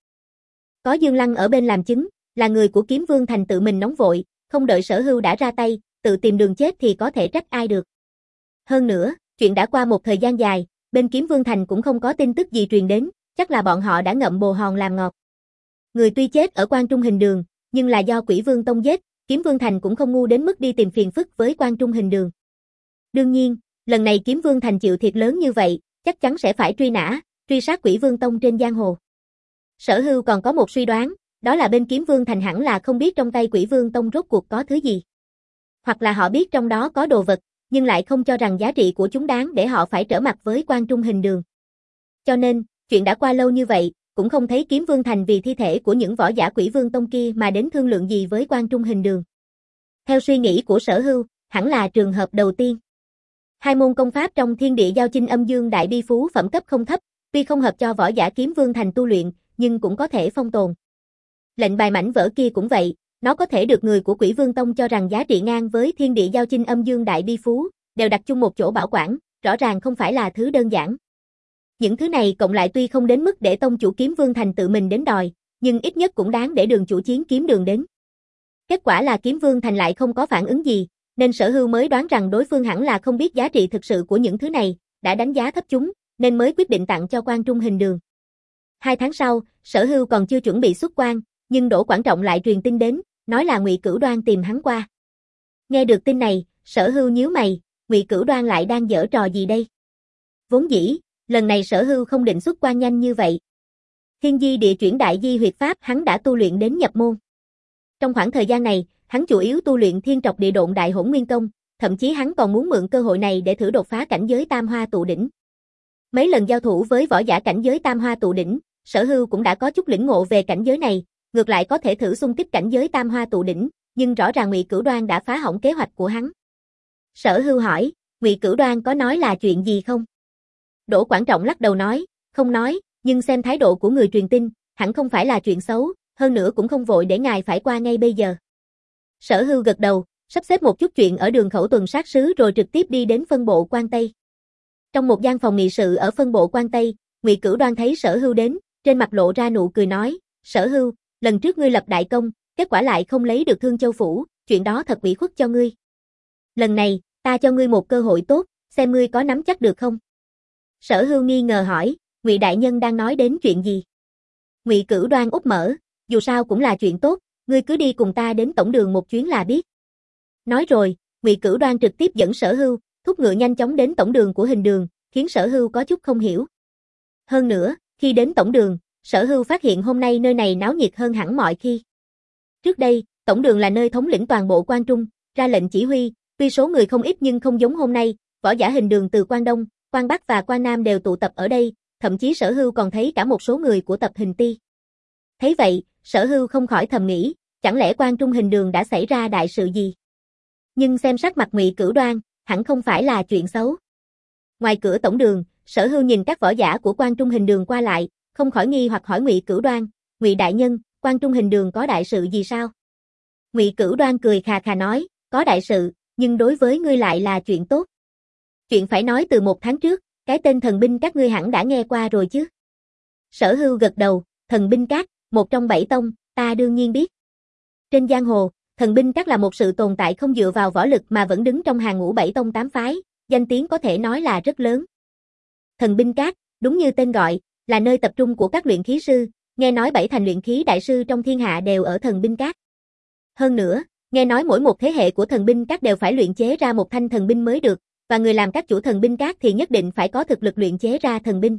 Có Dương Lăng ở bên làm chứng, là người của Kiếm Vương Thành tự mình nóng vội, không đợi Sở Hưu đã ra tay, tự tìm đường chết thì có thể trách ai được. Hơn nữa, chuyện đã qua một thời gian dài, bên Kiếm Vương Thành cũng không có tin tức gì truyền đến, chắc là bọn họ đã ngậm bồ hòn làm ngọt. Người tuy chết ở Quan Trung Hình Đường, nhưng là do Quỷ Vương Tông giết, Kiếm Vương Thành cũng không ngu đến mức đi tìm phiền phức với Quan Trung Hình Đường. Đương nhiên, lần này Kiếm Vương Thành chịu thiệt lớn như vậy, chắc chắn sẽ phải truy nã, truy sát Quỷ Vương Tông trên giang hồ. Sở Hưu còn có một suy đoán, đó là bên Kiếm Vương Thành hẳn là không biết trong tay Quỷ Vương Tông rốt cuộc có thứ gì. Hoặc là họ biết trong đó có đồ vật, nhưng lại không cho rằng giá trị của chúng đáng để họ phải trở mặt với Quan Trung Hình Đường. Cho nên, chuyện đã qua lâu như vậy, cũng không thấy Kiếm Vương Thành vì thi thể của những võ giả Quỷ Vương Tông kia mà đến thương lượng gì với Quan Trung Hình Đường. Theo suy nghĩ của Sở Hưu, hẳn là trường hợp đầu tiên. Hai môn công pháp trong Thiên Địa Giao Chinh Âm Dương Đại Bi Phú phẩm cấp không thấp, tuy không hợp cho võ giả Kiếm Vương Thành tu luyện, nhưng cũng có thể phong tồn. Lệnh bài mảnh vỡ kia cũng vậy, nó có thể được người của Quỷ Vương Tông cho rằng giá trị ngang với Thiên Địa Giao Chinh Âm Dương Đại Bi Phú, đều đặt chung một chỗ bảo quản, rõ ràng không phải là thứ đơn giản. Những thứ này cộng lại tuy không đến mức để tông chủ Kiếm Vương Thành tự mình đến đòi, nhưng ít nhất cũng đáng để đường chủ chiến kiếm đường đến. Kết quả là Kiếm Vương Thành lại không có phản ứng gì, nên Sở Hưu mới đoán rằng đối phương hẳn là không biết giá trị thực sự của những thứ này, đã đánh giá thấp chúng, nên mới quyết định tặng cho Quan Trung Hình Đường. Hai tháng sau, Sở Hưu còn chưa chuẩn bị xuất quan, nhưng Đỗ Quảng Trọng lại truyền tin đến, nói là Ngụy Cửu Đoan tìm hắn qua. Nghe được tin này, Sở Hưu nhíu mày, Ngụy Cửu Đoan lại đang giở trò gì đây? Vốn dĩ, lần này Sở Hưu không định xuất quan nhanh như vậy. Thiên Di Địa Chuyển Đại Di Huyệt Pháp hắn đã tu luyện đến nhập môn. Trong khoảng thời gian này, hắn chủ yếu tu luyện Thiên Trọc Địa Độn Đại Hỗn Nguyên Công, thậm chí hắn còn muốn mượn cơ hội này để thử đột phá cảnh giới Tam Hoa Tụ Đỉnh. Mấy lần giao thủ với võ giả cảnh giới Tam Hoa Tụ Đỉnh, Sở Hưu cũng đã có chút lĩnh ngộ về cảnh giới này, ngược lại có thể thử xung kích cảnh giới Tam Hoa Tụ Đỉnh, nhưng rõ ràng Ngụy Cửu Đoan đã phá hỏng kế hoạch của hắn. Sở Hưu hỏi, Ngụy Cửu Đoan có nói là chuyện gì không? Đỗ Quảng Trọng lắc đầu nói, không nói, nhưng xem thái độ của người truyền tin, hẳn không phải là chuyện xấu, hơn nữa cũng không vội để ngài phải qua ngay bây giờ. Sở Hưu gật đầu, sắp xếp một chút chuyện ở đường khẩu tuần sát sứ rồi trực tiếp đi đến phân bộ Quan Tây. Trong một gian phòng nghị sự ở phân bộ Quan Tây, Ngụy Cửu Đoan thấy Sở Hưu đến, trên mặt lộ ra nụ cười nói, Sở Hưu, lần trước ngươi lập đại công, kết quả lại không lấy được Thương Châu Phủ, chuyện đó thật ủy khuất cho ngươi. Lần này, ta cho ngươi một cơ hội tốt, xem ngươi có nắm chắc được không? Sở Hưu nghi ngờ hỏi, Ngụy đại nhân đang nói đến chuyện gì? Ngụy Cửu Đoan úp mở, dù sao cũng là chuyện tốt, ngươi cứ đi cùng ta đến tổng đường một chuyến là biết. Nói rồi, Ngụy Cửu Đoan trực tiếp dẫn Sở Hưu, thúc ngựa nhanh chóng đến tổng đường của Hình Đường, khiến Sở Hưu có chút không hiểu. Hơn nữa, khi đến tổng đường, Sở Hưu phát hiện hôm nay nơi này náo nhiệt hơn hẳn mọi khi. Trước đây, tổng đường là nơi thống lĩnh toàn bộ Quan Trung, ra lệnh chỉ huy, tuy số người không ít nhưng không giống hôm nay, võ giả hình đường từ Quan Đông, Quan Bắc và Quan Nam đều tụ tập ở đây, thậm chí Sở Hưu còn thấy cả một số người của tập hình ti. Thấy vậy, Sở Hưu không khỏi thầm nghĩ, chẳng lẽ Quan Trung hình đường đã xảy ra đại sự gì? Nhưng xem sắc mặt Ngụy Cửu Đoan, hẳn không phải là chuyện xấu. Ngoài cửa tổng đường, Sở Hưu nhìn các võ giả của Quan Trung hình đường qua lại, không khỏi nghi hoặc hỏi Ngụy Cửu Đoan, Ngụy đại nhân, Quan Trung hình đường có đại sự gì sao? Ngụy Cửu Đoan cười khà khà nói, có đại sự, nhưng đối với ngươi lại là chuyện tốt. Chuyện phải nói từ một tháng trước, cái tên thần binh các ngươi hẳn đã nghe qua rồi chứ? Sở Hưu gật đầu, thần binh các, một trong bảy tông, ta đương nhiên biết. Trên giang hồ, thần binh các là một sự tồn tại không dựa vào võ lực mà vẫn đứng trong hàng ngũ bảy tông tám phái, danh tiếng có thể nói là rất lớn. Thần binh các, đúng như tên gọi, là nơi tập trung của các luyện khí sư, nghe nói bảy thành luyện khí đại sư trong thiên hạ đều ở thần binh các. Hơn nữa, nghe nói mỗi một thế hệ của thần binh các đều phải luyện chế ra một thanh thần binh mới được, và người làm các chủ thần binh các thì nhất định phải có thực lực luyện chế ra thần binh.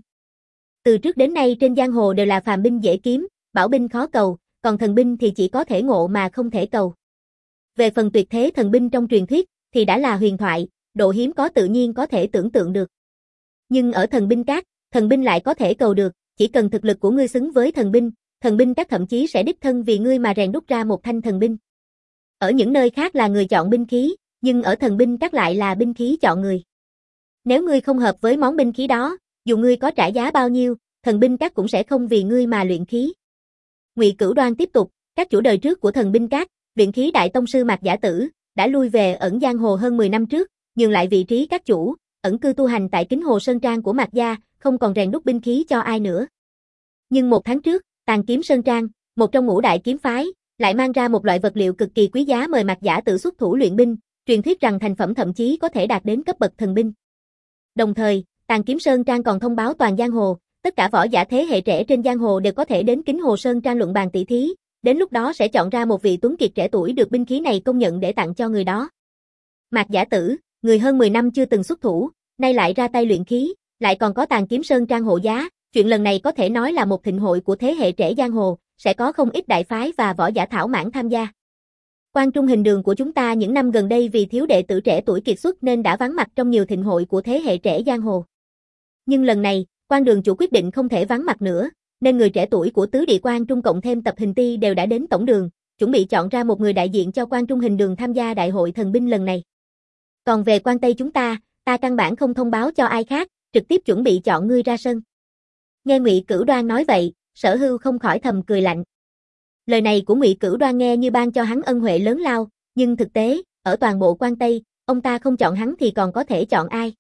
Từ trước đến nay trên giang hồ đều là phàm binh dễ kiếm, bảo binh khó cầu, còn thần binh thì chỉ có thể ngộ mà không thể cầu. Về phần tuyệt thế thần binh trong truyền thuyết, thì đã là huyền thoại, độ hiếm có tự nhiên có thể tưởng tượng được. Nhưng ở thần binh các, thần binh lại có thể cầu được, chỉ cần thực lực của ngươi xứng với thần binh, thần binh các thậm chí sẽ đích thân vì ngươi mà rèn đúc ra một thanh thần binh. Ở những nơi khác là người chọn binh khí, nhưng ở thần binh các lại là binh khí chọn người. Nếu ngươi không hợp với món binh khí đó, dù ngươi có trả giá bao nhiêu, thần binh các cũng sẽ không vì ngươi mà luyện khí. Ngụy Cửu Đoan tiếp tục, các chủ đời trước của thần binh các, luyện khí đại tông sư Mạc Giả Tử, đã lui về ẩn giang hồ hơn mười năm trước, nhường lại vị trí các chủ, ẩn cư tu hành tại Kính Hồ Sơn Trang của Mạc gia, không còn rèn đúc binh khí cho ai nữa. Nhưng một tháng trước, Tàn Kiếm Sơn Trang, một trong ngũ đại kiếm phái, lại mang ra một loại vật liệu cực kỳ quý giá mời Mạc Giả Tử xuất thủ luyện binh, truyền thuyết rằng thành phẩm thậm chí có thể đạt đến cấp bậc thần binh. Đồng thời, Tàn Kiếm Sơn Trang còn thông báo toàn giang hồ, tất cả võ giả thế hệ trẻ trên giang hồ đều có thể đến Kính Hồ Sơn Trang luận bàn tỷ thí, đến lúc đó sẽ chọn ra một vị tuấn kiệt trẻ tuổi được binh khí này công nhận để tặng cho người đó. Mạc Giả Tử, người hơn mười năm chưa từng xuất thủ, nay lại ra tay luyện khí, lại còn có Tàn Kiếm Sơn Trang hộ giá, chuyện lần này có thể nói là một thịnh hội của thế hệ trẻ giang hồ, sẽ có không ít đại phái và võ giả thảo mãn tham gia. Quan Trung hình đường của chúng ta những năm gần đây vì thiếu đệ tử trẻ tuổi kiệt xuất nên đã vắng mặt trong nhiều thịnh hội của thế hệ trẻ giang hồ. Nhưng lần này, Quan đường chủ quyết định không thể vắng mặt nữa, nên người trẻ tuổi của tứ địa Quan Trung cộng thêm tập hình ti đều đã đến tổng đường, chuẩn bị chọn ra một người đại diện cho Quan Trung hình đường tham gia đại hội thần binh lần này. Còn về Quan Tây chúng ta, ta căn bản không thông báo cho ai khác, trực tiếp chuẩn bị chọn ngươi ra sân. Nghe Ngụy Cửu Đoan nói vậy, Sở Hưu không khỏi thầm cười lạnh. Lời này của Ngụy Cửu Đoan nghe như ban cho hắn ân huệ lớn lao, nhưng thực tế, ở toàn bộ Quan Tây, ông ta không chọn hắn thì còn có thể chọn ai?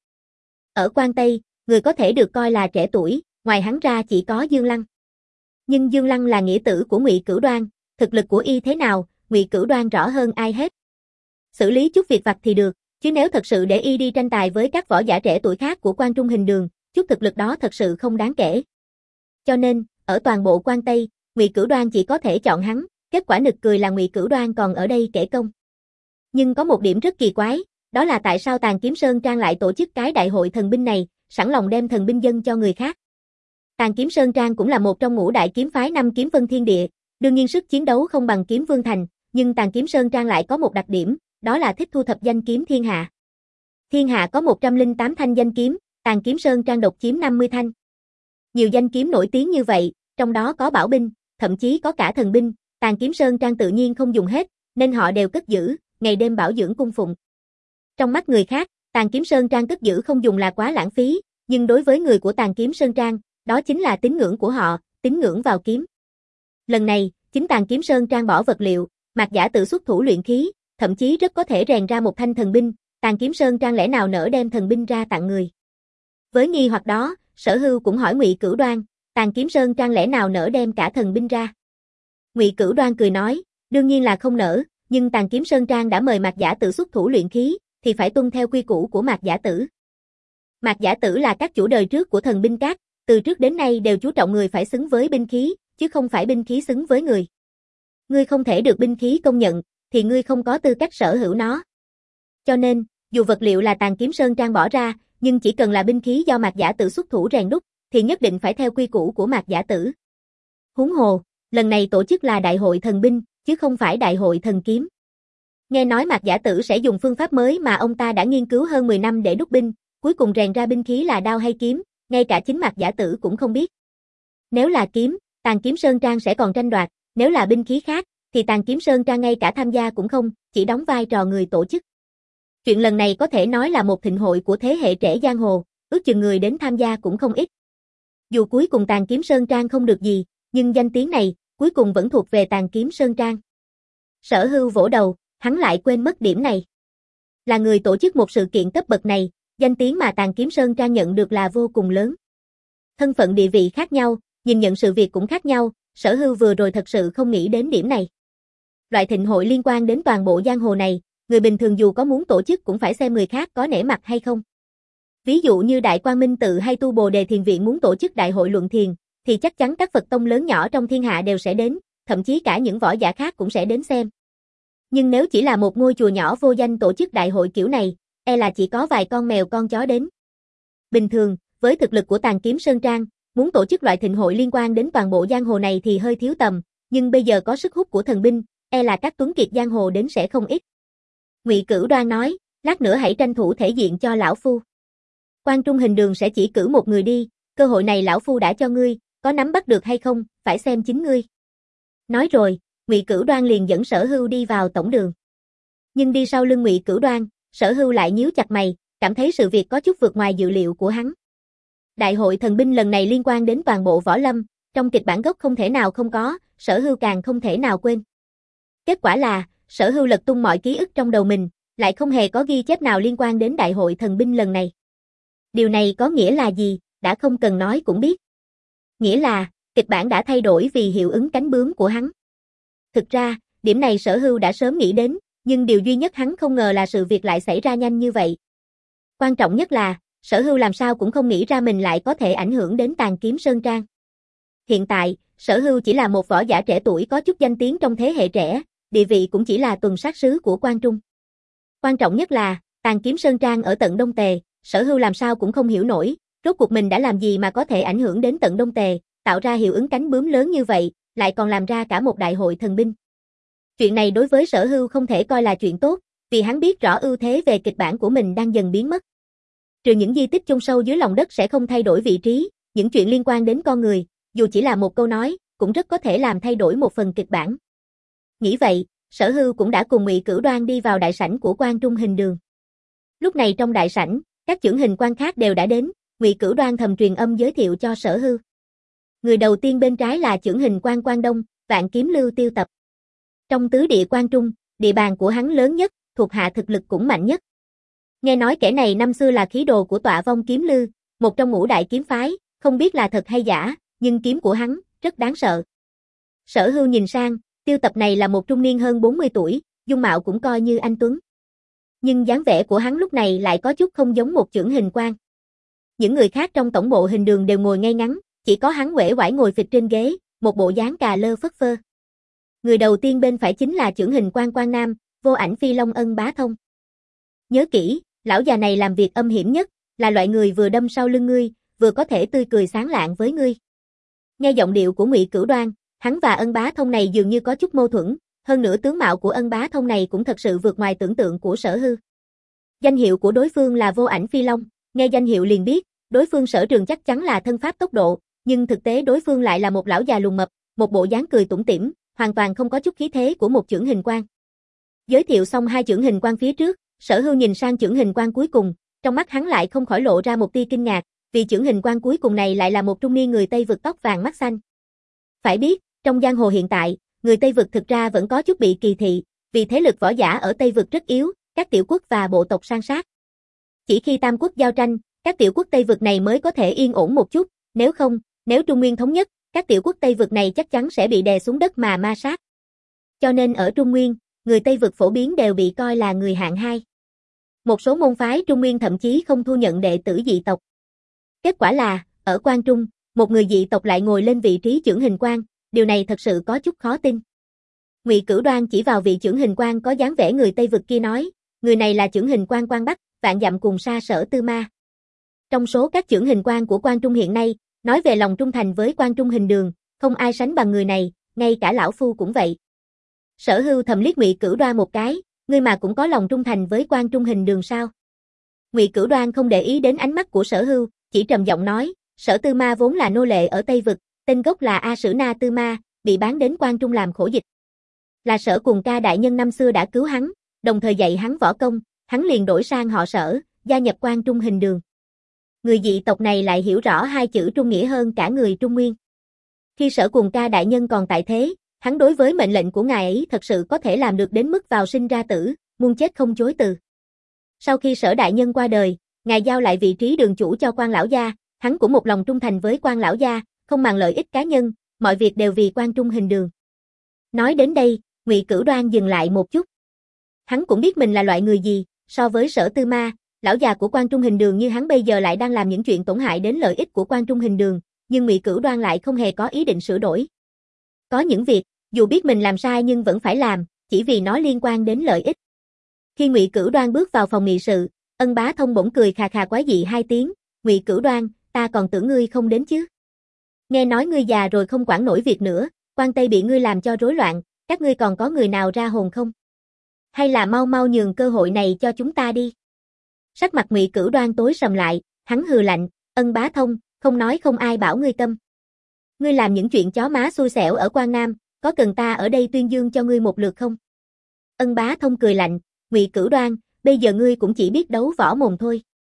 Ở Quan Tây, người có thể được coi là trẻ tuổi, ngoài hắn ra chỉ có Dương Lăng. Nhưng Dương Lăng là nghĩa tử của Ngụy Cửu Đoan, thực lực của y thế nào, Ngụy Cửu Đoan rõ hơn ai hết. Xử lý chút việc vặt thì được, chứ nếu thật sự để y đi tranh tài với các võ giả trẻ tuổi khác của Quan Trung hình đường, chút thực lực đó thật sự không đáng kể. Cho nên, ở toàn bộ Quan Tây, Ngụy Cửu Đoan chỉ có thể chọn hắn, kết quả nực cười là Ngụy Cửu Đoan còn ở đây kể công. Nhưng có một điểm rất kỳ quái, đó là tại sao Tàn Kiếm Sơn Trang lại tổ chức cái đại hội thần binh này, sẵn lòng đem thần binh dâng cho người khác. Tàn Kiếm Sơn Trang cũng là một trong ngũ đại kiếm phái năm kiếm vân thiên địa, đương nhiên sức chiến đấu không bằng kiếm Vương Thành, nhưng Tàn Kiếm Sơn Trang lại có một đặc điểm, đó là thích thu thập danh kiếm thiên hạ. Thiên hạ có một trăm lẻ tám thanh danh kiếm, Tàn Kiếm Sơn Trang độc chiếm năm mươi thanh. Nhiều danh kiếm nổi tiếng như vậy, trong đó có bảo binh, thậm chí có cả thần binh, Tàn Kiếm Sơn Trang tự nhiên không dùng hết, nên họ đều cất giữ, ngày đêm bảo dưỡng cung phụng. Trong mắt người khác, Tàn Kiếm Sơn Trang cất giữ không dùng là quá lãng phí, nhưng đối với người của Tàn Kiếm Sơn Trang, đó chính là tín ngưỡng của họ, tín ngưỡng vào kiếm. Lần này, chính Tàn Kiếm Sơn Trang bỏ vật liệu, Mạc Giả tự xuất thủ luyện khí, thậm chí rất có thể rèn ra một thanh thần binh, Tàn Kiếm Sơn Trang lẽ nào nỡ đem thần binh ra tặng người. Với nghi hoặc đó, Sở Hưu cũng hỏi Ngụy Cửu Đoan, Tàn Kiếm Sơn Trang lẽ nào nỡ đem cả thần binh ra. Ngụy Cửu Đoan cười nói, đương nhiên là không nỡ, nhưng Tàn Kiếm Sơn Trang đã mời Mạc Giả tự xuất thủ luyện khí, thì phải tuân theo quy củ của Mạc Giả Tử. Mạc Giả Tử là các chủ đời trước của thần binh các, từ trước đến nay đều chú trọng người phải xứng với binh khí, chứ không phải binh khí xứng với người. Ngươi không thể được binh khí công nhận, thì ngươi không có tư cách sở hữu nó. Cho nên, dù vật liệu là Tàn Kiếm Sơn Trang bỏ ra, nhưng chỉ cần là binh khí do Mạc Giả Tử xuất thủ rèn đúc, thì nhất định phải theo quy củ của Mạc Giả Tử. Huống hồ, lần này tổ chức là đại hội thần binh, chứ không phải đại hội thần kiếm. Nghe nói Mạc Giả Tử sẽ dùng phương pháp mới mà ông ta đã nghiên cứu hơn mười năm để đúc binh, cuối cùng rèn ra binh khí là đao hay kiếm, ngay cả chính Mạc Giả Tử cũng không biết. Nếu là kiếm, Tàn Kiếm Sơn Trang sẽ còn tranh đoạt, nếu là binh khí khác, thì Tàn Kiếm Sơn Trang ngay cả tham gia cũng không, chỉ đóng vai trò người tổ chức. Chuyện lần này có thể nói là một thịnh hội của thế hệ trẻ giang hồ, ước chừng người đến tham gia cũng không ít. Dù cuối cùng Tàn Kiếm Sơn Trang không được gì, nhưng danh tiếng này, cuối cùng vẫn thuộc về Tàn Kiếm Sơn Trang. Sở Hưu vỗ đầu, hắn lại quên mất điểm này. Là người tổ chức một sự kiện cấp bậc này, danh tiếng mà Tàn Kiếm Sơn Trang nhận được là vô cùng lớn. Thân phận địa vị khác nhau, nhìn nhận sự việc cũng khác nhau, Sở Hưu vừa rồi thật sự không nghĩ đến điểm này. Loại thịnh hội liên quan đến toàn bộ giang hồ này, người bình thường dù có muốn tổ chức cũng phải xem người khác có nể mặt hay không. Ví dụ như Đại Quang Minh Tự hay Tu Bồ Đề Thiền Viện muốn tổ chức đại hội luận thiền, thì chắc chắn các Phật tông lớn nhỏ trong thiên hạ đều sẽ đến, thậm chí cả những võ giả khác cũng sẽ đến xem. Nhưng nếu chỉ là một ngôi chùa nhỏ vô danh tổ chức đại hội kiểu này, e là chỉ có vài con mèo con chó đến. Bình thường, với thực lực của Tàn Kiếm Sơn Trang, muốn tổ chức loại thịnh hội liên quan đến toàn bộ giang hồ này thì hơi thiếu tầm, nhưng bây giờ có sức hút của thần binh, e là các tuấn kiệt giang hồ đến sẽ không ít. Ngụy Cửu Đoan nói, lát nữa hãy tranh thủ thể diện cho lão phu. Quan Trung Hình Đường sẽ chỉ cử một người đi, cơ hội này lão phu đã cho ngươi, có nắm bắt được hay không, phải xem chính ngươi. Nói rồi, Ngụy Cửu Đoan liền dẫn Sở Hưu đi vào tổng đường. Nhưng đi sau lưng Ngụy Cửu Đoan, Sở Hưu lại nhíu chặt mày, cảm thấy sự việc có chút vượt ngoài dự liệu của hắn. Đại hội thần binh lần này liên quan đến toàn bộ võ lâm, trong kịch bản gốc không thể nào không có, Sở Hưu càng không thể nào quên. Kết quả là, Sở Hưu lật tung mọi ký ức trong đầu mình, lại không hề có ghi chép nào liên quan đến đại hội thần binh lần này. Điều này có nghĩa là gì, đã không cần nói cũng biết. Nghĩa là, kịch bản đã thay đổi vì hiệu ứng cánh bướm của hắn. Thực ra, điểm này Sở Hưu đã sớm nghĩ đến, nhưng điều duy nhất hắn không ngờ là sự việc lại xảy ra nhanh như vậy. Quan trọng nhất là, Sở Hưu làm sao cũng không nghĩ ra mình lại có thể ảnh hưởng đến Tàn Kiếm Sơn Trang. Hiện tại, Sở Hưu chỉ là một võ giả trẻ tuổi có chút danh tiếng trong thế hệ trẻ, địa vị cũng chỉ là tuần sát sứ của Quan Trung. Quan trọng nhất là, Tàn Kiếm Sơn Trang ở tận Đông Tề, Sở Hưu làm sao cũng không hiểu nổi, rốt cuộc mình đã làm gì mà có thể ảnh hưởng đến tận Đông Tề, tạo ra hiệu ứng cánh bướm lớn như vậy, lại còn làm ra cả một đại hội thần binh. Chuyện này đối với Sở Hưu không thể coi là chuyện tốt, vì hắn biết rõ ưu thế về kịch bản của mình đang dần biến mất. Trừ những di tích chôn sâu dưới lòng đất sẽ không thay đổi vị trí, những chuyện liên quan đến con người, dù chỉ là một câu nói, cũng rất có thể làm thay đổi một phần kịch bản. Nghĩ vậy, Sở Hưu cũng đã cùng Ngụy Cửu Đoan đi vào đại sảnh của Quan Trung Hình Đường. Lúc này trong đại sảnh, các chưởng hình quan khác đều đã đến, Ngụy Cửu Đoan thầm truyền âm giới thiệu cho Sở Hưu. Người đầu tiên bên trái là chưởng hình quan Quan Đông, Vạn Kiếm Lưu Tiêu Tập. Trong tứ địa Quan Trung, địa bàn của hắn lớn nhất, thuộc hạ thực lực cũng mạnh nhất. Nghe nói kẻ này năm xưa là khí đồ của Tọa Vong Kiếm Lư, một trong ngũ đại kiếm phái, không biết là thật hay giả, nhưng kiếm của hắn rất đáng sợ. Sở Hưu nhìn sang, Tiêu Tập này là một trung niên hơn bốn mươi tuổi, dung mạo cũng coi như anh tuấn. Nhưng dáng vẻ của hắn lúc này lại có chút không giống một chưởng hình quan. Những người khác trong tổng bộ Hình Đường đều ngồi ngay ngắn, chỉ có hắn uể oải ngồi phịch trên ghế, một bộ dáng cà lơ phất phơ. Người đầu tiên bên phải chính là chưởng hình quan Quan Nam, Vô Ảnh Phi Long Ân Bá Thông. Nhớ kỹ, lão già này làm việc âm hiểm nhất, là loại người vừa đâm sau lưng ngươi, vừa có thể tươi cười sáng lạng với ngươi. Nghe giọng điệu của Ngụy Cửu Đoan, hắn và Ân Bá Thông này dường như có chút mâu thuẫn, hơn nữa tướng mạo của Ân Bá Thông này cũng thật sự vượt ngoài tưởng tượng của Sở Hưu. Danh hiệu của đối phương là Vô Ảnh Phi Long, nghe danh hiệu liền biết, đối phương sở trường chắc chắn là thân pháp tốc độ, nhưng thực tế đối phương lại là một lão già lùn mập, một bộ dáng cười tủm tỉm, hoàn toàn không có chút khí thế của một chưởng hình quan. Giới thiệu xong hai chưởng hình quan phía trước, Sở Hưu nhìn sang chưởng hình quan cuối cùng, trong mắt hắn lại không khỏi lộ ra một tia kinh ngạc, vì chưởng hình quan cuối cùng này lại là một trung niên người Tây vực tóc vàng mắt xanh. Phải biết, trong giang hồ hiện tại, người Tây vực thực ra vẫn có chút bị kỳ thị, vì thế lực võ giả ở Tây vực rất yếu, các tiểu quốc và bộ tộc san sát. Chỉ khi tam quốc giao tranh, các tiểu quốc Tây vực này mới có thể yên ổn một chút, nếu không, nếu Trung Nguyên thống nhất, các tiểu quốc Tây vực này chắc chắn sẽ bị đè xuống đất mà ma sát. Cho nên ở Trung Nguyên, người Tây vực phổ biến đều bị coi là người hạng hai. Một số môn phái Trung Nguyên thậm chí không thu nhận đệ tử dị tộc. Kết quả là, ở Quan Trung, một người dị tộc lại ngồi lên vị trí chưởng hình quan, điều này thật sự có chút khó tin. Ngụy Cửu Đoan chỉ vào vị chưởng hình quan có dáng vẻ người Tây vực kia nói, người này là chưởng hình quan Quan Bắc, vạn dặm cùng xa Sở Tư Ma. Trong số các chưởng hình quan của Quan Trung hiện nay, nói về lòng trung thành với Quan Trung Hình Đường, không ai sánh bằng người này, ngay cả lão phu cũng vậy. Sở Hưu thầm liếc Ngụy Cửu Đoan một cái, ngươi mà cũng có lòng trung thành với Quan Trung Hình Đường sao? Ngụy Cửu Đoan không để ý đến ánh mắt của Sở Hưu, chỉ trầm giọng nói, Sở Tư Ma vốn là nô lệ ở Tây Vực, tên gốc là A Sử Na Tư Ma, bị bán đến Quan Trung làm khổ dịch. Là Sở Cùng Ca đại nhân năm xưa đã cứu hắn, đồng thời dạy hắn võ công, hắn liền đổi sang họ Sở, gia nhập Quan Trung Hình Đường. Người dị tộc này lại hiểu rõ hai chữ Trung Nghĩa hơn cả người Trung Nguyên. Khi Sở Cùng Ca đại nhân còn tại thế, hắn đối với mệnh lệnh của ngài ấy thật sự có thể làm được đến mức vào sinh ra tử, muôn chết không chối từ. Sau khi Sở đại nhân qua đời, ngài giao lại vị trí đường chủ cho Quan lão gia, hắn cũng một lòng trung thành với Quan lão gia, không màng lợi ích cá nhân, mọi việc đều vì Quan Trung Hình Đường. Nói đến đây, Ngụy Cửu Đoan dừng lại một chút. Hắn cũng biết mình là loại người gì, so với Sở Tư Ma, lão già của Quan Trung Hình Đường như hắn bây giờ lại đang làm những chuyện tổn hại đến lợi ích của Quan Trung Hình Đường, nhưng Ngụy Cửu Đoan lại không hề có ý định sửa đổi. Có những việc, dù biết mình làm sai nhưng vẫn phải làm, chỉ vì nó liên quan đến lợi ích. Khi Ngụy Cửu Đoan bước vào phòng nghị sự, Ân Bá Thông bỗng cười khà khà quái dị hai tiếng, Ngụy Cửu Đoan, ta còn tưởng ngươi không đến chứ. Nghe nói ngươi già rồi không quản nổi việc nữa, Quan Tây bị ngươi làm cho rối loạn, các ngươi còn có người nào ra hồn không? Hay là mau mau nhường cơ hội này cho chúng ta đi. Sắc mặt Ngụy Cửu Đoan tối sầm lại, hắn hừ lạnh, Ân Bá Thông, không nói không ai bảo ngươi câm. Ngươi làm những chuyện chó má xui xẻo ở Quan Nam, có cần ta ở đây tuyên dương cho ngươi một lượt không? Ân Bá Thông cười lạnh, Ngụy Cửu Đoan, bây giờ ngươi cũng chỉ biết đấu võ mồm thôi.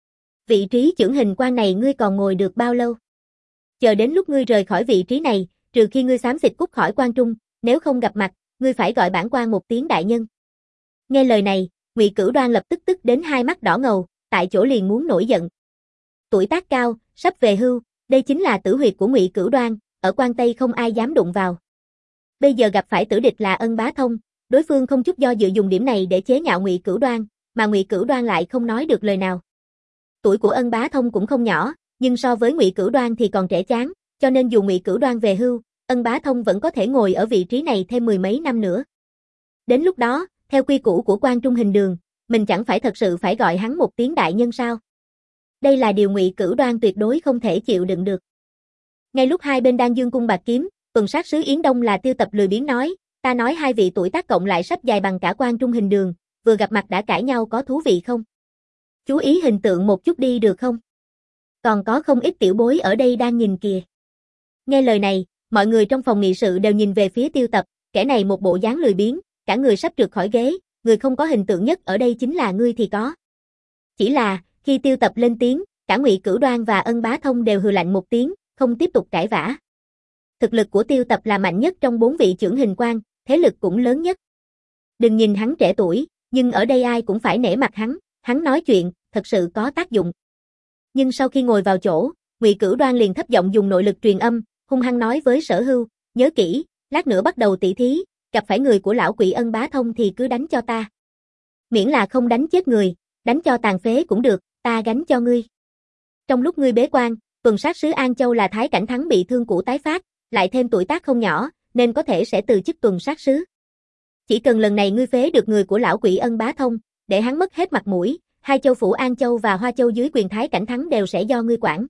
Vị trí chưởng hình quan này ngươi còn ngồi được bao lâu? Chờ đến lúc ngươi rời khỏi vị trí này, trừ khi ngươi xám xịt cút khỏi Quan Trung, nếu không gặp mặt, ngươi phải gọi bản quan một tiếng đại nhân. Nghe lời này, Ngụy Cửu Đoan lập tức tức đến hai mắt đỏ ngầu, tại chỗ liền muốn nổi giận. Tuổi tác cao, sắp về hưu, đây chính là tử huyệt của Ngụy Cửu Đoan, ở Quan Tây không ai dám đụng vào. Bây giờ gặp phải tử địch là Ân Bá Thông, đối phương không chút do dự dùng điểm này để chế nhạo Ngụy Cửu Đoan, mà Ngụy Cửu Đoan lại không nói được lời nào. Tuổi của Ân Bá Thông cũng không nhỏ, nhưng so với Ngụy Cửu Đoan thì còn trẻ chán, cho nên dù Ngụy Cửu Đoan về hưu, Ân Bá Thông vẫn có thể ngồi ở vị trí này thêm mười mấy năm nữa. Đến lúc đó, theo quy củ của Quan Trung Hình Đường, mình chẳng phải thật sự phải gọi hắn một tiếng đại nhân sao? Đây là điều Ngụy Cửu Đoan tuyệt đối không thể chịu đựng được. Ngay lúc hai bên đang dương cung bạt kiếm, tuần sát sứ Yến Đông là Tiêu Tập lười biếng nói, ta nói hai vị tuổi tác cộng lại sắp dài bằng cả Quan Trung Hình Đường, vừa gặp mặt đã cãi nhau có thú vị không? Chú ý hình tượng một chút đi được không? Còn có không ít tiểu bối ở đây đang nhìn kìa. Nghe lời này, mọi người trong phòng nghị sự đều nhìn về phía Tiêu Tập, kẻ này một bộ dáng lười biếng, cả người sắp trượt khỏi ghế, người không có hình tượng nhất ở đây chính là ngươi thì có. Chỉ là, khi Tiêu Tập lên tiếng, cả Ngụy Cửu Đoan và Ân Bá Thông đều hừ lạnh một tiếng, không tiếp tục cãi vã. Thực lực của Tiêu Tập là mạnh nhất trong bốn vị chưởng hình quan, thế lực cũng lớn nhất. Đừng nhìn hắn trẻ tuổi, nhưng ở đây ai cũng phải nể mặt hắn, hắn nói chuyện, thật sự có tác dụng. Nhưng sau khi ngồi vào chỗ, Ngụy Cửu Đoan liền thấp giọng dùng nội lực truyền âm, hung hăng nói với Sở Hưu, nhớ kỹ, lát nữa bắt đầu tỷ thí, gặp phải người của lão quỷ Ân Bá Thông thì cứ đánh cho ta. Miễn là không đánh chết người, đánh cho tàn phế cũng được, ta gánh cho ngươi. Trong lúc ngươi bế quan, tuần sát sứ An Châu là Thái Cảnh Thắng bị thương cũ tái phát, lại thêm tuổi tác không nhỏ, nên có thể sẽ từ chức tuần sát sứ. Chỉ cần lần này ngươi phế được người của lão quỷ Ân Bá Thông, để hắn mất hết mặt mũi, hai châu phủ An Châu và Hoa Châu dưới quyền Thái Cảnh Thắng đều sẽ do ngươi quản.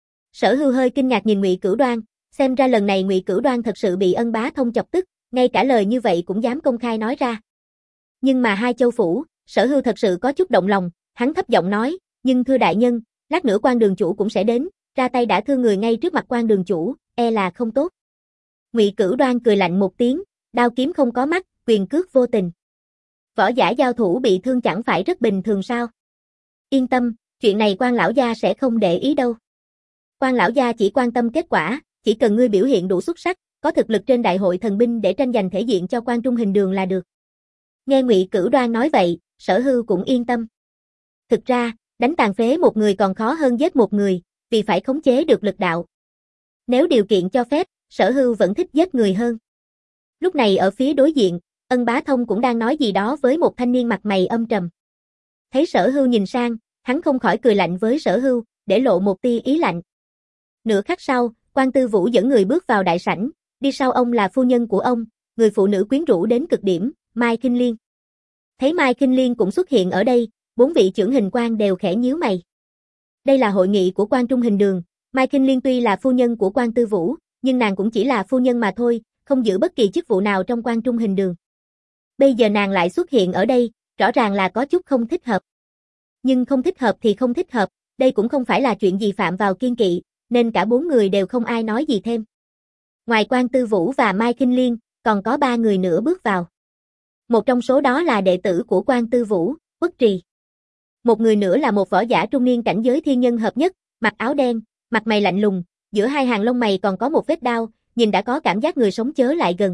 Sở Hưu hơi kinh ngạc nhìn Ngụy Cửu Đoan, xem ra lần này Ngụy Cửu Đoan thật sự bị Ân Bá Thông chọc tức, ngay cả lời như vậy cũng dám công khai nói ra. Nhưng mà hai châu phủ, Sở Hưu thật sự có chút động lòng, hắn thấp giọng nói, nhưng thưa đại nhân, lát nữa Quan đường chủ cũng sẽ đến, ra tay đã thương người ngay trước mặt Quan đường chủ, e là không tốt. Ngụy Cửu Đoan cười lạnh một tiếng, đao kiếm không có mắt, quyền cước vô tình. Võ giả giao thủ bị thương chẳng phải rất bình thường sao? Yên tâm, chuyện này Quan lão gia sẽ không để ý đâu. Quan lão gia chỉ quan tâm kết quả, chỉ cần ngươi biểu hiện đủ xuất sắc, có thực lực trên đại hội thần binh để tranh giành thể diện cho Quan Trung Hình Đường là được. Nghe Ngụy Cửu Đoan nói vậy, Sở Hưu cũng yên tâm. Thực ra, đánh tàn phế một người còn khó hơn giết một người, vì phải khống chế được lực đạo. Nếu điều kiện cho phép, Sở Hưu vẫn thích giết người hơn. Lúc này ở phía đối diện, Ân Bá Thông cũng đang nói gì đó với một thanh niên mặt mày âm trầm. Thấy Sở Hưu nhìn sang, hắn không khỏi cười lạnh với Sở Hưu, để lộ một tia ý lạnh. Nửa khắc sau, Quan Tư Vũ dẫn người bước vào đại sảnh, đi sau ông là phu nhân của ông, người phụ nữ quyến rũ đến cực điểm, Mai Kinh Liên. Thấy Mai Kinh Liên cũng xuất hiện ở đây, bốn vị chưởng hình quan đều khẽ nhíu mày. Đây là hội nghị của Quan Trung Hình Đường, Mai Kinh Liên tuy là phu nhân của Quan Tư Vũ, nhưng nàng cũng chỉ là phu nhân mà thôi, không giữ bất kỳ chức vụ nào trong Quan Trung Hình Đường. Bây giờ nàng lại xuất hiện ở đây, rõ ràng là có chút không thích hợp. Nhưng không thích hợp thì không thích hợp, đây cũng không phải là chuyện gì phạm vào kiêng kỵ, nên cả bốn người đều không ai nói gì thêm. Ngoài Quan Tư Vũ và Mai Kinh Liên, còn có ba người nữa bước vào. Một trong số đó là đệ tử của Quan Tư Vũ, Uất Trì. Một người nữa là một võ giả trung niên cảnh giới thiên nhân hợp nhất, mặc áo đen, mặt mày lạnh lùng, giữa hai hàng lông mày còn có một vết đao, nhìn đã có cảm giác người sống chớ lại gần.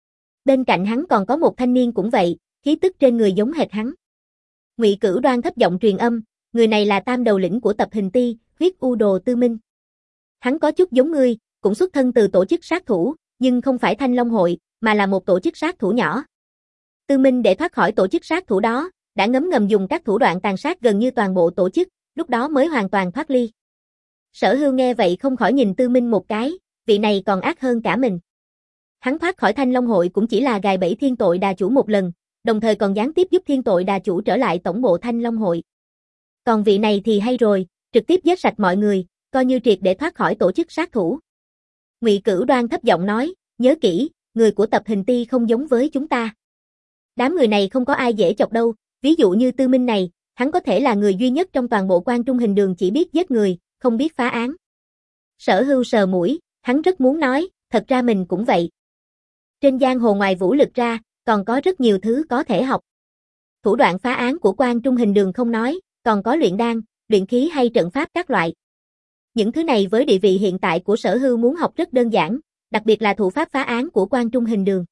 Bên cạnh hắn còn có một thanh niên cũng vậy, khí tức trên người giống hệt hắn. Ngụy Cửu Đoan thấp giọng truyền âm, người này là tam đầu lĩnh của tập hình ti, huyết u đồ Tư Minh. Hắn có chút giống ngươi, cũng xuất thân từ tổ chức sát thủ, nhưng không phải Thanh Long hội, mà là một tổ chức sát thủ nhỏ. Tư Minh để thoát khỏi tổ chức sát thủ đó, đã ngấm ngầm dùng các thủ đoạn tàn sát gần như toàn bộ tổ chức, lúc đó mới hoàn toàn thoát ly. Sở Hưu nghe vậy không khỏi nhìn Tư Minh một cái, vị này còn ác hơn cả mình. Hắn thoát khỏi Thanh Long hội cũng chỉ là gài bẫy Thiên Tội Đà Chủ một lần, đồng thời còn gián tiếp giúp Thiên Tội Đà Chủ trở lại tổng bộ Thanh Long hội. Còn vị này thì hay rồi, trực tiếp giết sạch mọi người, coi như triệt để thoát khỏi tổ chức sát thủ. Ngụy Cửu Đoan thấp giọng nói, nhớ kỹ, người của tập hình ti không giống với chúng ta. Đám người này không có ai dễ chọc đâu, ví dụ như Tư Minh này, hắn có thể là người duy nhất trong toàn bộ Quan Trung Hình Đường chỉ biết giết người, không biết phá án. Sở Hưu sờ mũi, hắn rất muốn nói, thật ra mình cũng vậy. Trên giang hồ ngoài vũ lực ra, còn có rất nhiều thứ có thể học. Thủ đoạn phá án của Quan Trung Hình Đường không nói, còn có luyện đan, luyện khí hay trận pháp các loại. Những thứ này với địa vị hiện tại của Sở Hưu muốn học rất đơn giản, đặc biệt là thủ pháp phá án của Quan Trung Hình Đường.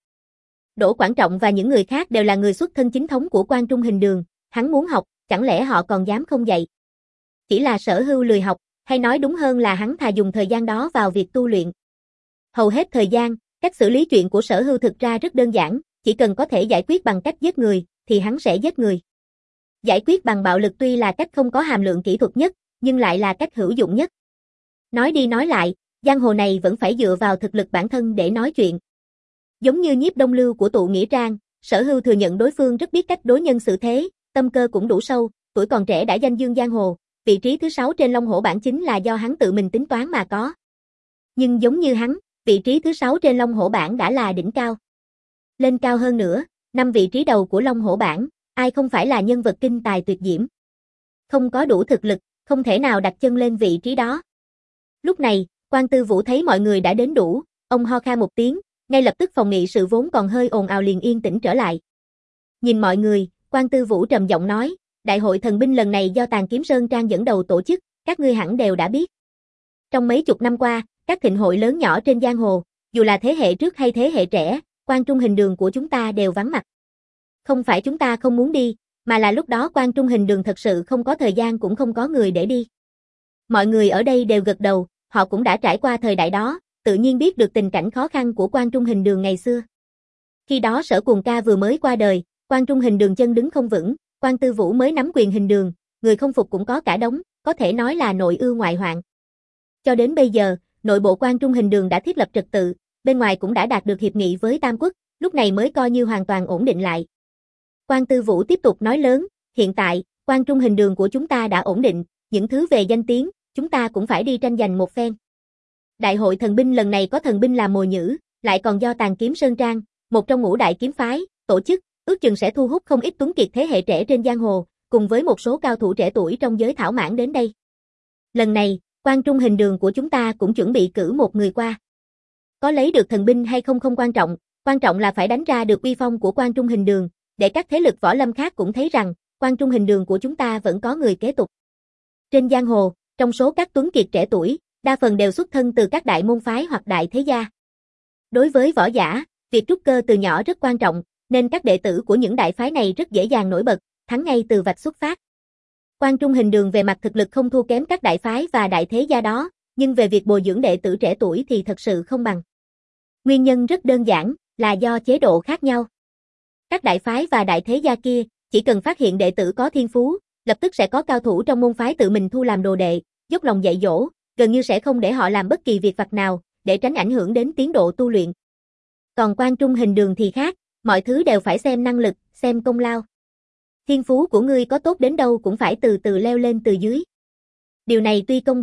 Đỗ Quảng Trọng và những người khác đều là người xuất thân chính thống của Quan Trung Hình Đường, hắn muốn học, chẳng lẽ họ còn dám không dạy. Chỉ là Sở Hưu lười học, hay nói đúng hơn là hắn thà dùng thời gian đó vào việc tu luyện. Hầu hết thời gian, cách xử lý chuyện của Sở Hưu thực ra rất đơn giản, chỉ cần có thể giải quyết bằng cách giết người, thì hắn sẽ giết người. Giải quyết bằng bạo lực tuy là cách không có hàm lượng kỹ thuật nhất, nhưng lại là cách hữu dụng nhất. Nói đi nói lại, giang hồ này vẫn phải dựa vào thực lực bản thân để nói chuyện. Giống như Nhiếp Đông Lưu của tụ Nghĩa Trang, Sở Hưu thừa nhận đối phương rất biết cách đối nhân xử thế, tâm cơ cũng đủ sâu, tuổi còn trẻ đã danh dương giang hồ, vị trí thứ sáu trên Long Hổ bảng chính là do hắn tự mình tính toán mà có. Nhưng giống như hắn, vị trí thứ sáu trên Long Hổ bảng đã là đỉnh cao. Lên cao hơn nữa, năm vị trí đầu của Long Hổ bảng, ai không phải là nhân vật kinh tài tuyệt diễm. Không có đủ thực lực, không thể nào đặt chân lên vị trí đó. Lúc này, Quan Tư Vũ thấy mọi người đã đến đủ, ông ho khan một tiếng, ngay lập tức phòng nghị sự vốn còn hơi ồn ào liền yên tĩnh trở lại. Nhìn mọi người, Quan Tư Vũ trầm giọng nói, đại hội thần binh lần này do Tàn Kiếm Sơn Trang dẫn đầu tổ chức, các ngươi hẳn đều đã biết. Trong mấy chục năm qua, các thịnh hội lớn nhỏ trên giang hồ, dù là thế hệ trước hay thế hệ trẻ, Quan Trung Hình Đường của chúng ta đều vắng mặt. Không phải chúng ta không muốn đi, mà là lúc đó Quan Trung Hình Đường thật sự không có thời gian cũng không có người để đi. Mọi người ở đây đều gật đầu, họ cũng đã trải qua thời đại đó, tự nhiên biết được tình cảnh khó khăn của Quan Trung Hình Đường ngày xưa. Khi đó Sở Cuồng Ca vừa mới qua đời, Quan Trung Hình Đường chân đứng không vững, Quan Tư Vũ mới nắm quyền hình đường, người không phục cũng có cả đống, có thể nói là nội ưu ngoại hoạn. Cho đến bây giờ, nội bộ Quan Trung Hình Đường đã thiết lập trật tự, bên ngoài cũng đã đạt được hiệp nghị với Tam Quốc, lúc này mới coi như hoàn toàn ổn định lại. Quan Tư Vũ tiếp tục nói lớn, hiện tại, Quan Trung Hình Đường của chúng ta đã ổn định, những thứ về danh tiếng, chúng ta cũng phải đi tranh giành một phen. Đại hội thần binh lần này có thần binh làm mồi nhử, lại còn do Tàn Kiếm Sơn Trang, một trong ngũ đại kiếm phái, tổ chức, ước chừng sẽ thu hút không ít tuấn kiệt thế hệ trẻ trên giang hồ, cùng với một số cao thủ trẻ tuổi trong giới thảo mãn đến đây. Lần này, Quan Trung Hình Đường của chúng ta cũng chuẩn bị cử một người qua. Có lấy được thần binh hay không không quan trọng, quan trọng là phải đánh ra được uy phong của Quan Trung Hình Đường, để các thế lực võ lâm khác cũng thấy rằng, Quan Trung Hình Đường của chúng ta vẫn có người kế tục. Trên giang hồ, trong số các tuấn kiệt trẻ tuổi, đa phần đều xuất thân từ các đại môn phái hoặc đại thế gia. Đối với võ giả, việc trúc cơ từ nhỏ rất quan trọng, nên các đệ tử của những đại phái này rất dễ dàng nổi bật, thắng ngay từ vạch xuất phát. Quan Trung Hình Đường về mặt thực lực không thua kém các đại phái và đại thế gia đó, nhưng về việc bồi dưỡng đệ tử trẻ tuổi thì thật sự không bằng. Nguyên nhân rất đơn giản, là do chế độ khác nhau. Các đại phái và đại thế gia kia, chỉ cần phát hiện đệ tử có thiên phú, lập tức sẽ có cao thủ trong môn phái tự mình thu làm đồ đệ, dốc lòng dạy dỗ, gần như sẽ không để họ làm bất kỳ việc vặt nào, để tránh ảnh hưởng đến tiến độ tu luyện. Còn Quan Trung Hình Đường thì khác, mọi thứ đều phải xem năng lực, xem công lao. Thiên phú của ngươi có tốt đến đâu cũng phải từ từ leo lên từ dưới. Điều này tuy công bằng,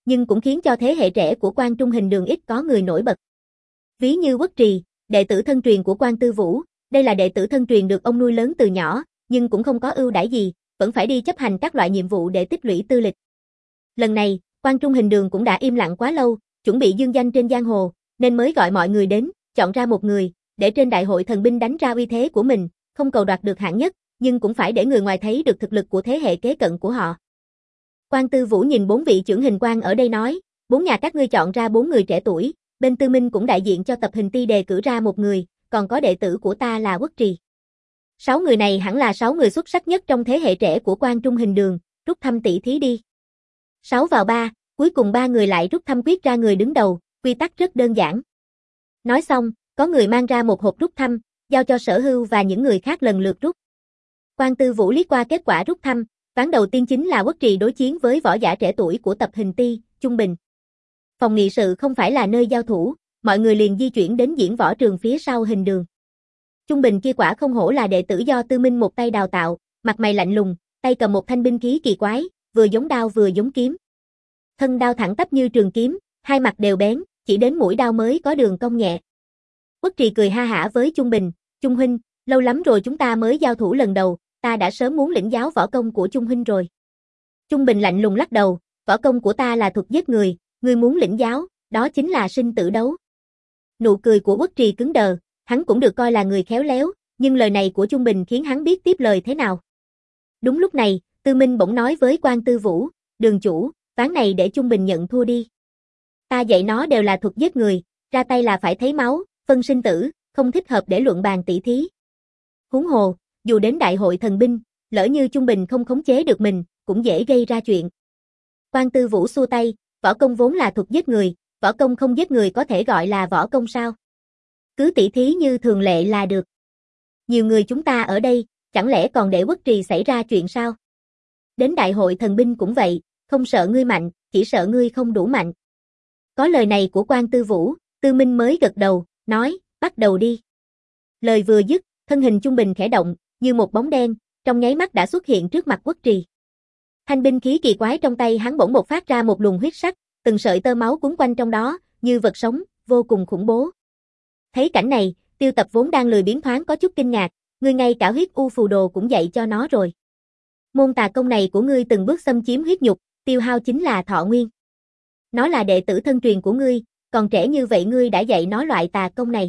nhưng cũng khiến cho thế hệ trẻ của Quan Trung Hình Đường ít có người nổi bật. Ví như Quất Trì, đệ tử thân truyền của Quan Tư Vũ, đây là đệ tử thân truyền được ông nuôi lớn từ nhỏ, nhưng cũng không có ưu đãi gì, vẫn phải đi chấp hành các loại nhiệm vụ để tích lũy tư lịch. Lần này, Quan Trung Hình Đường cũng đã im lặng quá lâu, chuẩn bị dương danh trên giang hồ, nên mới gọi mọi người đến, chọn ra một người, để trên đại hội thần binh đánh ra uy thế của mình, không cầu đoạt được hạng nhất, nhưng cũng phải để người ngoài thấy được thực lực của thế hệ kế cận của họ. Quan Tư Vũ nhìn bốn vị chưởng hình quan ở đây nói, bốn nhà các ngươi chọn ra bốn người trẻ tuổi, bên Tư Minh cũng đại diện cho tập hình ti đề cử ra một người, còn có đệ tử của ta là Quất Trì. Sáu người này hẳn là sáu người xuất sắc nhất trong thế hệ trẻ của Quan Trung Hình Đường, rút thăm tỷ thí đi. Sáu vào ba, cuối cùng ba người lại rút thăm quyết ra người đứng đầu, quy tắc rất đơn giản. Nói xong, có người mang ra một hộp rút thăm, giao cho Sở Hưu và những người khác lần lượt rút. Quan Tư Vũ liếc qua kết quả rút thăm, ván đầu tiên chính là Quất Trì đối chiến với võ giả trẻ tuổi của tập hình ti, Trung Bình. Phòng nghị sự không phải là nơi giao thủ, mọi người liền di chuyển đến diễn võ trường phía sau hình đường. Trung Bình kia quả không hổ là đệ tử do Tư Minh một tay đào tạo, mặt mày lạnh lùng, tay cầm một thanh binh khí kỳ quái, vừa giống đao vừa giống kiếm. Thân đao thẳng tắp như trường kiếm, hai mặt đều bén, chỉ đến mũi đao mới có đường cong nhẹ. Quất Trì cười ha hả với Trung Bình, Trung huynh, lâu lắm rồi chúng ta mới giao thủ lần đầu, ta đã sớm muốn lĩnh giáo võ công của Trung huynh rồi. Trung Bình lạnh lùng lắc đầu, võ công của ta là thuật giết người, ngươi muốn lĩnh giáo, đó chính là sinh tử đấu. Nụ cười của Quất Trì cứng đờ, hắn cũng được coi là người khéo léo, nhưng lời này của Trung Bình khiến hắn biết tiếp lời thế nào. Đúng lúc này, Tư Minh bỗng nói với Quan Tư Vũ, đường chủ, ván này để Trung Bình nhận thua đi. Ta dạy nó đều là thuật giết người, ra tay là phải thấy máu, phân sinh tử, không thích hợp để luận bàn tỷ thí. Huống hồ, dù đến đại hội thần binh, lỡ như Trung Bình không khống chế được mình, cũng dễ gây ra chuyện. Quan Tư Vũ xua tay, võ công vốn là thuật giết người, võ công không giết người có thể gọi là võ công sao? Cứ tỷ thí như thường lệ là được. Nhiều người chúng ta ở đây, chẳng lẽ còn để Quất Trì xảy ra chuyện sao? Đến đại hội thần binh cũng vậy, không sợ ngươi mạnh, chỉ sợ ngươi không đủ mạnh. Có lời này của Quan Tư Vũ, Tư Minh mới gật đầu, nói, bắt đầu đi. Lời vừa dứt, thân hình Trung Bình khẽ động, như một bóng đen, trong nháy mắt đã xuất hiện trước mặt Quất Trì. Thanh binh khí kỳ quái trong tay hắn bỗng bộc phát ra một luồng huyết sắc, từng sợi tơ máu cuốn quanh trong đó, như vật sống, vô cùng khủng bố. Thấy cảnh này, Tiêu Tập vốn đang lười biếng thoáng có chút kinh ngạc, ngươi ngay cả huyết u phù đồ cũng dạy cho nó rồi. Môn tà công này của ngươi từng bước xâm chiếm huyết nhục, tiêu hao chính là thọ nguyên. Nó là đệ tử thân truyền của ngươi, còn trẻ như vậy ngươi đã dạy nó loại tà công này.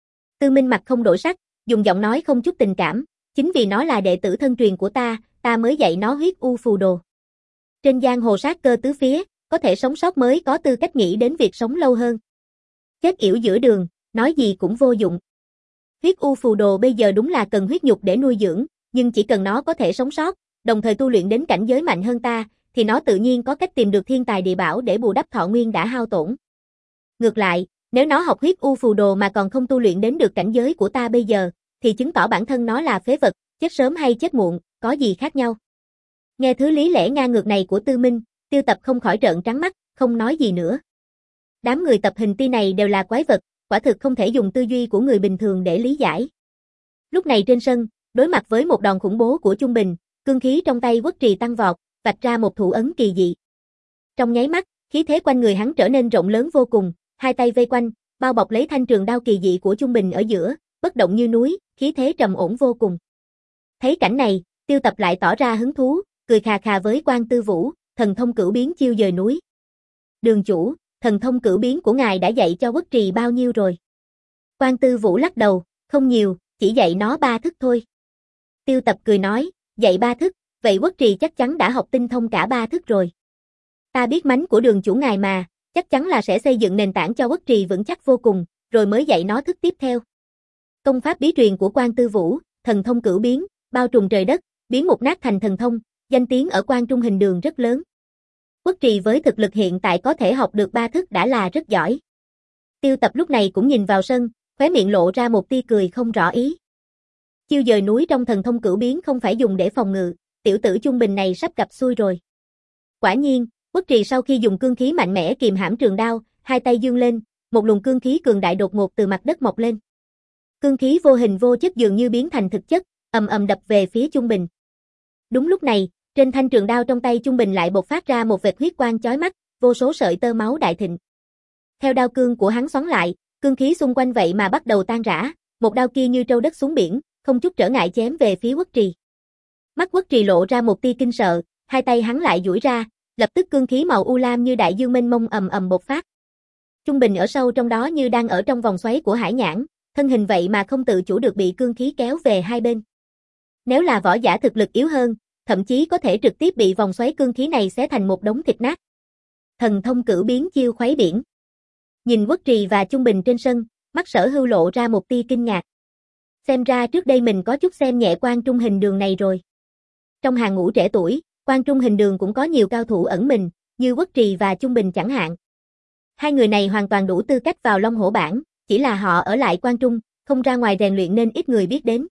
Tư Minh mặt không đổi sắc, dùng giọng nói không chút tình cảm, chính vì nó là đệ tử thân truyền của ta, ta mới dạy nó huyết u phù đồ. Trên giang hồ sát cơ tứ phía, có thể sống sót mới có tư cách nghĩ đến việc sống lâu hơn. Chết yểu giữa đường, nói gì cũng vô dụng. Huyết u phù đồ bây giờ đúng là cần huyết nhục để nuôi dưỡng, nhưng chỉ cần nó có thể sống sót, đồng thời tu luyện đến cảnh giới mạnh hơn ta, thì nó tự nhiên có cách tìm được thiên tài địa bảo để bù đắp thọ nguyên đã hao tổn. Ngược lại, nếu nó học huyết u phù đồ mà còn không tu luyện đến được cảnh giới của ta bây giờ, thì chứng tỏ bản thân nó là phế vật, chết sớm hay chết muộn, có gì khác nhau. Nghe thứ lý lẽ ngang ngược này của Tư Minh, Tiêu Tập không khỏi trợn trắng mắt, không nói gì nữa. Đám người tập hình ti này đều là quái vật, quả thực không thể dùng tư duy của người bình thường để lý giải. Lúc này trên sân, đối mặt với một đòn khủng bố của Trung Bình, cương khí trong tay Quất Trì tăng vọt, vạch ra một thủ ấn kỳ dị. Trong nháy mắt, khí thế quanh người hắn trở nên rộng lớn vô cùng, hai tay vây quanh, bao bọc lấy thanh trường đao kỳ dị của Trung Bình ở giữa, bất động như núi, khí thế trầm ổn vô cùng. Thấy cảnh này, Tiêu Tập lại tỏ ra hứng thú, cười khà khà với Quan Tư Vũ, thần thông cửu biến chiêu dời núi. Đường chủ, thần thông cửu biến của ngài đã dạy cho Quất Trì bao nhiêu rồi? Quan Tư Vũ lắc đầu, không nhiều, chỉ dạy nó ba thức thôi. Tiêu Tập cười nói, dạy ba thức, vậy Quất Trì chắc chắn đã học tinh thông cả ba thức rồi. Ta biết mánh của đường chủ ngài mà, chắc chắn là sẽ xây dựng nền tảng cho Quất Trì vững chắc vô cùng, rồi mới dạy nó thức tiếp theo. Công pháp bí truyền của Quan Tư Vũ, thần thông cửu biến, bao trùm trời đất, biến mục nát thành thần thông, danh tiếng ở Quan Trung Hình Đường rất lớn. Quất Trì với thực lực hiện tại có thể học được ba thức đã là rất giỏi. Tiêu Tập lúc này cũng nhìn vào sân, khóe miệng lộ ra một tia cười không rõ ý. Chiêu dời núi trong thần thông cửu biến không phải dùng để phòng ngự, tiểu tử Trung Bình này sắp gặp xui rồi. Quả nhiên, Quất Trì sau khi dùng cương khí mạnh mẽ kìm hãm trường đao, hai tay dương lên, một luồng cương khí cường đại đột ngột từ mặt đất mọc lên. Cương khí vô hình vô chất dường như biến thành thực chất, ầm ầm đập về phía Trung Bình. Đúng lúc này, trên thanh trường đao trong tay Trung Bình lại bộc phát ra một vệt huyết quang chói mắt, vô số sợi tơ máu đại thịnh. Theo đao cương của hắn xoắn lại, cương khí xung quanh vậy mà bắt đầu tan rã, một đao kia như trâu đất xuống biển, không chút trở ngại chém về phía Uất Trì. Mắt Uất Trì lộ ra một tia kinh sợ, hai tay hắn lại duỗi ra, lập tức cương khí màu u lam như đại dương mênh mông ầm ầm bộc phát. Trung Bình ở sâu trong đó như đang ở trong vòng xoáy của hải nhãn, thân hình vậy mà không tự chủ được bị cương khí kéo về hai bên. Nếu là võ giả thực lực yếu hơn, thậm chí có thể trực tiếp bị vòng xoáy cương khí này xé thành một đống thịt nát. Thần thông cửu biến chiêu khuấy biển. Nhìn Uất Trì và Trung Bình trên sân, mắt Sở Hưu lộ ra một tia kinh ngạc. Xem ra trước đây mình có chút xem nhẹ Quan Trung Hình Đường này rồi. Trong hàng ngũ trẻ tuổi, Quan Trung Hình Đường cũng có nhiều cao thủ ẩn mình, như Uất Trì và Trung Bình chẳng hạn. Hai người này hoàn toàn đủ tư cách vào Long Hổ bảng, chỉ là họ ở lại Quan Trung, không ra ngoài rèn luyện nên ít người biết đến.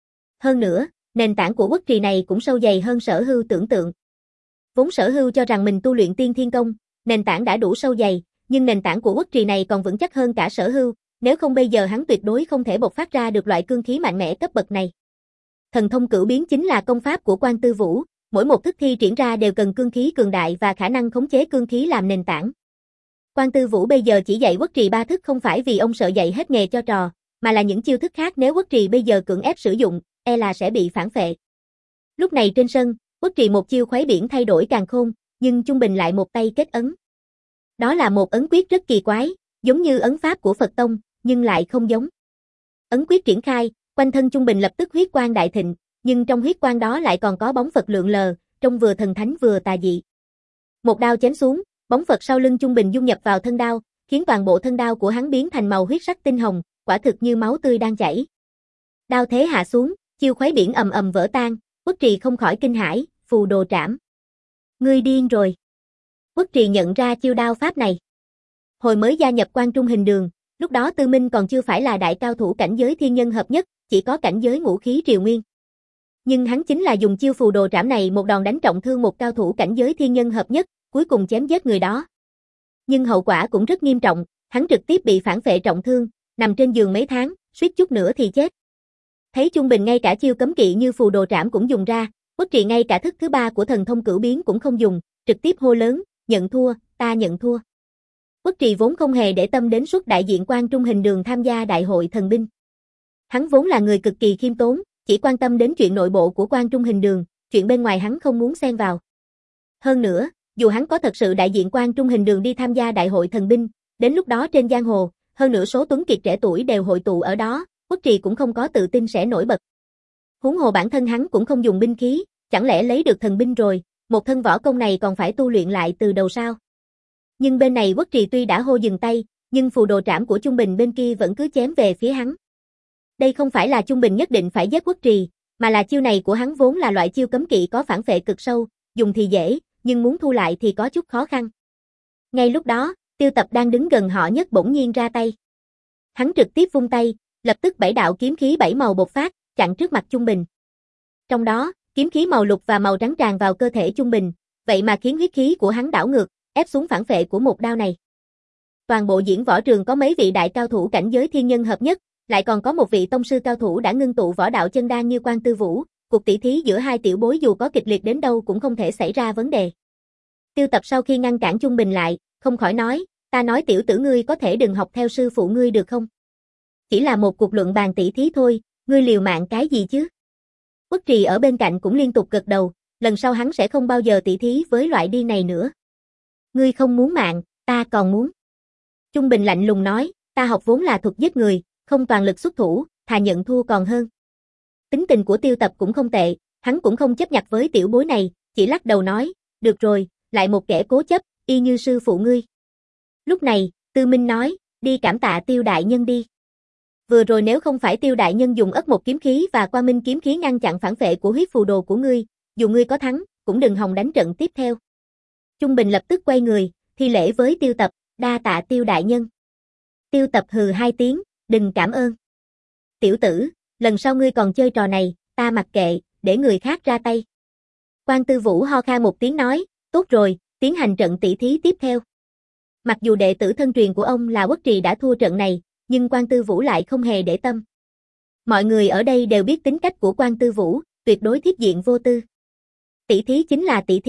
Hơn nữa, nền tảng của Uất Trì này cũng sâu dày hơn Sở Hưu tưởng tượng. Vốn Sở Hưu cho rằng mình tu luyện Tiên Thiên Công, nền tảng đã đủ sâu dày, nhưng nền tảng của Uất Trì này còn vững chắc hơn cả Sở Hưu, nếu không bây giờ hắn tuyệt đối không thể bộc phát ra được loại cương khí mạnh mẽ cấp bậc này. Thần thông cửu biến chính là công pháp của Quan Tư Vũ, mỗi một thức thi triển ra đều cần cương khí cường đại và khả năng khống chế cương khí làm nền tảng. Quan Tư Vũ bây giờ chỉ dạy Uất Trì ba thức không phải vì ông sợ dạy hết nghề cho trò, mà là những chiêu thức khác nếu Uất Trì bây giờ cưỡng ép sử dụng, e là sẽ bị phản phệ. Lúc này trên sân, Uất Trì một chiêu khuấy biển thay đổi càn khôn, nhưng Trung Bình lại một tay kết ấn. Đó là một ấn quyết rất kỳ quái, giống như ấn pháp của Phật Tông, nhưng lại không giống. Ấn quyết triển khai, quanh thân Trung Bình lập tức huyết quang đại thịnh, nhưng trong huyết quang đó lại còn có bóng Phật lượn lờ, trông vừa thần thánh vừa tà dị. Một đao chém xuống, bóng Phật sau lưng Trung Bình dung nhập vào thân đao, khiến toàn bộ thân đao của hắn biến thành màu huyết sắc tinh hồng, quả thực như máu tươi đang chảy. Đao thế hạ xuống, chiêu khuấy biển ầm ầm vỡ tan, Uất Trì không khỏi kinh hãi, phù đồ trảm. Ngươi điên rồi. Uất Trì nhận ra chiêu đao pháp này. Hồi mới gia nhập Quan Trung Hình Đường, lúc đó Tư Minh còn chưa phải là đại cao thủ cảnh giới thiên nhân hợp nhất, chỉ có cảnh giới ngũ khí triều nguyên. Nhưng hắn chính là dùng chiêu phù đồ trảm này một đòn đánh trọng thương một cao thủ cảnh giới thiên nhân hợp nhất, cuối cùng chém giết người đó. Nhưng hậu quả cũng rất nghiêm trọng, hắn trực tiếp bị phản phệ trọng thương, nằm trên giường mấy tháng, suýt chút nữa thì chết. Thấy Trung Bình ngay cả chiêu cấm kỵ như phù đồ trảm cũng dùng ra, Uất Trì ngay cả thức thứ ba của thần thông cửu biến cũng không dùng, trực tiếp hô lớn, nhận thua, ta nhận thua. Uất Trì vốn không hề để tâm đến suất đại diện Quan Trung Hình Đường tham gia đại hội thần binh. Hắn vốn là người cực kỳ khiêm tốn, chỉ quan tâm đến chuyện nội bộ của Quan Trung Hình Đường, chuyện bên ngoài hắn không muốn xen vào. Hơn nữa, dù hắn có thật sự đại diện Quan Trung Hình Đường đi tham gia đại hội thần binh, đến lúc đó trên giang hồ, hơn nữa số tuấn kiệt trẻ tuổi đều hội tụ ở đó, Uất Trì cũng không có tự tin sẽ nổi bật. Huống hồ bản thân hắn cũng không dùng binh khí, chẳng lẽ lấy được thần binh rồi, một thân võ công này còn phải tu luyện lại từ đầu sao? Nhưng bên này Uất Trì tuy đã hô dừng tay, nhưng phù đồ trảm của Trung Bình bên kia vẫn cứ chém về phía hắn. Đây không phải là Trung Bình nhất định phải giết Uất Trì, mà là chiêu này của hắn vốn là loại chiêu cấm kỵ có phản phệ cực sâu, dùng thì dễ, nhưng muốn thu lại thì có chút khó khăn. Ngay lúc đó, Tiêu Tập đang đứng gần họ nhất bỗng nhiên ra tay. Hắn trực tiếp vung tay, lập tức bảy đạo kiếm khí bảy màu bộc phát, chặn trước mặt Trung Bình. Trong đó, kiếm khí màu lục và màu trắng tràn vào cơ thể Trung Bình, vậy mà khiến huyết khí của hắn đảo ngược, ép xuống phản phệ của một đao này. Toàn bộ diễn võ trường có mấy vị đại cao thủ cảnh giới thiên nhân hợp nhất, lại còn có một vị tông sư cao thủ đã ngưng tụ võ đạo chân đan như Quan Tư Vũ, cuộc tỷ thí giữa hai tiểu bối dù có kịch liệt đến đâu cũng không thể xảy ra vấn đề. Tiêu Tập sau khi ngăn cản Trung Bình lại, không khỏi nói, ta nói tiểu tử ngươi có thể đừng học theo sư phụ ngươi được không? Chỉ là một cuộc luận bàn tỷ thí thôi, ngươi liều mạng cái gì chứ? Uất Trì ở bên cạnh cũng liên tục gật đầu, lần sau hắn sẽ không bao giờ tỷ thí với loại điên này nữa. Ngươi không muốn mạng, ta còn muốn. Trung Bình lạnh lùng nói, ta học vốn là thuật giết người, không toàn lực xuất thủ, thà nhận thua còn hơn. Tính tình của Tiêu Tập cũng không tệ, hắn cũng không chấp nhặt với tiểu bối này, chỉ lắc đầu nói, được rồi, lại một kẻ cố chấp, y như sư phụ ngươi. Lúc này, Tư Minh nói, đi cảm tạ Tiêu đại nhân đi. Vừa rồi nếu không phải Tiêu đại nhân dùng ất một kiếm khí và Quang Minh kiếm khí ngăn chặn phản phệ của huyết phù đồ của ngươi, dù ngươi có thắng, cũng đừng hòng đánh trận tiếp theo. Trung Bình lập tức quay người, thi lễ với Tiêu Tập, đa tạ Tiêu đại nhân. Tiêu Tập hừ hai tiếng, đừng cảm ơn. Tiểu tử, lần sau ngươi còn chơi trò này, ta mặc kệ, để người khác ra tay. Quan Tư Vũ ho khan một tiếng nói, tốt rồi, tiến hành trận tỷ thí tiếp theo. Mặc dù đệ tử thân truyền của ông là Uất Trì đã thua trận này, nhưng Quan Tư Vũ lại không hề để tâm. Mọi người ở đây đều biết tính cách của Quan Tư Vũ, tuyệt đối thiếp diện vô tư. Tỷ thí chính là tỷ thí,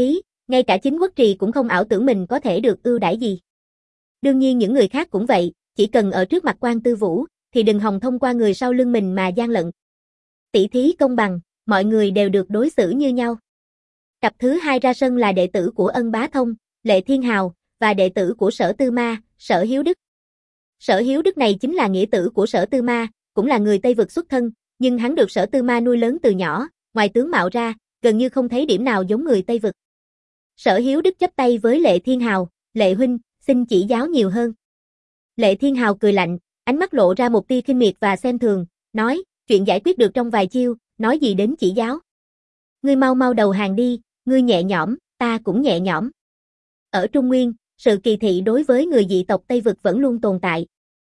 Ngay cả chính Quốc Trì cũng không ảo tưởng mình có thể được ưu đãi gì. Đương nhiên những người khác cũng vậy, chỉ cần ở trước mặt Quan Tư Vũ, thì đừng hòng thông qua người sau lưng mình mà gian lận. Tỷ thí công bằng, mọi người đều được đối xử như nhau. Cặp thứ hai ra sân là đệ tử của Ân Bá Thông, Lệ Thiên Hào, và đệ tử của Sở Tư Ma, Sở Hiếu Đức. Sở Hiếu Đức này chính là nghĩa tử của Sở Tư Ma, cũng là người Tây Vực xuất thân, nhưng hắn được Sở Tư Ma nuôi lớn từ nhỏ, ngoài tướng mạo ra, gần như không thấy điểm nào giống người Tây Vực. Sở Hiếu Đức chắp tay với Lệ Thiên Hào, Lệ huynh, xin chỉ giáo nhiều hơn. Lệ Thiên Hào cười lạnh, ánh mắt lộ ra một tia khinh miệt và xem thường, nói, chuyện giải quyết được trong vài chiêu, nói gì đến chỉ giáo. Ngươi mau mau đầu hàng đi, ngươi nhẹ nhõm, ta cũng nhẹ nhõm. Ở Trung Nguyên, sự kỳ thị đối với người dị tộc Tây Vực vẫn luôn tồn tại.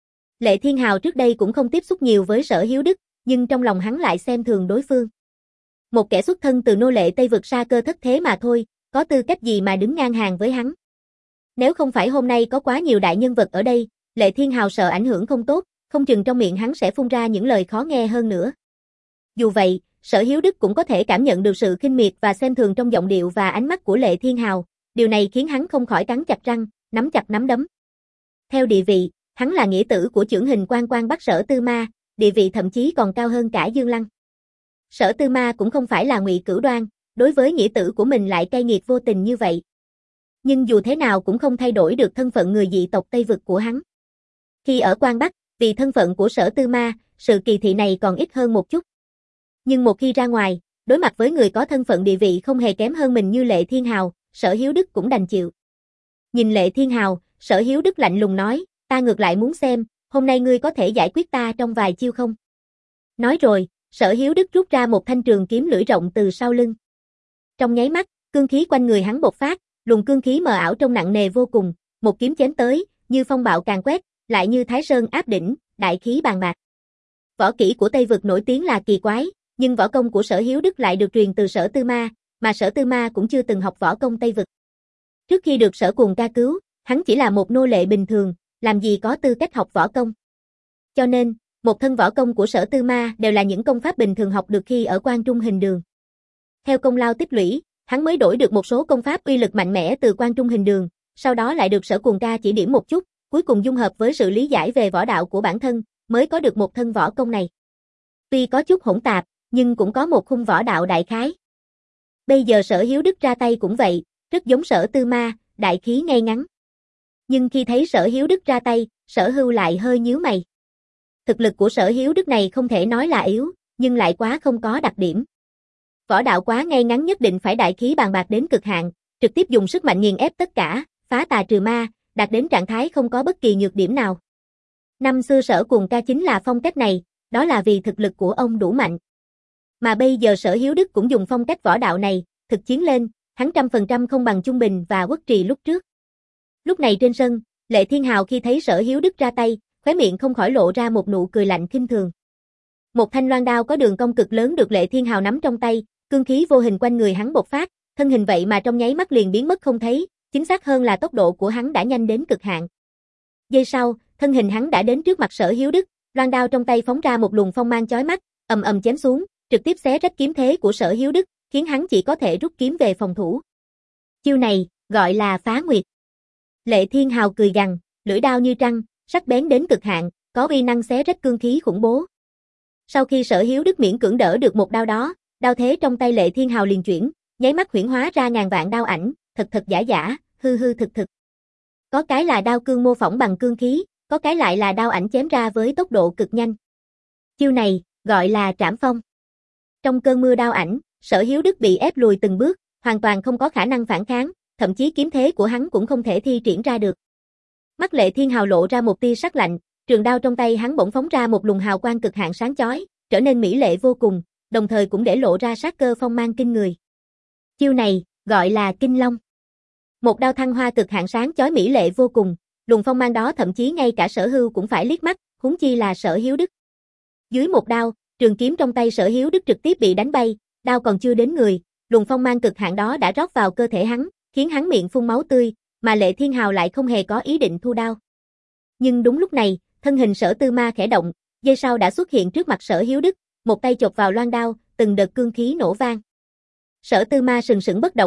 Lệ Thiên Hào trước đây cũng không tiếp xúc nhiều với Sở Hiếu Đức, nhưng trong lòng hắn lại xem thường đối phương. Một kẻ xuất thân từ nô lệ Tây Vực sa cơ thất thế mà thôi, có tư cách gì mà đứng ngang hàng với hắn. Nếu không phải hôm nay có quá nhiều đại nhân vật ở đây, Lệ Thiên Hào sợ ảnh hưởng không tốt, không chừng trong miệng hắn sẽ phun ra những lời khó nghe hơn nữa. Dù vậy, Sở Hiếu Đức cũng có thể cảm nhận được sự khinh miệt và xem thường trong giọng điệu và ánh mắt của Lệ Thiên Hào, điều này khiến hắn không khỏi cắn chặt răng, nắm chặt nắm đấm. Theo địa vị, hắn là nghĩa tử của chưởng hình quan quan Bắc Sở Tư Ma, địa vị thậm chí còn cao hơn cả Dương Lăng. Sở Tư Ma cũng không phải là Ngụy Cửu Đoan, đối với nghĩa tử của mình lại cay nghiệt vô tình như vậy. Nhưng dù thế nào cũng không thay đổi được thân phận người dị tộc Tây Vực của hắn. Khi ở Quan Bắc, vì thân phận của Sở Tư Ma, sự kỳ thị này còn ít hơn một chút. Nhưng một khi ra ngoài, đối mặt với người có thân phận địa vị không hề kém hơn mình như Lệ Thiên Hào, Sở Hiếu Đức cũng đành chịu. Nhìn Lệ Thiên Hào, Sở Hiếu Đức lạnh lùng nói, ta ngược lại muốn xem, hôm nay ngươi có thể giải quyết ta trong vài chiêu không? Nói rồi, Sở Hiếu Đức rút ra một thanh trường kiếm lưỡi rộng từ sau lưng. Trong nháy mắt, cương khí quanh người hắn bộc phát, luồng cương khí mờ ảo trông nặng nề vô cùng, một kiếm chém tới, như phong bạo càn quét, lại như Thái Sơn áp đỉnh, đại khí bàn bạc. Võ kỹ của Tây Vực nổi tiếng là kỳ quái, nhưng võ công của Sở Hiếu Đức lại được truyền từ Sở Tư Ma, mà Sở Tư Ma cũng chưa từng học võ công Tây Vực. Trước khi được Sở Cuồng ca cứu, hắn chỉ là một nô lệ bình thường, làm gì có tư cách học võ công. Cho nên, một thân võ công của Sở Tư Ma đều là những công pháp bình thường học được khi ở Quan Trung Hình Đường. Theo công lao tích lũy, hắn mới đổi được một số công pháp uy lực mạnh mẽ từ Quan Trung Hình Đường, sau đó lại được Sở Cuồng ca chỉ điểm một chút, cuối cùng dung hợp với sự lý giải về võ đạo của bản thân, mới có được một thân võ công này. Tuy có chút hỗn tạp, nhưng cũng có một khung võ đạo đại khái. Bây giờ Sở Hiếu Đức ra tay cũng vậy, rất giống Sở Tư Ma, đại khí ngay ngắn. Nhưng khi thấy Sở Hiếu Đức ra tay, Sở Hưu lại hơi nhíu mày. Thực lực của Sở Hiếu Đức này không thể nói là yếu, nhưng lại quá không có đặc điểm. Võ đạo quá ngay ngắn nhất định phải đại khí bàn bạc đến cực hạn, trực tiếp dùng sức mạnh nghiền ép tất cả, phá tà trừ ma, đạt đến trạng thái không có bất kỳ nhược điểm nào. Năm xưa Sở Cuồng ca chính là phong cách này, đó là vì thực lực của ông đủ mạnh. Mà bây giờ Sở Hiếu Đức cũng dùng phong cách võ đạo này, thực chiến lên, hắn trăm phần trăm không bằng Trung Bình và Quốc Trì lúc trước. Lúc này trên sân, Lệ Thiên Hào khi thấy Sở Hiếu Đức ra tay, khóe miệng không khỏi lộ ra một nụ cười lạnh khinh thường. Một thanh loan đao có đường cong cực lớn được Lệ Thiên Hào nắm trong tay, cương khí vô hình quanh người hắn bộc phát, thân hình vậy mà trong nháy mắt liền biến mất không thấy, chính xác hơn là tốc độ của hắn đã nhanh đến cực hạn. Giây sau, thân hình hắn đã đến trước mặt Sở Hiếu Đức, loan đao trong tay phóng ra một luồng phong mang chói mắt, ầm ầm chém xuống, trực tiếp xé rách kiếm thế của Sở Hiếu Đức, khiến hắn chỉ có thể rút kiếm về phòng thủ. Chiêu này gọi là phá nguyệt. Lệ Thiên Hào cười gằn, lưỡi đao như trăng, sắc bén đến cực hạn, có uy năng xé rách cương khí khủng bố. Sau khi Sở Hiếu Đức miễn cưỡng đỡ được một đao đó, đao thế trong tay Lệ Thiên Hào liền chuyển, nháy mắt huyễn hóa ra ngàn vạn đao ảnh, thật thật giả giả, hư hư thực thực. Có cái là đao cương mô phỏng bằng cương khí, có cái lại là đao ảnh chém ra với tốc độ cực nhanh. Chiêu này gọi là trảm phong. Trong cơn mưa đao ảnh, Sở Hiếu Đức bị ép lùi từng bước, hoàn toàn không có khả năng phản kháng, thậm chí kiếm thế của hắn cũng không thể thi triển ra được. Mắt Lệ Thiên Hào lộ ra một tia sắc lạnh, trường đao trong tay hắn bỗng phóng ra một luồng hào quang cực hạn sáng chói, trở nên mỹ lệ vô cùng, đồng thời cũng để lộ ra sát cơ phong mang kinh người. Chiêu này gọi là Kinh Long. Một đao thăng hoa cực hạn sáng chói mỹ lệ vô cùng, luồng phong mang đó thậm chí ngay cả Sở Hưu cũng phải liếc mắt, huống chi là Sở Hiếu Đức. Dưới một đao, trường kiếm trong tay Sở Hiếu Đức trực tiếp bị đánh bay, đao còn chưa đến người, luồng phong mang cực hạn đó đã rót vào cơ thể hắn, khiến hắn miệng phun máu tươi, mà Lệ Thiên Hào lại không hề có ý định thu đao. Nhưng đúng lúc này, thân hình Sở Tư Ma khẽ động, giây sau đã xuất hiện trước mặt Sở Hiếu Đức, một tay chộp vào loan đao, từng đợt cương khí nổ vang. Sở Tư Ma sừng sững bất động,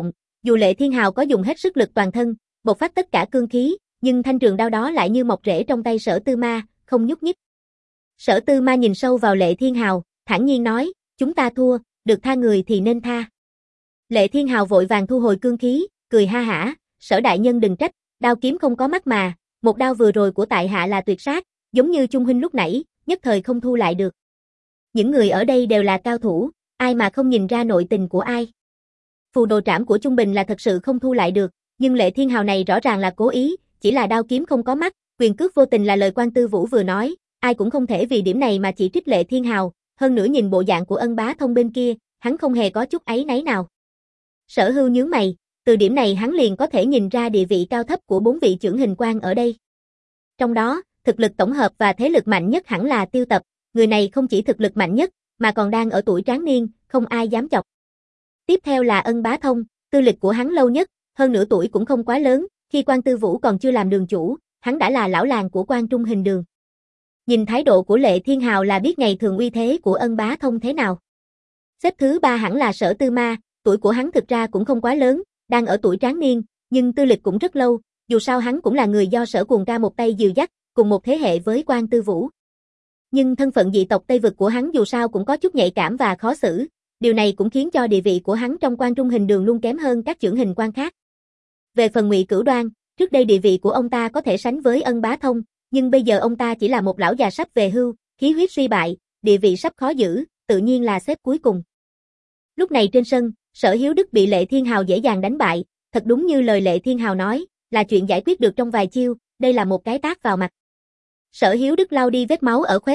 Dù Lệ Thiên Hào có dùng hết sức lực toàn thân, bộc phát tất cả cương khí, nhưng thanh trường đao đó lại như mọc rễ trong tay Sở Tư Ma, không nhúc nhích. Sở Tư Ma nhìn sâu vào Lệ Thiên Hào, thản nhiên nói, chúng ta thua, được tha người thì nên tha. Lệ Thiên Hào vội vàng thu hồi cương khí, cười ha hả, Sở đại nhân đừng trách, đao kiếm không có mắt mà, một đao vừa rồi của tại hạ là tuyệt sát, giống như Chung huynh lúc nãy, nhất thời không thu lại được. Những người ở đây đều là cao thủ, ai mà không nhìn ra nội tình của ai. Phù đồ trảm của Trung Bình là thật sự không thu lại được, nhưng Lệ Thiên Hào này rõ ràng là cố ý, chỉ là đao kiếm không có mắt, quyền cước vô tình là lời Quan Tư Vũ vừa nói, ai cũng không thể vì điểm này mà chỉ trích Lệ Thiên Hào, hơn nữa nhìn bộ dạng của Ân Bá Thông bên kia, hắn không hề có chút áy náy nào. Sở Hưu nhướng mày, từ điểm này hắn liền có thể nhìn ra địa vị cao thấp của bốn vị chưởng hình quan ở đây. Trong đó, thực lực tổng hợp và thế lực mạnh nhất hẳn là Tiêu Tập, người này không chỉ thực lực mạnh nhất, mà còn đang ở tuổi tráng niên, không ai dám chọc. Tiếp theo là Ân Bá Thông, tư lịch của hắn lâu nhất, hơn nửa tuổi cũng không quá lớn, khi Quan Tư Vũ còn chưa làm đường chủ, hắn đã là lão làng của Quan Trung Hình Đường. Nhìn thái độ của Lệ Thiên Hào là biết ngày thường uy thế của Ân Bá Thông thế nào. Xếp thứ ba hẳn là Sở Tư Ma, tuổi của hắn thực ra cũng không quá lớn, đang ở tuổi tráng niên, nhưng tư lịch cũng rất lâu, dù sao hắn cũng là người do Sở Cuồng Ca một tay dìu dắt, cùng một thế hệ với Quan Tư Vũ. Nhưng thân phận dị tộc Tây Vực của hắn dù sao cũng có chút nhạy cảm và khó xử, điều này cũng khiến cho địa vị của hắn trong Quan Trung Hình Đường luôn kém hơn các chưởng hình quan khác. Về phần Ngụy Cửu Đoan, trước đây địa vị của ông ta có thể sánh với Ân Bá Thông, nhưng bây giờ ông ta chỉ là một lão già sắp về hưu, khí huyết suy bại, địa vị sắp khó giữ, tự nhiên là xếp cuối cùng. Lúc này trên sân, Sở Hiếu Đức bị Lệ Thiên Hào dễ dàng đánh bại, thật đúng như lời Lệ Thiên Hào nói, là chuyện giải quyết được trong vài chiêu, đây là một cái tát vào mặt. Sở Hiếu Đức lau đi vết máu ở khóe